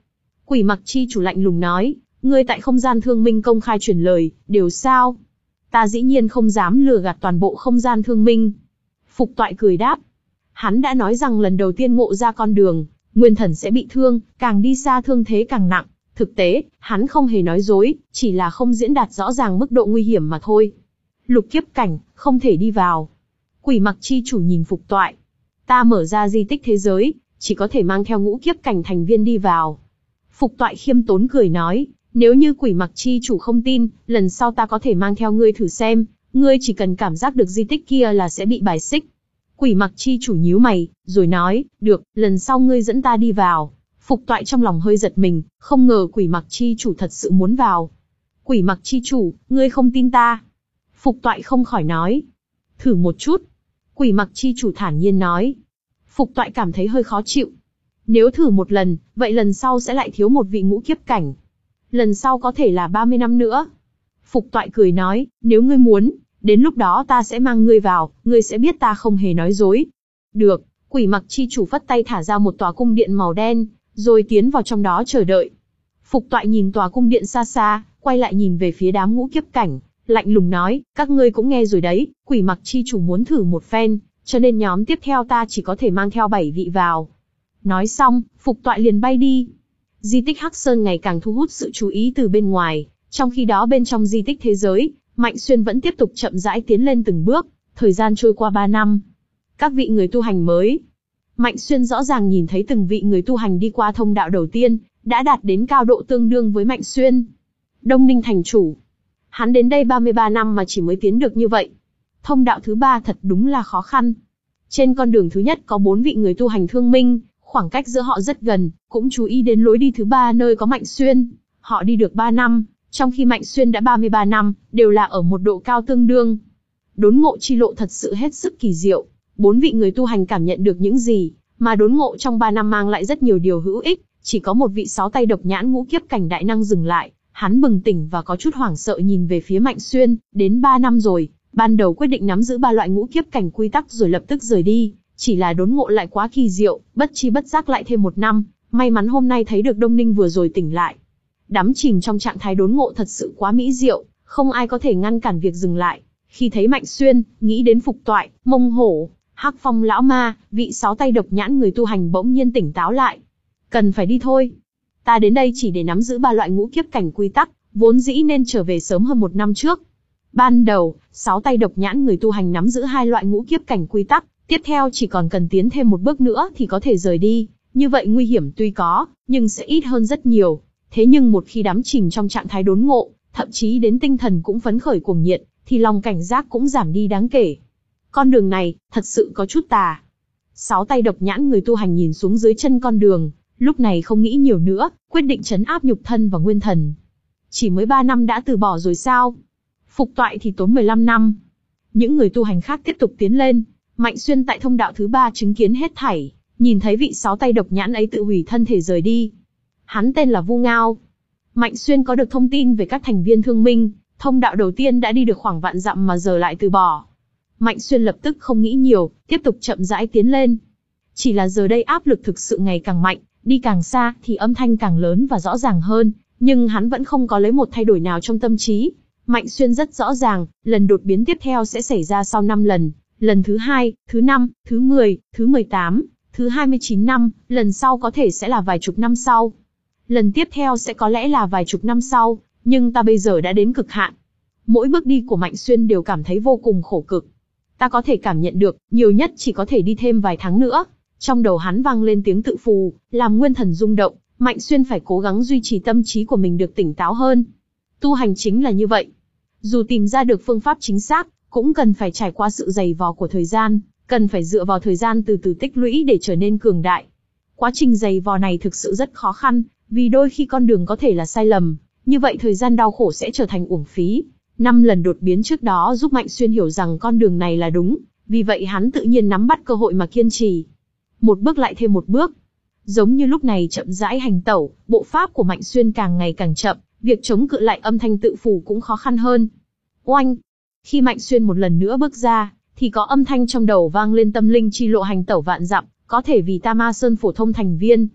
Quỷ mặc chi chủ lạnh lùng nói, ngươi tại không gian thương minh công khai truyền lời, đều sao? Ta dĩ nhiên không dám lừa gạt toàn bộ không gian thương minh. Phục Toại cười đáp. Hắn đã nói rằng lần đầu tiên ngộ ra con đường, nguyên thần sẽ bị thương, càng đi xa thương thế càng nặng. Thực tế, hắn không hề nói dối, chỉ là không diễn đạt rõ ràng mức độ nguy hiểm mà thôi. Lục kiếp cảnh, không thể đi vào. Quỷ mặc chi chủ nhìn Phục Toại. Ta mở ra di tích thế giới, chỉ có thể mang theo ngũ kiếp cảnh thành viên đi vào. Phục Toại khiêm tốn cười nói, nếu như quỷ mặc chi chủ không tin, lần sau ta có thể mang theo ngươi thử xem, ngươi chỉ cần cảm giác được di tích kia là sẽ bị bài xích. Quỷ mặc chi chủ nhíu mày, rồi nói, được, lần sau ngươi dẫn ta đi vào. Phục Toại trong lòng hơi giật mình, không ngờ quỷ mặc chi chủ thật sự muốn vào. Quỷ mặc chi chủ, ngươi không tin ta. Phục Toại không khỏi nói. Thử một chút. Quỷ mặc chi chủ thản nhiên nói. Phục Toại cảm thấy hơi khó chịu. Nếu thử một lần, vậy lần sau sẽ lại thiếu một vị ngũ kiếp cảnh. Lần sau có thể là ba mươi năm nữa. Phục Toại cười nói, nếu ngươi muốn, đến lúc đó ta sẽ mang ngươi vào, ngươi sẽ biết ta không hề nói dối. Được, quỷ mặc chi chủ phất tay thả ra một tòa cung điện màu đen, rồi tiến vào trong đó chờ đợi. Phục Toại nhìn tòa cung điện xa xa, quay lại nhìn về phía đám ngũ kiếp cảnh, lạnh lùng nói, các ngươi cũng nghe rồi đấy, quỷ mặc chi chủ muốn thử một phen, cho nên nhóm tiếp theo ta chỉ có thể mang theo bảy vị vào. Nói xong, Phục Toại liền bay đi. Di tích Hắc Sơn ngày càng thu hút sự chú ý từ bên ngoài, trong khi đó bên trong di tích thế giới, Mạnh Xuyên vẫn tiếp tục chậm rãi tiến lên từng bước, thời gian trôi qua ba năm. Các vị người tu hành mới. Mạnh Xuyên rõ ràng nhìn thấy từng vị người tu hành đi qua thông đạo đầu tiên, đã đạt đến cao độ tương đương với Mạnh Xuyên. Đông Ninh thành chủ. Hắn đến đây ba mươi ba năm mà chỉ mới tiến được như vậy. Thông đạo thứ ba thật đúng là khó khăn. Trên con đường thứ nhất có bốn vị người tu hành thương minh, khoảng cách giữa họ rất gần, cũng chú ý đến lối đi thứ ba nơi có Mạnh Xuyên. Họ đi được ba năm, trong khi Mạnh Xuyên đã ba mươi ba năm, đều là ở một độ cao tương đương. Đốn ngộ chi lộ thật sự hết sức kỳ diệu. Bốn vị người tu hành cảm nhận được những gì mà đốn ngộ trong ba năm mang lại rất nhiều điều hữu ích. Chỉ có một vị sáu tay độc nhãn ngũ kiếp cảnh đại năng dừng lại, hắn bừng tỉnh và có chút hoảng sợ nhìn về phía Mạnh Xuyên. Đến ba năm rồi, ban đầu quyết định nắm giữ ba loại ngũ kiếp cảnh quy tắc rồi lập tức rời đi. Chỉ là đốn ngộ lại quá kỳ diệu, bất chi bất giác lại thêm một năm. May mắn hôm nay thấy được Đông Ninh vừa rồi tỉnh lại. Đắm chìm trong trạng thái đốn ngộ thật sự quá mỹ diệu, không ai có thể ngăn cản việc dừng lại. Khi thấy Mạnh Xuyên, nghĩ đến Phục Toại, Mông Hổ, Hắc Phong lão ma, vị sáu tay độc nhãn người tu hành bỗng nhiên tỉnh táo lại. Cần phải đi thôi. Ta đến đây chỉ để nắm giữ ba loại ngũ kiếp cảnh quy tắc, vốn dĩ nên trở về sớm hơn một năm trước. Ban đầu, sáu tay độc nhãn người tu hành nắm giữ hai loại ngũ kiếp cảnh quy tắc, tiếp theo chỉ còn cần tiến thêm một bước nữa thì có thể rời đi. Như vậy nguy hiểm tuy có, nhưng sẽ ít hơn rất nhiều. Thế nhưng một khi đắm chìm trong trạng thái đốn ngộ, thậm chí đến tinh thần cũng phấn khởi cuồng nhiệt, thì lòng cảnh giác cũng giảm đi đáng kể. Con đường này, thật sự có chút tà. Sáu tay độc nhãn người tu hành nhìn xuống dưới chân con đường, lúc này không nghĩ nhiều nữa, quyết định trấn áp nhục thân và nguyên thần. Chỉ mới ba năm đã từ bỏ rồi sao? Phục Toại thì tốn mười lăm năm. Những người tu hành khác tiếp tục tiến lên. Mạnh Xuyên tại thông đạo thứ ba chứng kiến hết thảy, nhìn thấy vị sáu tay độc nhãn ấy tự hủy thân thể rời đi. Hắn tên là Vu Ngao. Mạnh Xuyên có được thông tin về các thành viên thương minh, thông đạo đầu tiên đã đi được khoảng vạn dặm mà giờ lại từ bỏ. Mạnh Xuyên lập tức không nghĩ nhiều, tiếp tục chậm rãi tiến lên. Chỉ là giờ đây áp lực thực sự ngày càng mạnh, đi càng xa thì âm thanh càng lớn và rõ ràng hơn, nhưng hắn vẫn không có lấy một thay đổi nào trong tâm trí. Mạnh Xuyên rất rõ ràng, lần đột biến tiếp theo sẽ xảy ra sau năm lần, lần thứ hai, thứ năm, thứ mười, thứ mười tám, thứ hai mươi chín năm, lần sau có thể sẽ là vài chục năm sau. Lần tiếp theo sẽ có lẽ là vài chục năm sau, nhưng ta bây giờ đã đến cực hạn. Mỗi bước đi của Mạnh Xuyên đều cảm thấy vô cùng khổ cực. Ta có thể cảm nhận được, nhiều nhất chỉ có thể đi thêm vài tháng nữa. Trong đầu hắn vang lên tiếng tự phù, làm nguyên thần rung động, Mạnh Xuyên phải cố gắng duy trì tâm trí của mình được tỉnh táo hơn. Tu hành chính là như vậy. Dù tìm ra được phương pháp chính xác, cũng cần phải trải qua sự dày vò của thời gian, cần phải dựa vào thời gian từ từ tích lũy để trở nên cường đại. Quá trình dày vò này thực sự rất khó khăn, vì đôi khi con đường có thể là sai lầm, như vậy thời gian đau khổ sẽ trở thành uổng phí. Năm lần đột biến trước đó giúp Mạnh Xuyên hiểu rằng con đường này là đúng, vì vậy hắn tự nhiên nắm bắt cơ hội mà kiên trì. Một bước lại thêm một bước. Giống như lúc này chậm rãi hành tẩu, bộ pháp của Mạnh Xuyên càng ngày càng chậm, việc chống cự lại âm thanh tự phủ cũng khó khăn hơn. Oanh! Khi Mạnh Xuyên một lần nữa bước ra, thì có âm thanh trong đầu vang lên tâm linh chi lộ hành tẩu vạn dặm, có thể vì Ta Ma Sơn phổ thông thành viên.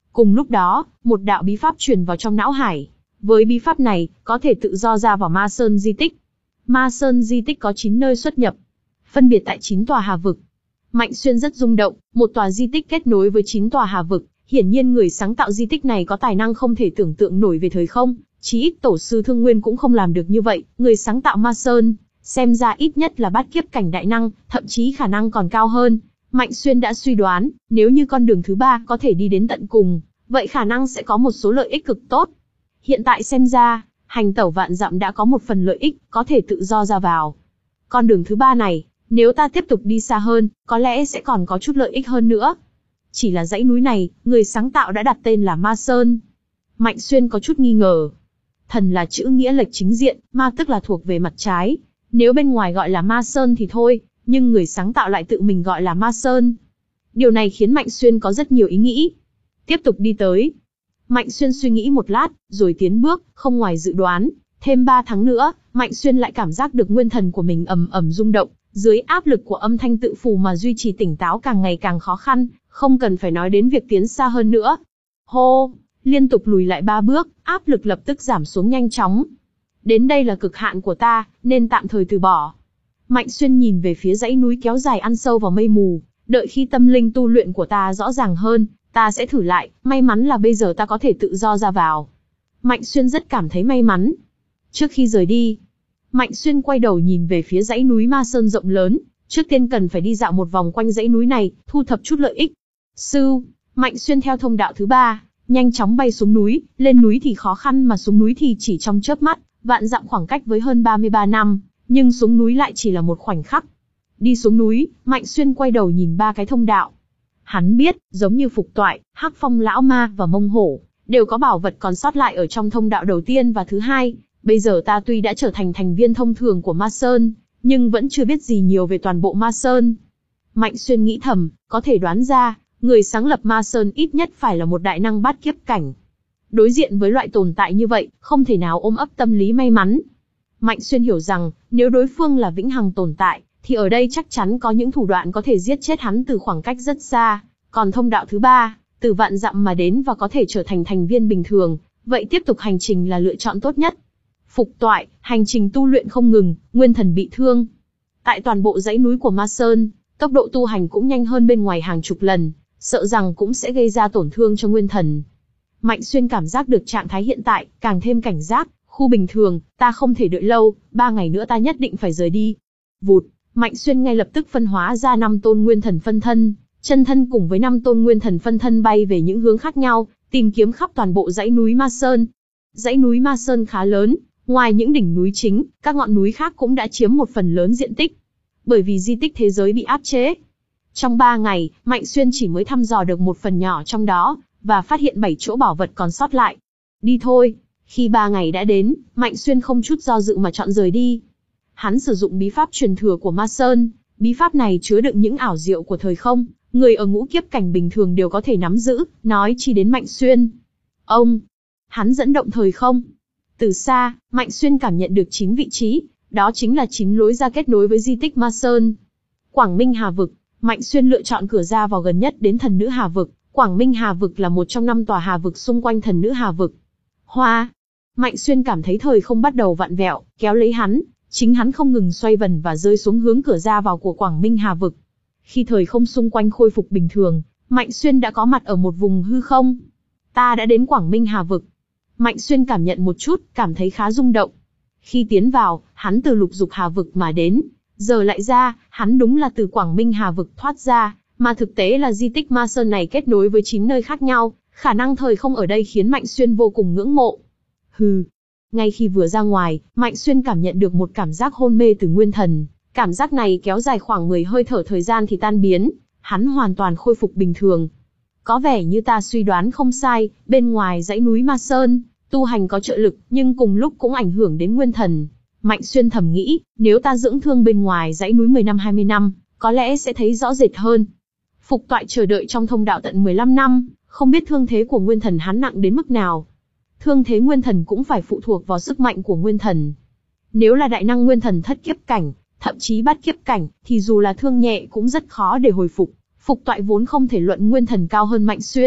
Cùng lúc đó, một đạo bí pháp truyền vào trong não hải. Với bí pháp này, có thể tự do ra vào Ma Sơn di tích. Ma Sơn di tích có chín nơi xuất nhập, phân biệt tại chín tòa hà vực. Mạnh Xuyên rất rung động, một tòa di tích kết nối với chín tòa hà vực, hiển nhiên người sáng tạo di tích này có tài năng không thể tưởng tượng nổi về thời không, chí ít tổ sư Thương Nguyên cũng không làm được như vậy, người sáng tạo Ma Sơn, xem ra ít nhất là bát kiếp cảnh đại năng, thậm chí khả năng còn cao hơn. Mạnh Xuyên đã suy đoán, nếu như con đường thứ ba có thể đi đến tận cùng, vậy khả năng sẽ có một số lợi ích cực tốt. Hiện tại xem ra, hành tẩu vạn dặm đã có một phần lợi ích, có thể tự do ra vào. Con đường thứ ba này, nếu ta tiếp tục đi xa hơn, có lẽ sẽ còn có chút lợi ích hơn nữa. Chỉ là dãy núi này, người sáng tạo đã đặt tên là Ma Sơn. Mạnh Xuyên có chút nghi ngờ. Thần là chữ nghĩa lệch chính diện, ma tức là thuộc về mặt trái. Nếu bên ngoài gọi là Ma Sơn thì thôi, nhưng người sáng tạo lại tự mình gọi là Ma Sơn. Điều này khiến Mạnh Xuyên có rất nhiều ý nghĩ. Tiếp tục đi tới. Mạnh Xuyên suy nghĩ một lát, rồi tiến bước, không ngoài dự đoán. Thêm ba tháng nữa, Mạnh Xuyên lại cảm giác được nguyên thần của mình ầm ầm rung động. Dưới áp lực của âm thanh tự phù mà duy trì tỉnh táo càng ngày càng khó khăn, không cần phải nói đến việc tiến xa hơn nữa. Hô, liên tục lùi lại ba bước, áp lực lập tức giảm xuống nhanh chóng. Đến đây là cực hạn của ta, nên tạm thời từ bỏ. Mạnh Xuyên nhìn về phía dãy núi kéo dài ăn sâu vào mây mù, đợi khi tâm linh tu luyện của ta rõ ràng hơn, ta sẽ thử lại, may mắn là bây giờ ta có thể tự do ra vào. Mạnh Xuyên rất cảm thấy may mắn. Trước khi rời đi, Mạnh Xuyên quay đầu nhìn về phía dãy núi Ma Sơn rộng lớn, trước tiên cần phải đi dạo một vòng quanh dãy núi này, thu thập chút lợi ích. Sư, Mạnh Xuyên theo thông đạo thứ ba, nhanh chóng bay xuống núi, lên núi thì khó khăn mà xuống núi thì chỉ trong chớp mắt, vạn dặm khoảng cách với hơn ba mươi ba năm, nhưng xuống núi lại chỉ là một khoảnh khắc. Đi xuống núi, Mạnh Xuyên quay đầu nhìn ba cái thông đạo. Hắn biết, giống như Phục Toại, Hắc Phong Lão Ma và Mông Hổ, đều có bảo vật còn sót lại ở trong thông đạo đầu tiên và thứ hai. Bây giờ ta tuy đã trở thành thành viên thông thường của Ma Sơn, nhưng vẫn chưa biết gì nhiều về toàn bộ Ma Sơn. Mạnh Xuyên nghĩ thầm, có thể đoán ra, người sáng lập Ma Sơn ít nhất phải là một đại năng bát kiếp cảnh. Đối diện với loại tồn tại như vậy, không thể nào ôm ấp tâm lý may mắn. Mạnh Xuyên hiểu rằng, nếu đối phương là vĩnh hằng tồn tại, thì ở đây chắc chắn có những thủ đoạn có thể giết chết hắn từ khoảng cách rất xa. Còn thông đạo thứ ba, từ vạn dặm mà đến và có thể trở thành thành viên bình thường, vậy tiếp tục hành trình là lựa chọn tốt nhất. Phục Toại, hành trình tu luyện không ngừng, nguyên thần bị thương. Tại toàn bộ dãy núi của Ma Sơn, tốc độ tu hành cũng nhanh hơn bên ngoài hàng chục lần, sợ rằng cũng sẽ gây ra tổn thương cho nguyên thần. Mạnh Xuyên cảm giác được trạng thái hiện tại, càng thêm cảnh giác, khu bình thường, ta không thể đợi lâu, ba ngày nữa ta nhất định phải rời đi. Vụt, Mạnh Xuyên ngay lập tức phân hóa ra năm tôn nguyên thần phân thân, chân thân cùng với năm tôn nguyên thần phân thân bay về những hướng khác nhau, tìm kiếm khắp toàn bộ dãy núi Ma Sơn. Dãy núi Ma Sơn khá lớn, ngoài những đỉnh núi chính, các ngọn núi khác cũng đã chiếm một phần lớn diện tích. Bởi vì di tích thế giới bị áp chế. Trong ba ngày, Mạnh Xuyên chỉ mới thăm dò được một phần nhỏ trong đó, và phát hiện bảy chỗ bảo vật còn sót lại. Đi thôi. Khi ba ngày đã đến, Mạnh Xuyên không chút do dự mà chọn rời đi. Hắn sử dụng bí pháp truyền thừa của Ma Sơn, bí pháp này chứa đựng những ảo diệu của thời không, người ở ngũ kiếp cảnh bình thường đều có thể nắm giữ, nói chi đến Mạnh Xuyên. Ông, hắn dẫn động thời không. Từ xa, Mạnh Xuyên cảm nhận được chín vị trí, đó chính là chín lối ra kết nối với di tích Ma Sơn. Quảng Minh Hà Vực, Mạnh Xuyên lựa chọn cửa ra vào gần nhất đến Thần Nữ Hà Vực. Quảng Minh Hà Vực là một trong năm tòa hà vực xung quanh Thần Nữ Hà Vực. Hoa! Mạnh Xuyên cảm thấy thời không bắt đầu vặn vẹo, kéo lấy hắn, chính hắn không ngừng xoay vần và rơi xuống hướng cửa ra vào của Quảng Minh Hà Vực. Khi thời không xung quanh khôi phục bình thường, Mạnh Xuyên đã có mặt ở một vùng hư không. Ta đã đến Quảng Minh Hà Vực. Mạnh Xuyên cảm nhận một chút, cảm thấy khá rung động. Khi tiến vào, hắn từ Lục Dục Hà Vực mà đến, giờ lại ra, hắn đúng là từ Quảng Minh Hà Vực thoát ra, mà thực tế là di tích Ma Sơn này kết nối với chín nơi khác nhau, khả năng thời không ở đây khiến Mạnh Xuyên vô cùng ngưỡng mộ. Hừ. Ngay khi vừa ra ngoài, Mạnh Xuyên cảm nhận được một cảm giác hôn mê từ nguyên thần, cảm giác này kéo dài khoảng mười hơi thở thời gian thì tan biến, hắn hoàn toàn khôi phục bình thường. Có vẻ như ta suy đoán không sai, bên ngoài dãy núi Ma Sơn, tu hành có trợ lực, nhưng cùng lúc cũng ảnh hưởng đến nguyên thần. Mạnh Xuyên thầm nghĩ, nếu ta dưỡng thương bên ngoài dãy núi mười năm hai mươi năm, có lẽ sẽ thấy rõ rệt hơn. Phục Toại chờ đợi trong thông đạo tận mười lăm năm, không biết thương thế của nguyên thần hắn nặng đến mức nào. Thương thế nguyên thần cũng phải phụ thuộc vào sức mạnh của nguyên thần. Nếu là đại năng nguyên thần thất kiếp cảnh, thậm chí bát kiếp cảnh, thì dù là thương nhẹ cũng rất khó để hồi phục. Phục Toại vốn không thể luận nguyên thần cao hơn Mạnh Xuyên,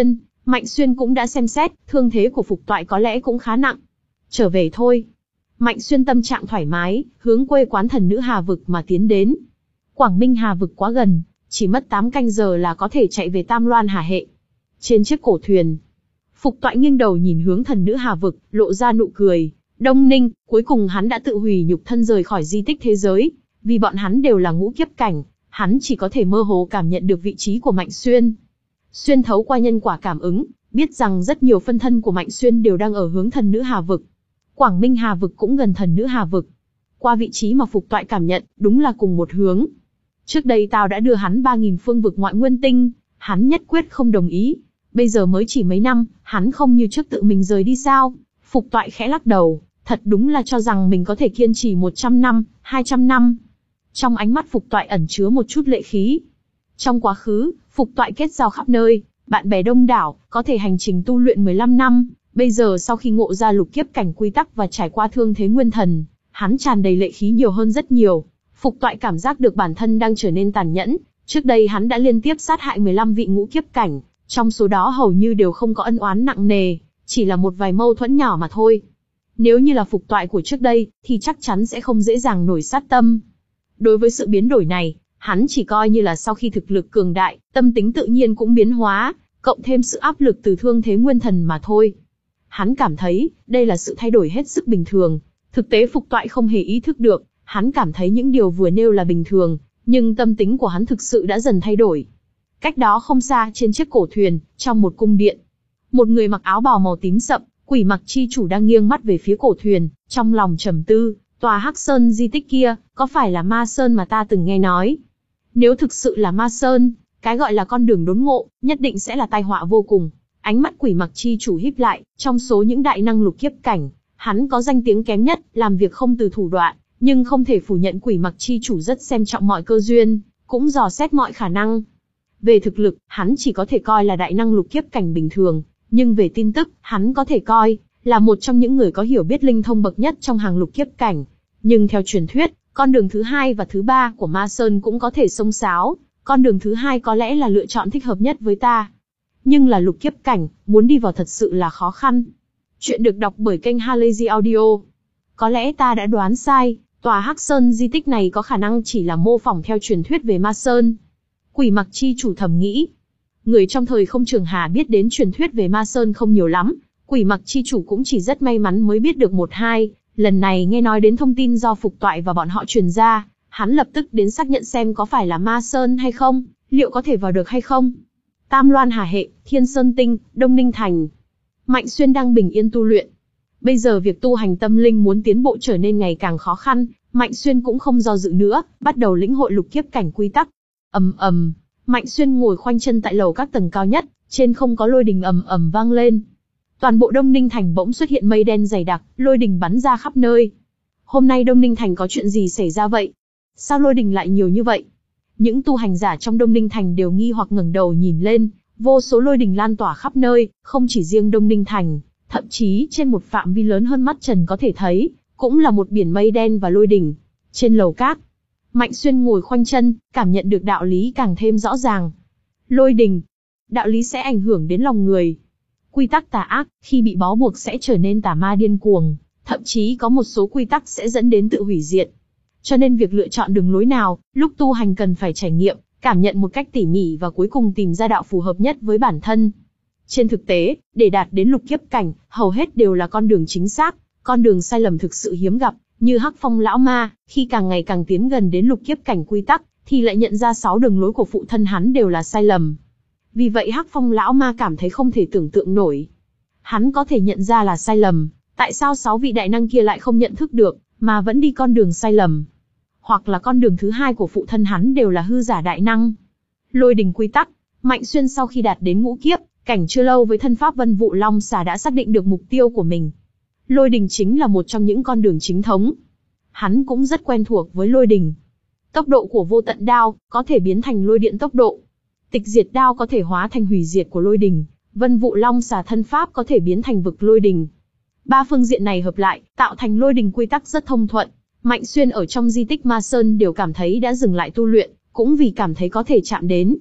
Mạnh Xuyên cũng đã xem xét, thương thế của Phục Toại có lẽ cũng khá nặng. Trở về thôi. Mạnh Xuyên tâm trạng thoải mái, hướng quê quán thần nữ Hà Vực mà tiến đến. Quảng Minh Hà Vực quá gần, chỉ mất tám canh giờ là có thể chạy về Tam Loan Hà Hệ. Trên chiếc cổ thuyền, Phục Toại nghiêng đầu nhìn hướng thần nữ Hà Vực, lộ ra nụ cười. Đông Ninh, cuối cùng hắn đã tự hủy nhục thân rời khỏi di tích thế giới, vì bọn hắn đều là ngũ kiếp cảnh, hắn chỉ có thể mơ hồ cảm nhận được vị trí của Mạnh Xuyên. Xuyên thấu qua nhân quả cảm ứng, biết rằng rất nhiều phân thân của Mạnh Xuyên đều đang ở hướng thần nữ Hà Vực. Quảng Minh Hà Vực cũng gần thần nữ Hà Vực. Qua vị trí mà Phục Toại cảm nhận, đúng là cùng một hướng. Trước đây tao đã đưa hắn ba nghìn phương vực ngoại nguyên tinh, hắn nhất quyết không đồng ý. Bây giờ mới chỉ mấy năm, hắn không như trước tự mình rời đi sao? Phục Toại khẽ lắc đầu, thật đúng là cho rằng mình có thể kiên trì một trăm năm, hai trăm năm. Trong ánh mắt Phục Toại ẩn chứa một chút lệ khí. Trong quá khứ, Phục Toại kết giao khắp nơi, bạn bè đông đảo, có thể hành trình tu luyện mười lăm năm. Bây giờ sau khi ngộ ra lục kiếp cảnh quy tắc và trải qua thương thế nguyên thần, hắn tràn đầy lệ khí nhiều hơn rất nhiều. Phục Toại cảm giác được bản thân đang trở nên tàn nhẫn. Trước đây hắn đã liên tiếp sát hại mười lăm vị ngũ kiếp cảnh, trong số đó hầu như đều không có ân oán nặng nề, chỉ là một vài mâu thuẫn nhỏ mà thôi. Nếu như là Phục Toại của trước đây, thì chắc chắn sẽ không dễ dàng nổi sát tâm. Đối với sự biến đổi này, hắn chỉ coi như là sau khi thực lực cường đại, tâm tính tự nhiên cũng biến hóa, cộng thêm sự áp lực từ thương thế nguyên thần mà thôi. Hắn cảm thấy, đây là sự thay đổi hết sức bình thường. Thực tế Phục Toại không hề ý thức được, hắn cảm thấy những điều vừa nêu là bình thường, nhưng tâm tính của hắn thực sự đã dần thay đổi. Cách đó không xa, trên chiếc cổ thuyền, trong một cung điện, một người mặc áo bào màu tím sậm, Quỷ Mặc chi chủ đang nghiêng mắt về phía cổ thuyền, trong lòng trầm tư, tòa Hắc Sơn di tích kia, có phải là Ma Sơn mà ta từng nghe nói? Nếu thực sự là Ma Sơn, cái gọi là con đường đốn ngộ, nhất định sẽ là tai họa vô cùng. Ánh mắt Quỷ Mặc chi chủ híp lại, trong số những đại năng lục kiếp cảnh, hắn có danh tiếng kém nhất, làm việc không từ thủ đoạn, nhưng không thể phủ nhận Quỷ Mặc chi chủ rất xem trọng mọi cơ duyên, cũng dò xét mọi khả năng. Về thực lực, hắn chỉ có thể coi là đại năng lục kiếp cảnh bình thường, nhưng về tin tức, hắn có thể coi là một trong những người có hiểu biết linh thông bậc nhất trong hàng lục kiếp cảnh. Nhưng theo truyền thuyết, con đường thứ hai và thứ ba của Ma Sơn cũng có thể xông xáo, con đường thứ hai có lẽ là lựa chọn thích hợp nhất với ta. Nhưng là lục kiếp cảnh, muốn đi vào thật sự là khó khăn. Chuyện được đọc bởi kênh Halazy Audio. Có lẽ ta đã đoán sai, tòa Hắc Sơn di tích này có khả năng chỉ là mô phỏng theo truyền thuyết về Ma Sơn. Quỷ Mặc chi chủ thầm nghĩ. Người trong thời không Trường Hà biết đến truyền thuyết về Ma Sơn không nhiều lắm, Quỷ Mặc chi chủ cũng chỉ rất may mắn mới biết được một hai. Lần này nghe nói đến thông tin do Phục Toại và bọn họ truyền ra, hắn lập tức đến xác nhận xem có phải là Ma Sơn hay không, liệu có thể vào được hay không. Tam Loan Hà Hệ, Thiên Sơn Tinh, Đông Ninh Thành. Mạnh Xuyên đang bình yên tu luyện. Bây giờ việc tu hành tâm linh muốn tiến bộ trở nên ngày càng khó khăn, Mạnh Xuyên cũng không do dự nữa, bắt đầu lĩnh hội lục kiếp cảnh quy tắc. Ầm ầm, Mạnh Xuyên ngồi khoanh chân tại lầu các tầng cao nhất, trên không có lôi đình ầm ầm vang lên. Toàn bộ Đông Ninh Thành bỗng xuất hiện mây đen dày đặc, lôi đình bắn ra khắp nơi. Hôm nay Đông Ninh Thành có chuyện gì xảy ra vậy? Sao lôi đình lại nhiều như vậy? Những tu hành giả trong Đông Ninh Thành đều nghi hoặc ngẩng đầu nhìn lên, vô số lôi đình lan tỏa khắp nơi, không chỉ riêng Đông Ninh Thành, thậm chí trên một phạm vi lớn hơn mắt trần có thể thấy, cũng là một biển mây đen và lôi đình. Trên lầu các, Mạnh Xuyên ngồi khoanh chân, cảm nhận được đạo lý càng thêm rõ ràng. Lôi đình, đạo lý sẽ ảnh hưởng đến lòng người. Quy tắc tà ác, khi bị bó buộc sẽ trở nên tà ma điên cuồng, thậm chí có một số quy tắc sẽ dẫn đến tự hủy diệt. Cho nên việc lựa chọn đường lối nào, lúc tu hành cần phải trải nghiệm, cảm nhận một cách tỉ mỉ và cuối cùng tìm ra đạo phù hợp nhất với bản thân. Trên thực tế, để đạt đến lục kiếp cảnh, hầu hết đều là con đường chính xác, con đường sai lầm thực sự hiếm gặp, như Hắc Phong lão ma, khi càng ngày càng tiến gần đến lục kiếp cảnh quy tắc, thì lại nhận ra sáu đường lối của phụ thân hắn đều là sai lầm. Vì vậy Hắc Phong lão ma cảm thấy không thể tưởng tượng nổi. Hắn có thể nhận ra là sai lầm, tại sao sáu vị đại năng kia lại không nhận thức được, mà vẫn đi con đường sai lầm? Hoặc là con đường thứ hai của phụ thân hắn đều là hư giả đại năng. Lôi đình quy tắc, Mạnh Xuyên sau khi đạt đến ngũ kiếp cảnh chưa lâu với thân pháp Vân Vụ Long Xà đã xác định được mục tiêu của mình. Lôi đình chính là một trong những con đường chính thống. Hắn cũng rất quen thuộc với lôi đình. Tốc độ của vô tận đao có thể biến thành lôi điện tốc độ. Tịch diệt đao có thể hóa thành hủy diệt của lôi đình. Vân Vụ Long Xà thân pháp có thể biến thành vực lôi đình. Ba phương diện này hợp lại, tạo thành lôi đình quy tắc rất thông thuận. Mạnh Xuyên ở trong di tích Ma Sơn đều cảm thấy đã dừng lại tu luyện, cũng vì cảm thấy có thể chạm đến.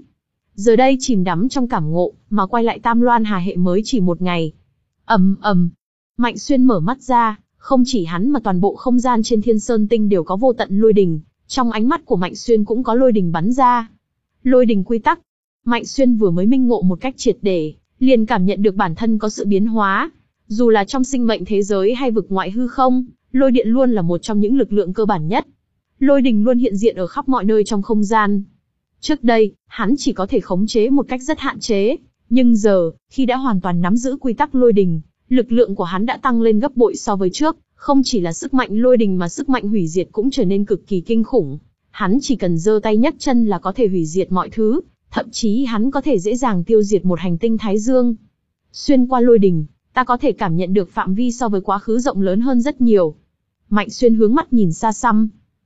giờ đây chìm đắm trong cảm ngộ, mà quay lại Tam Loan Hà hệ mới chỉ một ngày. ầm ầm, Mạnh Xuyên mở mắt ra, không chỉ hắn mà toàn bộ không gian trên Thiên Sơn Tinh đều có vô tận lôi đình, trong ánh mắt của Mạnh Xuyên cũng có lôi đình bắn ra. Lôi đình quy tắc. Mạnh Xuyên vừa mới minh ngộ một cách triệt để, liền cảm nhận được bản thân có sự biến hóa. Dù là trong sinh mệnh thế giới hay vực ngoại hư không, lôi điện luôn là một trong những lực lượng cơ bản nhất. Lôi đình luôn hiện diện ở khắp mọi nơi trong không gian. Trước đây, hắn chỉ có thể khống chế một cách rất hạn chế, nhưng giờ, khi đã hoàn toàn nắm giữ quy tắc lôi đình, lực lượng của hắn đã tăng lên gấp bội so với trước, không chỉ là sức mạnh lôi đình mà sức mạnh hủy diệt cũng trở nên cực kỳ kinh khủng. Hắn chỉ cần giơ tay nhấc chân là có thể hủy diệt mọi thứ, thậm chí hắn có thể dễ dàng tiêu diệt một hành tinh Thái Dương. Xuyên qua lôi đình, ta có thể cảm nhận được phạm vi so với quá khứ rộng lớn hơn rất nhiều. Mạnh Xuyên hướng mắt nhìn xa xăm.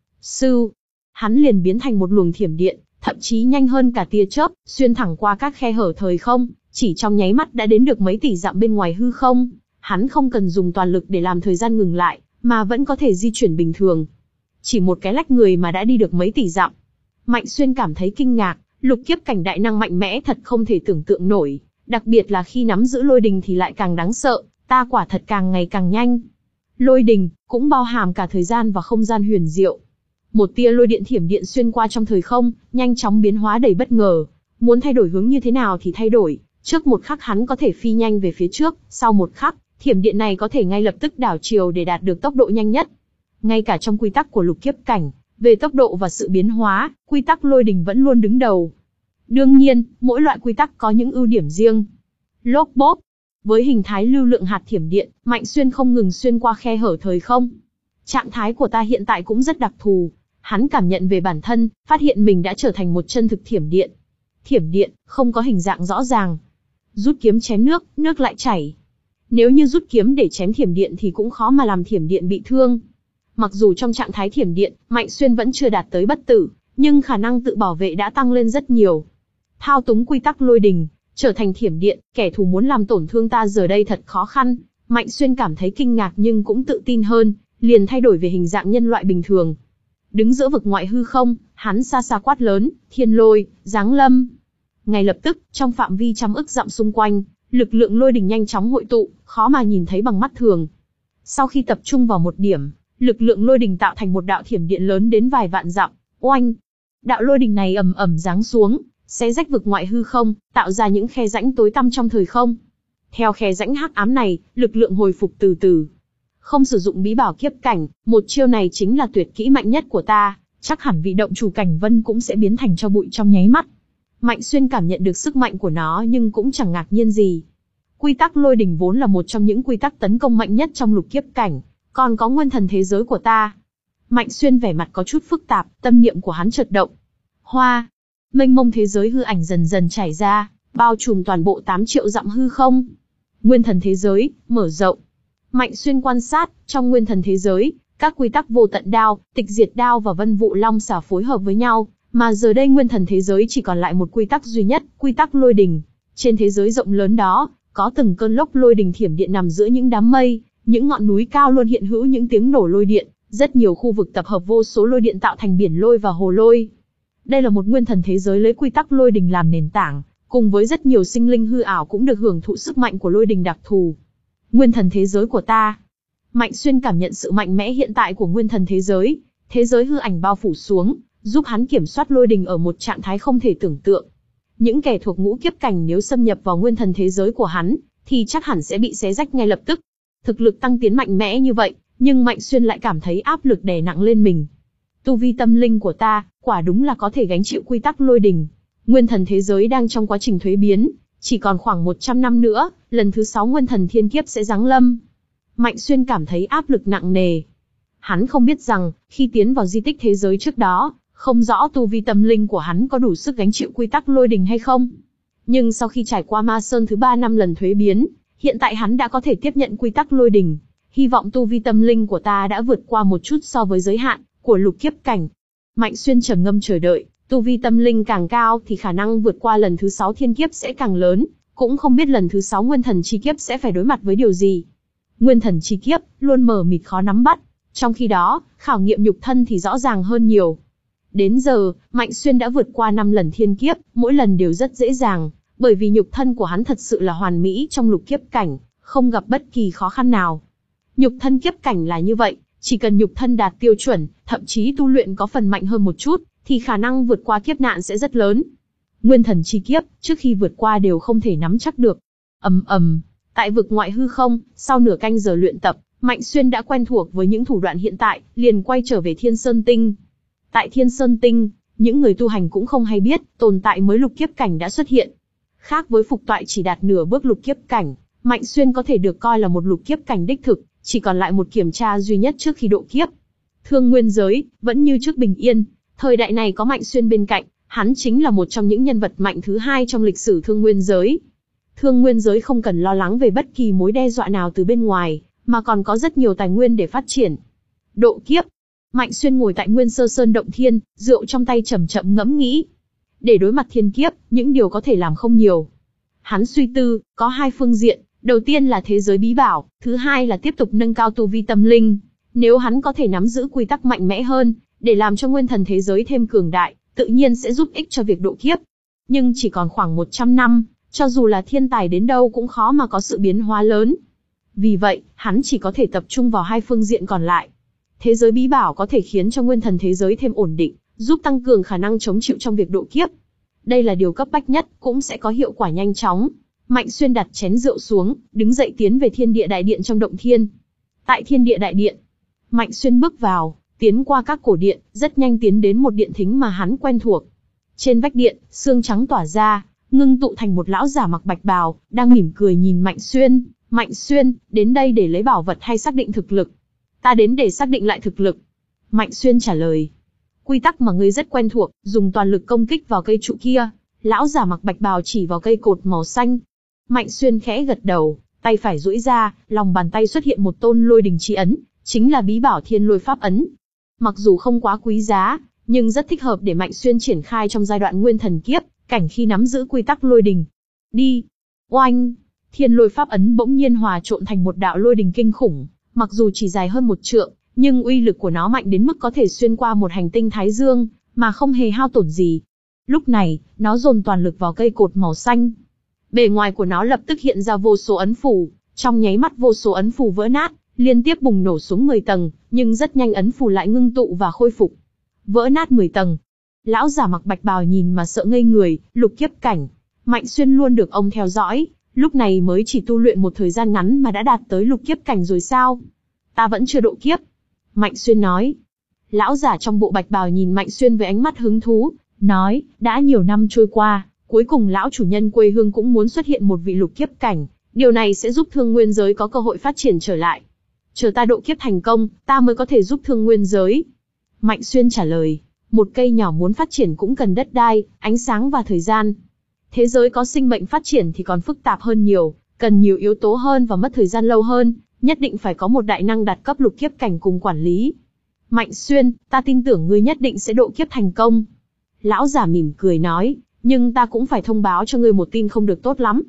Sư, hắn liền biến thành một luồng thiểm điện, thậm chí nhanh hơn cả tia chớp, xuyên thẳng qua các khe hở thời không, chỉ trong nháy mắt đã đến được mấy tỷ dặm bên ngoài hư không. Hắn không cần dùng toàn lực để làm thời gian ngừng lại, mà vẫn có thể di chuyển bình thường. Chỉ một cái lách người mà đã đi được mấy tỷ dặm. Mạnh Xuyên cảm thấy kinh ngạc, lục kiếp cảnh đại năng mạnh mẽ thật không thể tưởng tượng nổi, đặc biệt là khi nắm giữ lôi đình thì lại càng đáng sợ, ta quả thật càng ngày càng nhanh. Lôi đình cũng bao hàm cả thời gian và không gian huyền diệu. Một tia lôi điện thiểm điện xuyên qua trong thời không, nhanh chóng biến hóa đầy bất ngờ. Muốn thay đổi hướng như thế nào thì thay đổi, trước một khắc hắn có thể phi nhanh về phía trước, sau một khắc, thiểm điện này có thể ngay lập tức đảo chiều để đạt được tốc độ nhanh nhất. Ngay cả trong quy tắc của lục kiếp cảnh, về tốc độ và sự biến hóa, quy tắc lôi đình vẫn luôn đứng đầu. Đương nhiên, mỗi loại quy tắc có những ưu điểm riêng. Lốp bốp. Với hình thái lưu lượng hạt thiểm điện, Mạnh Xuyên không ngừng xuyên qua khe hở thời không. Trạng thái của ta hiện tại cũng rất đặc thù. Hắn cảm nhận về bản thân, phát hiện mình đã trở thành một chân thực thiểm điện. Thiểm điện, không có hình dạng rõ ràng. Rút kiếm chém nước, nước lại chảy. Nếu như rút kiếm để chém thiểm điện thì cũng khó mà làm thiểm điện bị thương. Mặc dù trong trạng thái thiểm điện, Mạnh Xuyên vẫn chưa đạt tới bất tử, nhưng khả năng tự bảo vệ đã tăng lên rất nhiều. Thao túng quy tắc lôi đình, trở thành thiểm điện, kẻ thù muốn làm tổn thương ta giờ đây thật khó khăn. Mạnh Xuyên cảm thấy kinh ngạc nhưng cũng tự tin hơn, liền thay đổi về hình dạng nhân loại bình thường. Đứng giữa vực ngoại hư không, hắn xa xa quát lớn, thiên lôi, giáng lâm. Ngay lập tức, trong phạm vi trăm ức dặm xung quanh, lực lượng lôi đình nhanh chóng hội tụ, khó mà nhìn thấy bằng mắt thường. Sau khi tập trung vào một điểm, lực lượng lôi đình tạo thành một đạo thiểm điện lớn đến vài vạn dặm. Oanh! Đạo lôi đình này ầm ầm giáng xuống, xé rách vực ngoại hư không, tạo ra những khe rãnh tối tăm trong thời không. Theo khe rãnh hắc ám này, lực lượng hồi phục từ từ. Không sử dụng bí bảo kiếp cảnh, một chiêu này chính là tuyệt kỹ mạnh nhất của ta, chắc hẳn vị động chủ Cảnh Vân cũng sẽ biến thành tro bụi trong nháy mắt. Mạnh Xuyên cảm nhận được sức mạnh của nó nhưng cũng chẳng ngạc nhiên gì. Quy tắc lôi đình vốn là một trong những quy tắc tấn công mạnh nhất trong lục kiếp cảnh, còn có nguyên thần thế giới của ta. Mạnh Xuyên vẻ mặt có chút phức tạp, tâm niệm của hắn chợt động. Hoa, mênh mông thế giới hư ảnh dần dần trải ra, bao trùm toàn bộ tám triệu dặm hư không. Nguyên thần thế giới, mở rộng. Mạnh Xuyên quan sát, trong nguyên thần thế giới, các quy tắc vô tận đao, tịch diệt đao và vân vụ long xả phối hợp với nhau, mà giờ đây nguyên thần thế giới chỉ còn lại một quy tắc duy nhất, quy tắc lôi đình. Trên thế giới rộng lớn đó, có từng cơn lốc lôi đình thiểm điện nằm giữa những đám mây, những ngọn núi cao luôn hiện hữu những tiếng nổ lôi điện, rất nhiều khu vực tập hợp vô số lôi điện tạo thành biển lôi và hồ lôi. Đây là một nguyên thần thế giới lấy quy tắc lôi đình làm nền tảng, cùng với rất nhiều sinh linh hư ảo cũng được hưởng thụ sức mạnh của lôi đình đặc thù. Nguyên thần thế giới của ta. Mạnh Xuyên cảm nhận sự mạnh mẽ hiện tại của nguyên thần thế giới, thế giới hư ảnh bao phủ xuống, giúp hắn kiểm soát lôi đình ở một trạng thái không thể tưởng tượng. Những kẻ thuộc ngũ kiếp cảnh nếu xâm nhập vào nguyên thần thế giới của hắn, thì chắc hẳn sẽ bị xé rách ngay lập tức. Thực lực tăng tiến mạnh mẽ như vậy, nhưng Mạnh Xuyên lại cảm thấy áp lực đè nặng lên mình. Tu vi tâm linh của ta, quả đúng là có thể gánh chịu quy tắc lôi đình. Nguyên thần thế giới đang trong quá trình thuế biến, chỉ còn khoảng một trăm năm nữa, lần thứ sáu nguyên thần thiên kiếp sẽ giáng lâm. Mạnh Xuyên cảm thấy áp lực nặng nề. Hắn không biết rằng, khi tiến vào di tích thế giới trước đó, không rõ tu vi tâm linh của hắn có đủ sức gánh chịu quy tắc lôi đình hay không. Nhưng sau khi trải qua Ma Sơn thứ ba năm lần thuế biến, hiện tại hắn đã có thể tiếp nhận quy tắc lôi đình. Hy vọng tu vi tâm linh của ta đã vượt qua một chút so với giới hạn của lục kiếp cảnh. Mạnh Xuyên trầm ngâm chờ đợi, tu vi tâm linh càng cao thì khả năng vượt qua lần thứ sáu thiên kiếp sẽ càng lớn, cũng không biết lần thứ sáu nguyên thần chi kiếp sẽ phải đối mặt với điều gì. Nguyên thần chi kiếp luôn mờ mịt khó nắm bắt, trong khi đó, khảo nghiệm nhục thân thì rõ ràng hơn nhiều. Đến giờ, Mạnh Xuyên đã vượt qua năm lần thiên kiếp, mỗi lần đều rất dễ dàng, bởi vì nhục thân của hắn thật sự là hoàn mỹ trong lục kiếp cảnh, không gặp bất kỳ khó khăn nào. Nhục thân kiếp cảnh là như vậy, chỉ cần nhục thân đạt tiêu chuẩn, thậm chí tu luyện có phần mạnh hơn một chút, thì khả năng vượt qua kiếp nạn sẽ rất lớn. Nguyên thần chi kiếp, trước khi vượt qua đều không thể nắm chắc được. Ầm ầm, tại vực ngoại hư không, sau nửa canh giờ luyện tập, Mạnh Xuyên đã quen thuộc với những thủ đoạn hiện tại, liền quay trở về Thiên Sơn Tinh. Tại Thiên Sơn Tinh, những người tu hành cũng không hay biết, tồn tại mới lục kiếp cảnh đã xuất hiện. Khác với Phục Toại chỉ đạt nửa bước lục kiếp cảnh, Mạnh Xuyên có thể được coi là một lục kiếp cảnh đích thực, chỉ còn lại một kiểm tra duy nhất trước khi độ kiếp. Thương nguyên giới, vẫn như trước bình yên, thời đại này có Mạnh Xuyên bên cạnh, hắn chính là một trong những nhân vật mạnh thứ hai trong lịch sử thương nguyên giới. Thương nguyên giới không cần lo lắng về bất kỳ mối đe dọa nào từ bên ngoài, mà còn có rất nhiều tài nguyên để phát triển. Độ kiếp. Mạnh Xuyên ngồi tại Nguyên Sơ Sơn Động Thiên, rượu trong tay chậm chậm ngẫm nghĩ. Để đối mặt thiên kiếp, những điều có thể làm không nhiều. Hắn suy tư, có hai phương diện, đầu tiên là thế giới bí bảo, thứ hai là tiếp tục nâng cao tu vi tâm linh. Nếu hắn có thể nắm giữ quy tắc mạnh mẽ hơn, để làm cho nguyên thần thế giới thêm cường đại, tự nhiên sẽ giúp ích cho việc độ kiếp. Nhưng chỉ còn khoảng một trăm năm, cho dù là thiên tài đến đâu cũng khó mà có sự biến hóa lớn. Vì vậy, hắn chỉ có thể tập trung vào hai phương diện còn lại. Thế giới bí bảo có thể khiến cho nguyên thần thế giới thêm ổn định, giúp tăng cường khả năng chống chịu trong việc độ kiếp. Đây là điều cấp bách nhất, cũng sẽ có hiệu quả nhanh chóng. Mạnh Xuyên đặt chén rượu xuống, đứng dậy tiến về Thiên Địa Đại Điện trong động thiên. Tại Thiên Địa Đại Điện, Mạnh Xuyên bước vào, tiến qua các cổ điện, rất nhanh tiến đến một điện thính mà hắn quen thuộc. Trên vách điện, xương trắng tỏa ra, ngưng tụ thành một lão giả mặc bạch bào, đang mỉm cười nhìn Mạnh Xuyên. Mạnh Xuyên, đến đây để lấy bảo vật hay xác định thực lực? Ta đến để xác định lại thực lực. Mạnh Xuyên trả lời. Quy tắc mà ngươi rất quen thuộc, dùng toàn lực công kích vào cây trụ kia. Lão giả mặc bạch bào chỉ vào cây cột màu xanh. Mạnh Xuyên khẽ gật đầu, tay phải duỗi ra, lòng bàn tay xuất hiện một tôn lôi đình chi ấn, chính là bí bảo Thiên Lôi Pháp Ấn. Mặc dù không quá quý giá, nhưng rất thích hợp để Mạnh Xuyên triển khai trong giai đoạn nguyên thần kiếp, cảnh khi nắm giữ quy tắc lôi đình. Đi! Oanh! Thiên Lôi Pháp Ấn bỗng nhiên hòa trộn thành một đạo lôi đình kinh khủng, mặc dù chỉ dài hơn một trượng, nhưng uy lực của nó mạnh đến mức có thể xuyên qua một hành tinh Thái Dương, mà không hề hao tổn gì. Lúc này, nó dồn toàn lực vào cây cột màu xanh. Bề ngoài của nó lập tức hiện ra vô số ấn phù, trong nháy mắt vô số ấn phù vỡ nát, liên tiếp bùng nổ xuống mười tầng, nhưng rất nhanh ấn phù lại ngưng tụ và khôi phục. Vỡ nát mười tầng. Lão giả mặc bạch bào nhìn mà sợ ngây người, lục kiếp cảnh. Mạnh Xuyên luôn được ông theo dõi, lúc này mới chỉ tu luyện một thời gian ngắn mà đã đạt tới lục kiếp cảnh rồi sao? Ta vẫn chưa độ kiếp. Mạnh Xuyên nói. Lão giả trong bộ bạch bào nhìn Mạnh Xuyên với ánh mắt hứng thú, nói, đã nhiều năm trôi qua, cuối cùng lão chủ nhân quê hương cũng muốn xuất hiện một vị lục kiếp cảnh, điều này sẽ giúp thương nguyên giới có cơ hội phát triển trở lại. Chờ ta độ kiếp thành công, ta mới có thể giúp thương nguyên giới. Mạnh Xuyên trả lời, một cây nhỏ muốn phát triển cũng cần đất đai, ánh sáng và thời gian. Thế giới có sinh mệnh phát triển thì còn phức tạp hơn nhiều, cần nhiều yếu tố hơn và mất thời gian lâu hơn, nhất định phải có một đại năng đạt cấp lục kiếp cảnh cùng quản lý. Mạnh Xuyên, ta tin tưởng ngươi nhất định sẽ độ kiếp thành công. Lão giả mỉm cười nói, nhưng ta cũng phải thông báo cho ngươi một tin không được tốt lắm.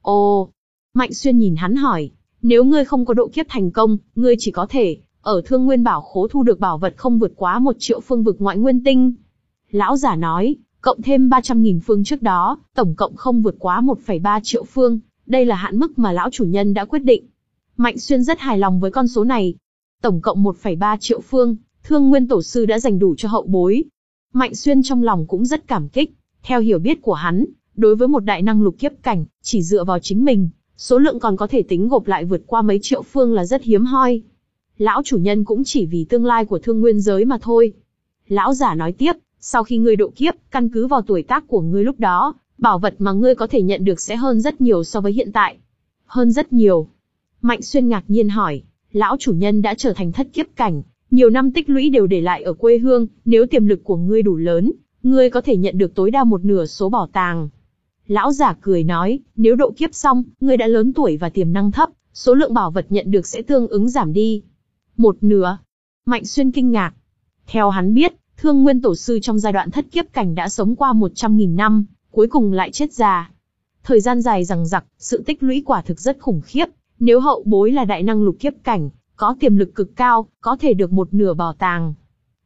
Ồ, Mạnh Xuyên nhìn hắn hỏi, nếu ngươi không có độ kiếp thành công, ngươi chỉ có thể ở Thương Nguyên Bảo Khố thu được bảo vật không vượt quá một triệu phương vực ngoại nguyên tinh. Lão giả nói, cộng thêm ba trăm nghìn phương trước đó, tổng cộng không vượt quá một phẩy ba triệu phương, đây là hạn mức mà lão chủ nhân đã quyết định. Mạnh Xuyên rất hài lòng với con số này. Tổng cộng một phẩy ba triệu phương, Thương Nguyên Tổ Sư đã dành đủ cho hậu bối. Mạnh Xuyên trong lòng cũng rất cảm kích, theo hiểu biết của hắn, đối với một đại năng lục kiếp cảnh, chỉ dựa vào chính mình, số lượng còn có thể tính gộp lại vượt qua mấy triệu phương là rất hiếm hoi. Lão chủ nhân cũng chỉ vì tương lai của thương nguyên giới mà thôi. Lão giả nói tiếp, sau khi ngươi độ kiếp, căn cứ vào tuổi tác của ngươi lúc đó, bảo vật mà ngươi có thể nhận được sẽ hơn rất nhiều so với hiện tại. Hơn rất nhiều. Mạnh Xuyên ngạc nhiên hỏi, lão chủ nhân đã trở thành thất kiếp cảnh, nhiều năm tích lũy đều để lại ở quê hương, nếu tiềm lực của ngươi đủ lớn, ngươi có thể nhận được tối đa một nửa số bảo tàng. Lão giả cười nói, nếu độ kiếp xong, ngươi đã lớn tuổi và tiềm năng thấp, số lượng bảo vật nhận được sẽ tương ứng giảm đi. Một nửa. Mạnh Xuyên kinh ngạc. Theo hắn biết, Thương Nguyên Tổ Sư trong giai đoạn thất kiếp cảnh đã sống qua một trăm nghìn năm, cuối cùng lại chết già. Thời gian dài dằng dặc, sự tích lũy quả thực rất khủng khiếp, nếu hậu bối là đại năng lục kiếp cảnh, có tiềm lực cực cao, có thể được một nửa bảo tàng.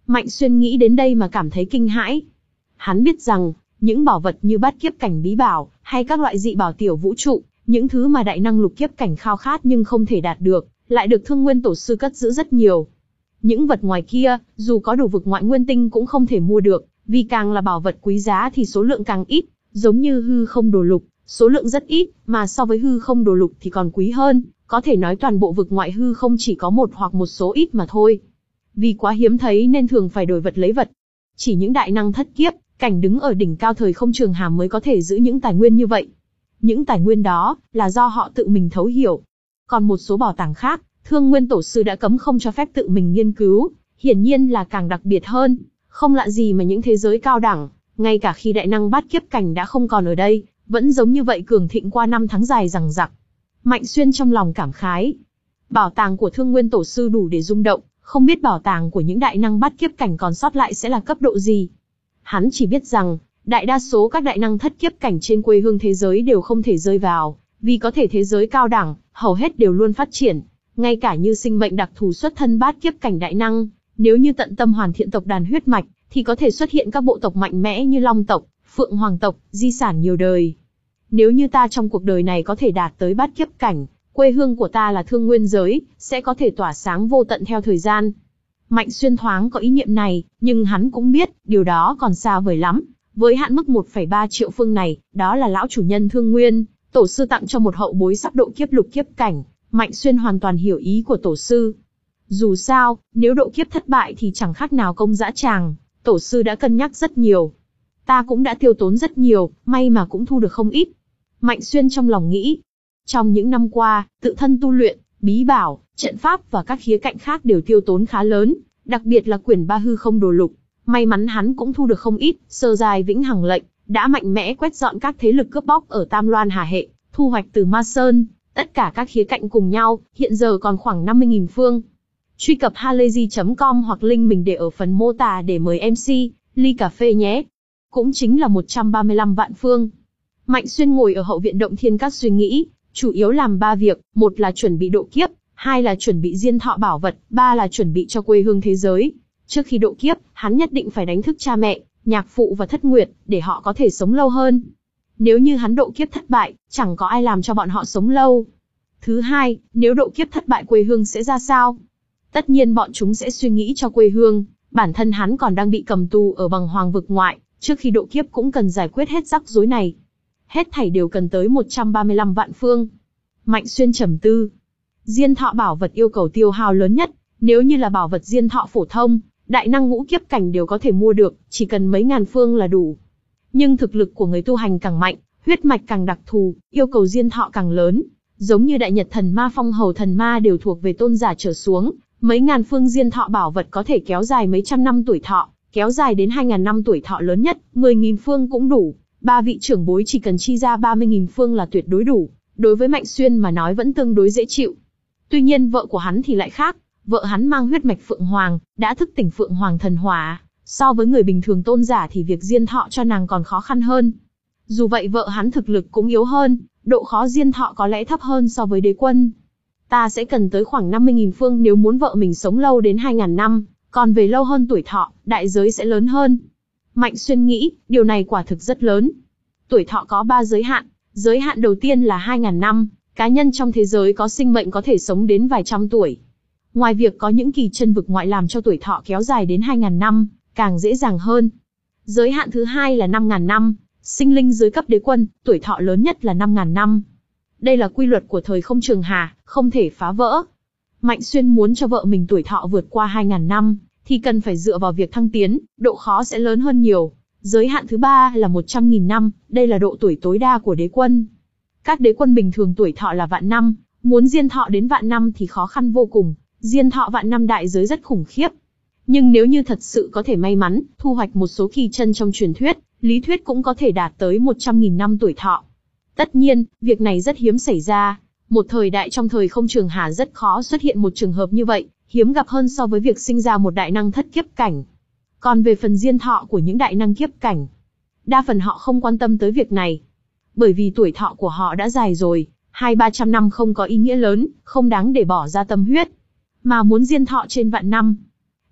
Mạnh Xuyên nghĩ đến đây mà cảm thấy kinh hãi. Hắn biết rằng, những bảo vật như bát kiếp cảnh bí bảo, hay các loại dị bảo tiểu vũ trụ, những thứ mà đại năng lục kiếp cảnh khao khát nhưng không thể đạt được, lại được Thương Nguyên Tổ sư cất giữ rất nhiều. Những vật ngoài kia, dù có đủ vực ngoại nguyên tinh cũng không thể mua được, vì càng là bảo vật quý giá thì số lượng càng ít, giống như hư không đồ lục, số lượng rất ít, mà so với hư không đồ lục thì còn quý hơn, có thể nói toàn bộ vực ngoại hư không chỉ có một hoặc một số ít mà thôi. Vì quá hiếm thấy nên thường phải đổi vật lấy vật. Chỉ những đại năng thất kiếp cảnh đứng ở đỉnh cao thời không trường hà mới có thể giữ những tài nguyên như vậy. Những tài nguyên đó là do họ tự mình thấu hiểu. Còn một số bảo tàng khác, Thương Nguyên Tổ sư đã cấm không cho phép tự mình nghiên cứu, hiển nhiên là càng đặc biệt hơn. Không lạ gì mà những thế giới cao đẳng, ngay cả khi đại năng bát kiếp cảnh đã không còn ở đây, vẫn giống như vậy cường thịnh qua năm tháng dài dằng dặc. Mạnh Xuyên trong lòng cảm khái. Bảo tàng của Thương Nguyên Tổ sư đủ để rung động, không biết bảo tàng của những đại năng bát kiếp cảnh còn sót lại sẽ là cấp độ gì. Hắn chỉ biết rằng, đại đa số các đại năng thất kiếp cảnh trên quê hương thế giới đều không thể rơi vào, vì có thể thế giới cao đẳng, hầu hết đều luôn phát triển. Ngay cả như sinh mệnh đặc thù xuất thân bát kiếp cảnh đại năng, nếu như tận tâm hoàn thiện tộc đàn huyết mạch, thì có thể xuất hiện các bộ tộc mạnh mẽ như Long tộc, Phượng Hoàng tộc, di sản nhiều đời. Nếu như ta trong cuộc đời này có thể đạt tới bát kiếp cảnh, quê hương của ta là Thương Nguyên giới, sẽ có thể tỏa sáng vô tận theo thời gian. Mạnh Xuyên thoáng có ý niệm này, nhưng hắn cũng biết, điều đó còn xa vời lắm. Với hạn mức một phẩy ba triệu phương này, đó là lão chủ nhân Thương Nguyên Tổ sư tặng cho một hậu bối sắp độ kiếp lục kiếp cảnh. Mạnh Xuyên hoàn toàn hiểu ý của Tổ sư. Dù sao, nếu độ kiếp thất bại thì chẳng khác nào công dã tràng, Tổ sư đã cân nhắc rất nhiều. Ta cũng đã tiêu tốn rất nhiều, may mà cũng thu được không ít. Mạnh Xuyên trong lòng nghĩ. Trong những năm qua, tự thân tu luyện, bí bảo, trận pháp và các khía cạnh khác đều tiêu tốn khá lớn, đặc biệt là quyển ba hư không đồ lục. May mắn hắn cũng thu được không ít, sơ giai vĩnh hằng lệnh, đã mạnh mẽ quét dọn các thế lực cướp bóc ở Tam Loan Hà Hệ, thu hoạch từ Ma Sơn, tất cả các khía cạnh cùng nhau, hiện giờ còn khoảng năm mươi nghìn phương. Truy cập halayzi chấm com hoặc link mình để ở phần mô tả để mời em xê, ly cà phê nhé. Cũng chính là một trăm ba mươi lăm vạn phương. Mạnh Xuyên ngồi ở hậu viện động thiên các suy nghĩ, chủ yếu làm ba việc, một là chuẩn bị độ kiếp, hai là chuẩn bị diên thọ bảo vật, ba là chuẩn bị cho quê hương thế giới. Trước khi độ kiếp, hắn nhất định phải đánh thức cha mẹ, nhạc phụ và thất nguyệt, để họ có thể sống lâu hơn. Nếu như hắn độ kiếp thất bại, chẳng có ai làm cho bọn họ sống lâu. Thứ hai, nếu độ kiếp thất bại quê hương sẽ ra sao? Tất nhiên bọn chúng sẽ suy nghĩ cho quê hương, bản thân hắn còn đang bị cầm tù ở bằng hoàng vực ngoại, trước khi độ kiếp cũng cần giải quyết hết rắc rối này. Hết thảy đều cần tới một trăm ba mươi lăm vạn phương. Mạnh Xuyên trầm tư. Diên thọ bảo vật yêu cầu tiêu hao lớn nhất, nếu như là bảo vật diên thọ phổ thông, đại năng ngũ kiếp cảnh đều có thể mua được, chỉ cần mấy ngàn phương là đủ. Nhưng thực lực của người tu hành càng mạnh, huyết mạch càng đặc thù, yêu cầu diên thọ càng lớn. Giống như Đại Nhật Thần Ma Phong Hầu Thần Ma đều thuộc về tôn giả trở xuống, mấy ngàn phương diên thọ bảo vật có thể kéo dài mấy trăm năm tuổi thọ, kéo dài đến hai ngàn năm tuổi thọ lớn nhất, mười nghìn phương cũng đủ. Ba vị trưởng bối chỉ cần chi ra ba mươi nghìn phương là tuyệt đối đủ, đối với Mạnh Xuyên mà nói vẫn tương đối dễ chịu. Tuy nhiên vợ của hắn thì lại khác, vợ hắn mang huyết mạch Phượng Hoàng, đã thức tỉnh Phượng Hoàng thần hỏa, so với người bình thường tôn giả thì việc diên thọ cho nàng còn khó khăn hơn. Dù vậy vợ hắn thực lực cũng yếu hơn, độ khó diên thọ có lẽ thấp hơn so với đế quân. Ta sẽ cần tới khoảng năm mươi nghìn phương nếu muốn vợ mình sống lâu đến hai ngàn năm, còn về lâu hơn tuổi thọ, đại giới sẽ lớn hơn. Mạnh Xuyên nghĩ, điều này quả thực rất lớn. Tuổi thọ có ba giới hạn, giới hạn đầu tiên là hai ngàn năm, cá nhân trong thế giới có sinh mệnh có thể sống đến vài trăm tuổi. Ngoài việc có những kỳ chân vực ngoại làm cho tuổi thọ kéo dài đến hai ngàn năm, càng dễ dàng hơn. Giới hạn thứ hai là năm ngàn năm, sinh linh dưới cấp đế quân, tuổi thọ lớn nhất là năm ngàn năm. Đây là quy luật của thời không trường hà, không thể phá vỡ. Mạnh Xuyên muốn cho vợ mình tuổi thọ vượt qua hai ngàn năm, thì cần phải dựa vào việc thăng tiến, độ khó sẽ lớn hơn nhiều. Giới hạn thứ ba là một trăm nghìn năm, đây là độ tuổi tối đa của đế quân. Các đế quân bình thường tuổi thọ là vạn năm, muốn diên thọ đến vạn năm thì khó khăn vô cùng, diên thọ vạn năm đại giới rất khủng khiếp. Nhưng nếu như thật sự có thể may mắn, thu hoạch một số kỳ chân trong truyền thuyết, lý thuyết cũng có thể đạt tới một trăm nghìn năm tuổi thọ. Tất nhiên, việc này rất hiếm xảy ra. Một thời đại trong thời không trường hà rất khó xuất hiện một trường hợp như vậy, hiếm gặp hơn so với việc sinh ra một đại năng thất kiếp cảnh. Còn về phần diên thọ của những đại năng kiếp cảnh, đa phần họ không quan tâm tới việc này. Bởi vì tuổi thọ của họ đã dài rồi, hai ba trăm năm không có ý nghĩa lớn, không đáng để bỏ ra tâm huyết. Mà muốn diên thọ trên vạn năm,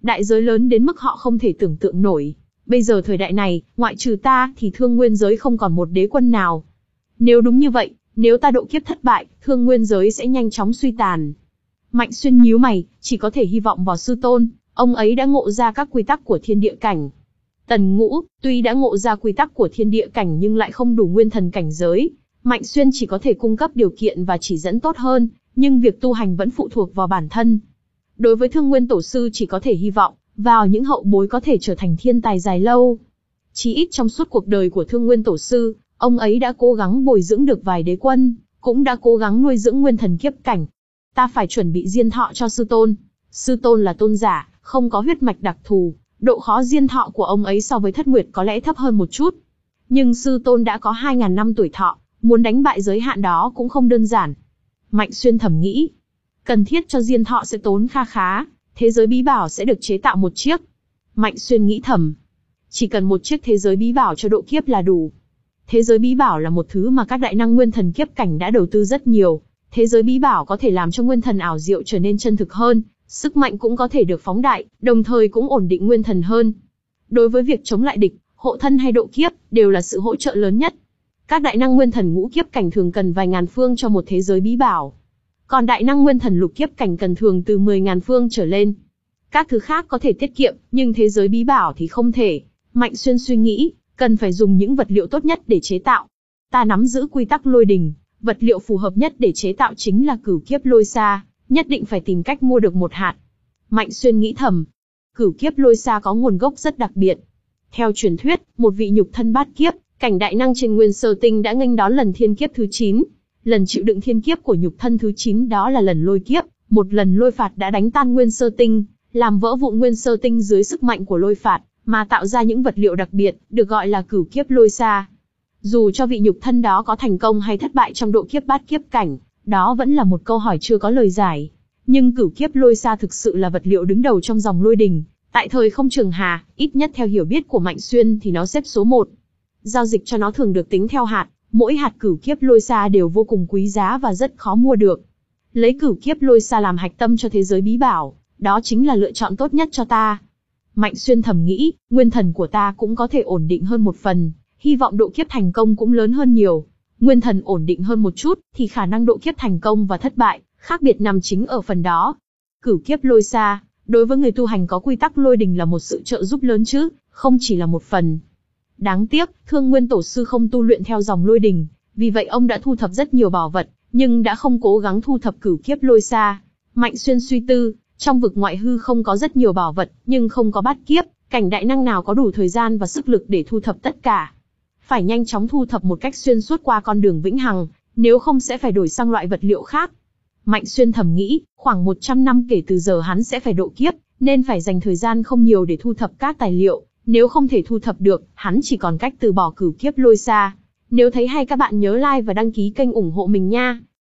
Đại giới lớn đến mức họ không thể tưởng tượng nổi. Bây giờ thời đại này, ngoại trừ ta thì thương nguyên giới không còn một đế quân nào. Nếu đúng như vậy, nếu ta độ kiếp thất bại, thương nguyên giới sẽ nhanh chóng suy tàn. Mạnh Xuyên nhíu mày, chỉ có thể hy vọng vào sư tôn, ông ấy đã ngộ ra các quy tắc của thiên địa cảnh. Tần Ngũ, tuy đã ngộ ra quy tắc của thiên địa cảnh nhưng lại không đủ nguyên thần cảnh giới. Mạnh Xuyên chỉ có thể cung cấp điều kiện và chỉ dẫn tốt hơn, nhưng việc tu hành vẫn phụ thuộc vào bản thân. Đối với Thương Nguyên Tổ sư chỉ có thể hy vọng vào những hậu bối có thể trở thành thiên tài dài lâu. Chí ít trong suốt cuộc đời của Thương Nguyên Tổ sư, ông ấy đã cố gắng bồi dưỡng được vài đế quân, cũng đã cố gắng nuôi dưỡng nguyên thần kiếp cảnh. Ta phải chuẩn bị diên thọ cho sư tôn. Sư tôn là tôn giả, không có huyết mạch đặc thù, độ khó diên thọ của ông ấy so với Thất Nguyệt có lẽ thấp hơn một chút. Nhưng sư tôn đã có hai nghìn năm tuổi thọ, muốn đánh bại giới hạn đó cũng không đơn giản. Mạnh Xuyên thầm nghĩ, cần thiết cho diên thọ sẽ tốn kha khá, thế giới bí bảo sẽ được chế tạo một chiếc. Mạnh Xuyên nghĩ thầm, chỉ cần một chiếc thế giới bí bảo cho độ kiếp là đủ. Thế giới bí bảo là một thứ mà các đại năng nguyên thần kiếp cảnh đã đầu tư rất nhiều. Thế giới bí bảo có thể làm cho nguyên thần ảo diệu trở nên chân thực hơn, sức mạnh cũng có thể được phóng đại, đồng thời cũng ổn định nguyên thần hơn. Đối với việc chống lại địch, hộ thân hay độ kiếp, đều là sự hỗ trợ lớn nhất. Các đại năng nguyên thần ngũ kiếp cảnh thường cần vài ngàn phương cho một thế giới bí bảo. Còn đại năng nguyên thần lục kiếp cảnh cần thường từ mười ngàn phương trở lên. Các thứ khác có thể tiết kiệm, nhưng thế giới bí bảo thì không thể. Mạnh Xuyên suy nghĩ, cần phải dùng những vật liệu tốt nhất để chế tạo. Ta nắm giữ quy tắc lôi đình, vật liệu phù hợp nhất để chế tạo chính là cửu kiếp lôi sa, nhất định phải tìm cách mua được một hạt. Mạnh Xuyên nghĩ thầm, cửu kiếp lôi sa có nguồn gốc rất đặc biệt. Theo truyền thuyết, một vị nhục thân bát kiếp, cảnh đại năng trên nguyên sơ tinh đã nghênh đón lần thiên kiếp thứ chín. Lần chịu đựng thiên kiếp của nhục thân thứ chín đó là lần lôi kiếp, một lần lôi phạt đã đánh tan nguyên sơ tinh, làm vỡ vụn nguyên sơ tinh dưới sức mạnh của lôi phạt, mà tạo ra những vật liệu đặc biệt, được gọi là cửu kiếp lôi sa. Dù cho vị nhục thân đó có thành công hay thất bại trong độ kiếp bát kiếp cảnh, đó vẫn là một câu hỏi chưa có lời giải. Nhưng cửu kiếp lôi sa thực sự là vật liệu đứng đầu trong dòng lôi đình. Tại thời không trường hà, ít nhất theo hiểu biết của Mạnh Xuyên thì nó xếp số một. Giao dịch cho nó thường được tính theo hạt, mỗi hạt cửu kiếp lôi sa đều vô cùng quý giá và rất khó mua được. Lấy cửu kiếp lôi sa làm hạch tâm cho thế giới bí bảo, đó chính là lựa chọn tốt nhất cho ta. Mạnh Xuyên thầm nghĩ, nguyên thần của ta cũng có thể ổn định hơn một phần, hy vọng độ kiếp thành công cũng lớn hơn nhiều. Nguyên thần ổn định hơn một chút, thì khả năng độ kiếp thành công và thất bại, khác biệt nằm chính ở phần đó. Cửu kiếp lôi sa, đối với người tu hành có quy tắc lôi đình là một sự trợ giúp lớn chứ, không chỉ là một phần. Đáng tiếc, Thương Nguyên Tổ sư không tu luyện theo dòng lôi đình, vì vậy ông đã thu thập rất nhiều bảo vật, nhưng đã không cố gắng thu thập cửu kiếp lôi sa. Mạnh Xuyên suy tư, trong vực ngoại hư không có rất nhiều bảo vật, nhưng không có bát kiếp, cảnh đại năng nào có đủ thời gian và sức lực để thu thập tất cả. Phải nhanh chóng thu thập một cách xuyên suốt qua con đường vĩnh hằng, nếu không sẽ phải đổi sang loại vật liệu khác. Mạnh Xuyên thầm nghĩ, khoảng một trăm năm kể từ giờ hắn sẽ phải độ kiếp, nên phải dành thời gian không nhiều để thu thập các tài liệu. Nếu không thể thu thập được, hắn chỉ còn cách từ bỏ cửu kiếp lôi sa. Nếu thấy hay các bạn nhớ like và đăng ký kênh ủng hộ mình nha.